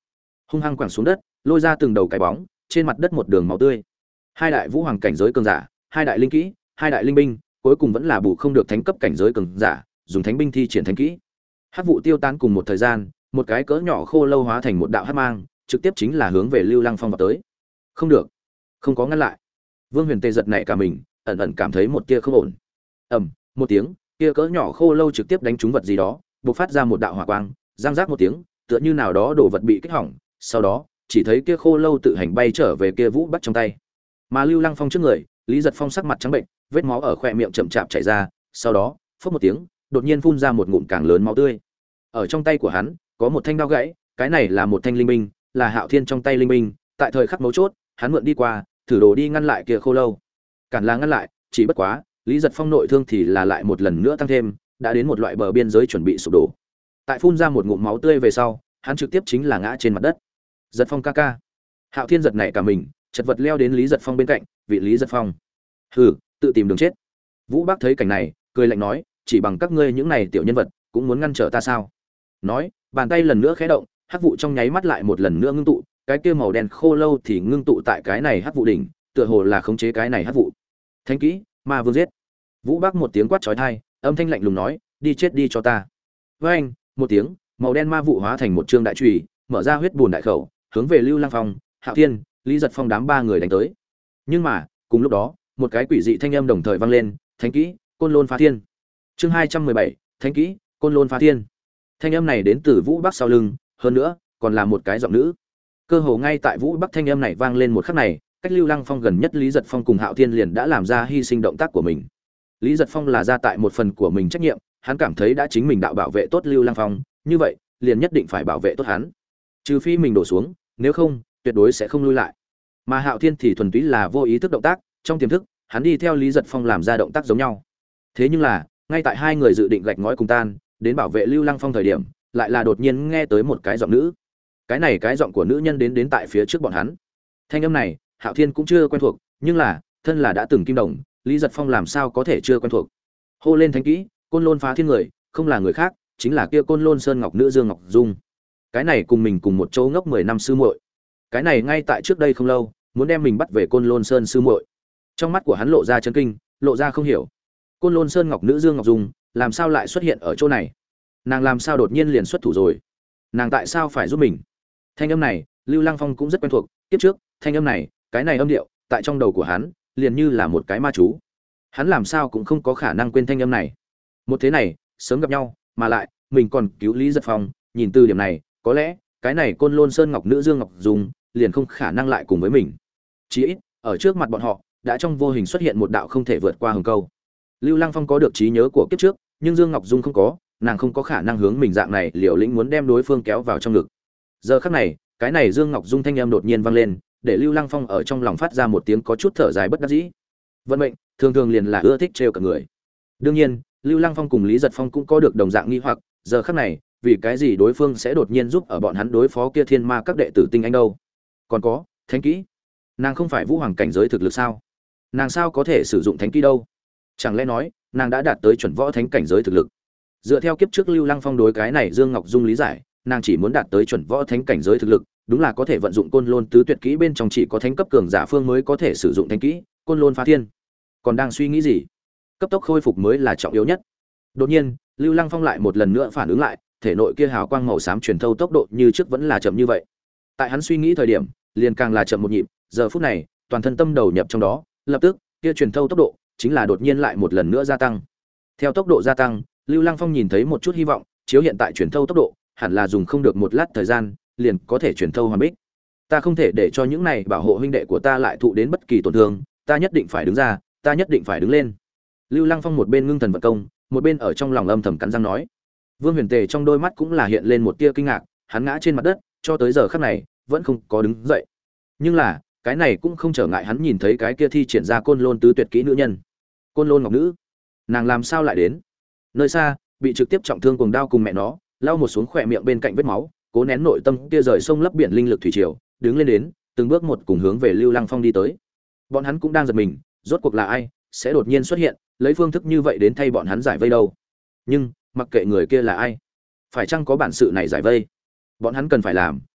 hung hăng quẳng xuống đất, lôi ra từng đầu cái bóng, trên mặt đất một đường máu tươi. Hai đại vũ hoàng cảnh giới cường giả, hai đại linh kỹ, hai đại linh binh, cuối cùng vẫn là bù không được thánh cấp cảnh giới cường giả, dùng thánh binh thi triển thánh kỹ. Hắc vụ tiêu tan cùng một thời gian, một cái cỡ nhỏ khô lâu hóa thành một đạo hắc mang, trực tiếp chính là hướng về Lưu Lăng Phong vào tới. Không được, không có ngăn lại. Vương Huyền Tề giật nảy cả mình, ẩn ẩn cảm thấy một tia không ổn. Ầm, một tiếng, kia cỡ nhỏ khô lâu trực tiếp đánh trúng vật gì đó, bộc phát ra một đạo hỏa quang, răng rác một tiếng, tựa như nào đó đồ vật bị kích hỏng, sau đó, chỉ thấy kia khô lâu tự hành bay trở về kia Vũ Bắc trong tay. Mà Lưu Lăng Phong trước người, Lý Giật Phong sắc mặt trắng bệnh, vết máu ở khóe miệng chậm chạp chảy ra, sau đó, phốc một tiếng, đột nhiên phun ra một ngụm càng lớn máu tươi. Ở trong tay của hắn, có một thanh đao gãy, cái này là một thanh linh binh, là Hạo Thiên trong tay linh binh, tại thời khắc mấu chốt, hắn mượn đi qua, thử đồ đi ngăn lại kia khô lâu. Cản là ngăn lại, chỉ bất quá, Lý Giật Phong nội thương thì là lại một lần nữa tăng thêm, đã đến một loại bờ biên giới chuẩn bị sụp đổ. Tại phun ra một ngụm máu tươi về sau, hắn trực tiếp chính là ngã trên mặt đất. Giật Phong ca ca. Hạo Thiên giật nảy cả mình, chật vật leo đến Lý Giật Phong bên cạnh, vị Lý Giật Phong. Hừ, tự tìm đường chết. Vũ Bác thấy cảnh này, cười lạnh nói, chỉ bằng các ngươi những này tiểu nhân vật, cũng muốn ngăn trở ta sao? Nói, bàn tay lần nữa khẽ động, hắc vụ trong nháy mắt lại một lần nữa ngưng tụ, cái kia màu đen khô lâu thì ngưng tụ tại cái này hắc vụ đỉnh, tựa hồ là khống chế cái này hắc vụ. Thánh kỹ, ma vương giết. Vũ Bác một tiếng quát chói tai, âm thanh lạnh lùng nói, đi chết đi cho ta. Với anh, một tiếng, màu đen ma vụ hóa thành một trương đại chùy, mở ra huyết bùn đại khẩu, hướng về Lưu Lăng Phong, Hạo Thiên, Lý Giật Phong đám ba người đánh tới. Nhưng mà, cùng lúc đó, một cái quỷ dị thanh âm đồng thời vang lên, thánh kỹ, Côn Lôn Phá Thiên. Chương hai trăm mười bảy, thánh kỹ, Côn Lôn Phá Thiên. Thanh âm này đến từ Vũ Bắc sau lưng, hơn nữa, còn là một cái giọng nữ. Cơ hồ ngay tại Vũ Bắc thanh âm này vang lên một khắc này, cách Lưu Lăng Phong gần nhất Lý Giật Phong cùng Hạo Thiên liền đã làm ra hy sinh động tác của mình. Lý Giật Phong là ra tại một phần của mình trách nhiệm, hắn cảm thấy đã chính mình đạo bảo vệ tốt Lưu Lăng Phong, như vậy, liền nhất định phải bảo vệ tốt hắn. Trừ phi mình đổ xuống, nếu không, tuyệt đối sẽ không lui lại. Mà Hạo Thiên thì thuần túy là vô ý thức động tác, trong tiềm thức, hắn đi theo Lý Giật Phong làm ra động tác giống nhau. Thế nhưng là, ngay tại hai người dự định gạch ngói cùng tan, đến bảo vệ Lưu Lăng Phong thời điểm, lại là đột nhiên nghe tới một cái giọng nữ. Cái này cái giọng của nữ nhân đến đến tại phía trước bọn hắn. Thanh âm này, Hạo Thiên cũng chưa quen thuộc, nhưng là, thân là đã từng kim đồng, Lý Giật Phong làm sao có thể chưa quen thuộc. Hô lên thánh kỹ, Côn Lôn Phá Thiên người, không là người khác, chính là kia Côn Lôn Sơn Ngọc nữ Dương Ngọc Dung. Cái này cùng mình cùng một chỗ ngốc mười năm sư muội. Cái này ngay tại trước đây không lâu, muốn đem mình bắt về Côn Lôn Sơn sư muội. Trong mắt của hắn lộ ra chấn kinh, lộ ra không hiểu. Côn Lôn Sơn Ngọc nữ Dương Ngọc Dung, làm sao lại xuất hiện ở chỗ này? Nàng làm sao đột nhiên liền xuất thủ rồi? Nàng tại sao phải giúp mình? Thanh âm này, Lưu Lăng Phong cũng rất quen thuộc, tiếp trước, thanh âm này, cái này âm điệu, tại trong đầu của hắn, liền như là một cái ma chú. Hắn làm sao cũng không có khả năng quên thanh âm này. Một thế này, sớm gặp nhau, mà lại, mình còn cứu Lý Giật Phong, nhìn từ điểm này, có lẽ, cái này Côn Lôn Sơn Ngọc nữ Dương Ngọc Dung, liền không khả năng lại cùng với mình. Chỉ ít, ở trước mặt bọn họ, đã trong vô hình xuất hiện một đạo không thể vượt qua hừng câu. Lưu Lăng Phong có được trí nhớ của kiếp trước, nhưng Dương Ngọc Dung không có, nàng không có khả năng hướng mình dạng này liều lĩnh muốn đem đối phương kéo vào trong ngực. Giờ khắc này, cái này Dương Ngọc Dung thanh âm đột nhiên vang lên, để Lưu Lăng Phong ở trong lòng phát ra một tiếng có chút thở dài bất đắc dĩ. Vận mệnh, thường thường liền là ưa thích trêu cả người. Đương nhiên, Lưu Lăng Phong cùng Lý Giật Phong cũng có được đồng dạng nghi hoặc, giờ khắc này, vì cái gì đối phương sẽ đột nhiên giúp ở bọn hắn đối phó kia thiên ma các đệ tử tinh anh đâu? Còn có, thánh kỹ. Nàng không phải vũ hoàng cảnh giới thực lực sao? Nàng sao có thể sử dụng thánh kỹ đâu? Chẳng lẽ nói, nàng đã đạt tới chuẩn võ thánh cảnh giới thực lực? Dựa theo kiếp trước Lưu Lăng Phong đối cái này Dương Ngọc Dung lý giải, nàng chỉ muốn đạt tới chuẩn võ thánh cảnh giới thực lực, đúng là có thể vận dụng Côn Lôn tứ tuyệt kỹ bên trong chỉ có thánh cấp cường giả phương mới có thể sử dụng thánh kỹ, Côn Lôn Phá Thiên. Còn đang suy nghĩ gì? Cấp tốc khôi phục mới là trọng yếu nhất. Đột nhiên, Lưu Lăng Phong lại một lần nữa phản ứng lại, thể nội kia hào quang màu xám truyền thâu tốc độ như trước vẫn là chậm như vậy. Tại hắn suy nghĩ thời điểm, liền càng là chậm một nhịp, giờ phút này, toàn thân tâm đầu nhập trong đó, lập tức, kia truyền thâu tốc độ chính là đột nhiên lại một lần nữa gia tăng. Theo tốc độ gia tăng, Lưu Lăng Phong nhìn thấy một chút hy vọng, chiếu hiện tại truyền thâu tốc độ, hẳn là dùng không được một lát thời gian, liền có thể truyền thâu hoàn bích. Ta không thể để cho những này bảo hộ huynh đệ của ta lại thụ đến bất kỳ tổn thương, ta nhất định phải đứng ra, ta nhất định phải đứng lên. Lưu Lăng Phong một bên ngưng thần vận công, một bên ở trong lòng âm thầm cắn răng nói. Vương Huyền Tề trong đôi mắt cũng là hiện lên một tia kinh ngạc, hắn ngã trên mặt đất, cho tới giờ khắc này, vẫn không có đứng dậy. Nhưng là, cái này cũng không trở ngại hắn nhìn thấy cái kia thi triển ra Côn Lôn tứ tuyệt kỹ nữ nhân. Côn Lôn Ngọc nữ, nàng làm sao lại đến? Nơi xa, bị trực tiếp trọng thương cuồng đao cùng mẹ nó, lau một xuống khỏe miệng bên cạnh vết máu, cố nén nội tâm kia rời sông lấp biển linh lực thủy triều, đứng lên đến, từng bước một cùng hướng về Lưu Lăng Phong đi tới. Bọn hắn cũng đang giật mình, rốt cuộc là ai sẽ đột nhiên xuất hiện, lấy phương thức như vậy đến thay bọn hắn giải vây đâu? Nhưng, mặc kệ người kia là ai, phải chăng có bản sự này giải vây, bọn hắn cần phải làm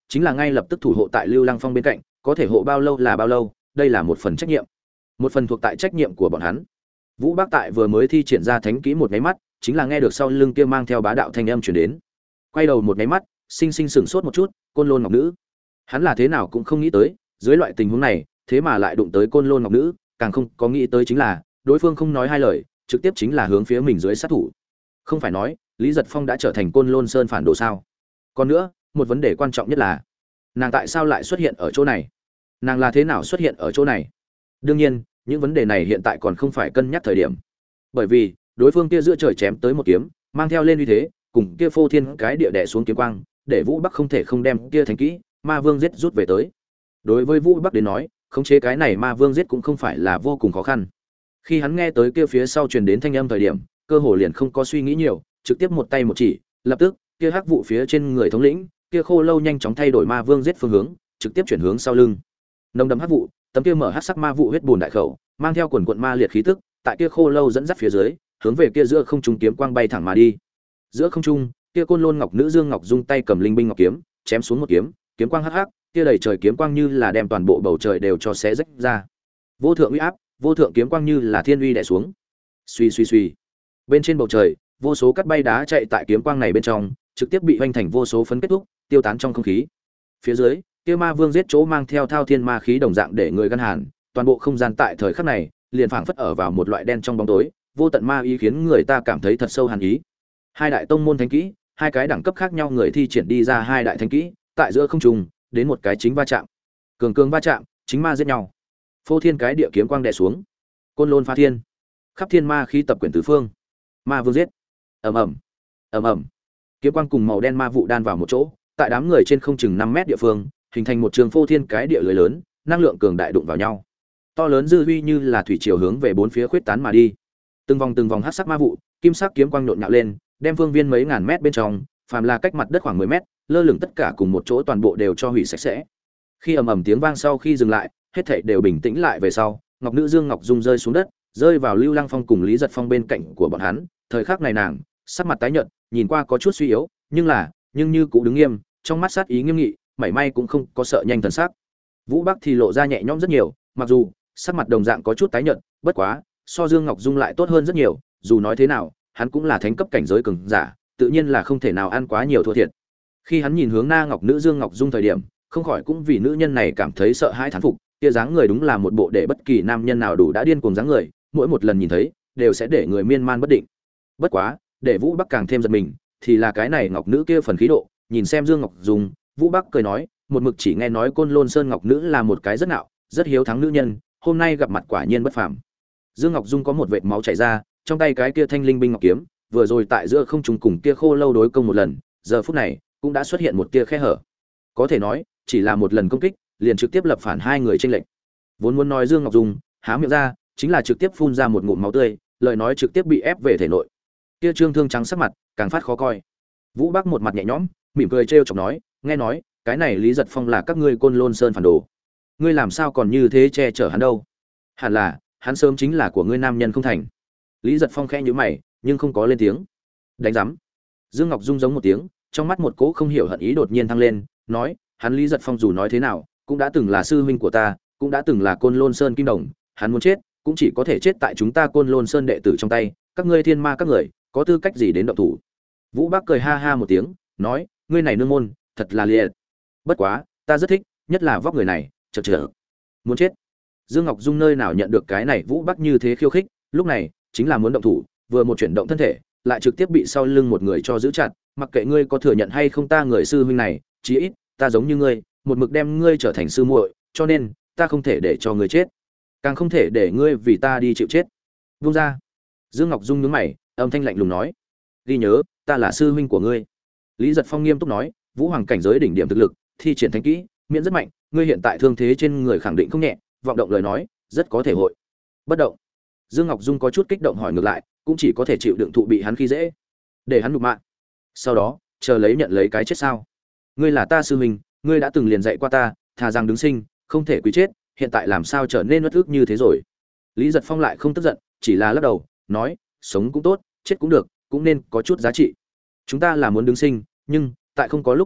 chính là ngay lập tức thủ hộ tại Lưu Lăng Phong bên cạnh, có thể hộ bao lâu là bao lâu, đây là một phần trách nhiệm, một phần thuộc tại trách nhiệm của bọn hắn. Vũ Bác tại vừa mới thi triển ra thánh kỹ một cái mắt, chính là nghe được sau lưng kia mang theo bá đạo thanh âm truyền đến. Quay đầu một cái mắt, sinh sinh sửng sốt một chút, Côn Lôn Ngọc Nữ. Hắn là thế nào cũng không nghĩ tới, dưới loại tình huống này, thế mà lại đụng tới Côn Lôn Ngọc Nữ, càng không có nghĩ tới chính là, đối phương không nói hai lời, trực tiếp chính là hướng phía mình dưới sát thủ. Không phải nói, Lý Giật Phong đã trở thành Côn Lôn Sơn phản đồ sao? Còn nữa, một vấn đề quan trọng nhất là, nàng tại sao lại xuất hiện ở chỗ này? Nàng là thế nào xuất hiện ở chỗ này? Đương nhiên, những vấn đề này hiện tại còn không phải cân nhắc thời điểm. Bởi vì, đối phương kia giữa trời chém tới một kiếm, mang theo lên uy thế, cùng kia phô thiên cái địa đè xuống kiếm quang, để Vũ Bắc không thể không đem kia thành kỹ, Ma Vương giết rút về tới. Đối với Vũ Bắc đến nói, khống chế cái này Ma Vương giết cũng không phải là vô cùng khó khăn. Khi hắn nghe tới kia phía sau truyền đến thanh âm thời điểm, cơ hồ liền không có suy nghĩ nhiều, trực tiếp một tay một chỉ, lập tức, kia hắc vụ phía trên người thống lĩnh, kia khô lâu nhanh chóng thay đổi Ma Vương giết phương hướng, trực tiếp chuyển hướng sau lưng. Nồng đậm hắc vụ, tấm kia mở hắc sắc ma vụ huyết bùn đại khẩu, mang theo quần quần ma liệt khí tức, tại kia khô lâu dẫn dắt phía dưới, hướng về kia giữa không trung kiếm quang bay thẳng mà đi. Giữa không trung, kia Côn Lôn Ngọc Nữ Dương Ngọc Dung tay cầm linh binh ngọc kiếm, chém xuống một kiếm, kiếm quang hắc hắc, kia đầy trời kiếm quang như là đem toàn bộ bầu trời đều cho xé rách ra. Vô thượng uy áp, vô thượng kiếm quang như là thiên uy đè xuống. Suy suy suy. Bên trên bầu trời, vô số cát bay đá chạy tại kiếm quang này bên trong, trực tiếp bị hoành thành vô số phấn kết thúc, tiêu tán trong không khí. Phía dưới, kia Ma Vương giết chỗ mang theo thao thiên ma khí đồng dạng để người gan hàn, toàn bộ không gian tại thời khắc này, liền phảng phất ở vào một loại đen trong bóng tối, vô tận ma ý khiến người ta cảm thấy thật sâu hàn ý. Hai đại tông môn thánh kỹ, hai cái đẳng cấp khác nhau người thi triển đi ra hai đại thánh kỹ, tại giữa không trung, đến một cái chính va chạm. Cường cường va chạm, chính ma giết nhau. Phô thiên cái địa kiếm quang đè xuống. Côn lôn phá thiên. Khắp thiên ma khí tập quyển tứ phương. Ma Vương giết. Ầm ầm. Ầm ầm. Kiếm quang cùng màu đen ma vụ đan vào một chỗ, tại đám người trên không chừng năm mét địa phương, hình thành một trường phô thiên cái địa lưới lớn, năng lượng cường đại đụng vào nhau. To lớn dư huy như là thủy triều hướng về bốn phía khuyết tán mà đi. Từng vòng từng vòng hắc sắc ma vụ, kim sắc kiếm quang nhộn nhạo lên, đem phương viên mấy ngàn mét bên trong, phàm là cách mặt đất khoảng mười mét, lơ lửng tất cả cùng một chỗ toàn bộ đều cho hủy sạch sẽ. Khi ầm ầm tiếng vang sau khi dừng lại, hết thảy đều bình tĩnh lại về sau, Ngọc Nữ Dương Ngọc Dung rơi xuống đất, rơi vào Lưu Lăng Phong cùng Lý Giật Phong bên cạnh của bọn hắn, thời khắc này nàng, sắc mặt tái nhợt, nhìn qua có chút suy yếu, nhưng là, nhưng như cũng đứng nghiêm, trong mắt sát ý nghiêm nghị, mảy may cũng không có sợ nhanh thần sắc. Vũ Bắc thì lộ ra nhẹ nhõm rất nhiều, mặc dù sắc mặt đồng dạng có chút tái nhợt, bất quá, so Dương Ngọc Dung lại tốt hơn rất nhiều, dù nói thế nào, hắn cũng là thánh cấp cảnh giới cường giả, tự nhiên là không thể nào ăn quá nhiều thua thiệt. Khi hắn nhìn hướng Na Ngọc Nữ Dương Ngọc Dung thời điểm, không khỏi cũng vì nữ nhân này cảm thấy sợ hãi thán phục, kia dáng người đúng là một bộ để bất kỳ nam nhân nào đủ đã điên cuồng dáng người, mỗi một lần nhìn thấy, đều sẽ để người miên man bất định. Bất quá, để Vũ Bắc càng thêm giật mình, thì là cái này Ngọc Nữ kia phần khí độ, nhìn xem Dương Ngọc Dung, Vũ Bắc cười nói, một mực chỉ nghe nói Côn Lôn Sơn Ngọc Nữ là một cái rất nạo, rất hiếu thắng nữ nhân, hôm nay gặp mặt quả nhiên bất phàm. Dương Ngọc Dung có một vệt máu chảy ra, trong tay cái kia thanh linh binh ngọc kiếm, vừa rồi tại giữa không trung cùng kia khô lâu đối công một lần, giờ phút này cũng đã xuất hiện một tia khe hở. Có thể nói, chỉ là một lần công kích, liền trực tiếp lập phản hai người chênh lệch. Vốn muốn nói Dương Ngọc Dung, há miệng ra, chính là trực tiếp phun ra một ngụm máu tươi, lời nói trực tiếp bị ép về thể nội. Kia Trương Thương trắng sắc mặt, càng phát khó coi. Vũ Bắc một mặt nhẹ nhõm, mỉm cười trêu chọc nói, nghe nói, cái này Lý Giật Phong là các ngươi Côn Lôn Sơn phản đồ. Ngươi làm sao còn như thế che chở hắn đâu? Hẳn là, hắn sớm chính là của ngươi nam nhân không thành. Lý Giật Phong khẽ nhíu mày, nhưng không có lên tiếng. Đánh rắm. Dương Ngọc Dung giống một tiếng, trong mắt một cỗ không hiểu hận ý đột nhiên thăng lên, nói, hắn Lý Giật Phong dù nói thế nào, cũng đã từng là sư huynh của ta, cũng đã từng là Côn Lôn Sơn kim đồng, hắn muốn chết, cũng chỉ có thể chết tại chúng ta Côn Lôn Sơn đệ tử trong tay, các ngươi thiên ma các người, có tư cách gì đến động thủ? Vũ Bắc cười ha ha một tiếng, nói, ngươi này nương môn, thật là liệt. Bất quá, ta rất thích, nhất là vóc người này, chậc chậc. Muốn chết. Dương Ngọc Dung nơi nào nhận được cái này Vũ Bắc như thế khiêu khích, lúc này, chính là muốn động thủ, vừa một chuyển động thân thể, lại trực tiếp bị sau lưng một người cho giữ chặt, mặc kệ ngươi có thừa nhận hay không ta người sư huynh này, chí ít, ta giống như ngươi, một mực đem ngươi trở thành sư muội, cho nên, ta không thể để cho ngươi chết, càng không thể để ngươi vì ta đi chịu chết. Vung ra. Dương Ngọc Dung nhướng mày, âm thanh lạnh lùng nói, ghi nhớ, ta là sư huynh của ngươi. Lý Giật Phong nghiêm túc nói, Vũ Hoàng cảnh giới đỉnh điểm thực lực, thi triển thánh kỹ, miễn rất mạnh, ngươi hiện tại thương thế trên người khẳng định không nhẹ, vọng động lời nói, rất có thể hội bất động. Dương Ngọc Dung có chút kích động hỏi ngược lại, cũng chỉ có thể chịu đựng thụ bị hắn khi dễ, để hắn nhục mạ. Sau đó, chờ lấy nhận lấy cái chết sao? Ngươi là ta sư huynh, ngươi đã từng liền dạy qua ta, thà rằng đứng sinh, không thể quý chết, hiện tại làm sao trở nên uất ức như thế rồi? Lý Giật Phong lại không tức giận, chỉ là lắc đầu, nói, sống cũng tốt, chết cũng được, cũng nên có chút giá trị. Chúng ta là muốn đứng sinh, nhưng tại không có lúc tuyệt vọng,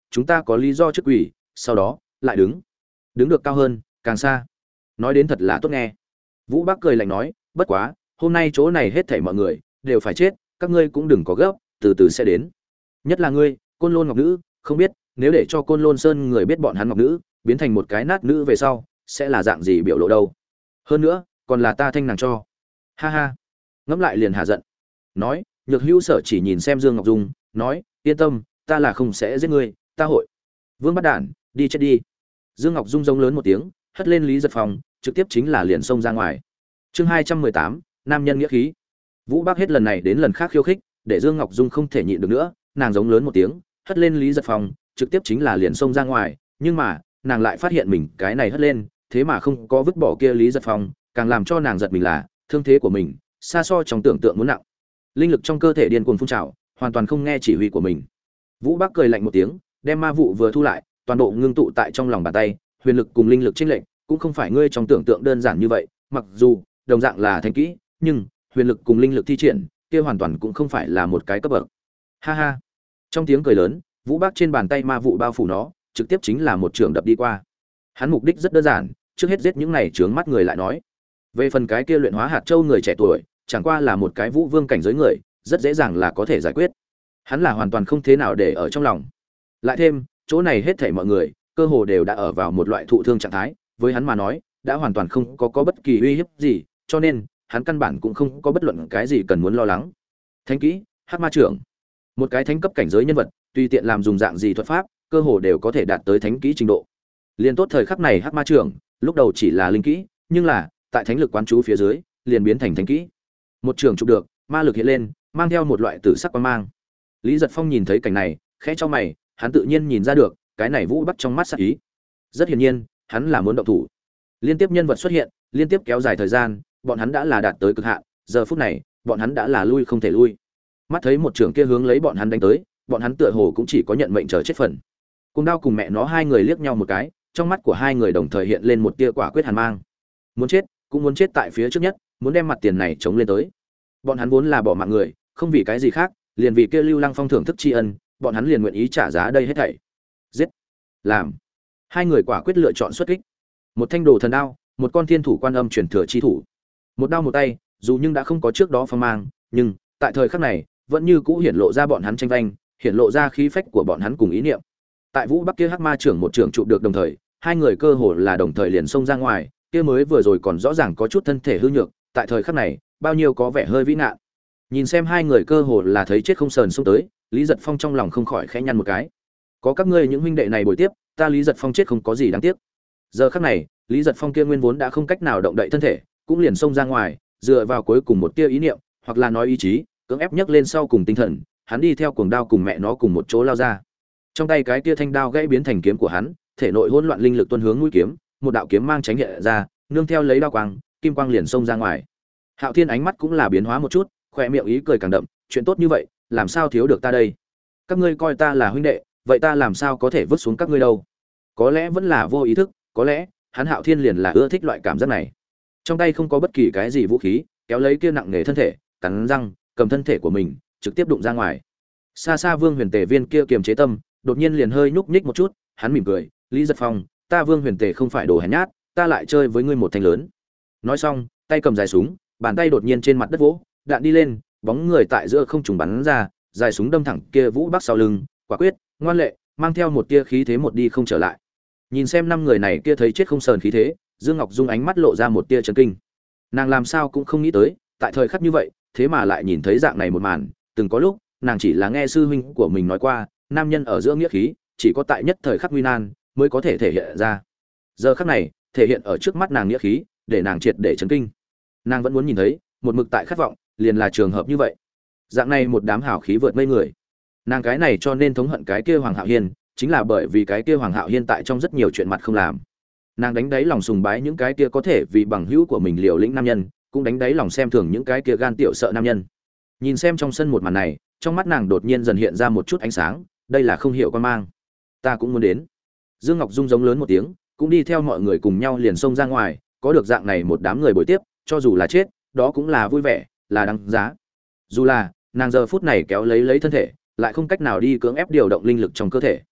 chúng ta có lý do trước quỷ, sau đó lại đứng đứng được cao hơn, càng xa. Nói đến thật là tốt nghe. Vũ Bác cười lạnh nói, bất quá hôm nay chỗ này hết thảy mọi người đều phải chết, các ngươi cũng đừng có gấp, từ từ sẽ đến. Nhất là ngươi, Côn Lôn Ngọc Nữ, không biết nếu để cho Côn Lôn Sơn người biết bọn hắn Ngọc Nữ biến thành một cái nát nữ về sau, sẽ là dạng gì biểu lộ đâu. Hơn nữa, còn là ta thanh nàng cho. Ha ha. Ngẫm lại liền hạ giận. Nói, Nhược Hữu Sở chỉ nhìn xem Dương Ngọc Dung, nói, yên tâm, ta là không sẽ giết ngươi, ta hội. Vương Bắt Đản, đi chết đi. Dương Ngọc Dung giống lớn một tiếng, hất lên Lý Giật Phong, trực tiếp chính là liền xông ra ngoài. Chương hai trăm mười tám, nam nhân nghĩa khí. Vũ Bác hết lần này đến lần khác khiêu khích, để Dương Ngọc Dung không thể nhịn được nữa, nàng giống lớn một tiếng, hất lên Lý Giật Phong, trực tiếp chính là liền xông ra ngoài, nhưng mà, nàng lại phát hiện mình cái này hất lên, thế mà không có vứt bỏ kia Lý Giật Phong, càng làm cho nàng giật mình là, thương thế của mình xa so trong tưởng tượng muốn nặng. Linh lực trong cơ thể điên cuồng phun trào, hoàn toàn không nghe chỉ huy của mình. Vũ Bác cười lạnh một tiếng, đem ma vụ vừa thu lại, toàn bộ ngưng tụ tại trong lòng bàn tay, huyền lực cùng linh lực chênh lệch, cũng không phải ngươi trong tưởng tượng đơn giản như vậy, mặc dù đồng dạng là thánh kỹ, nhưng huyền lực cùng linh lực thi triển, kia hoàn toàn cũng không phải là một cái cấp bậc. Ha ha. Trong tiếng cười lớn, Vũ Bác trên bàn tay ma vụ bao phủ nó, trực tiếp chính là một trường đập đi qua. Hắn mục đích rất đơn giản, trước hết giết những này chướng mắt người lại nói. Về phần cái kia luyện hóa hạt châu người trẻ tuổi, chẳng qua là một cái vũ vương cảnh giới người, rất dễ dàng là có thể giải quyết. Hắn là hoàn toàn không thế nào để ở trong lòng. Lại thêm, chỗ này hết thảy mọi người, cơ hồ đều đã ở vào một loại thụ thương trạng thái, với hắn mà nói, đã hoàn toàn không có có bất kỳ uy hiếp gì, cho nên, hắn căn bản cũng không có bất luận cái gì cần muốn lo lắng. Thánh kỹ, Hắc Ma trưởng. Một cái thánh cấp cảnh giới nhân vật, tùy tiện làm dùng dạng gì thuật pháp, cơ hồ đều có thể đạt tới thánh kỹ trình độ. Liên tốt thời khắc này Hắc Ma trưởng, lúc đầu chỉ là linh kỹ, nhưng là, tại thánh lực quán chú phía dưới, liền biến thành thánh kỹ. Một trường chụp được, ma lực hiện lên, mang theo một loại tử sắc quang mang. Lý Giật Phong nhìn thấy cảnh này, khẽ chau mày, hắn tự nhiên nhìn ra được, cái này Vũ Bắc trong mắt sắc ý. Rất hiển nhiên, hắn là muốn động thủ. Liên tiếp nhân vật xuất hiện, liên tiếp kéo dài thời gian, bọn hắn đã là đạt tới cực hạn, giờ phút này, bọn hắn đã là lui không thể lui. Mắt thấy một trường kia hướng lấy bọn hắn đánh tới, bọn hắn tựa hồ cũng chỉ có nhận mệnh chờ chết phần. Cùng Đao cùng mẹ nó hai người liếc nhau một cái, trong mắt của hai người đồng thời hiện lên một tia quả quyết hàn mang. Muốn chết, cũng muốn chết tại phía trước nhất, muốn đem mặt tiền này chống lên tới. Bọn hắn vốn là bỏ mạng người, không vì cái gì khác, liền vì kia Lưu Lăng Phong thưởng thức tri ân, bọn hắn liền nguyện ý trả giá đây hết thảy. Giết, làm. Hai người quả quyết lựa chọn xuất kích. Một thanh đồ thần đao, một con thiên thủ quan âm truyền thừa chi thủ. Một đao một tay, dù nhưng đã không có trước đó phong mang, nhưng tại thời khắc này, vẫn như cũ hiển lộ ra bọn hắn tranh vanh, hiển lộ ra khí phách của bọn hắn cùng ý niệm. Tại Vũ Bắc kia Hắc Ma trưởng một trưởng trụ được đồng thời, hai người cơ hồ là đồng thời liền xông ra ngoài, kia mới vừa rồi còn rõ ràng có chút thân thể hư nhược, tại thời khắc này, bao nhiêu có vẻ hơi vĩ ngạn. Nhìn xem hai người cơ hồ là thấy chết không sờn xông tới, Lý Giật Phong trong lòng không khỏi khẽ nhăn một cái. Có các ngươi những huynh đệ này bồi tiếp, ta Lý Giật Phong chết không có gì đáng tiếc. Giờ khắc này, Lý Giật Phong kia nguyên vốn đã không cách nào động đậy thân thể, cũng liền xông ra ngoài, dựa vào cuối cùng một tia ý niệm, hoặc là nói ý chí, cưỡng ép nhấc lên sau cùng tinh thần, hắn đi theo cuồng đao cùng mẹ nó cùng một chỗ lao ra. Trong tay cái tia thanh đao gãy biến thành kiếm của hắn, thể nội hỗn loạn linh lực tuôn hướng mũi kiếm, một đạo kiếm mang tránh hiện ra, nương theo lấy đao quang, kim quang liền xông ra ngoài. Hạo Thiên ánh mắt cũng là biến hóa một chút, khóe miệng ý cười càng đậm, chuyện tốt như vậy, làm sao thiếu được ta đây? Các ngươi coi ta là huynh đệ, vậy ta làm sao có thể vứt xuống các ngươi đâu? Có lẽ vẫn là vô ý thức, có lẽ hắn Hạo Thiên liền là ưa thích loại cảm giác này. Trong tay không có bất kỳ cái gì vũ khí, kéo lấy kia nặng nề thân thể, cắn răng, cầm thân thể của mình, trực tiếp đụng ra ngoài. Xa xa Vương Huyền Tề viên kia kiềm chế tâm, đột nhiên liền hơi nhúc nhích một chút, hắn mỉm cười, Lý Giật Phong, ta Vương Huyền Tề không phải đồ hèn nhát, ta lại chơi với ngươi một thanh lớn. Nói xong, tay cầm dài súng, bàn tay đột nhiên trên mặt đất vỗ, đạn đi lên, bóng người tại giữa không trùng bắn ra, dài súng đâm thẳng kia Vũ Bắc sau lưng, quả quyết, ngoan lệ, mang theo một tia khí thế một đi không trở lại. Nhìn xem năm người này kia thấy chết không sờn khí thế, Dương Ngọc Dung ánh mắt lộ ra một tia chấn kinh. Nàng làm sao cũng không nghĩ tới, tại thời khắc như vậy, thế mà lại nhìn thấy dạng này một màn, từng có lúc, nàng chỉ là nghe sư huynh của mình nói qua, nam nhân ở giữa nghĩa khí, chỉ có tại nhất thời khắc nguy nan mới có thể thể hiện ra. Giờ khắc này, thể hiện ở trước mắt nàng nghĩa khí, để nàng triệt để chấn kinh. Nàng vẫn muốn nhìn thấy, một mực tại khát vọng, liền là trường hợp như vậy. Dạng này một đám hảo khí vượt mây người. Nàng cái này cho nên thống hận cái kia Hoàng Hạo Hiên, chính là bởi vì cái kia Hoàng Hạo Hiên tại trong rất nhiều chuyện mặt không làm. Nàng đánh đáy lòng sùng bái những cái kia có thể vì bằng hữu của mình liều lĩnh nam nhân, cũng đánh đáy lòng xem thường những cái kia gan tiểu sợ nam nhân. Nhìn xem trong sân một màn này, trong mắt nàng đột nhiên dần hiện ra một chút ánh sáng, đây là không hiểu quan mang. Ta cũng muốn đến. Dương Ngọc Dung giống lớn một tiếng, cũng đi theo mọi người cùng nhau liền xông ra ngoài, có được dạng này một đám người bồi tiếp, cho dù là chết, đó cũng là vui vẻ, là đáng giá. Dù là nàng giờ phút này kéo lấy lấy thân thể, lại không cách nào đi cưỡng ép điều động linh lực trong cơ thể.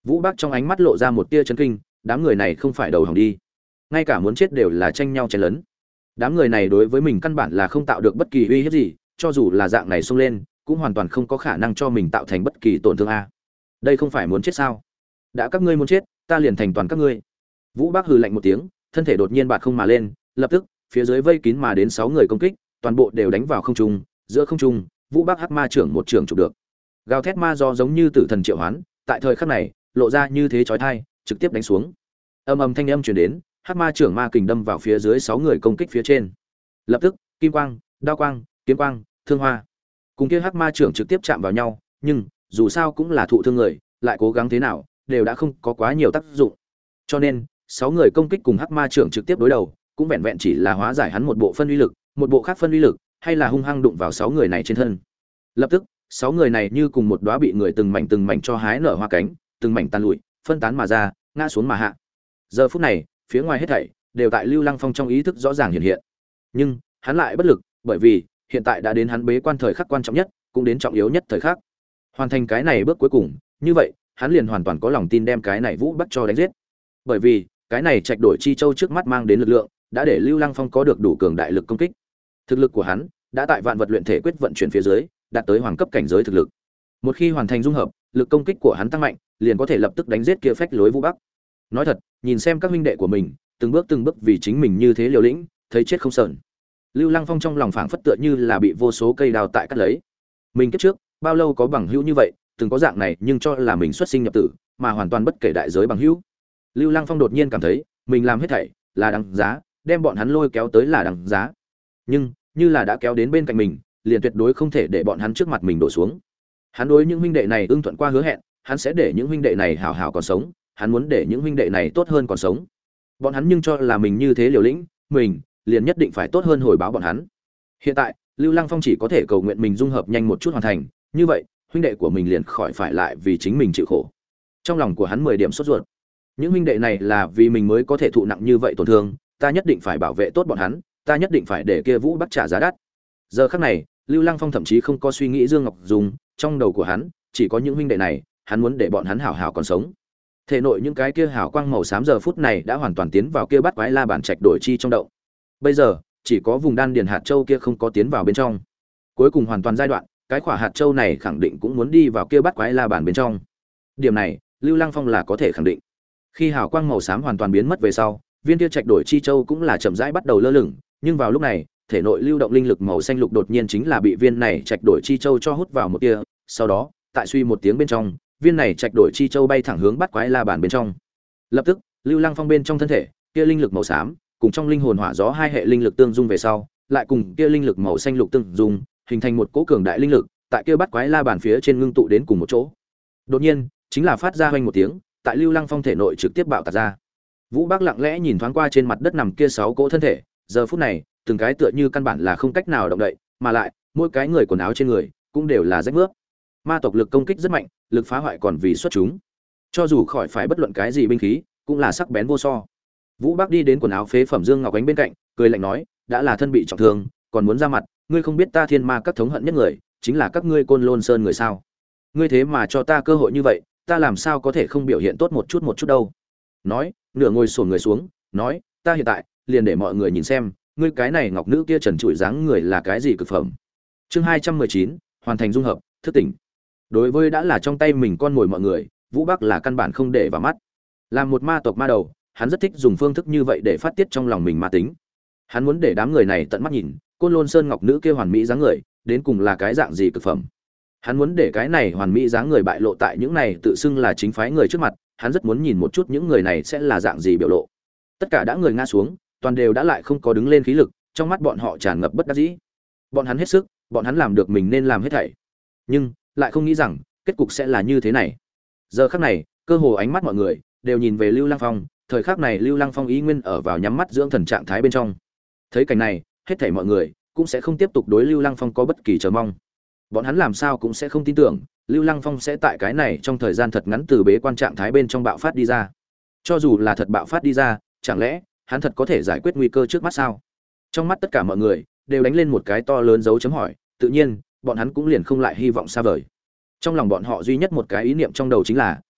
Vũ Bắc trong ánh mắt lộ ra một tia chấn kinh, đám người này không phải đầu hỏng đi, ngay cả muốn chết đều là tranh nhau chen lấn. Đám người này đối với mình căn bản là không tạo được bất kỳ uy hiếp gì, cho dù là dạng này xông lên, cũng hoàn toàn không có khả năng cho mình tạo thành bất kỳ tổn thương a. Đây không phải muốn chết sao? Đã các ngươi muốn chết, ta liền thành toàn các ngươi. Vũ Bắc hừ lạnh một tiếng, thân thể đột nhiên bạt không mà lên, lập tức, phía dưới vây kín mà đến sáu người công kích, toàn bộ đều đánh vào không trung, giữa không trung, Vũ Bắc Hắc Ma trưởng một trưởng chụp được. Gào thét ma do giống như tử thần triệu hoán, tại thời khắc này, lộ ra như thế chói tai, trực tiếp đánh xuống. Âm ầm thanh âm truyền đến, Hắc Ma trưởng ma kình đâm vào phía dưới sáu người công kích phía trên. Lập tức, kim quang, đao quang, kiếm quang, thương hoa, cùng kia Hắc Ma trưởng trực tiếp chạm vào nhau, nhưng dù sao cũng là thụ thương người, lại cố gắng thế nào, đều đã không có quá nhiều tác dụng. Cho nên, sáu người công kích cùng Hắc Ma trưởng trực tiếp đối đầu, cũng vẹn vẹn chỉ là hóa giải hắn một bộ phân uy lực, một bộ khác phân uy lực, hay là hung hăng đụng vào sáu người này trên thân. Lập tức, sáu người này như cùng một đóa bị người từng mảnh từng mảnh cho hái nở hoa cánh, từng mảnh tan lụi, phân tán mà ra, ngã xuống mà hạ. Giờ phút này, phía ngoài hết thảy đều tại Lưu Lăng Phong trong ý thức rõ ràng hiện hiện. Nhưng, hắn lại bất lực, bởi vì hiện tại đã đến hắn bế quan thời khắc quan trọng nhất, cũng đến trọng yếu nhất thời khắc. Hoàn thành cái này bước cuối cùng, như vậy, hắn liền hoàn toàn có lòng tin đem cái này Vũ Bắc cho đánh giết. Bởi vì, cái này trạch đổi chi châu trước mắt mang đến lực lượng, đã để Lưu Lăng Phong có được đủ cường đại lực công kích. Thực lực của hắn đã tại vạn vật luyện thể quyết vận chuyển phía dưới, đạt tới hoàng cấp cảnh giới thực lực. Một khi hoàn thành dung hợp, lực công kích của hắn tăng mạnh, liền có thể lập tức đánh giết kia phách lối Vũ Bắc. Nói thật, nhìn xem các huynh đệ của mình, từng bước từng bước vì chính mình như thế liều lĩnh, thấy chết không sờn. Lưu Lăng Phong trong lòng phảng phất tựa như là bị vô số cây đao tại cắt lấy. Mình kiếp trước, bao lâu có bằng hữu như vậy, từng có dạng này nhưng cho là mình xuất sinh nhập tử, mà hoàn toàn bất kể đại giới bằng hữu. Lưu Lăng Phong đột nhiên cảm thấy, mình làm hết thảy là đáng giá, đem bọn hắn lôi kéo tới là đáng giá. Nhưng, như là đã kéo đến bên cạnh mình, liền tuyệt đối không thể để bọn hắn trước mặt mình đổ xuống. Hắn đối những huynh đệ này ưng thuận qua hứa hẹn, hắn sẽ để những huynh đệ này hảo hảo còn sống, hắn muốn để những huynh đệ này tốt hơn còn sống. Bọn hắn nhưng cho là mình như thế liều lĩnh, mình liền nhất định phải tốt hơn hồi báo bọn hắn. Hiện tại, Lưu Lăng Phong chỉ có thể cầu nguyện mình dung hợp nhanh một chút hoàn thành, như vậy, huynh đệ của mình liền khỏi phải lại vì chính mình chịu khổ. Trong lòng của hắn mười điểm sốt ruột. Những huynh đệ này là vì mình mới có thể thụ nặng như vậy tổn thương, ta nhất định phải bảo vệ tốt bọn hắn, ta nhất định phải để kia Vũ Bắc trả giá đắt. Giờ khắc này, Lưu Lăng Phong thậm chí không có suy nghĩ Dương Ngọc Dung, trong đầu của hắn chỉ có những huynh đệ này, hắn muốn để bọn hắn hảo hảo còn sống. Thể nội những cái kia hào quang màu xám giờ phút này đã hoàn toàn tiến vào kia bắt quái la bản trạch đổi chi trong động. Bây giờ, chỉ có vùng đan điền hạt châu kia không có tiến vào bên trong. Cuối cùng hoàn toàn giai đoạn, cái quả hạt châu này khẳng định cũng muốn đi vào kia bắt quái la bản bên trong. Điểm này, Lưu Lăng Phong là có thể khẳng định. Khi hào quang màu xám hoàn toàn biến mất về sau, viên kia trạch đổi chi châu cũng là chậm rãi bắt đầu lơ lửng, nhưng vào lúc này, thể nội lưu động linh lực màu xanh lục đột nhiên chính là bị viên này trạch đổi chi châu cho hút vào một tia, sau đó, tại suy một tiếng bên trong, viên này trạch đổi chi châu bay thẳng hướng bắt quái la bàn bên trong. Lập tức, Lưu Lăng Phong bên trong thân thể, kia linh lực màu xám, cùng trong linh hồn hỏa gió hai hệ linh lực tương dung về sau, lại cùng kia linh lực màu xanh lục tương dung, hình thành một cỗ cường đại linh lực, tại kia bắt quái la bàn phía trên ngưng tụ đến cùng một chỗ. Đột nhiên, chính là phát ra hoành một tiếng, tại Lưu Lăng Phong thể nội trực tiếp bạo tạc ra. Vũ Bắc lặng lẽ nhìn thoáng qua trên mặt đất nằm kia sáu cỗ thân thể, giờ phút này, từng cái tựa như căn bản là không cách nào động đậy, mà lại, mỗi cái người quần áo trên người cũng đều là rách rưới. Ma tộc lực công kích rất mạnh, lực phá hoại còn vì xuất chúng. Cho dù khỏi phải bất luận cái gì binh khí, cũng là sắc bén vô so. Vũ Bắc đi đến quần áo phế phẩm Dương Ngọc Ánh bên cạnh, cười lạnh nói, đã là thân bị trọng thương, còn muốn ra mặt, ngươi không biết ta Thiên Ma các thống hận nhất người, chính là các ngươi Côn Lôn Sơn người sao? Ngươi thế mà cho ta cơ hội như vậy, ta làm sao có thể không biểu hiện tốt một chút một chút đâu? Nói, nửa ngồi xổm người xuống, nói, ta hiện tại liền để mọi người nhìn xem, ngươi cái này ngọc nữ kia trần trụi dáng người là cái gì cực phẩm. Chương hai trăm mười chín, hoàn thành dung hợp, thức tỉnh. Đối với đã là trong tay mình con mồi mọi người, Vũ Bắc là căn bản không để vào mắt. Làm một ma tộc ma đầu, hắn rất thích dùng phương thức như vậy để phát tiết trong lòng mình ma tính. Hắn muốn để đám người này tận mắt nhìn, Côn Lôn Sơn ngọc nữ kia hoàn mỹ dáng người, đến cùng là cái dạng gì cực phẩm. Hắn muốn để cái này hoàn mỹ dáng người bại lộ tại những này tự xưng là chính phái người trước mặt, hắn rất muốn nhìn một chút những người này sẽ là dạng gì biểu lộ. Tất cả đã người ngã xuống, toàn đều đã lại không có đứng lên khí lực, trong mắt bọn họ tràn ngập bất đắc dĩ. Bọn hắn hết sức, bọn hắn làm được mình nên làm hết thảy. Nhưng, lại không nghĩ rằng, kết cục sẽ là như thế này. Giờ khắc này, cơ hồ ánh mắt mọi người đều nhìn về Lưu Lăng Phong, thời khắc này Lưu Lăng Phong ý nguyên ở vào nhắm mắt dưỡng thần trạng thái bên trong. Thấy cảnh này, hết thảy mọi người cũng sẽ không tiếp tục đối Lưu Lăng Phong có bất kỳ chờ mong. Bọn hắn làm sao cũng sẽ không tin tưởng, Lưu Lăng Phong sẽ tại cái này trong thời gian thật ngắn từ bế quan trạng thái bên trong bạo phát đi ra. Cho dù là thật bạo phát đi ra, chẳng lẽ hắn thật có thể giải quyết nguy cơ trước mắt sao? Trong mắt tất cả mọi người đều đánh lên một cái to lớn dấu chấm hỏi, tự nhiên, bọn hắn cũng liền không lại hy vọng xa vời. Trong lòng bọn họ duy nhất một cái ý niệm trong đầu chính là,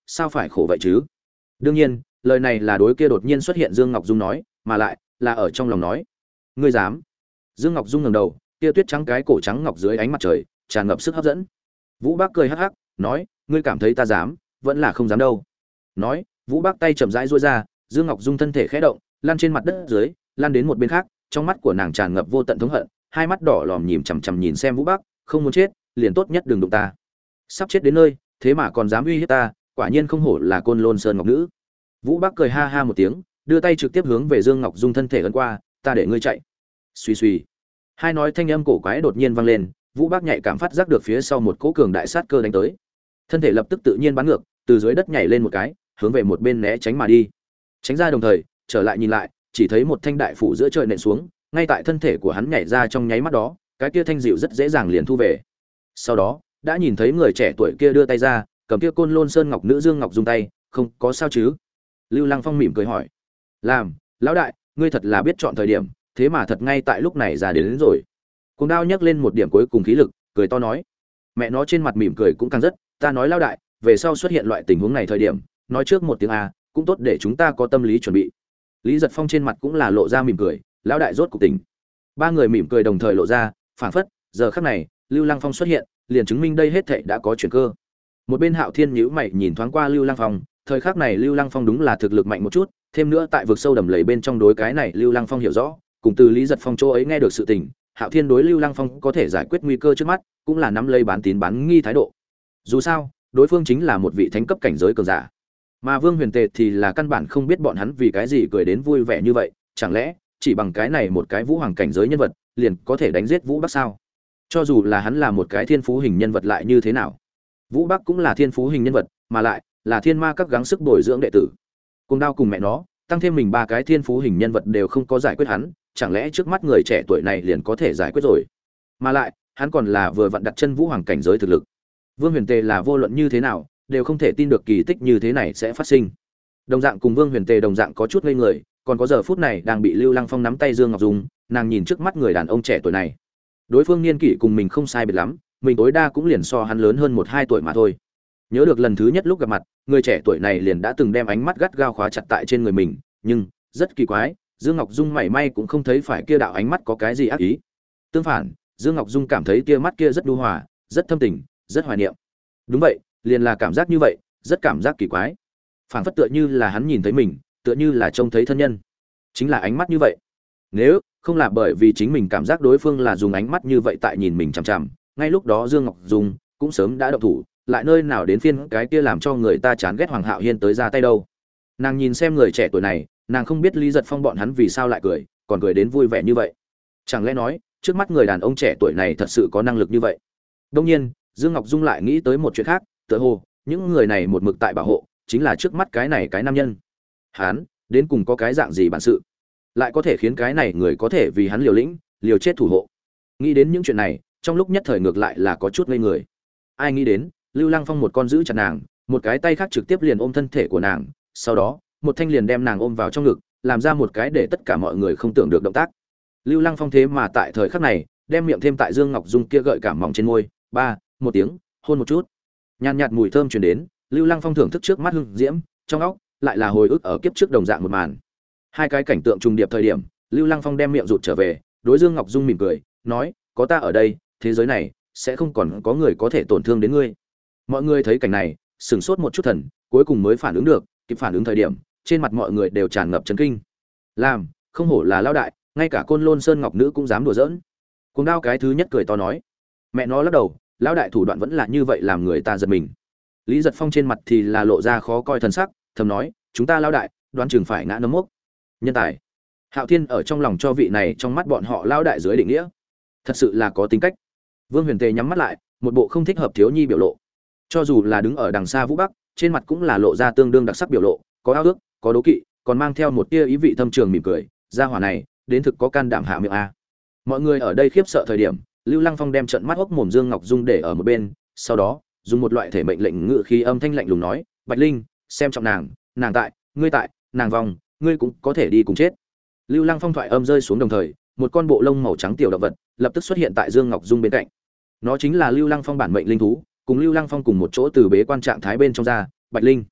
sao phải khổ vậy chứ? Đương nhiên, lời này là đối kia đột nhiên xuất hiện Dương Ngọc Dung nói, mà lại là ở trong lòng nói. Ngươi dám? Dương Ngọc Dung ngẩng đầu, kia tuyết trắng cái cổ trắng ngọc dưới ánh mặt trời, tràn ngập sức hấp dẫn. Vũ Bác cười hắc hắc, nói, ngươi cảm thấy ta dám, vẫn là không dám đâu. Nói, Vũ Bác tay chậm rãi duỗi ra, Dương Ngọc Dung thân thể khẽ động, lăn trên mặt đất dưới, lăn đến một bên khác, trong mắt của nàng tràn ngập vô tận thống hận, hai mắt đỏ lòm nhìn chằm chằm nhìn xem Vũ Bác, không muốn chết, liền tốt nhất đừng đụng ta. Sắp chết đến nơi, thế mà còn dám uy hiếp ta, quả nhiên không hổ là Côn Lôn Sơn Ngọc nữ. Vũ Bác cười ha ha một tiếng, đưa tay trực tiếp hướng về Dương Ngọc Dung thân thể ấn qua, ta để ngươi chạy. Suy suy. Hai nói thanh âm cổ quái đột nhiên vang lên, Vũ Bác nhạy cảm phát giác được phía sau một cỗ cường đại sát cơ đánh tới. Thân thể lập tức tự nhiên bắn ngược, từ dưới đất nhảy lên một cái, hướng về một bên né tránh mà đi. Tránh ra đồng thời, trở lại nhìn lại, chỉ thấy một thanh đại phủ giữa trời nện xuống, ngay tại thân thể của hắn nhảy ra trong nháy mắt đó, cái kia thanh dịu rất dễ dàng liền thu về. Sau đó, đã nhìn thấy người trẻ tuổi kia đưa tay ra, cầm kia Côn Lôn Sơn Ngọc nữ Dương Ngọc Dung tay, không có sao chứ? Lưu Lăng Phong mỉm cười hỏi. Làm, lão đại, ngươi thật là biết chọn thời điểm, thế mà thật ngay tại lúc này ra đến, đến rồi. Cuồng Đao nhấc lên một điểm cuối cùng khí lực, cười to nói. Mẹ nó trên mặt mỉm cười cũng càng rất, ta nói lão đại, về sau xuất hiện loại tình huống này thời điểm, nói trước một tiếng a, cũng tốt để chúng ta có tâm lý chuẩn bị. Lý Giật Phong trên mặt cũng là lộ ra mỉm cười, lão đại rốt cục tỉnh. Ba người mỉm cười đồng thời lộ ra, phảng phất, giờ khắc này, Lưu Lăng Phong xuất hiện, liền chứng minh đây hết thảy đã có chuyển cơ. Một bên Hạo Thiên nhíu mày nhìn thoáng qua Lưu Lăng Phong, thời khắc này Lưu Lăng Phong đúng là thực lực mạnh một chút, thêm nữa tại vực sâu đầm lầy bên trong đối cái này Lưu Lăng Phong hiểu rõ, cùng từ Lý Giật Phong chỗ ấy nghe được sự tình, Hạo Thiên đối Lưu Lăng Phong có thể giải quyết nguy cơ trước mắt, cũng là nắm lấy bán tín bán nghi thái độ. Dù sao, đối phương chính là một vị thánh cấp cảnh giới cường giả. Mà Vương Huyền Tề thì là căn bản không biết bọn hắn vì cái gì cười đến vui vẻ như vậy, chẳng lẽ chỉ bằng cái này một cái vũ hoàng cảnh giới nhân vật, liền có thể đánh giết Vũ Bắc sao? Cho dù là hắn là một cái thiên phú hình nhân vật lại như thế nào? Vũ Bắc cũng là thiên phú hình nhân vật, mà lại là thiên ma các gắng sức bồi dưỡng đệ tử. Cùng Đao cùng mẹ nó, tăng thêm mình ba cái thiên phú hình nhân vật đều không có giải quyết hắn, chẳng lẽ trước mắt người trẻ tuổi này liền có thể giải quyết rồi? Mà lại, hắn còn là vừa vặn đặt chân vũ hoàng cảnh giới thực lực. Vương Huyền Tề là vô luận như thế nào, đều không thể tin được kỳ tích như thế này sẽ phát sinh. Đồng dạng cùng Vương Huyền Tề đồng dạng có chút ngây người, còn có giờ phút này đang bị Lưu Lăng Phong nắm tay Dương Ngọc Dung, nàng nhìn trước mắt người đàn ông trẻ tuổi này. Đối phương niên kỷ cùng mình không sai biệt lắm, mình tối đa cũng liền so hắn lớn hơn một hai tuổi mà thôi. Nhớ được lần thứ nhất lúc gặp mặt, người trẻ tuổi này liền đã từng đem ánh mắt gắt gao khóa chặt tại trên người mình, nhưng rất kỳ quái, Dương Ngọc Dung mảy may cũng không thấy phải kia đạo ánh mắt có cái gì ác ý. Tương phản, Dương Ngọc Dung cảm thấy tia mắt kia rất nhu hòa, rất thâm tình, rất hoài niệm. Đúng vậy, liền là cảm giác như vậy, rất cảm giác kỳ quái. Phảng phất tựa như là hắn nhìn thấy mình, tựa như là trông thấy thân nhân. Chính là ánh mắt như vậy. Nếu không là bởi vì chính mình cảm giác đối phương là dùng ánh mắt như vậy tại nhìn mình chằm chằm, ngay lúc đó Dương Ngọc Dung cũng sớm đã động thủ, lại nơi nào đến phiên cái kia làm cho người ta chán ghét Hoàng Hạo Hiên tới ra tay đâu. Nàng nhìn xem người trẻ tuổi này, nàng không biết Lý Giật Phong bọn hắn vì sao lại cười, còn cười đến vui vẻ như vậy. Chẳng lẽ nói, trước mắt người đàn ông trẻ tuổi này thật sự có năng lực như vậy? Đương nhiên, Dương Ngọc Dung lại nghĩ tới một chuyện khác, tựa hồ những người này một mực tại bảo hộ, chính là trước mắt cái này cái nam nhân. Hắn đến cùng có cái dạng gì bản sự, lại có thể khiến cái này người có thể vì hắn liều lĩnh, liều chết thủ hộ. Nghĩ đến những chuyện này, trong lúc nhất thời ngược lại là có chút ngây người. Ai nghĩ đến, Lưu Lăng Phong một con giữ chặt nàng, một cái tay khác trực tiếp liền ôm thân thể của nàng, sau đó, một thanh liền đem nàng ôm vào trong ngực, làm ra một cái để tất cả mọi người không tưởng được động tác. Lưu Lăng Phong thế mà tại thời khắc này, đem miệng thêm tại Dương Ngọc Dung kia gợi cảm mỏng trên môi, ba, một tiếng, hôn một chút. Nhàn nhạt mùi thơm truyền đến, Lưu Lăng Phong thưởng thức trước mắt hương diễm, trong óc lại là hồi ức ở kiếp trước đồng dạng một màn. Hai cái cảnh tượng trùng điệp thời điểm, Lưu Lăng Phong đem miệng rụt trở về, đối Dương Ngọc Dung mỉm cười, nói, có ta ở đây, thế giới này sẽ không còn có người có thể tổn thương đến ngươi. Mọi người thấy cảnh này, sửng sốt một chút thần, cuối cùng mới phản ứng được, kịp phản ứng thời điểm, trên mặt mọi người đều tràn ngập chấn kinh. Làm, không hổ là lão đại, ngay cả Côn Lôn Sơn Ngọc nữ cũng dám đùa giỡn. Cuồng Đao cái thứ nhất cười to nói, mẹ nó lắc đầu, lão đại thủ đoạn vẫn là như vậy làm người ta giật mình. Lý Giật Phong trên mặt thì là lộ ra khó coi thần sắc, thầm nói, chúng ta lão đại, đoán chừng phải ngã nấm mốc. Nhân tài. Hạo Thiên ở trong lòng cho vị này trong mắt bọn họ lão đại dưới định nghĩa, thật sự là có tính cách. Vương Huyền Tề nhắm mắt lại, một bộ không thích hợp thiếu nhi biểu lộ. Cho dù là đứng ở đằng xa Vũ Bắc, trên mặt cũng là lộ ra tương đương đặc sắc biểu lộ, có ao ước, có đố kỵ, còn mang theo một tia ý vị thâm trường mỉm cười, gia hỏa này, đến thực có can đảm hạ miệng a. Mọi người ở đây khiếp sợ thời điểm, Lưu Lăng Phong đem trận mắt hốc mồm Dương Ngọc Dung để ở một bên, sau đó, dùng một loại thể mệnh lệnh ngự khí âm thanh lạnh lùng nói, "Bạch Linh, xem trọng nàng, nàng tại, ngươi tại, nàng vòng, ngươi cũng có thể đi cùng chết." Lưu Lăng Phong thoại âm rơi xuống đồng thời, một con bộ lông màu trắng tiểu động vật lập tức xuất hiện tại Dương Ngọc Dung bên cạnh. Nó chính là Lưu Lăng Phong bản mệnh linh thú, cùng Lưu Lăng Phong cùng một chỗ từ bế quan trạng thái bên trong ra, Bạch Linh.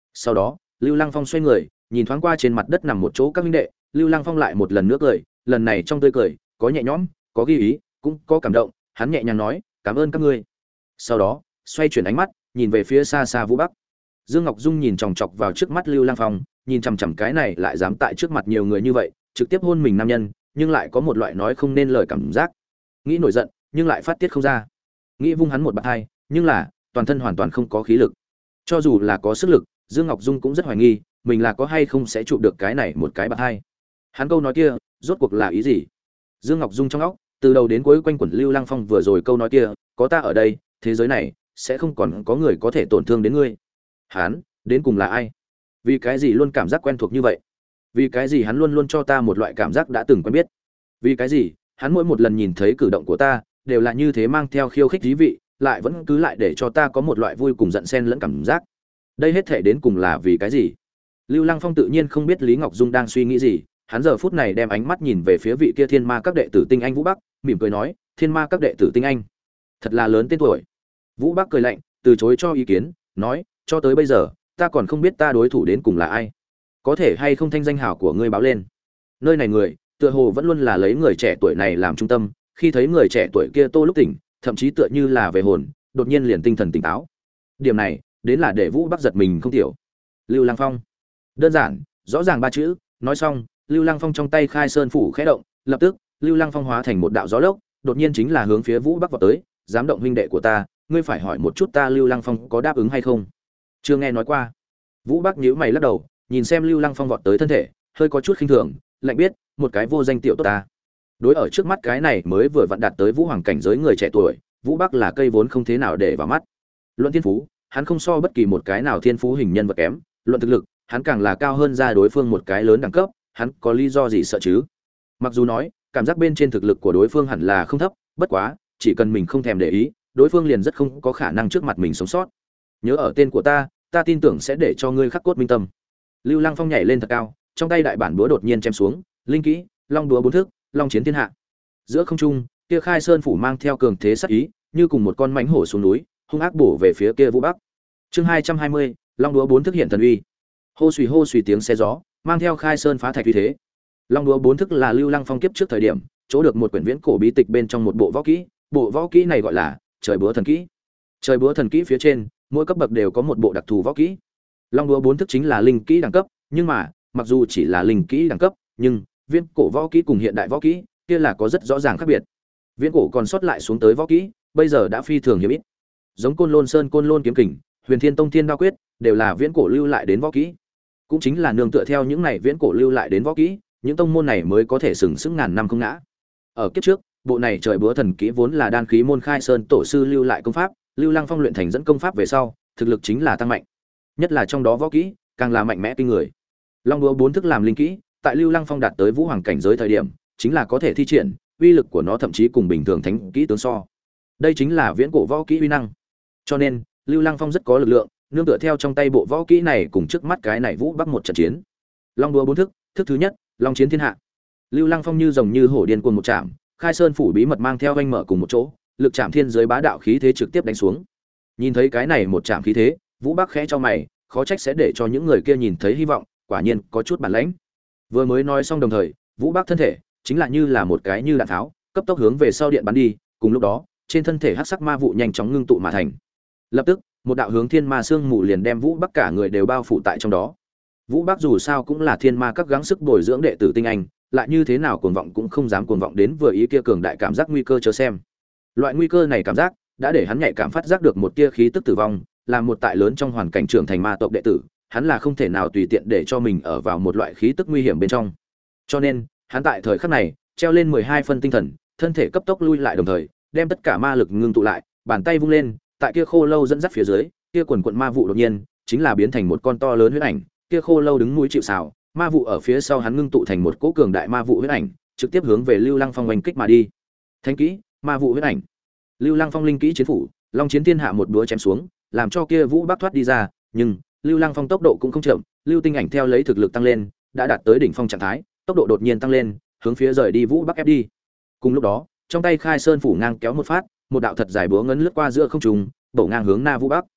Sau đó, Lưu Lăng Phong xoay người, nhìn thoáng qua trên mặt đất nằm một chỗ các huynh đệ, Lưu Lăng Phong lại một lần nữa cười, lần này trong tươi cười có nhẹ nhõm, có ghi ý, cũng có cảm động, hắn nhẹ nhàng nói, "Cảm ơn các ngươi." Sau đó, xoay chuyển ánh mắt, nhìn về phía xa xa Vũ Bắc. Dương Ngọc Dung nhìn chòng chọc vào trước mắt Lưu Lăng Phong, nhìn chằm chằm cái này lại dám tại trước mặt nhiều người như vậy, trực tiếp hôn mình nam nhân, nhưng lại có một loại nói không nên lời cảm giác. Nghĩ nổi giận, nhưng lại phát tiết không ra. Nghĩ vung hắn một bạt hai, nhưng là toàn thân hoàn toàn không có khí lực. Cho dù là có sức lực, Dương Ngọc Dung cũng rất hoài nghi, mình là có hay không sẽ chụp được cái này một cái bạt hai. Hắn câu nói kia, rốt cuộc là ý gì? Dương Ngọc Dung trong óc, từ đầu đến cuối quanh quẩn Lưu Lăng Phong vừa rồi câu nói kia, có ta ở đây, thế giới này sẽ không còn có người có thể tổn thương đến ngươi. Hắn, đến cùng là ai? Vì cái gì luôn cảm giác quen thuộc như vậy? Vì cái gì hắn luôn luôn cho ta một loại cảm giác đã từng quen biết? Vì cái gì, hắn mỗi một lần nhìn thấy cử động của ta, đều là như thế mang theo khiêu khích thú vị, lại vẫn cứ lại để cho ta có một loại vui cùng giận xen lẫn cảm giác. Đây hết thể đến cùng là vì cái gì? Lưu Lăng Phong tự nhiên không biết Lý Ngọc Dung đang suy nghĩ gì, hắn giờ phút này đem ánh mắt nhìn về phía vị kia Thiên Ma các đệ tử tinh anh Vũ Bắc, mỉm cười nói, "Thiên Ma các đệ tử tinh anh, thật là lớn tên tuổi." Vũ Bắc cười lạnh, từ chối cho ý kiến, nói, "Cho tới bây giờ, ta còn không biết ta đối thủ đến cùng là ai. Có thể hay không thanh danh hảo của ngươi báo lên." Nơi này người, tựa hồ vẫn luôn là lấy người trẻ tuổi này làm trung tâm, khi thấy người trẻ tuổi kia Tô lúc tỉnh, thậm chí tựa như là về hồn, đột nhiên liền tinh thần tỉnh táo. Điểm này, đến là để Vũ Bắc giật mình không tiểu. Lưu Lăng Phong. Đơn giản, rõ ràng ba chữ, nói xong, Lưu Lăng Phong trong tay khai sơn phủ khẽ động, lập tức, Lưu Lăng Phong hóa thành một đạo gió lốc, đột nhiên chính là hướng phía Vũ Bắc vọt tới, "Dám động huynh đệ của ta, ngươi phải hỏi một chút ta Lưu Lăng Phong có đáp ứng hay không?" Chưa nghe nói qua. Vũ Bắc nhíu mày lắc đầu, nhìn xem Lưu Lăng Phong vọt tới thân thể, hơi có chút khinh thường, lạnh biết, một cái vô danh tiểu tốt ta. Đối ở trước mắt cái này mới vừa vặn đạt tới vũ hoàng cảnh giới người trẻ tuổi, Vũ Bắc là cây vốn không thế nào để vào mắt. Luận thiên phú, hắn không so bất kỳ một cái nào thiên phú hình nhân vật kém, luận thực lực, hắn càng là cao hơn ra đối phương một cái lớn đẳng cấp, hắn có lý do gì sợ chứ? Mặc dù nói, cảm giác bên trên thực lực của đối phương hẳn là không thấp, bất quá, chỉ cần mình không thèm để ý, đối phương liền rất không có khả năng trước mặt mình sống sót. Nhớ ở tên của ta, ta tin tưởng sẽ để cho ngươi khắc cốt minh tâm. Lưu Lăng Phong nhảy lên thật cao, trong tay đại bản búa đột nhiên chém xuống, linh kỹ, long búa bốn thước, long chiến thiên hạ. Giữa không trung, kia khai sơn phủ mang theo cường thế sát ý, như cùng một con mãnh hổ xuống núi, hung ác bổ về phía kia Vũ Bắc. Chương hai trăm hai mươi, long búa bốn thước hiện thần uy. Hô xùy hô xùy tiếng xe gió, mang theo khai sơn phá thạch uy thế. Long đúa bốn thức là Lưu Lăng Phong kiếp trước thời điểm, chỗ được một quyển viễn cổ bí tịch bên trong một bộ võ kỹ, bộ võ kỹ này gọi là Trời búa thần kỹ. Trời búa thần kỹ phía trên, mỗi cấp bậc đều có một bộ đặc thù võ kỹ. Long đúa bốn thức chính là linh kỹ đẳng cấp, nhưng mà, mặc dù chỉ là linh kỹ đẳng cấp, nhưng viễn cổ võ kỹ cùng hiện đại võ kỹ, kia là có rất rõ ràng khác biệt. Viễn cổ còn sót lại xuống tới võ kỹ, bây giờ đã phi thường hiếm ít. Giống Côn Lôn Sơn Côn Lôn kiếm kình, Huyền Thiên Tông Thiên Đao quyết, đều là viễn cổ lưu lại đến võ kỹ. Cũng chính là nương tựa theo những này viễn cổ lưu lại đến võ kỹ, những tông môn này mới có thể sừng sững ngàn năm không ngã. Ở kiếp trước, bộ này Trời búa thần kỹ vốn là đan khí môn khai sơn tổ sư lưu lại công pháp, Lưu Lăng Phong luyện thành dẫn công pháp về sau, thực lực chính là tăng mạnh. Nhất là trong đó võ kỹ, càng là mạnh mẽ kinh người. Long đúa bốn thức làm linh kỹ, tại Lưu Lăng Phong đạt tới vũ hoàng cảnh giới thời điểm, chính là có thể thi triển, uy lực của nó thậm chí cùng bình thường thánh kỹ tướng so. Đây chính là viễn cổ võ kỹ uy năng. Cho nên, Lưu Lăng Phong rất có lực lượng, nương tựa theo trong tay bộ võ kỹ này cùng trước mắt cái này Vũ Bắc một trận chiến. Long đúa bốn thức, thức thứ nhất, Long chiến thiên hạ. Lưu Lăng Phong như rồng như hổ điên cuồng một chạm, khai sơn phủ bí mật mang theo anh mở cùng một chỗ, lực chạm thiên giới bá đạo khí thế trực tiếp đánh xuống. Nhìn thấy cái này một chạm khí thế, Vũ Bắc khẽ cho mày, khó trách sẽ để cho những người kia nhìn thấy hy vọng, quả nhiên có chút bản lãnh. Vừa mới nói xong đồng thời, Vũ Bắc thân thể chính là như là một cái như đạn tháo, cấp tốc hướng về sau điện bắn đi, cùng lúc đó, trên thân thể hắc sắc ma vụ nhanh chóng ngưng tụ mà thành. Lập tức, một đạo hướng thiên ma xương mù liền đem Vũ Bắc cả người đều bao phủ tại trong đó. Vũ Bắc dù sao cũng là thiên ma các gắng sức bồi dưỡng đệ tử tinh anh, lại như thế nào cuồng vọng cũng không dám cuồng vọng đến vừa ý kia cường đại cảm giác nguy cơ chờ xem. Loại nguy cơ này cảm giác đã để hắn nhạy cảm phát giác được một tia khí tức tử vong, là một tại lớn trong hoàn cảnh trưởng thành ma tộc đệ tử, hắn là không thể nào tùy tiện để cho mình ở vào một loại khí tức nguy hiểm bên trong. Cho nên, hắn tại thời khắc này, treo lên mười hai phân tinh thần, thân thể cấp tốc lui lại đồng thời, đem tất cả ma lực ngưng tụ lại, bàn tay vung lên, tại kia khô lâu dẫn dắt phía dưới, kia quần quần ma vụ đột nhiên chính là biến thành một con to lớn huyết ảnh, kia khô lâu đứng núi chịu sào, ma vụ ở phía sau hắn ngưng tụ thành một cỗ cường đại ma vụ huyết ảnh, trực tiếp hướng về Lưu Lăng Phong oanh kích mà đi. Thánh kỹ, ma vụ huyết ảnh. Lưu Lăng Phong linh kỹ chiến phủ, Long chiến thiên hạ một đũa chém xuống, làm cho kia Vũ Bắc thoát đi ra, nhưng Lưu Lăng Phong tốc độ cũng không chậm, Lưu Tinh ảnh theo lấy thực lực tăng lên, đã đạt tới đỉnh phong trạng thái, tốc độ đột nhiên tăng lên, hướng phía rời đi Vũ Bắc ép đi. Cùng lúc đó, trong tay khai sơn phủ ngang kéo một phát, một đạo thật dài búa ngấn lướt qua giữa không trung, bổ ngang hướng Na Vũ Bắc.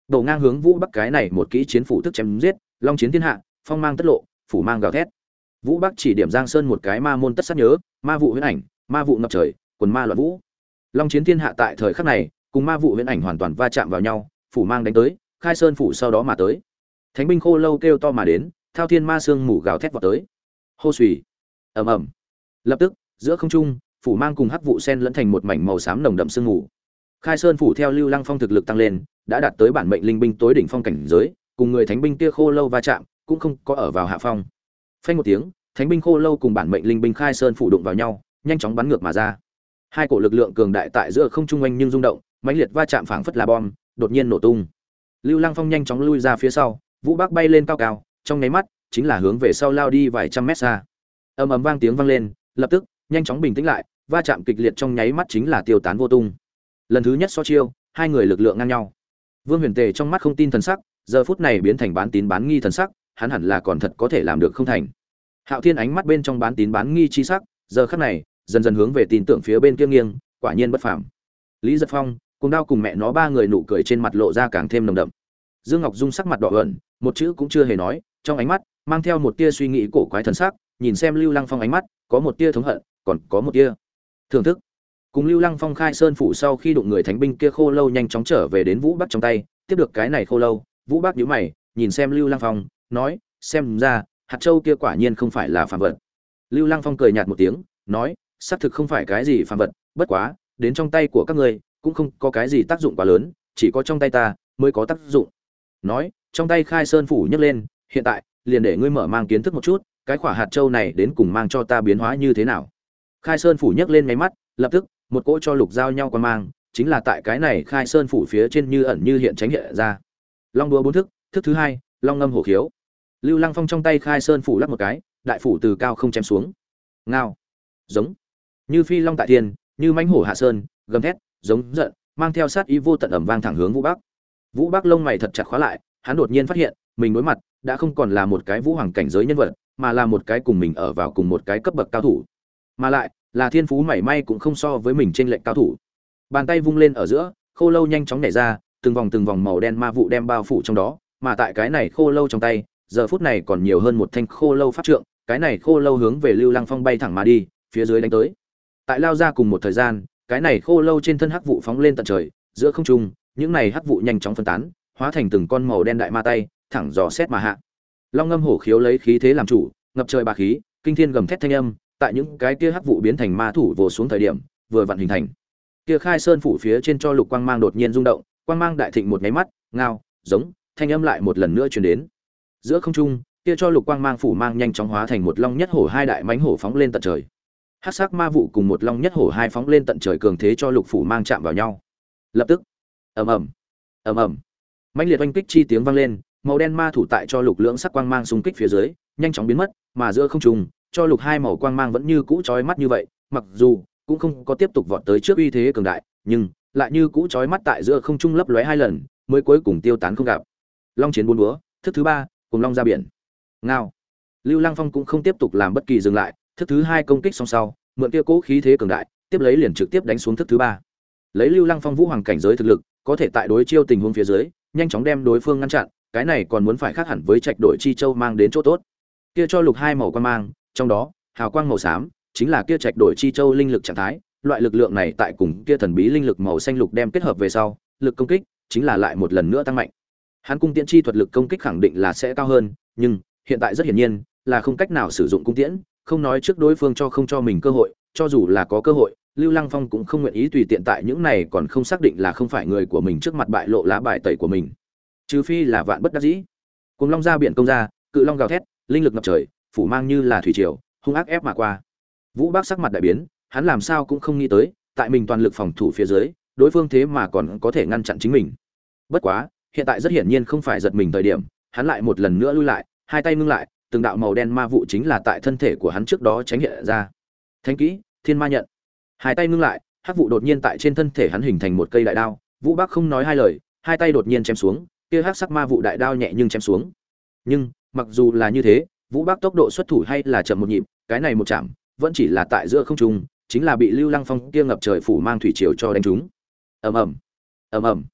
Đầu ngang hướng Vũ Bắc cái này một kỹ chiến phủ thức chém giết, long chiến thiên hạ, phong mang tất lộ, phủ mang gào thét. Vũ Bắc chỉ điểm Giang Sơn một cái ma môn tất sát nhớ, ma vụ huyễn ảnh, ma vụ ngập trời, quần ma loạn vũ. Long chiến thiên hạ tại thời khắc này, cùng ma vụ huyễn ảnh hoàn toàn va chạm vào nhau, phủ mang đánh tới, khai sơn phủ sau đó mà tới. Thánh binh khô lâu kêu to mà đến, thao thiên ma xương mù gào thét vào tới. Hô xùy, ầm ầm. Lập tức, giữa không trung, phủ mang cùng hắc vụ sen lẫn thành một mảnh màu xám nồng đậm sương mù. Khai sơn phủ theo Lưu Lăng Phong thực lực tăng lên, đã đạt tới bản mệnh linh binh tối đỉnh phong cảnh giới, cùng người thánh binh kia khô lâu va chạm, cũng không có ở vào hạ phong. Phanh một tiếng, thánh binh khô lâu cùng bản mệnh linh binh khai sơn phủ đụng vào nhau, nhanh chóng bắn ngược mà ra. Hai cổ lực lượng cường đại tại giữa không trung oanh nhưng rung động, mãnh liệt va chạm phảng phất là bom, đột nhiên nổ tung. Lưu Lăng Phong nhanh chóng lui ra phía sau, Vũ Bác bay lên cao cao, trong nháy mắt chính là hướng về sau lao đi vài trăm mét xa. Ầm ầm vang tiếng vang lên, lập tức nhanh chóng bình tĩnh lại, va chạm kịch liệt trong nháy mắt chính là tiêu tán vô tung. Lần thứ nhất so chiêu, hai người lực lượng ngang nhau. Vương Huyền Tề trong mắt không tin thần sắc, giờ phút này biến thành bán tín bán nghi thần sắc, hắn hẳn là còn thật có thể làm được không thành. Hạo Thiên ánh mắt bên trong bán tín bán nghi chi sắc, giờ khắc này dần dần hướng về tin tưởng phía bên kia nghiêng, quả nhiên bất phàm. Lý Giật Phong, cùng đao cùng mẹ nó ba người nụ cười trên mặt lộ ra càng thêm nồng đậm. Dương Ngọc Dung sắc mặt đỏ ửng, một chữ cũng chưa hề nói, trong ánh mắt mang theo một tia suy nghĩ cổ quái thần sắc, nhìn xem Lưu Lăng Phong ánh mắt, có một tia thống hận, còn có một tia thưởng thức. Cùng Lưu Lăng Phong khai sơn phủ sau khi đụng người thánh binh kia khô lâu nhanh chóng trở về đến Vũ Bắc trong tay, tiếp được cái này khô lâu, Vũ Bắc nhíu mày, nhìn xem Lưu Lăng Phong, nói, xem ra hạt châu kia quả nhiên không phải là phàm vật. Lưu Lăng Phong cười nhạt một tiếng, nói, xác thực không phải cái gì phàm vật, bất quá, đến trong tay của các ngươi cũng không có cái gì tác dụng quá lớn, chỉ có trong tay ta mới có tác dụng. Nói, trong tay khai sơn phủ nhấc lên, hiện tại liền để ngươi mở mang kiến thức một chút, cái quả hạt châu này đến cùng mang cho ta biến hóa như thế nào. Khai sơn phủ nhấc lên mấy mắt, lập tức một cỗ cho lục giao nhau quan mang, chính là tại cái này khai sơn phủ phía trên như ẩn như hiện tránh hiện ra. Long đúa bốn thức, thức thứ hai, long ngâm hổ khiếu. Lưu Lăng Phong trong tay khai sơn phủ lắc một cái, đại phủ từ cao không chém xuống. Ngao, giống, như phi long tại thiên, như mãnh hổ hạ sơn, gầm thét, giống giận, mang theo sát ý vô tận ầm vang thẳng hướng Vũ Bắc. Vũ Bắc lông mày thật chặt khóa lại, hắn đột nhiên phát hiện, mình đối mặt đã không còn là một cái vũ hoàng cảnh giới nhân vật, mà là một cái cùng mình ở vào cùng một cái cấp bậc cao thủ, mà lại là thiên phú mảy may cũng không so với mình trên lệnh cao thủ. Bàn tay vung lên ở giữa, khô lâu nhanh chóng nhảy ra, từng vòng từng vòng màu đen ma vụ đem bao phủ trong đó, mà tại cái này khô lâu trong tay, giờ phút này còn nhiều hơn một thanh khô lâu pháp trượng, cái này khô lâu hướng về Lưu Lăng Phong bay thẳng mà đi, phía dưới đánh tới. Tại lao ra cùng một thời gian, cái này khô lâu trên thân hắc vụ phóng lên tận trời, giữa không trung, những này hắc vụ nhanh chóng phân tán, hóa thành từng con màu đen đại ma tay, thẳng dò xét mà hạ. Long ngâm hổ khiếu lấy khí thế làm chủ, ngập trời bá khí, kinh thiên gầm thét thanh âm, tại những cái kia hắc vụ biến thành ma thủ vồ xuống thời điểm, vừa vặn hình thành. Kia khai sơn phủ phía trên cho lục quang mang đột nhiên rung động, quang mang đại thịnh một cái mắt, ngao, giống, thanh âm lại một lần nữa truyền đến. Giữa không trung, kia cho lục quang mang phủ mang nhanh chóng hóa thành một long nhất hổ hai đại mãnh hổ phóng lên tận trời. Hắc sắc ma vụ cùng một long nhất hổ hai phóng lên tận trời cường thế cho lục phủ mang chạm vào nhau. Lập tức, ầm ầm, ầm ầm, mãnh liệt oanh kích chi tiếng vang lên, màu đen ma thủ tại cho lục lưỡng sắc quang mang xung kích phía dưới, nhanh chóng biến mất, mà giữa không trung, cho lục hai màu quang mang vẫn như cũ chói mắt như vậy, mặc dù cũng không có tiếp tục vọt tới trước uy thế cường đại, nhưng lại như cũ chói mắt tại giữa không trung lấp lóe hai lần, mới cuối cùng tiêu tán không gặp. Long chiến bốn búa, thức thứ ba, cùng long ra biển. Ngao. Lưu Lăng Phong cũng không tiếp tục làm bất kỳ dừng lại, thức thứ hai công kích xong sau, mượn kia cố khí thế cường đại, tiếp lấy liền trực tiếp đánh xuống thức thứ ba. Lấy Lưu Lăng Phong vũ hoàng cảnh giới thực lực, có thể tại đối chiêu tình huống phía dưới, nhanh chóng đem đối phương ngăn chặn, cái này còn muốn phải khác hẳn với trạch đội chi châu mang đến chỗ tốt. Kia cho lục hai màu quang mang, trong đó, hào quang màu xám chính là kia trạch đổi chi châu linh lực trạng thái, loại lực lượng này tại cùng kia thần bí linh lực màu xanh lục đem kết hợp về sau, lực công kích chính là lại một lần nữa tăng mạnh. Hắn cung tiễn chi thuật lực công kích khẳng định là sẽ cao hơn, nhưng hiện tại rất hiển nhiên là không cách nào sử dụng cung tiễn, không nói trước đối phương cho không cho mình cơ hội, cho dù là có cơ hội, Lưu Lăng Phong cũng không nguyện ý tùy tiện tại những này còn không xác định là không phải người của mình trước mặt bại lộ lá bài tẩy của mình. Trừ phi là vạn bất đắc dĩ. Cùng long ra biển công ra, cự long gào thét, linh lực ngập trời, phủ mang như là thủy triều, hung ác ép mà qua. Vũ Bác sắc mặt đại biến, hắn làm sao cũng không nghĩ tới, tại mình toàn lực phòng thủ phía dưới, đối phương thế mà còn có thể ngăn chặn chính mình. Bất quá, hiện tại rất hiển nhiên không phải giật mình thời điểm, hắn lại một lần nữa lui lại, hai tay ngưng lại, từng đạo màu đen ma vụ chính là tại thân thể của hắn trước đó tránh hiện ra. Thánh kỹ, Thiên Ma nhận. Hai tay ngưng lại, hắc vụ đột nhiên tại trên thân thể hắn hình thành một cây đại đao, Vũ Bác không nói hai lời, hai tay đột nhiên chém xuống, kia hắc sắc ma vụ đại đao nhẹ nhưng chém xuống. Nhưng, mặc dù là như thế, Vũ Bác tốc độ xuất thủ hay là chậm một nhịp, cái này một chạm, vẫn chỉ là tại giữa không trung, chính là bị Lưu Lăng Phong kia ngập trời phủ mang thủy triều cho đánh trúng. Ầm ầm, ầm ầm.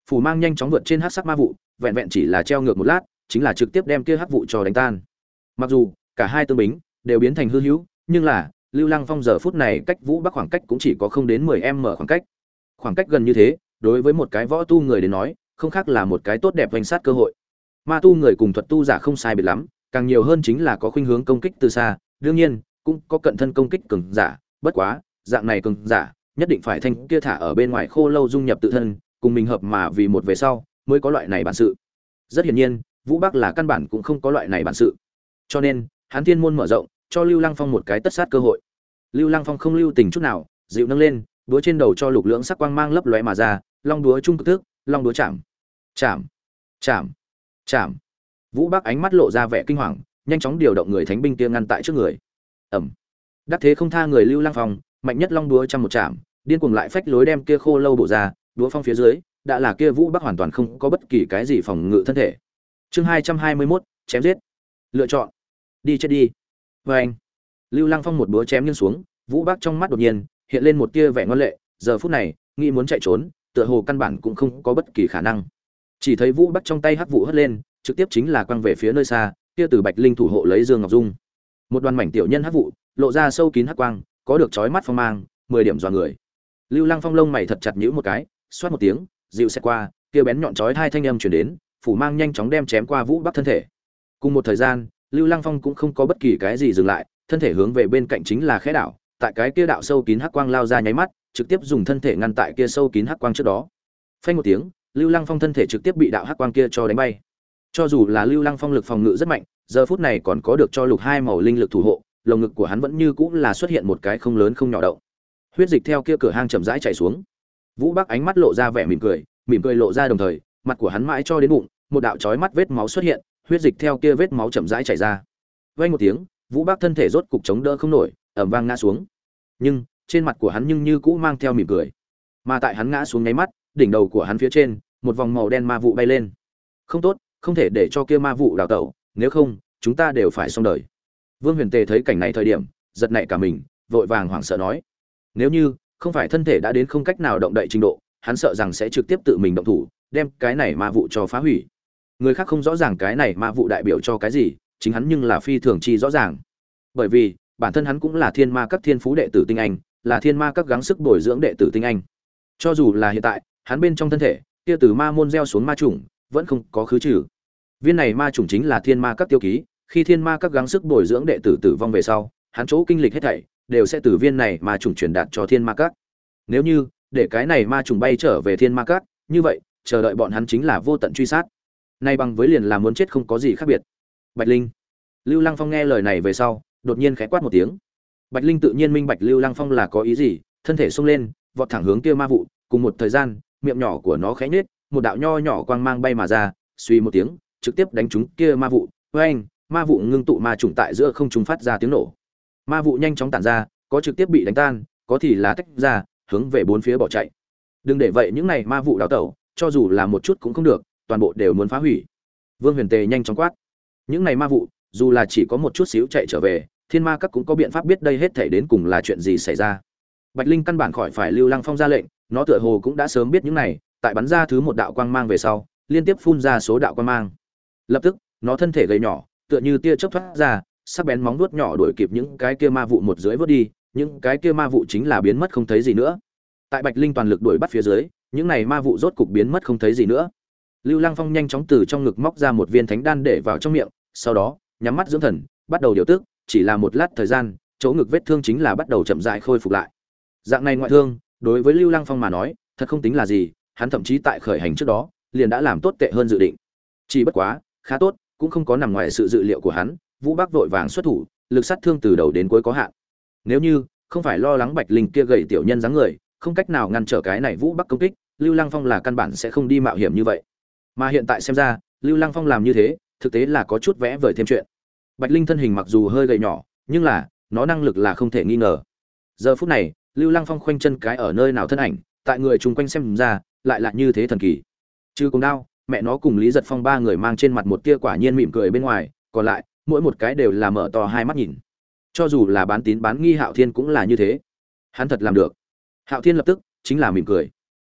Phủ mang nhanh chóng vượt trên hắc sắc ma vụ, vẹn vẹn chỉ là treo ngược một lát, chính là trực tiếp đem kia hắc vụ cho đánh tan. Mặc dù cả hai tương bính đều biến thành hư hữu, nhưng là Lưu Lăng Phong giờ phút này cách Vũ Bắc khoảng cách cũng chỉ có không đến mười m khoảng cách. Khoảng cách gần như thế, đối với một cái võ tu người đến nói, không khác là một cái tốt đẹp vành sát cơ hội. Ma tu người cùng thuật tu giả không sai biệt lắm, càng nhiều hơn chính là có khuynh hướng công kích từ xa, đương nhiên, cũng có cận thân công kích cường giả, bất quá, dạng này cường giả, nhất định phải thanh kia thả ở bên ngoài khô lâu dung nhập tự thân, cùng mình hợp mà vì một về sau, mới có loại này bản sự. Rất hiển nhiên, Vũ Bắc là căn bản cũng không có loại này bản sự. Cho nên, hắn thiên môn mở rộng, cho Lưu Lăng Phong một cái tất sát cơ hội. Lưu Lăng Phong không lưu tình chút nào, dịu nâng lên, đũa trên đầu cho lục lưỡng sắc quang mang lấp lóe mà ra, long đũa trung cực thức, long đũa chạm. Chạm, chạm, chạm. Vũ Bắc ánh mắt lộ ra vẻ kinh hoàng, nhanh chóng điều động người thánh binh kia ngăn tại trước người. Ầm. Đắc thế không tha người Lưu Lăng Phong, mạnh nhất long đũa trăm một chạm, điên cuồng lại phách lối đem kia khô lâu bổ ra, đũa phong phía dưới, đã là kia Vũ Bắc hoàn toàn không có bất kỳ cái gì phòng ngự thân thể. Chương hai trăm hai mươi mốt, chém giết. Lựa chọn. Đi chết đi. Và anh. Lưu Lăng Phong một búa chém nghiêng xuống, Vũ Bắc trong mắt đột nhiên hiện lên một tia vẻ ngoan lệ, giờ phút này, nghĩ muốn chạy trốn, tựa hồ căn bản cũng không có bất kỳ khả năng. Chỉ thấy Vũ Bắc trong tay hắc vụ hất lên, trực tiếp chính là quăng về phía nơi xa, kia từ Bạch Linh thủ hộ lấy Dương Ngọc Dung. Một đoàn mảnh tiểu nhân hắc vụ, lộ ra sâu kín hắc quang, có được chói mắt phong mang, mười điểm dọa người. Lưu Lăng Phong lông mày thật chặt nhíu một cái, xoát một tiếng, dịu xét qua, kia bén nhọn chói hai thanh âm truyền đến, phủ mang nhanh chóng đem chém qua Vũ Bắc thân thể. Cùng một thời gian, Lưu Lăng Phong cũng không có bất kỳ cái gì dừng lại, thân thể hướng về bên cạnh chính là khẽ đảo, tại cái kia đạo sâu kín hắc quang lao ra nháy mắt, trực tiếp dùng thân thể ngăn tại kia sâu kín hắc quang trước đó. Phanh một tiếng, Lưu Lăng Phong thân thể trực tiếp bị đạo hắc quang kia cho đánh bay. Cho dù là Lưu Lăng Phong lực phòng ngự rất mạnh, giờ phút này còn có được cho lục hai màu linh lực thủ hộ, lồng ngực của hắn vẫn như cũ là xuất hiện một cái không lớn không nhỏ động. Huyết dịch theo kia cửa hang chậm rãi chảy xuống. Vũ Bắc ánh mắt lộ ra vẻ mỉm cười, mỉm cười lộ ra đồng thời, mặt của hắn mãi cho đến bụng, một đạo chói mắt vết máu xuất hiện, huyết dịch theo kia vết máu chậm rãi chảy ra. Vang một tiếng, Vũ Bắc thân thể rốt cục chống đỡ không nổi, ầm vang ngã xuống. Nhưng, trên mặt của hắn nhưng như cũ mang theo mỉm cười. Mà tại hắn ngã xuống nháy mắt, đỉnh đầu của hắn phía trên, một vòng màu đen ma vụ bay lên. Không tốt, không thể để cho kia ma vụ đào tẩu, nếu không, chúng ta đều phải xong đời. Vương Huyền Tề thấy cảnh này thời điểm, giật nảy cả mình, vội vàng hoảng sợ nói: nếu như không phải thân thể đã đến không cách nào động đậy trình độ, hắn sợ rằng sẽ trực tiếp tự mình động thủ, đem cái này ma vụ cho phá hủy. Người khác không rõ ràng cái này ma vụ đại biểu cho cái gì, chính hắn nhưng là phi thường chi rõ ràng. Bởi vì, bản thân hắn cũng là Thiên Ma các thiên phú đệ tử tinh anh, là Thiên Ma các gắng sức bồi dưỡng đệ tử tinh anh. Cho dù là hiện tại, hắn bên trong thân thể, kia từ ma môn gieo xuống ma chủng, vẫn không có khứ trừ. Viên này ma chủng chính là Thiên Ma các tiêu ký, khi Thiên Ma các gắng sức bồi dưỡng đệ tử tử vong về sau, hắn chỗ kinh lịch hết thảy đều sẽ từ viên này ma chủng truyền đạt cho Thiên Ma các. Nếu như để cái này ma chủng bay trở về Thiên Ma các, như vậy, chờ đợi bọn hắn chính là vô tận truy sát. Nay bằng với liền là muốn chết không có gì khác biệt. Bạch Linh. Lưu Lăng Phong nghe lời này về sau, đột nhiên khẽ quát một tiếng. Bạch Linh tự nhiên minh bạch Lưu Lăng Phong là có ý gì, thân thể xông lên, vọt thẳng hướng kia ma vụ, cùng một thời gian, miệng nhỏ của nó khẽ nhếch, một đạo nho nhỏ quang mang bay mà ra, suy một tiếng, trực tiếp đánh trúng kia ma vụ. Oeng, ma vụ ngưng tụ ma trùng tại giữa không trung phát ra tiếng nổ. Ma vụ nhanh chóng tản ra, có trực tiếp bị đánh tan, có thì là tách ra, hướng về bốn phía bỏ chạy. Đừng để vậy những này ma vụ đào tẩu, cho dù là một chút cũng không được, toàn bộ đều muốn phá hủy. Vương Huyền Tề nhanh chóng quát. Những này ma vụ, dù là chỉ có một chút xíu chạy trở về, Thiên Ma các cũng có biện pháp biết đây hết thảy đến cùng là chuyện gì xảy ra. Bạch Linh căn bản khỏi phải Lưu Lăng Phong ra lệnh, nó tựa hồ cũng đã sớm biết những này, tại bắn ra thứ một đạo quang mang về sau, liên tiếp phun ra số đạo quang mang. Lập tức, nó thân thể gầy nhỏ, tựa như tia chớp thoát ra, sắc bén móng vuốt nhỏ đuổi kịp những cái kia ma vụ một dưới vớt đi, những cái kia ma vụ chính là biến mất không thấy gì nữa. Tại Bạch Linh toàn lực đuổi bắt phía dưới, những này ma vụ rốt cục biến mất không thấy gì nữa. Lưu Lăng Phong nhanh chóng từ trong ngực móc ra một viên thánh đan để vào trong miệng, sau đó, nhắm mắt dưỡng thần, bắt đầu điều tức, chỉ là một lát thời gian, chỗ ngực vết thương chính là bắt đầu chậm rãi khôi phục lại. Dạng này ngoại thương, đối với Lưu Lăng Phong mà nói, thật không tính là gì, hắn thậm chí tại khởi hành trước đó, liền đã làm tốt tệ hơn dự định. Chỉ bất quá, khá tốt, cũng không có nằm ngoài sự dự liệu của hắn, Vũ Bắc vội vàng xuất thủ, lực sát thương từ đầu đến cuối có hạn. Nếu như không phải lo lắng Bạch Linh kia gầy tiểu nhân dáng người, không cách nào ngăn trở cái này Vũ Bắc công kích, Lưu Lăng Phong là căn bản sẽ không đi mạo hiểm như vậy. Mà hiện tại xem ra, Lưu Lăng Phong làm như thế, thực tế là có chút vẽ vời thêm chuyện. Bạch Linh thân hình mặc dù hơi gầy nhỏ, nhưng là nó năng lực là không thể nghi ngờ. Giờ phút này, Lưu Lăng Phong khoanh chân cái ở nơi nào thân ảnh, tại người chung quanh xem ra, lại là như thế thần kỳ. Trừ cùng đao, mẹ nó cùng Lý Giật Phong ba người mang trên mặt một tia quả nhiên mỉm cười bên ngoài, còn lại, mỗi một cái đều là mở to hai mắt nhìn. Cho dù là bán tín bán nghi Hạo Thiên cũng là như thế. Hắn thật làm được. Hạo Thiên lập tức chính là mỉm cười.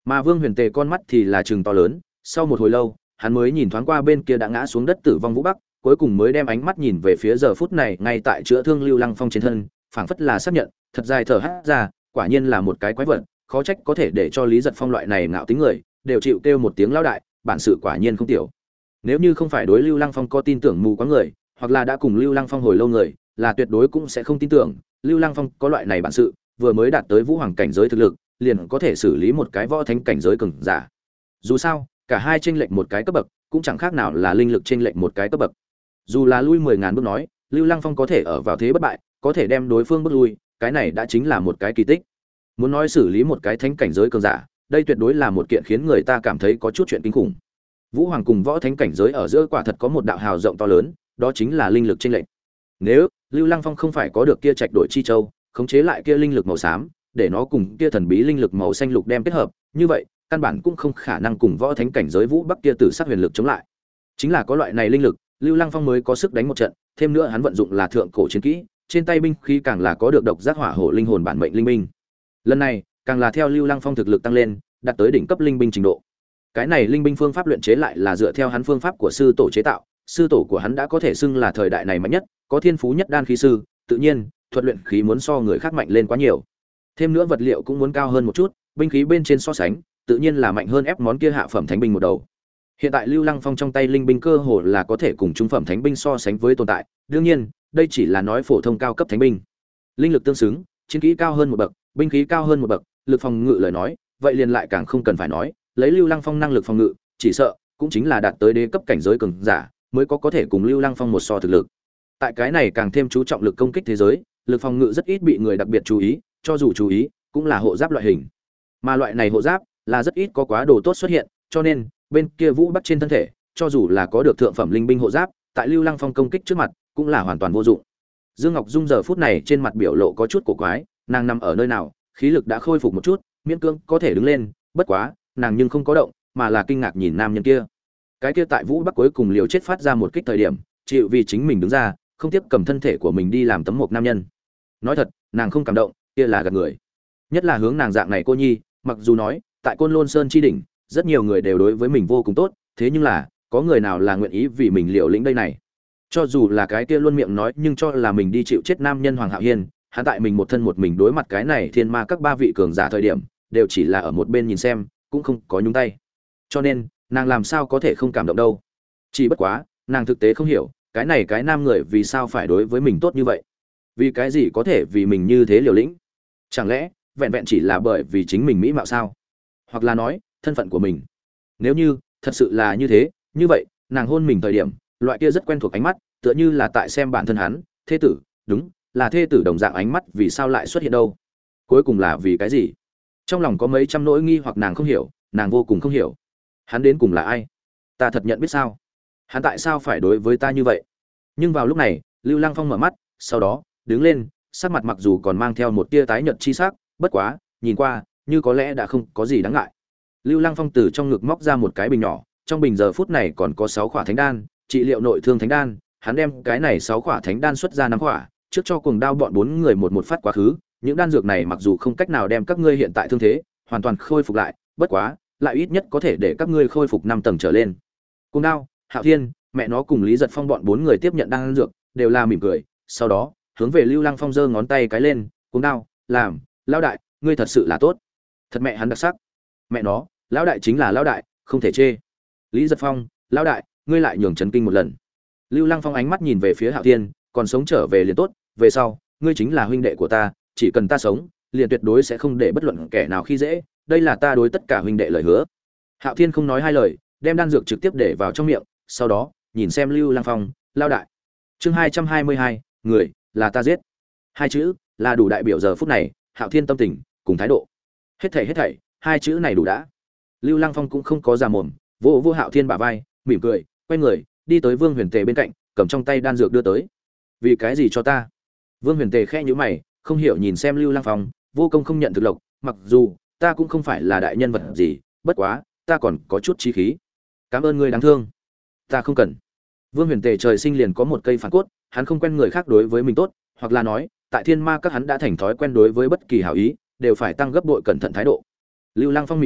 Mà Vương Huyền Tề con mắt thì là trừng to lớn, sau một hồi lâu, hắn mới nhìn thoáng qua bên kia đã ngã xuống đất tử vong Vũ Bắc, cuối cùng mới đem ánh mắt nhìn về phía giờ phút này ngay tại chữa thương Lưu Lăng Phong trên thân, phảng phất là xác nhận, thật dài thở hắt ra, quả nhiên là một cái quái vật, khó trách có thể để cho Lý Giật Phong loại này ngạo tính người, đều chịu kêu một tiếng lão đại, bản sự quả nhiên không tiểu. Nếu như không phải đối Lưu Lăng Phong có tin tưởng mù quáng người, hoặc là đã cùng Lưu Lăng Phong hồi lâu người, là tuyệt đối cũng sẽ không tin tưởng Lưu Lăng Phong có loại này bản sự, vừa mới đạt tới vũ hoàng cảnh giới thực lực, liền có thể xử lý một cái võ thánh cảnh giới cường giả. Dù sao, cả hai chênh lệch một cái cấp bậc, cũng chẳng khác nào là linh lực chênh lệch một cái cấp bậc. Dù là lui mười ngàn bước nói, Lưu Lăng Phong có thể ở vào thế bất bại, có thể đem đối phương bước lui, cái này đã chính là một cái kỳ tích. Muốn nói xử lý một cái thánh cảnh giới cường giả, đây tuyệt đối là một kiện khiến người ta cảm thấy có chút chuyện kinh khủng. Vũ hoàng cùng võ thánh cảnh giới ở giữa quả thật có một đạo hào rộng to lớn, đó chính là linh lực chênh lệch. Nếu Lưu Lăng Phong không phải có được kia trạch đổi chi châu, khống chế lại kia linh lực màu xám, để nó cùng kia thần bí linh lực màu xanh lục đem kết hợp, như vậy, căn bản cũng không khả năng cùng võ thánh cảnh giới Vũ Bắc kia tử sắc huyền lực chống lại. Chính là có loại này linh lực, Lưu Lăng Phong mới có sức đánh một trận, thêm nữa hắn vận dụng là thượng cổ chiến kỹ, trên tay binh khí càng là có được độc giác hỏa hổ linh hồn bản mệnh linh binh. Lần này, càng là theo Lưu Lăng Phong thực lực tăng lên, đạt tới đỉnh cấp linh binh trình độ. Cái này linh binh phương pháp luyện chế lại là dựa theo hắn phương pháp của sư tổ chế tạo, sư tổ của hắn đã có thể xưng là thời đại này mạnh nhất, có thiên phú nhất đan khí sư, tự nhiên, thuật luyện khí muốn so người khác mạnh lên quá nhiều. Thêm nữa vật liệu cũng muốn cao hơn một chút, binh khí bên trên so sánh, tự nhiên là mạnh hơn ép món kia hạ phẩm thánh binh một đầu. Hiện tại Lưu Lăng Phong trong tay linh binh cơ hồ là có thể cùng trung phẩm thánh binh so sánh với tồn tại, đương nhiên, đây chỉ là nói phổ thông cao cấp thánh binh. Linh lực tương xứng, chiến kỹ cao hơn một bậc, binh khí cao hơn một bậc, lực phòng ngự lời nói, vậy liền lại càng không cần phải nói, lấy Lưu Lăng Phong năng lực phòng ngự, chỉ sợ cũng chính là đạt tới đế cấp cảnh giới cường giả, mới có có thể cùng Lưu Lăng Phong một so thực lực. Tại cái này càng thêm chú trọng lực công kích thế giới, lực phòng ngự rất ít bị người đặc biệt chú ý, cho dù chú ý, cũng là hộ giáp loại hình. Mà loại này hộ giáp là rất ít có quá đồ tốt xuất hiện, cho nên bên kia Vũ Bắc trên thân thể, cho dù là có được thượng phẩm linh binh hộ giáp, tại Lưu Lăng Phong công kích trước mặt, cũng là hoàn toàn vô dụng. Dương Ngọc Dung giờ phút này trên mặt biểu lộ có chút cổ quái, nàng nằm ở nơi nào, khí lực đã khôi phục một chút, miễn cưỡng có thể đứng lên, bất quá, nàng nhưng không có động, mà là kinh ngạc nhìn nam nhân kia. Cái kia tại Vũ Bắc cuối cùng liều chết phát ra một kích thời điểm, chịu vì chính mình đứng ra, không tiếp cầm thân thể của mình đi làm tấm mộc nam nhân. Nói thật, nàng không cảm động, kia là gạt người. Nhất là hướng nàng dạng này cô nhi, mặc dù nói, tại Côn Lôn Sơn chi đỉnh, rất nhiều người đều đối với mình vô cùng tốt, thế nhưng là, có người nào là nguyện ý vì mình liều lĩnh đây này? Cho dù là cái kia luôn miệng nói nhưng cho là mình đi chịu chết nam nhân Hoàng Hạo Hiên, hắn tại mình một thân một mình đối mặt cái này thiên ma các ba vị cường giả thời điểm, đều chỉ là ở một bên nhìn xem, cũng không có nhúng tay. Cho nên, nàng làm sao có thể không cảm động đâu? Chỉ bất quá, nàng thực tế không hiểu, cái này cái nam người vì sao phải đối với mình tốt như vậy? Vì cái gì có thể vì mình như thế liều lĩnh? Chẳng lẽ, vẹn vẹn chỉ là bởi vì chính mình mỹ mạo sao? Hoặc là nói, thân phận của mình? Nếu như thật sự là như thế, như vậy, nàng hôn mình thời điểm, loại kia rất quen thuộc ánh mắt, tựa như là tại xem bản thân hắn, thê tử, đúng, là thê tử đồng dạng ánh mắt, vì sao lại xuất hiện đâu? Cuối cùng là vì cái gì? Trong lòng có mấy trăm nỗi nghi hoặc nàng không hiểu, nàng vô cùng không hiểu. Hắn đến cùng là ai? Ta thật nhận biết sao? Hắn tại sao phải đối với ta như vậy? Nhưng vào lúc này, Lưu Lăng Phong mở mắt, sau đó, đứng lên, sắc mặt mặc dù còn mang theo một tia tái nhợt chi sắc, bất quá, nhìn qua, như có lẽ đã không có gì đáng ngại. Lưu Lăng Phong từ trong ngực móc ra một cái bình nhỏ, trong bình giờ phút này còn có sáu khỏa thánh đan, trị liệu nội thương thánh đan, hắn đem cái này sáu khỏa thánh đan xuất ra năm khỏa, trước cho cuồng đao bọn bốn người một một phát quá khứ, những đan dược này mặc dù không cách nào đem các ngươi hiện tại thương thế hoàn toàn khôi phục lại, bất quá, lại ít nhất có thể để các ngươi khôi phục năm tầng trở lên. Cuồng đao, Hạo Thiên, mẹ nó cùng Lý Giật Phong bọn bốn người tiếp nhận đan dược, đều là mỉm cười, sau đó, hướng về Lưu Lăng Phong giơ ngón tay cái lên, cuồng đao, làm, lão đại, ngươi thật sự là tốt. Thật mẹ hắn đặc sắc. Mẹ nó, lão đại chính là lão đại, không thể chê. Lý Giật Phong, lão đại, ngươi lại nhường chấn kinh một lần. Lưu Lăng Phong ánh mắt nhìn về phía Hạo Thiên, còn sống trở về liền tốt, về sau, ngươi chính là huynh đệ của ta, chỉ cần ta sống, liền tuyệt đối sẽ không để bất luận kẻ nào khi dễ, đây là ta đối tất cả huynh đệ lời hứa. Hạo Thiên không nói hai lời, đem đan dược trực tiếp để vào trong miệng, sau đó, nhìn xem Lưu Lăng Phong, lão đại. Chương hai trăm hai mươi hai, người, là ta giết. Hai chữ là đủ đại biểu giờ phút này, Hạo Thiên tâm tình cùng thái độ. Hết thảy hết thảy, hai chữ này đủ đã. Lưu Lăng Phong cũng không có già mồm, vỗ vỗ Hạo Thiên bả vai, mỉm cười, quay người, đi tới Vương Huyền Tề bên cạnh, cầm trong tay đan dược đưa tới. Vì cái gì cho ta? Vương Huyền Tề khẽ nhíu mày, không hiểu nhìn xem Lưu Lăng Phong, vô công không nhận thực lộc, mặc dù ta cũng không phải là đại nhân vật gì, bất quá, ta còn có chút chí khí. Cảm ơn ngươi đáng thương. Ta không cần. Vương Huyền Tề trời sinh liền có một cây phản cốt, hắn không quen người khác đối với mình tốt, hoặc là nói, tại Thiên Ma các hắn đã thành thói quen đối với bất kỳ hảo ý, đều phải tăng gấp bội cẩn thận thái độ. Lưu Lăng Phong mỉm cười,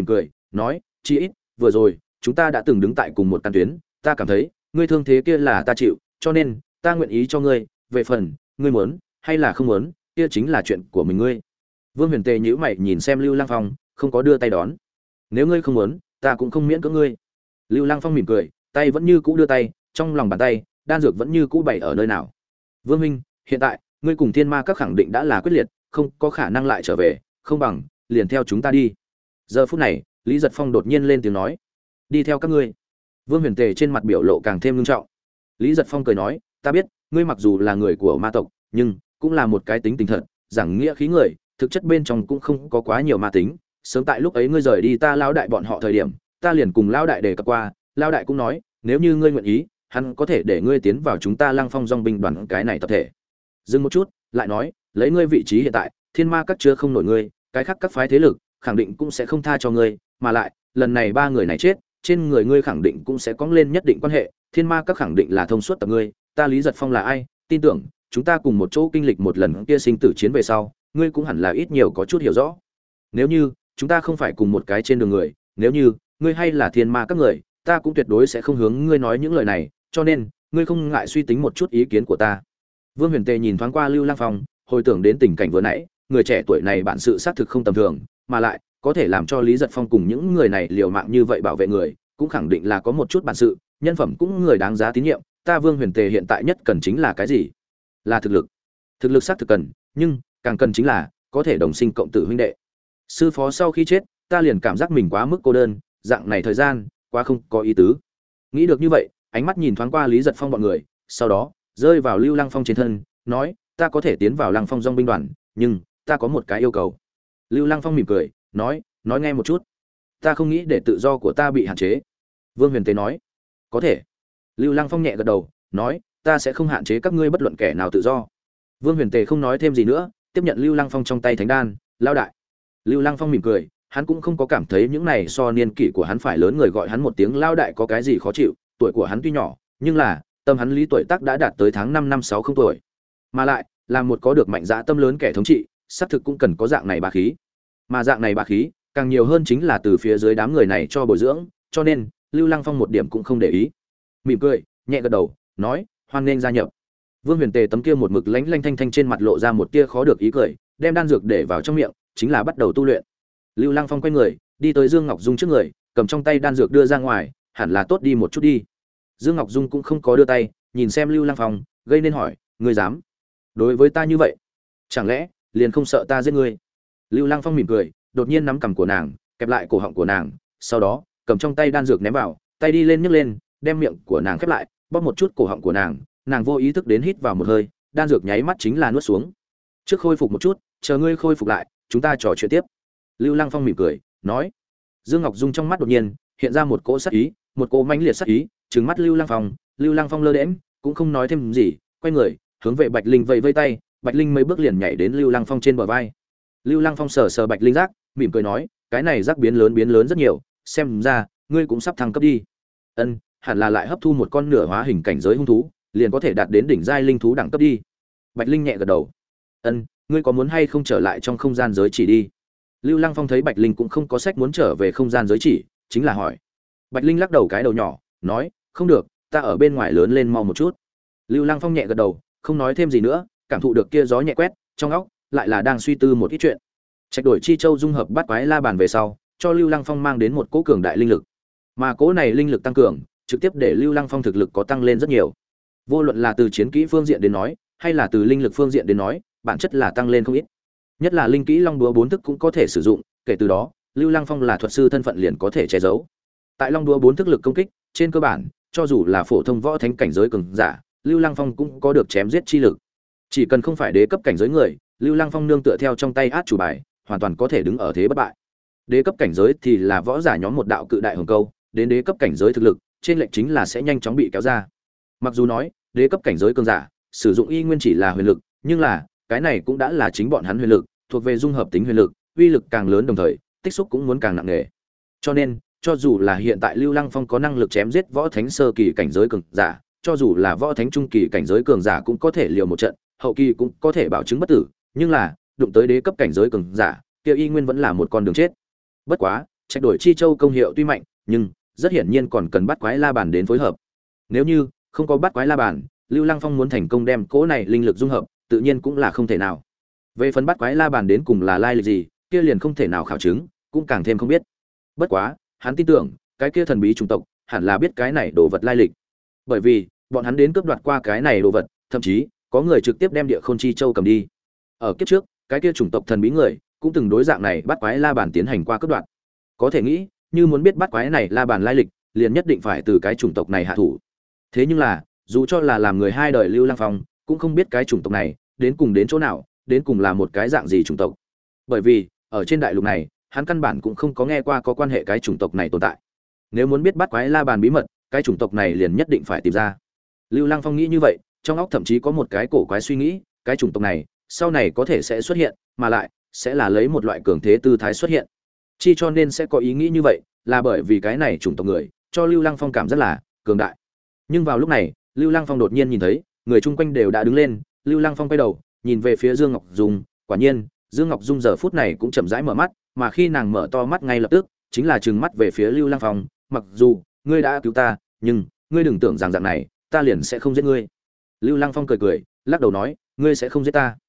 nói, chi ít vừa rồi chúng ta đã từng đứng tại cùng một căn tuyến, ta cảm thấy ngươi thương thế kia là ta chịu, cho nên ta nguyện ý cho ngươi, về phần ngươi muốn hay là không muốn, kia chính là chuyện của mình ngươi. Vương Huyền Tề nhíu mày nhìn xem Lưu Lăng Phong, không có đưa tay đón. Nếu ngươi không muốn, ta cũng không miễn cưỡng ngươi. Lưu Lăng Phong mỉm cười, tay vẫn như cũ đưa tay, trong lòng bàn tay, đan dược vẫn như cũ bày ở nơi nào. Vương Minh, hiện tại, ngươi cùng Thiên Ma các khẳng định đã là quyết liệt, không có khả năng lại trở về, không bằng liền theo chúng ta đi. Giờ phút này, Lý Giật Phong đột nhiên lên tiếng nói, đi theo các ngươi. Vương Huyền Tề trên mặt biểu lộ càng thêm nghiêm trọng. Lý Giật Phong cười nói, ta biết, ngươi mặc dù là người của ma tộc, nhưng cũng là một cái tính tình thật, giảng nghĩa khí người, thực chất bên trong cũng không có quá nhiều ma tính. Sớm tại lúc ấy ngươi rời đi ta lão đại bọn họ thời điểm, ta liền cùng lão đại đề cập qua, lão đại cũng nói, nếu như ngươi nguyện ý, hắn có thể để ngươi tiến vào chúng ta Lăng Phong Dòng binh đoàn cái này tập thể. Dừng một chút, lại nói, lấy ngươi vị trí hiện tại, Thiên Ma các chưa không nổi ngươi, cái khác các phái thế lực khẳng định cũng sẽ không tha cho ngươi, mà lại, lần này ba người này chết, trên người ngươi khẳng định cũng sẽ có lên nhất định quan hệ, Thiên Ma các khẳng định là thông suốt tập ngươi, ta Lý Giật Phong là ai, tin tưởng, chúng ta cùng một chỗ kinh lịch một lần kia sinh tử chiến về sau, ngươi cũng hẳn là ít nhiều có chút hiểu rõ. Nếu như chúng ta không phải cùng một cái trên đường người, nếu như ngươi hay là Thiên Ma các người, ta cũng tuyệt đối sẽ không hướng ngươi nói những lời này, cho nên, ngươi không ngại suy tính một chút ý kiến của ta. Vương Huyền Tề nhìn thoáng qua Lưu Lăng Phong, hồi tưởng đến tình cảnh vừa nãy, người trẻ tuổi này bản sự xác thực không tầm thường, mà lại có thể làm cho Lý Giật Phong cùng những người này liều mạng như vậy bảo vệ người, cũng khẳng định là có một chút bản sự, nhân phẩm cũng người đáng giá tín nhiệm. Ta Vương Huyền Tề hiện tại nhất cần chính là cái gì? Là thực lực. Thực lực xác thực cần, nhưng càng cần chính là có thể đồng sinh cộng tử huynh đệ. Sư phó sau khi chết, ta liền cảm giác mình quá mức cô đơn, dạng này thời gian quá không có ý tứ. Nghĩ được như vậy, ánh mắt nhìn thoáng qua Lý Giật Phong bọn người, sau đó rơi vào Lưu Lăng Phong trên thân, nói, ta có thể tiến vào Lăng Phong Dòng binh đoàn, nhưng ta có một cái yêu cầu. Lưu Lăng Phong mỉm cười, nói, nói nghe một chút. Ta không nghĩ để tự do của ta bị hạn chế. Vương Huyền Tế nói, có thể. Lưu Lăng Phong nhẹ gật đầu, nói, ta sẽ không hạn chế các ngươi bất luận kẻ nào tự do. Vương Huyền Tề không nói thêm gì nữa, tiếp nhận Lưu Lăng Phong trong tay thánh đan, lao đại. Lưu Lăng Phong mỉm cười, hắn cũng không có cảm thấy những này so niên kỷ của hắn phải lớn người gọi hắn một tiếng lao đại có cái gì khó chịu, tuổi của hắn tuy nhỏ, nhưng là tâm hắn lý tuổi tác đã đạt tới tháng năm năm sáu không tuổi. Mà lại, là một có được mạnh dã tâm lớn kẻ thống trị, xác thực cũng cần có dạng này bá khí. Mà dạng này bá khí, càng nhiều hơn chính là từ phía dưới đám người này cho bồi dưỡng, cho nên, Lưu Lăng Phong một điểm cũng không để ý. Mỉm cười, nhẹ gật đầu, nói, hoan nghênh gia nhập. Vương Huyền Tề tấm kia một mực lánh lanh thanh thanh trên mặt lộ ra một tia khó được ý cười, đem đan dược để vào trong miệng, chính là bắt đầu tu luyện. Lưu Lăng Phong quay người, đi tới Dương Ngọc Dung trước người, cầm trong tay đan dược đưa ra ngoài, hẳn là tốt đi một chút đi. Dương Ngọc Dung cũng không có đưa tay, nhìn xem Lưu Lăng Phong, gây nên hỏi, ngươi dám đối với ta như vậy? Chẳng lẽ liền không sợ ta giết ngươi? Lưu Lăng Phong mỉm cười, đột nhiên nắm cằm của nàng, kẹp lại cổ họng của nàng, sau đó cầm trong tay đan dược ném vào, tay đi lên nhấc lên, đem miệng của nàng khép lại, bóp một chút cổ họng của nàng, nàng vô ý thức đến hít vào một hơi, đan dược nháy mắt chính là nuốt xuống. Trước khôi phục một chút, chờ ngươi khôi phục lại, chúng ta trò chuyện tiếp. Lưu Lăng Phong mỉm cười, nói. Dương Ngọc Dung trong mắt đột nhiên hiện ra một cỗ sát ý, một cỗ mãnh liệt sát ý, trừng mắt Lưu Lăng Phong, Lưu Lăng Phong lơ đễnh, cũng không nói thêm gì, quay người, hướng về Bạch Linh vẫy vẫy tay, Bạch Linh mấy bước liền nhảy đến Lưu Lăng Phong trên bờ vai. Lưu Lăng Phong sờ sờ Bạch Linh giác, mỉm cười nói, cái này giác biến lớn biến lớn rất nhiều, xem ra ngươi cũng sắp thăng cấp đi. Ân, hẳn là lại hấp thu một con nửa hóa hình cảnh giới hung thú, liền có thể đạt đến đỉnh giai linh thú đẳng cấp đi. Bạch Linh nhẹ gật đầu. Ân, ngươi có muốn hay không trở lại trong không gian giới chỉ đi? Lưu Lăng Phong thấy Bạch Linh cũng không có sách muốn trở về không gian giới chỉ, chính là hỏi. Bạch Linh lắc đầu cái đầu nhỏ, nói, không được, ta ở bên ngoài lớn lên mau một chút. Lưu Lăng Phong nhẹ gật đầu, không nói thêm gì nữa, cảm thụ được kia gió nhẹ quét, trong óc lại là đang suy tư một ít chuyện. Trạch đổi chi châu dung hợp bát quái la bàn về sau, cho Lưu Lăng Phong mang đến một cỗ cường đại linh lực. Mà cỗ này linh lực tăng cường, trực tiếp để Lưu Lăng Phong thực lực có tăng lên rất nhiều. Vô luận là từ chiến kỹ phương diện đến nói, hay là từ linh lực phương diện đến nói, bản chất là tăng lên không ít. Nhất là linh kỹ Long Đúa bốn thức cũng có thể sử dụng, kể từ đó, Lưu Lăng Phong là thuật sư thân phận liền có thể che giấu. Tại Long Đúa bốn thức lực công kích, trên cơ bản, cho dù là phổ thông võ thánh cảnh giới cường giả, Lưu Lăng Phong cũng có được chém giết chi lực. Chỉ cần không phải đế cấp cảnh giới người, Lưu Lăng Phong nương tựa theo trong tay át chủ bài, hoàn toàn có thể đứng ở thế bất bại. Đế cấp cảnh giới thì là võ giả nhóm một đạo cự đại hồng câu, đến đế cấp cảnh giới thực lực, trên lệnh chính là sẽ nhanh chóng bị kéo ra. Mặc dù nói, đế cấp cảnh giới cường giả sử dụng y nguyên chỉ là huyền lực, nhưng là cái này cũng đã là chính bọn hắn huyền lực, thuộc về dung hợp tính huyền lực, uy lực càng lớn đồng thời, tích xúc cũng muốn càng nặng nề. Cho nên, cho dù là hiện tại Lưu Lăng Phong có năng lực chém giết võ thánh sơ kỳ cảnh giới cường giả, cho dù là võ thánh trung kỳ cảnh giới cường giả cũng có thể liều một trận, hậu kỳ cũng có thể bảo chứng bất tử, nhưng là đụng tới đế cấp cảnh giới cường giả, kia y nguyên vẫn là một con đường chết. Bất quá, Trạch đổi chi châu công hiệu tuy mạnh, nhưng rất hiển nhiên còn cần bắt quái la bàn đến phối hợp. Nếu như không có bắt quái la bàn, Lưu Lăng Phong muốn thành công đem cỗ này linh lực dung hợp, tự nhiên cũng là không thể nào. Về phần bắt quái la bàn đến cùng là lai lịch gì, kia liền không thể nào khảo chứng, cũng càng thêm không biết. Bất quá, hắn tin tưởng, cái kia thần bí chủng tộc hẳn là biết cái này đồ vật lai lịch. Bởi vì, bọn hắn đến cướp đoạt qua cái này đồ vật, thậm chí có người trực tiếp đem Địa Khôn chi châu cầm đi. Ở kiếp trước, cái kia chủng tộc thần bí người cũng từng đối dạng này bắt quái la bàn tiến hành qua cướp đoạt. Có thể nghĩ, như muốn biết bắt quái này la bàn lai lịch, liền nhất định phải từ cái chủng tộc này hạ thủ. Thế nhưng là, dù cho là làm người hai đời Lưu Lăng Phong, cũng không biết cái chủng tộc này đến cùng đến chỗ nào, đến cùng là một cái dạng gì chủng tộc. Bởi vì, ở trên đại lục này, hắn căn bản cũng không có nghe qua có quan hệ cái chủng tộc này tồn tại. Nếu muốn biết bắt quái la bàn bí mật, cái chủng tộc này liền nhất định phải tìm ra. Lưu Lăng Phong nghĩ như vậy, trong óc thậm chí có một cái cổ quái suy nghĩ, cái chủng tộc này sau này có thể sẽ xuất hiện, mà lại sẽ là lấy một loại cường thế tư thái xuất hiện. Chi cho nên sẽ có ý nghĩ như vậy, là bởi vì cái này chủng tộc người cho Lưu Lăng Phong cảm rất là cường đại. Nhưng vào lúc này, Lưu Lăng Phong đột nhiên nhìn thấy, người chung quanh đều đã đứng lên, Lưu Lăng Phong quay đầu, nhìn về phía Dương Ngọc Dung, quả nhiên, Dương Ngọc Dung giờ phút này cũng chậm rãi mở mắt, mà khi nàng mở to mắt ngay lập tức, chính là trừng mắt về phía Lưu Lăng Phong, mặc dù ngươi đã cứu ta, nhưng ngươi đừng tưởng rằng dạng này, ta liền sẽ không giết ngươi. Lưu Lăng Phong cười cười, lắc đầu nói, ngươi sẽ không giết ta.